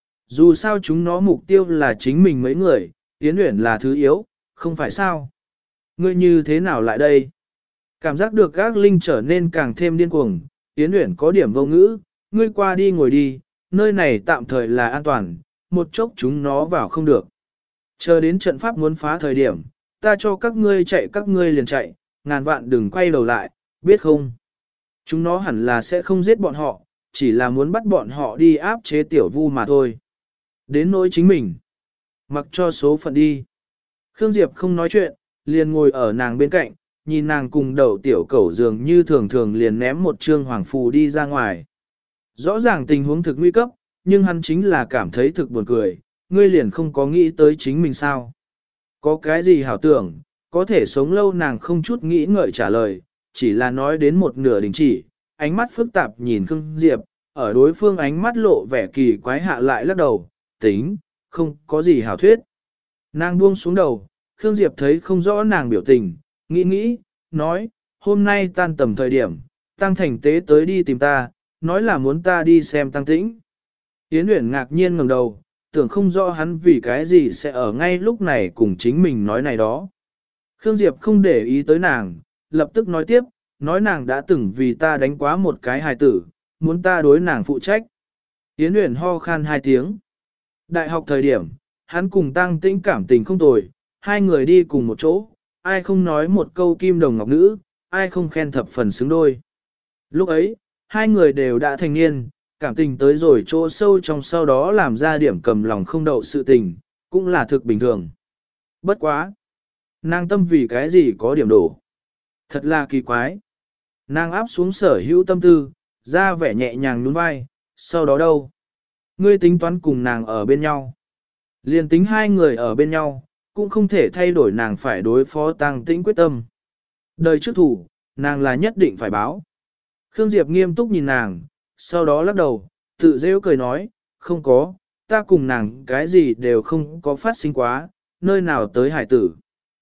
Dù sao chúng nó mục tiêu là chính mình mấy người, Yến Uyển là thứ yếu, không phải sao? Ngươi như thế nào lại đây? Cảm giác được ác linh trở nên càng thêm điên cuồng, Yến Uyển có điểm vô ngữ, ngươi qua đi ngồi đi, nơi này tạm thời là an toàn, một chốc chúng nó vào không được. Chờ đến trận pháp muốn phá thời điểm, ta cho các ngươi chạy các ngươi liền chạy, ngàn vạn đừng quay đầu lại, biết không? Chúng nó hẳn là sẽ không giết bọn họ, chỉ là muốn bắt bọn họ đi áp chế tiểu vu mà thôi. Đến nỗi chính mình, mặc cho số phận đi. Khương Diệp không nói chuyện, liền ngồi ở nàng bên cạnh, nhìn nàng cùng đầu tiểu cẩu dường như thường thường liền ném một trương hoàng phù đi ra ngoài. Rõ ràng tình huống thực nguy cấp, nhưng hắn chính là cảm thấy thực buồn cười, ngươi liền không có nghĩ tới chính mình sao. Có cái gì hảo tưởng, có thể sống lâu nàng không chút nghĩ ngợi trả lời, chỉ là nói đến một nửa đình chỉ, ánh mắt phức tạp nhìn Khương Diệp, ở đối phương ánh mắt lộ vẻ kỳ quái hạ lại lắc đầu, tính, không có gì hảo thuyết. Nàng buông xuống đầu, Khương Diệp thấy không rõ nàng biểu tình, nghĩ, nói, hôm nay tan tầm thời điểm, Tăng Thành Tế tới đi tìm ta, nói là muốn ta đi xem Tăng Tĩnh. Yến Uyển ngạc nhiên ngẩng đầu, tưởng không rõ hắn vì cái gì sẽ ở ngay lúc này cùng chính mình nói này đó. Khương Diệp không để ý tới nàng, lập tức nói tiếp, nói nàng đã từng vì ta đánh quá một cái hài tử, muốn ta đối nàng phụ trách. Yến Uyển ho khan 2 tiếng. Đại học thời điểm, hắn cùng Tăng Tĩnh cảm tình không tồi, hai người đi cùng một chỗ, ai không nói một câu kim đồng ngọc nữ, ai không khen thập phần xứng đôi. Lúc ấy, hai người đều đã thành niên, cảm tình tới rồi chỗ sâu trong sau đó làm ra điểm cầm lòng không đậu sự tình, cũng là thực bình thường. Bất quá. Nàng tâm vì cái gì có điểm đổ. Thật là kỳ quái. Nàng áp xuống sở hữu tâm tư, ra vẻ nhẹ nhàng nhún vai, sau đó đâu? Ngươi tính toán cùng nàng ở bên nhau. Liền tính hai người ở bên nhau, cũng không thể thay đổi nàng phải đối phó Tăng Tĩnh quyết tâm. Đời trước thủ, nàng là nhất định phải báo. Khương Diệp nghiêm túc nhìn nàng, sau đó lắc đầu, tự rêu cười nói, không có, ta cùng nàng cái gì đều không có phát sinh quá, nơi nào tới hải tử.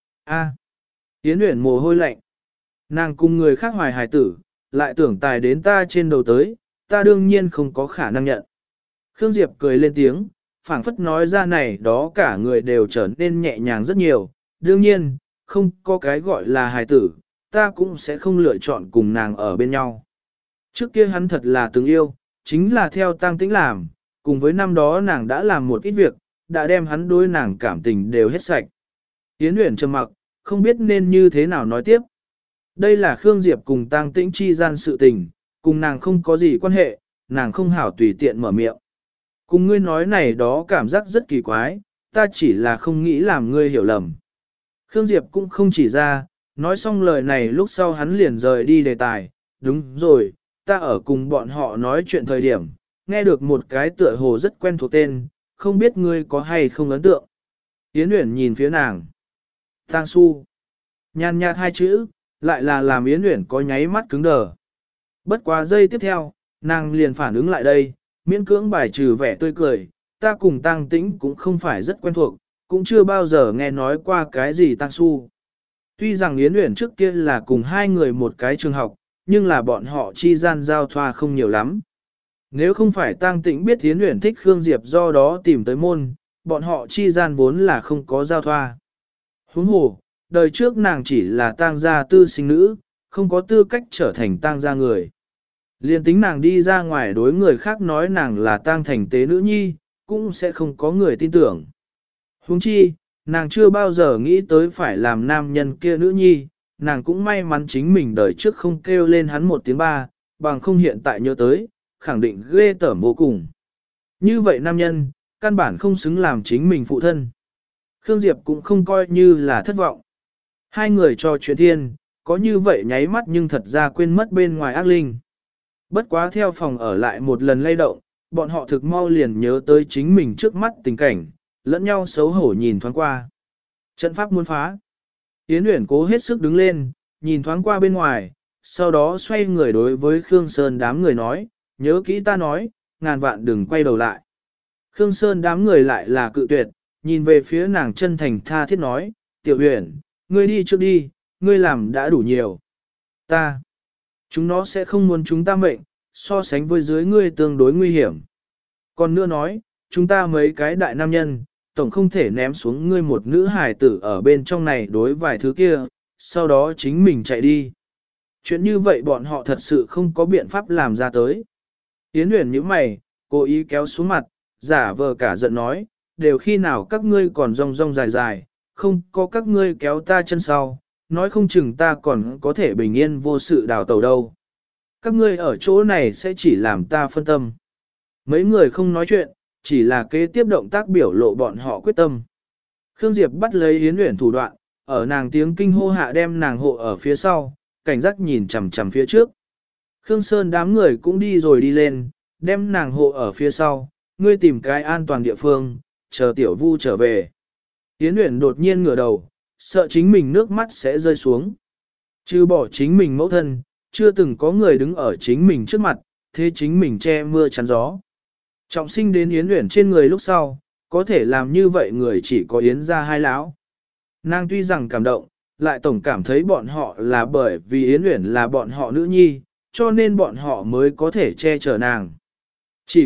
A. Yến Uyển mồ hôi lạnh. Nàng cùng người khác hoài hải tử, lại tưởng tài đến ta trên đầu tới, ta đương nhiên không có khả năng nhận. Khương Diệp cười lên tiếng, phảng phất nói ra này đó cả người đều trở nên nhẹ nhàng rất nhiều, đương nhiên, không có cái gọi là hài tử, ta cũng sẽ không lựa chọn cùng nàng ở bên nhau. Trước kia hắn thật là từng yêu, chính là theo Tăng Tĩnh làm, cùng với năm đó nàng đã làm một ít việc, đã đem hắn đối nàng cảm tình đều hết sạch. Yến Uyển trầm mặc, không biết nên như thế nào nói tiếp. Đây là Khương Diệp cùng Tăng Tĩnh chi gian sự tình, cùng nàng không có gì quan hệ, nàng không hảo tùy tiện mở miệng. Cùng ngươi nói này đó cảm giác rất kỳ quái, ta chỉ là không nghĩ làm ngươi hiểu lầm. Khương Diệp cũng không chỉ ra, nói xong lời này lúc sau hắn liền rời đi đề tài, đúng rồi, ta ở cùng bọn họ nói chuyện thời điểm, nghe được một cái tựa hồ rất quen thuộc tên, không biết ngươi có hay không ấn tượng. Yến Uyển nhìn phía nàng. Tang Su. Nhàn nhạt hai chữ, lại là làm Yến Uyển có nháy mắt cứng đờ. Bất quá giây tiếp theo, nàng liền phản ứng lại đây, miễn cưỡng bài trừ vẻ tươi cười, ta cùng Tang Tĩnh cũng không phải rất quen thuộc, cũng chưa bao giờ nghe nói qua cái gì Tang Su. Tuy rằng Yến Uyển trước kia là cùng hai người một cái trường học, nhưng là bọn họ chi gian giao thoa không nhiều lắm. Nếu không phải Tang Tĩnh biết Yến Uyển thích Khương Diệp do đó tìm tới môn, bọn họ chi gian vốn là không có giao thoa. Huống hồ, đời trước nàng chỉ là Tang gia tư sinh nữ, không có tư cách trở thành Tang gia người. Liên tính nàng đi ra ngoài đối người khác nói nàng là Tang thành tế nữ nhi, cũng sẽ không có người tin tưởng. Huống chi, nàng chưa bao giờ nghĩ tới phải làm nam nhân kia nữ nhi, nàng cũng may mắn chính mình đời trước không kêu lên hắn một tiếng ba, bằng không hiện tại nhớ tới, khẳng định ghê tởm vô cùng. Như vậy nam nhân, căn bản không xứng làm chính mình phụ thân. Khương Diệp cũng không coi như là thất vọng. Hai người trò chuyện thiên, có như vậy nháy mắt nhưng thật ra quên mất bên ngoài ác linh. Bất quá theo phòng ở lại một lần lay động, bọn họ thực mau liền nhớ tới chính mình trước mắt tình cảnh, lẫn nhau xấu hổ nhìn thoáng qua. Trận pháp muốn phá. Yến Uyển cố hết sức đứng lên, nhìn thoáng qua bên ngoài, sau đó xoay người đối với Khương Sơn đám người nói, nhớ kỹ ta nói, ngàn vạn đừng quay đầu lại. Khương Sơn đám người lại là cự tuyệt, nhìn về phía nàng chân thành tha thiết nói, Tiểu Uyển, ngươi đi trước đi, ngươi làm đã đủ nhiều. Chúng nó sẽ không muốn chúng ta mệnh, so sánh với dưới ngươi tương đối nguy hiểm. Còn nữa nói, chúng ta mấy cái đại nam nhân, tổng không thể ném xuống ngươi một nữ hài tử ở bên trong này đối vài thứ kia, sau đó chính mình chạy đi. Chuyện như vậy bọn họ thật sự không có biện pháp làm ra tới. Yến Uyển nhíu mày, cố ý kéo xuống mặt, giả vờ cả giận nói, đều khi nào các ngươi còn rong rong dài dài, không có các ngươi kéo ta chân sau, nói không chừng ta còn có thể bình yên vô sự đào tàu đâu. Các ngươi ở chỗ này sẽ chỉ làm ta phân tâm. Mấy người không nói chuyện, chỉ là kế tiếp động tác biểu lộ bọn họ quyết tâm. Khương Diệp bắt lấy Yến Uyển thủ đoạn, ở nàng tiếng kinh hô hạ đem nàng hộ ở phía sau, cảnh giác nhìn chằm chằm phía trước. Khương Sơn đám người cũng đi rồi đi lên, đem nàng hộ ở phía sau, ngươi tìm cái an toàn địa phương, chờ Tiểu Vu trở về. Yến Uyển đột nhiên ngửa đầu, sợ chính mình nước mắt sẽ rơi xuống. Trừ bỏ chính mình mẫu thân, chưa từng có người đứng ở chính mình trước mặt, thế chính mình che mưa chắn gió. Trọng sinh đến Yến Uyển trên người lúc sau, có thể làm như vậy người chỉ có Yến gia hai lão. Nàng tuy rằng cảm động, lại tổng cảm thấy bọn họ là bởi vì Yến Uyển là bọn họ nữ nhi, cho nên bọn họ mới có thể che chở nàng. Chỉ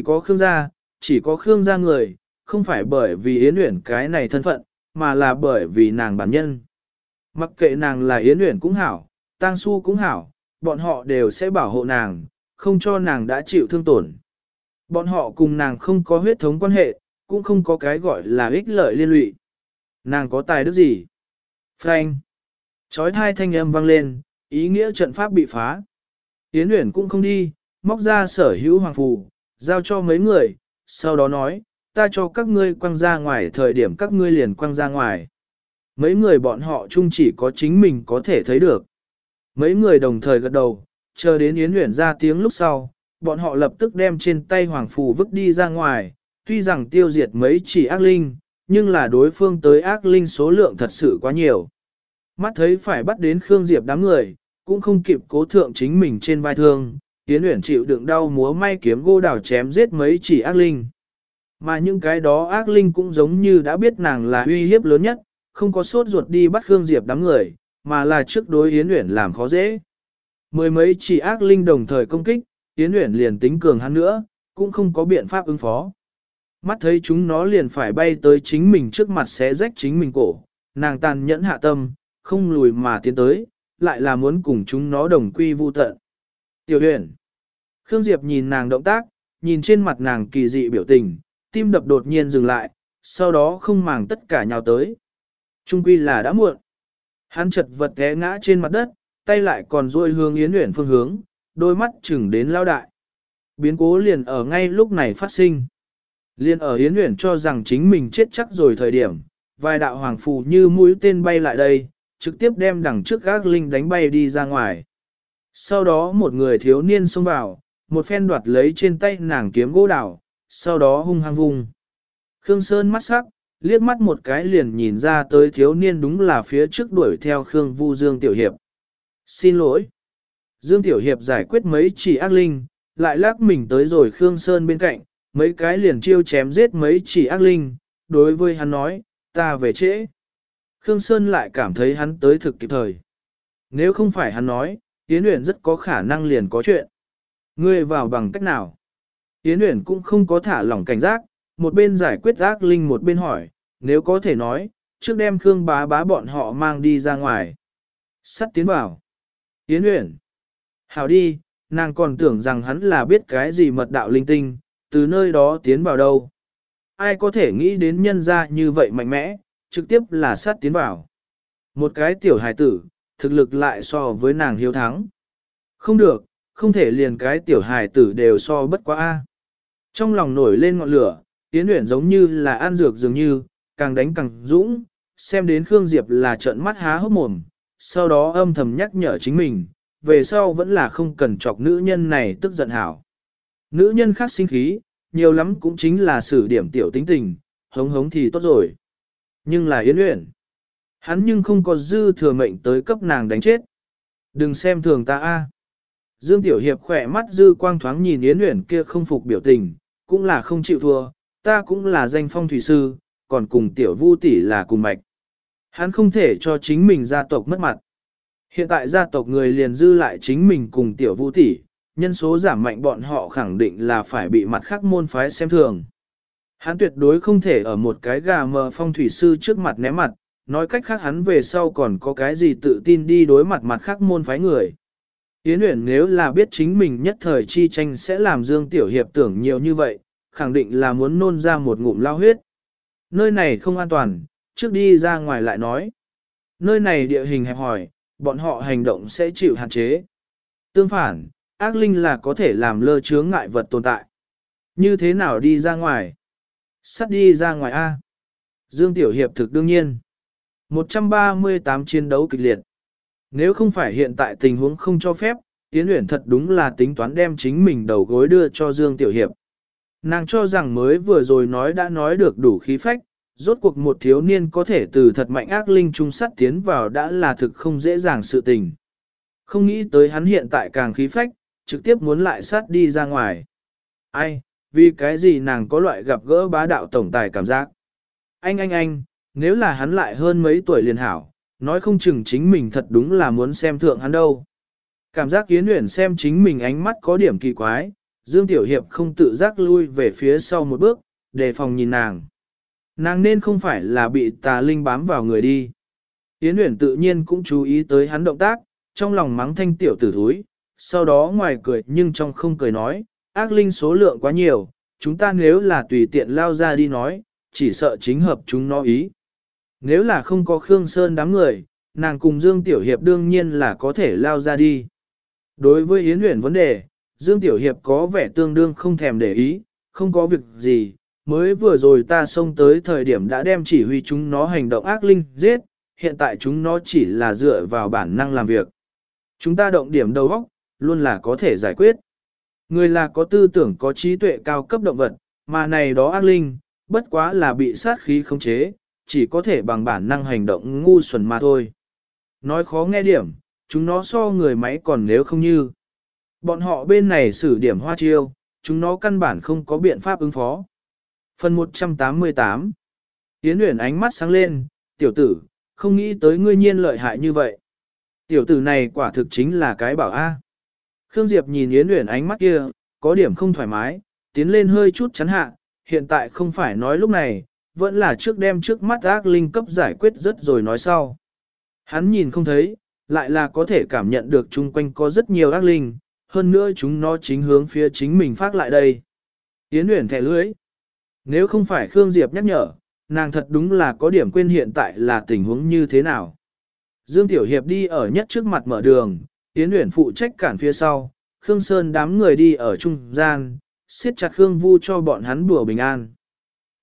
có Khương gia người, không phải bởi vì Yến Uyển cái này thân phận, mà là bởi vì nàng bản nhân. Mặc kệ nàng là Yến Uyển cũng hảo, Tang Su cũng hảo, bọn họ đều sẽ bảo hộ nàng, không cho nàng đã chịu thương tổn. Bọn họ cùng nàng không có huyết thống quan hệ, cũng không có cái gọi là ích lợi liên lụy. Nàng có tài đức gì? Phanh! Chói thai thanh âm vang lên, ý nghĩa trận pháp bị phá. Yến Uyển cũng không đi, móc ra sở hữu hoàng phù, giao cho mấy người, sau đó nói, ta cho các ngươi quăng ra ngoài thời điểm các ngươi liền quăng ra ngoài. Mấy người bọn họ chung chỉ có chính mình có thể thấy được. Mấy người đồng thời gật đầu, chờ đến Yến Uyển ra tiếng lúc sau, bọn họ lập tức đem trên tay hoàng phù vứt đi ra ngoài, tuy rằng tiêu diệt mấy chỉ ác linh, nhưng là đối phương tới ác linh số lượng thật sự quá nhiều. Mắt thấy phải bắt đến Khương Diệp đám người, cũng không kịp cố thượng chính mình trên vai thương, Yến Uyển chịu đựng đau múa may kiếm gô đào chém giết mấy chỉ ác linh. Mà những cái đó ác linh cũng giống như đã biết nàng là uy hiếp lớn nhất, không có sốt ruột đi bắt Khương Diệp đám người, mà là trước đối Yến Uyển làm khó dễ. Mười mấy chỉ ác linh đồng thời công kích, Yến Uyển liền tính cường hắn nữa, cũng không có biện pháp ứng phó. Mắt thấy chúng nó liền phải bay tới chính mình trước mặt xé rách chính mình cổ, nàng tàn nhẫn hạ tâm, không lùi mà tiến tới, lại là muốn cùng chúng nó đồng quy vu tận. Tiểu Uyển. Khương Diệp nhìn nàng động tác, nhìn trên mặt nàng kỳ dị biểu tình, tim đập đột nhiên dừng lại, sau đó không màng tất cả nhào tới. Trung quy là đã muộn. Hắn chật vật té ngã trên mặt đất, tay lại còn duỗi hướng Yến Uyển phương hướng, đôi mắt chừng đến lao đại. Biến cố liền ở ngay lúc này phát sinh. Liên ở Yến Uyển cho rằng chính mình chết chắc rồi thời điểm, vài đạo hoàng phù như mũi tên bay lại đây, trực tiếp đem đằng trước gác linh đánh bay đi ra ngoài. Sau đó một người thiếu niên xông vào, một phen đoạt lấy trên tay nàng kiếm gỗ đào, sau đó hung hăng vung. Khương Sơn mắt sắc, liếc mắt một cái liền nhìn ra tới thiếu niên đúng là phía trước đuổi theo Khương Vu Dương Tiểu Hiệp. Xin lỗi. Dương Tiểu Hiệp giải quyết mấy chỉ ác linh, lại lắc mình tới rồi Khương Sơn bên cạnh, mấy cái liền chiêu chém giết mấy chỉ ác linh, đối với hắn nói, ta về trễ. Khương Sơn lại cảm thấy hắn tới thực kịp thời. Nếu không phải hắn nói, Yến Uyển rất có khả năng liền có chuyện. Ngươi vào bằng cách nào? Yến Uyển cũng không có thả lỏng cảnh giác, một bên giải quyết ác linh một bên hỏi, nếu có thể nói, trước đem Khương bá bá bọn họ mang đi ra ngoài. Sắt tiến vào. Yến Uyển. Hảo đi, nàng còn tưởng rằng hắn là biết cái gì mật đạo linh tinh, từ nơi đó tiến vào đâu. Ai có thể nghĩ đến nhân ra như vậy mạnh mẽ, trực tiếp là sát tiến vào. Một cái tiểu hài tử, thực lực lại so với nàng hiếu thắng. Không được, không thể liền cái tiểu hài tử đều so bất quá a. Trong lòng nổi lên ngọn lửa, Yến Uyển giống như là ăn dược dường như, càng đánh càng dũng, xem đến Khương Diệp là trợn mắt há hốc mồm, sau đó âm thầm nhắc nhở chính mình, về sau vẫn là không cần chọc nữ nhân này tức giận hảo. Nữ nhân khác sinh khí, nhiều lắm cũng chính là xử điểm tiểu tính tình, hống hống thì tốt rồi. Nhưng là Yến Uyển, hắn nhưng không có dư thừa mệnh tới cấp nàng đánh chết. Đừng xem thường ta a. Dương Tiểu Hiệp khỏe mắt dư quang thoáng nhìn Yến Uyển kia không phục biểu tình, cũng là không chịu thua, ta cũng là danh phong thủy sư, còn cùng Tiểu Vu tỷ là cùng mạch. Hắn không thể cho chính mình gia tộc mất mặt. Hiện tại gia tộc người liền dư lại chính mình cùng Tiểu Vu tỷ, nhân số giảm mạnh bọn họ khẳng định là phải bị mặt khác môn phái xem thường. Hắn tuyệt đối không thể ở một cái gà mờ phong thủy sư trước mặt ném mặt, nói cách khác hắn về sau còn có cái gì tự tin đi đối mặt mặt khác môn phái người. Yến Uyển nếu là biết chính mình nhất thời chi tranh sẽ làm Dương Tiểu Hiệp tưởng nhiều như vậy, khẳng định là muốn nôn ra một ngụm lao huyết. Nơi này không an toàn, trước đi ra ngoài lại nói. Nơi này địa hình hẹp hòi, bọn họ hành động sẽ chịu hạn chế. Tương phản, ác linh là có thể làm lơ chướng ngại vật tồn tại. Như thế nào đi ra ngoài? Sắt đi ra ngoài A. Dương Tiểu Hiệp thực đương nhiên. 138 chiến đấu kịch liệt. Nếu không phải hiện tại tình huống không cho phép, Yến Uyển thật đúng là tính toán đem chính mình đầu gối đưa cho Dương Tiểu Hiệp. Nàng cho rằng mới vừa rồi nói đã nói được đủ khí phách, rốt cuộc một thiếu niên có thể từ thật mạnh ác linh trung sắt tiến vào đã là thực không dễ dàng sự tình. Không nghĩ tới hắn hiện tại càng khí phách, trực tiếp muốn lại sát đi ra ngoài. Ai, vì cái gì nàng có loại gặp gỡ bá đạo tổng tài cảm giác. Anh, nếu là hắn lại hơn mấy tuổi liền hảo, nói không chừng chính mình thật đúng là muốn xem thượng hắn đâu. Cảm giác Yến Uyển xem chính mình ánh mắt có điểm kỳ quái, Dương Tiểu Hiệp không tự giác lui về phía sau một bước, đề phòng nhìn nàng. Nàng nên không phải là bị tà linh bám vào người đi. Yến Uyển tự nhiên cũng chú ý tới hắn động tác, trong lòng mắng thanh tiểu tử thúi, sau đó ngoài cười nhưng trong không cười nói, ác linh số lượng quá nhiều, chúng ta nếu là tùy tiện lao ra đi nói, chỉ sợ chính hợp chúng nó ý. Nếu là không có Khương Sơn đám người, nàng cùng Dương Tiểu Hiệp đương nhiên là có thể lao ra đi. Đối với Yến Uyển vấn đề, Dương Tiểu Hiệp có vẻ tương đương không thèm để ý, không có việc gì, mới vừa rồi ta xông tới thời điểm đã đem chỉ huy chúng nó hành động ác linh giết, hiện tại chúng nó chỉ là dựa vào bản năng làm việc. Chúng ta động điểm đầu óc, luôn là có thể giải quyết. Người là có tư tưởng có trí tuệ cao cấp động vật, mà này đó ác linh, bất quá là bị sát khí khống chế, chỉ có thể bằng bản năng hành động ngu xuẩn mà thôi. Nói khó nghe điểm, chúng nó so người máy còn nếu không như. Bọn họ bên này xử điểm hoa chiêu, chúng nó căn bản không có biện pháp ứng phó. Phần 188 Yến Uyển ánh mắt sáng lên, tiểu tử, không nghĩ tới ngươi nhiên lợi hại như vậy. Tiểu tử này quả thực chính là cái bảo A. Khương Diệp nhìn Yến Uyển ánh mắt kia, có điểm không thoải mái, tiến lên hơi chút chắn hạ, hiện tại không phải nói lúc này, vẫn là trước đem trước mắt ác linh cấp giải quyết rất rồi nói sau. Hắn nhìn không thấy, lại là có thể cảm nhận được chung quanh có rất nhiều ác linh, hơn nữa chúng nó chính hướng phía chính mình phát lại đây. Yến Uyển thẻ lưới. Nếu không phải Khương Diệp nhắc nhở, nàng thật đúng là có điểm quên hiện tại là tình huống như thế nào. Dương Tiểu Hiệp đi ở nhất trước mặt mở đường, Yến Uyển phụ trách cản phía sau, Khương Sơn đám người đi ở trung gian, siết chặt Khương Vu cho bọn hắn đùa bình an.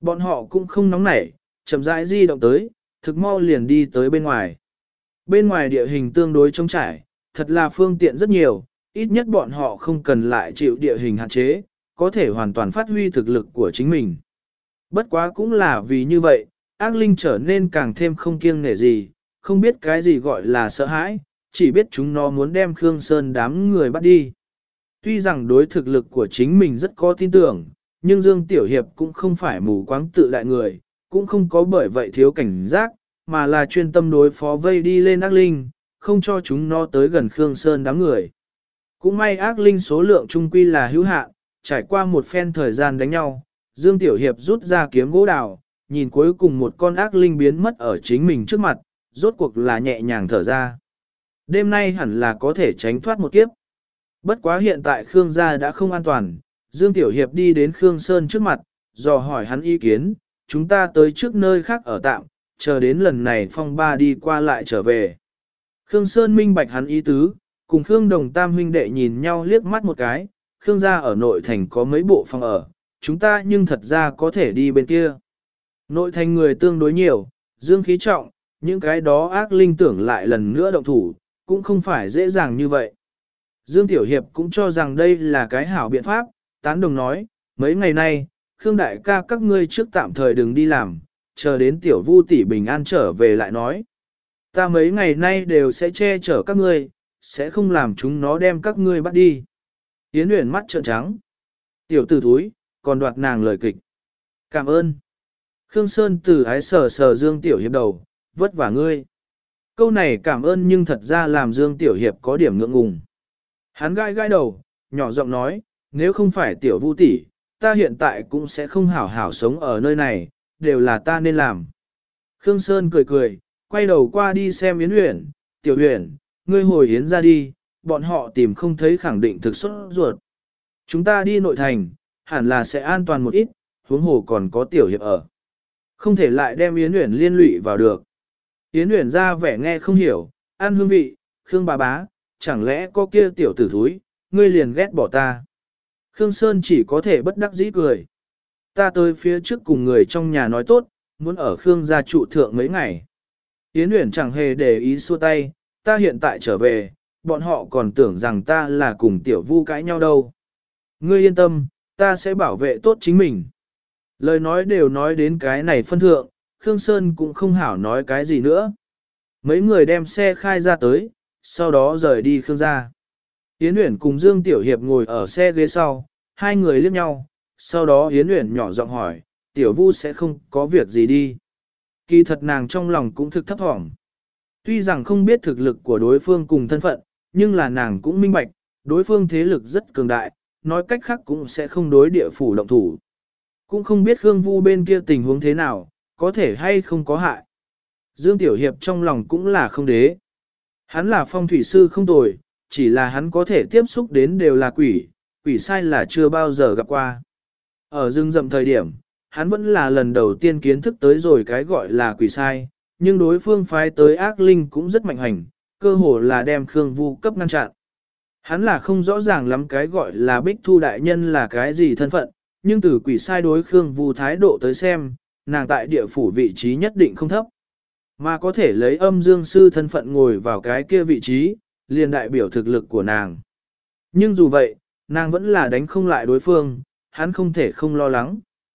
Bọn họ cũng không nóng nảy, chậm rãi di động tới, thực mau liền đi tới bên ngoài. Bên ngoài địa hình tương đối trống trải, thật là phương tiện rất nhiều, ít nhất bọn họ không cần lại chịu địa hình hạn chế, có thể hoàn toàn phát huy thực lực của chính mình. Bất quá cũng là vì như vậy, ác linh trở nên càng thêm không kiêng nể gì, không biết cái gì gọi là sợ hãi, chỉ biết chúng nó muốn đem Khương Sơn đám người bắt đi. Tuy rằng đối thực lực của chính mình rất có tin tưởng, nhưng Dương Tiểu Hiệp cũng không phải mù quáng tự đại người, cũng không có bởi vậy thiếu cảnh giác, mà là chuyên tâm đối phó vây đi lên ác linh, không cho chúng nó tới gần Khương Sơn đám người. Cũng may ác linh số lượng trung quy là hữu hạn, trải qua một phen thời gian đánh nhau, Dương Tiểu Hiệp rút ra kiếm gỗ đào, nhìn cuối cùng một con ác linh biến mất ở chính mình trước mặt, rốt cuộc là nhẹ nhàng thở ra. Đêm nay hẳn là có thể tránh thoát một kiếp. Bất quá hiện tại Khương gia đã không an toàn, Dương Tiểu Hiệp đi đến Khương Sơn trước mặt, dò hỏi hắn ý kiến, chúng ta tới trước nơi khác ở tạm, chờ đến lần này phong ba đi qua lại trở về. Khương Sơn minh bạch hắn ý tứ, cùng Khương Đồng Tam huynh đệ nhìn nhau liếc mắt một cái, Khương gia ở nội thành có mấy bộ phòng ở, chúng ta nhưng thật ra có thể đi bên kia. Nội thành người tương đối nhiều, dương khí trọng, những cái đó ác linh tưởng lại lần nữa động thủ, cũng không phải dễ dàng như vậy. Dương Tiểu Hiệp cũng cho rằng đây là cái hảo biện pháp, tán đồng nói, mấy ngày nay, Khương đại ca các ngươi trước tạm thời đừng đi làm, chờ đến Tiểu Vu tỷ bình an trở về lại nói. Ta mấy ngày nay đều sẽ che chở các ngươi, sẽ không làm chúng nó đem các ngươi bắt đi. Yến Uyển mắt trợn trắng. Tiểu tử thúi, còn đoạt nàng lời kịch. Cảm ơn. Khương Sơn từ ái sờ sờ Dương Tiểu Hiệp đầu, vất vả ngươi. Câu này cảm ơn nhưng thật ra làm Dương Tiểu Hiệp có điểm ngượng ngùng. Hắn gai gai đầu, nhỏ giọng nói, nếu không phải Tiểu Vu tỷ, ta hiện tại cũng sẽ không hảo hảo sống ở nơi này, đều là ta nên làm. Khương Sơn cười cười, quay đầu qua đi xem Yến Uyển, Tiểu Uyển, ngươi hồi Yến ra đi, bọn họ tìm không thấy khẳng định thực xuất ruột. Chúng ta đi nội thành, hẳn là sẽ an toàn một ít, huống hồ còn có Tiểu Hiệp ở. Không thể lại đem Yến Uyển liên lụy vào được. Yến Uyển ra vẻ nghe không hiểu, ăn hương vị, Khương bà bá, chẳng lẽ có kia tiểu tử thúi, ngươi liền ghét bỏ ta. Khương Sơn chỉ có thể bất đắc dĩ cười. Ta tới phía trước cùng người trong nhà nói tốt, muốn ở Khương gia trụ thượng mấy ngày. Yến Uyển chẳng hề để ý xua tay, ta hiện tại trở về, bọn họ còn tưởng rằng ta là cùng Tiểu Vu cãi nhau đâu. Ngươi yên tâm, ta sẽ bảo vệ tốt chính mình. Lời nói đều nói đến cái này phân thượng, Khương Sơn cũng không hảo nói cái gì nữa. Mấy người đem xe khai ra tới, sau đó rời đi Khương gia. Yến Uyển cùng Dương Tiểu Hiệp ngồi ở xe ghế sau, hai người liếc nhau, sau đó Yến Uyển nhỏ giọng hỏi, Tiểu Vu sẽ không có việc gì đi. Kỳ thật nàng trong lòng cũng thực thấp thỏm. Tuy rằng không biết thực lực của đối phương cùng thân phận, nhưng là nàng cũng minh bạch, đối phương thế lực rất cường đại, nói cách khác cũng sẽ không đối địa phủ động thủ. Cũng không biết Khương Vu bên kia tình huống thế nào, có thể hay không có hại. Dương Tiểu Hiệp trong lòng cũng là không đế. Hắn là phong thủy sư không tồi, chỉ là hắn có thể tiếp xúc đến đều là quỷ, quỷ sai là chưa bao giờ gặp qua. Ở rừng rậm thời điểm, hắn vẫn là lần đầu tiên kiến thức tới rồi cái gọi là quỷ sai, nhưng đối phương phái tới ác linh cũng rất mạnh hành, cơ hồ là đem Khương Vu cấp ngăn chặn. Hắn là không rõ ràng lắm cái gọi là Bích Thu đại nhân là cái gì thân phận, nhưng từ quỷ sai đối Khương Vu thái độ tới xem, nàng tại địa phủ vị trí nhất định không thấp. Mà có thể lấy âm dương sư thân phận ngồi vào cái kia vị trí, liền đại biểu thực lực của nàng. Nhưng dù vậy, nàng vẫn là đánh không lại đối phương, hắn không thể không lo lắng.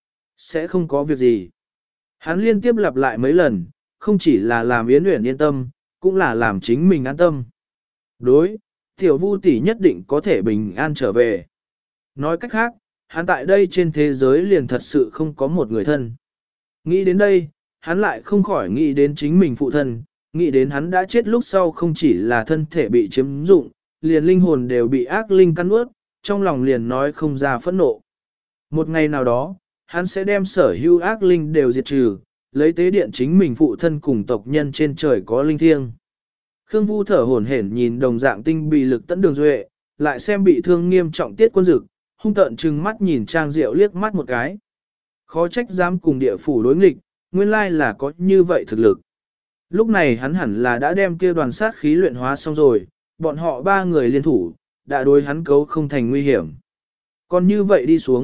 Sẽ không có việc gì. Hắn liên tiếp lặp lại mấy lần, không chỉ là làm Yến Uyển yên tâm, cũng là làm chính mình an tâm. Đối, Tiểu Vu tỷ nhất định có thể bình an trở về. Nói cách khác, hắn tại đây trên thế giới liền thật sự không có một người thân. Nghĩ đến đây, hắn lại không khỏi nghĩ đến chính mình phụ thân, nghĩ đến hắn đã chết lúc sau không chỉ là thân thể bị chiếm dụng, liền linh hồn đều bị ác linh cắn nuốt, trong lòng liền nói không ra phẫn nộ. Một ngày nào đó, hắn sẽ đem sở hữu ác linh đều diệt trừ, lấy tế điện chính mình phụ thân cùng tộc nhân trên trời có linh thiêng. Khương Vu thở hổn hển nhìn đồng dạng tinh bị lực tấn đường duệ, lại xem bị thương nghiêm trọng Tiết Quân Dực, hung tợn trừng mắt nhìn Trang Diệu liếc mắt một cái. Khó trách dám cùng địa phủ đối nghịch, nguyên lai là có như vậy thực lực. Lúc này hắn hẳn là đã đem kia đoàn sát khí luyện hóa xong rồi, bọn họ ba người liên thủ, đã đối hắn cấu không thành nguy hiểm. Còn như vậy đi xuống,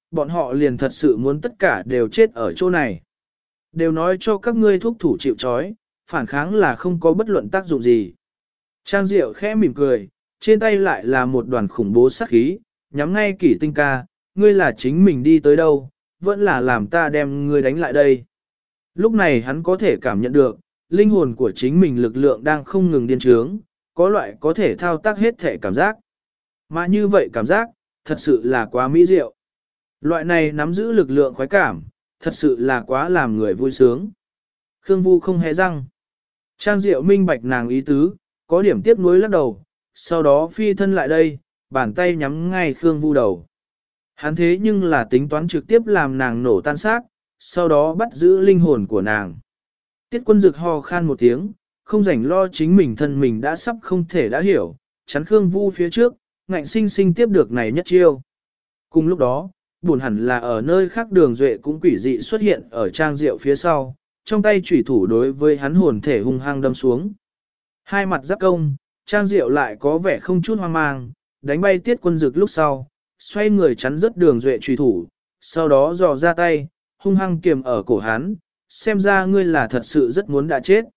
bọn họ liền thật sự muốn tất cả đều chết ở chỗ này. Đều nói cho các ngươi thúc thủ chịu trói, phản kháng là không có bất luận tác dụng gì. Trang Diệu khẽ mỉm cười, trên tay lại là một đoàn khủng bố sát khí, nhắm ngay Kỷ Tinh ca, ngươi là chính mình đi tới đâu, vẫn là làm ta đem ngươi đánh lại đây. Lúc này hắn có thể cảm nhận được, linh hồn của chính mình lực lượng đang không ngừng điên trướng, có loại có thể thao tác hết thể cảm giác. Mà như vậy cảm giác, thật sự là quá mỹ diệu. Loại này nắm giữ lực lượng khoái cảm, thật sự là quá làm người vui sướng. Khương Vu không hề răng. Trang Diệu minh bạch nàng ý tứ, có điểm tiếc nuối lắc đầu, sau đó phi thân lại đây, bàn tay nhắm ngay Khương Vu đầu. Hắn thế nhưng là tính toán trực tiếp làm nàng nổ tan xác, sau đó bắt giữ linh hồn của nàng. Tiết Quân Dực ho khan một tiếng, không rảnh lo chính mình thân mình đã sắp không thể đã hiểu, chắn Khương Vu phía trước, ngạnh sinh sinh tiếp được này nhất chiêu. Cùng lúc đó, buồn hẳn là ở nơi khác Đường Duệ cũng quỷ dị xuất hiện ở Trang Diệu phía sau, trong tay chủy thủ đối với hắn hồn thể hung hăng đâm xuống. Hai mặt giáp công, Trang Diệu lại có vẻ không chút hoang mang, đánh bay Tiết Quân Dực lúc sau, xoay người chắn rất Đường Duệ chủy thủ, sau đó dò ra tay, hung hăng kiềm ở cổ hắn, xem ra ngươi là thật sự rất muốn đã chết.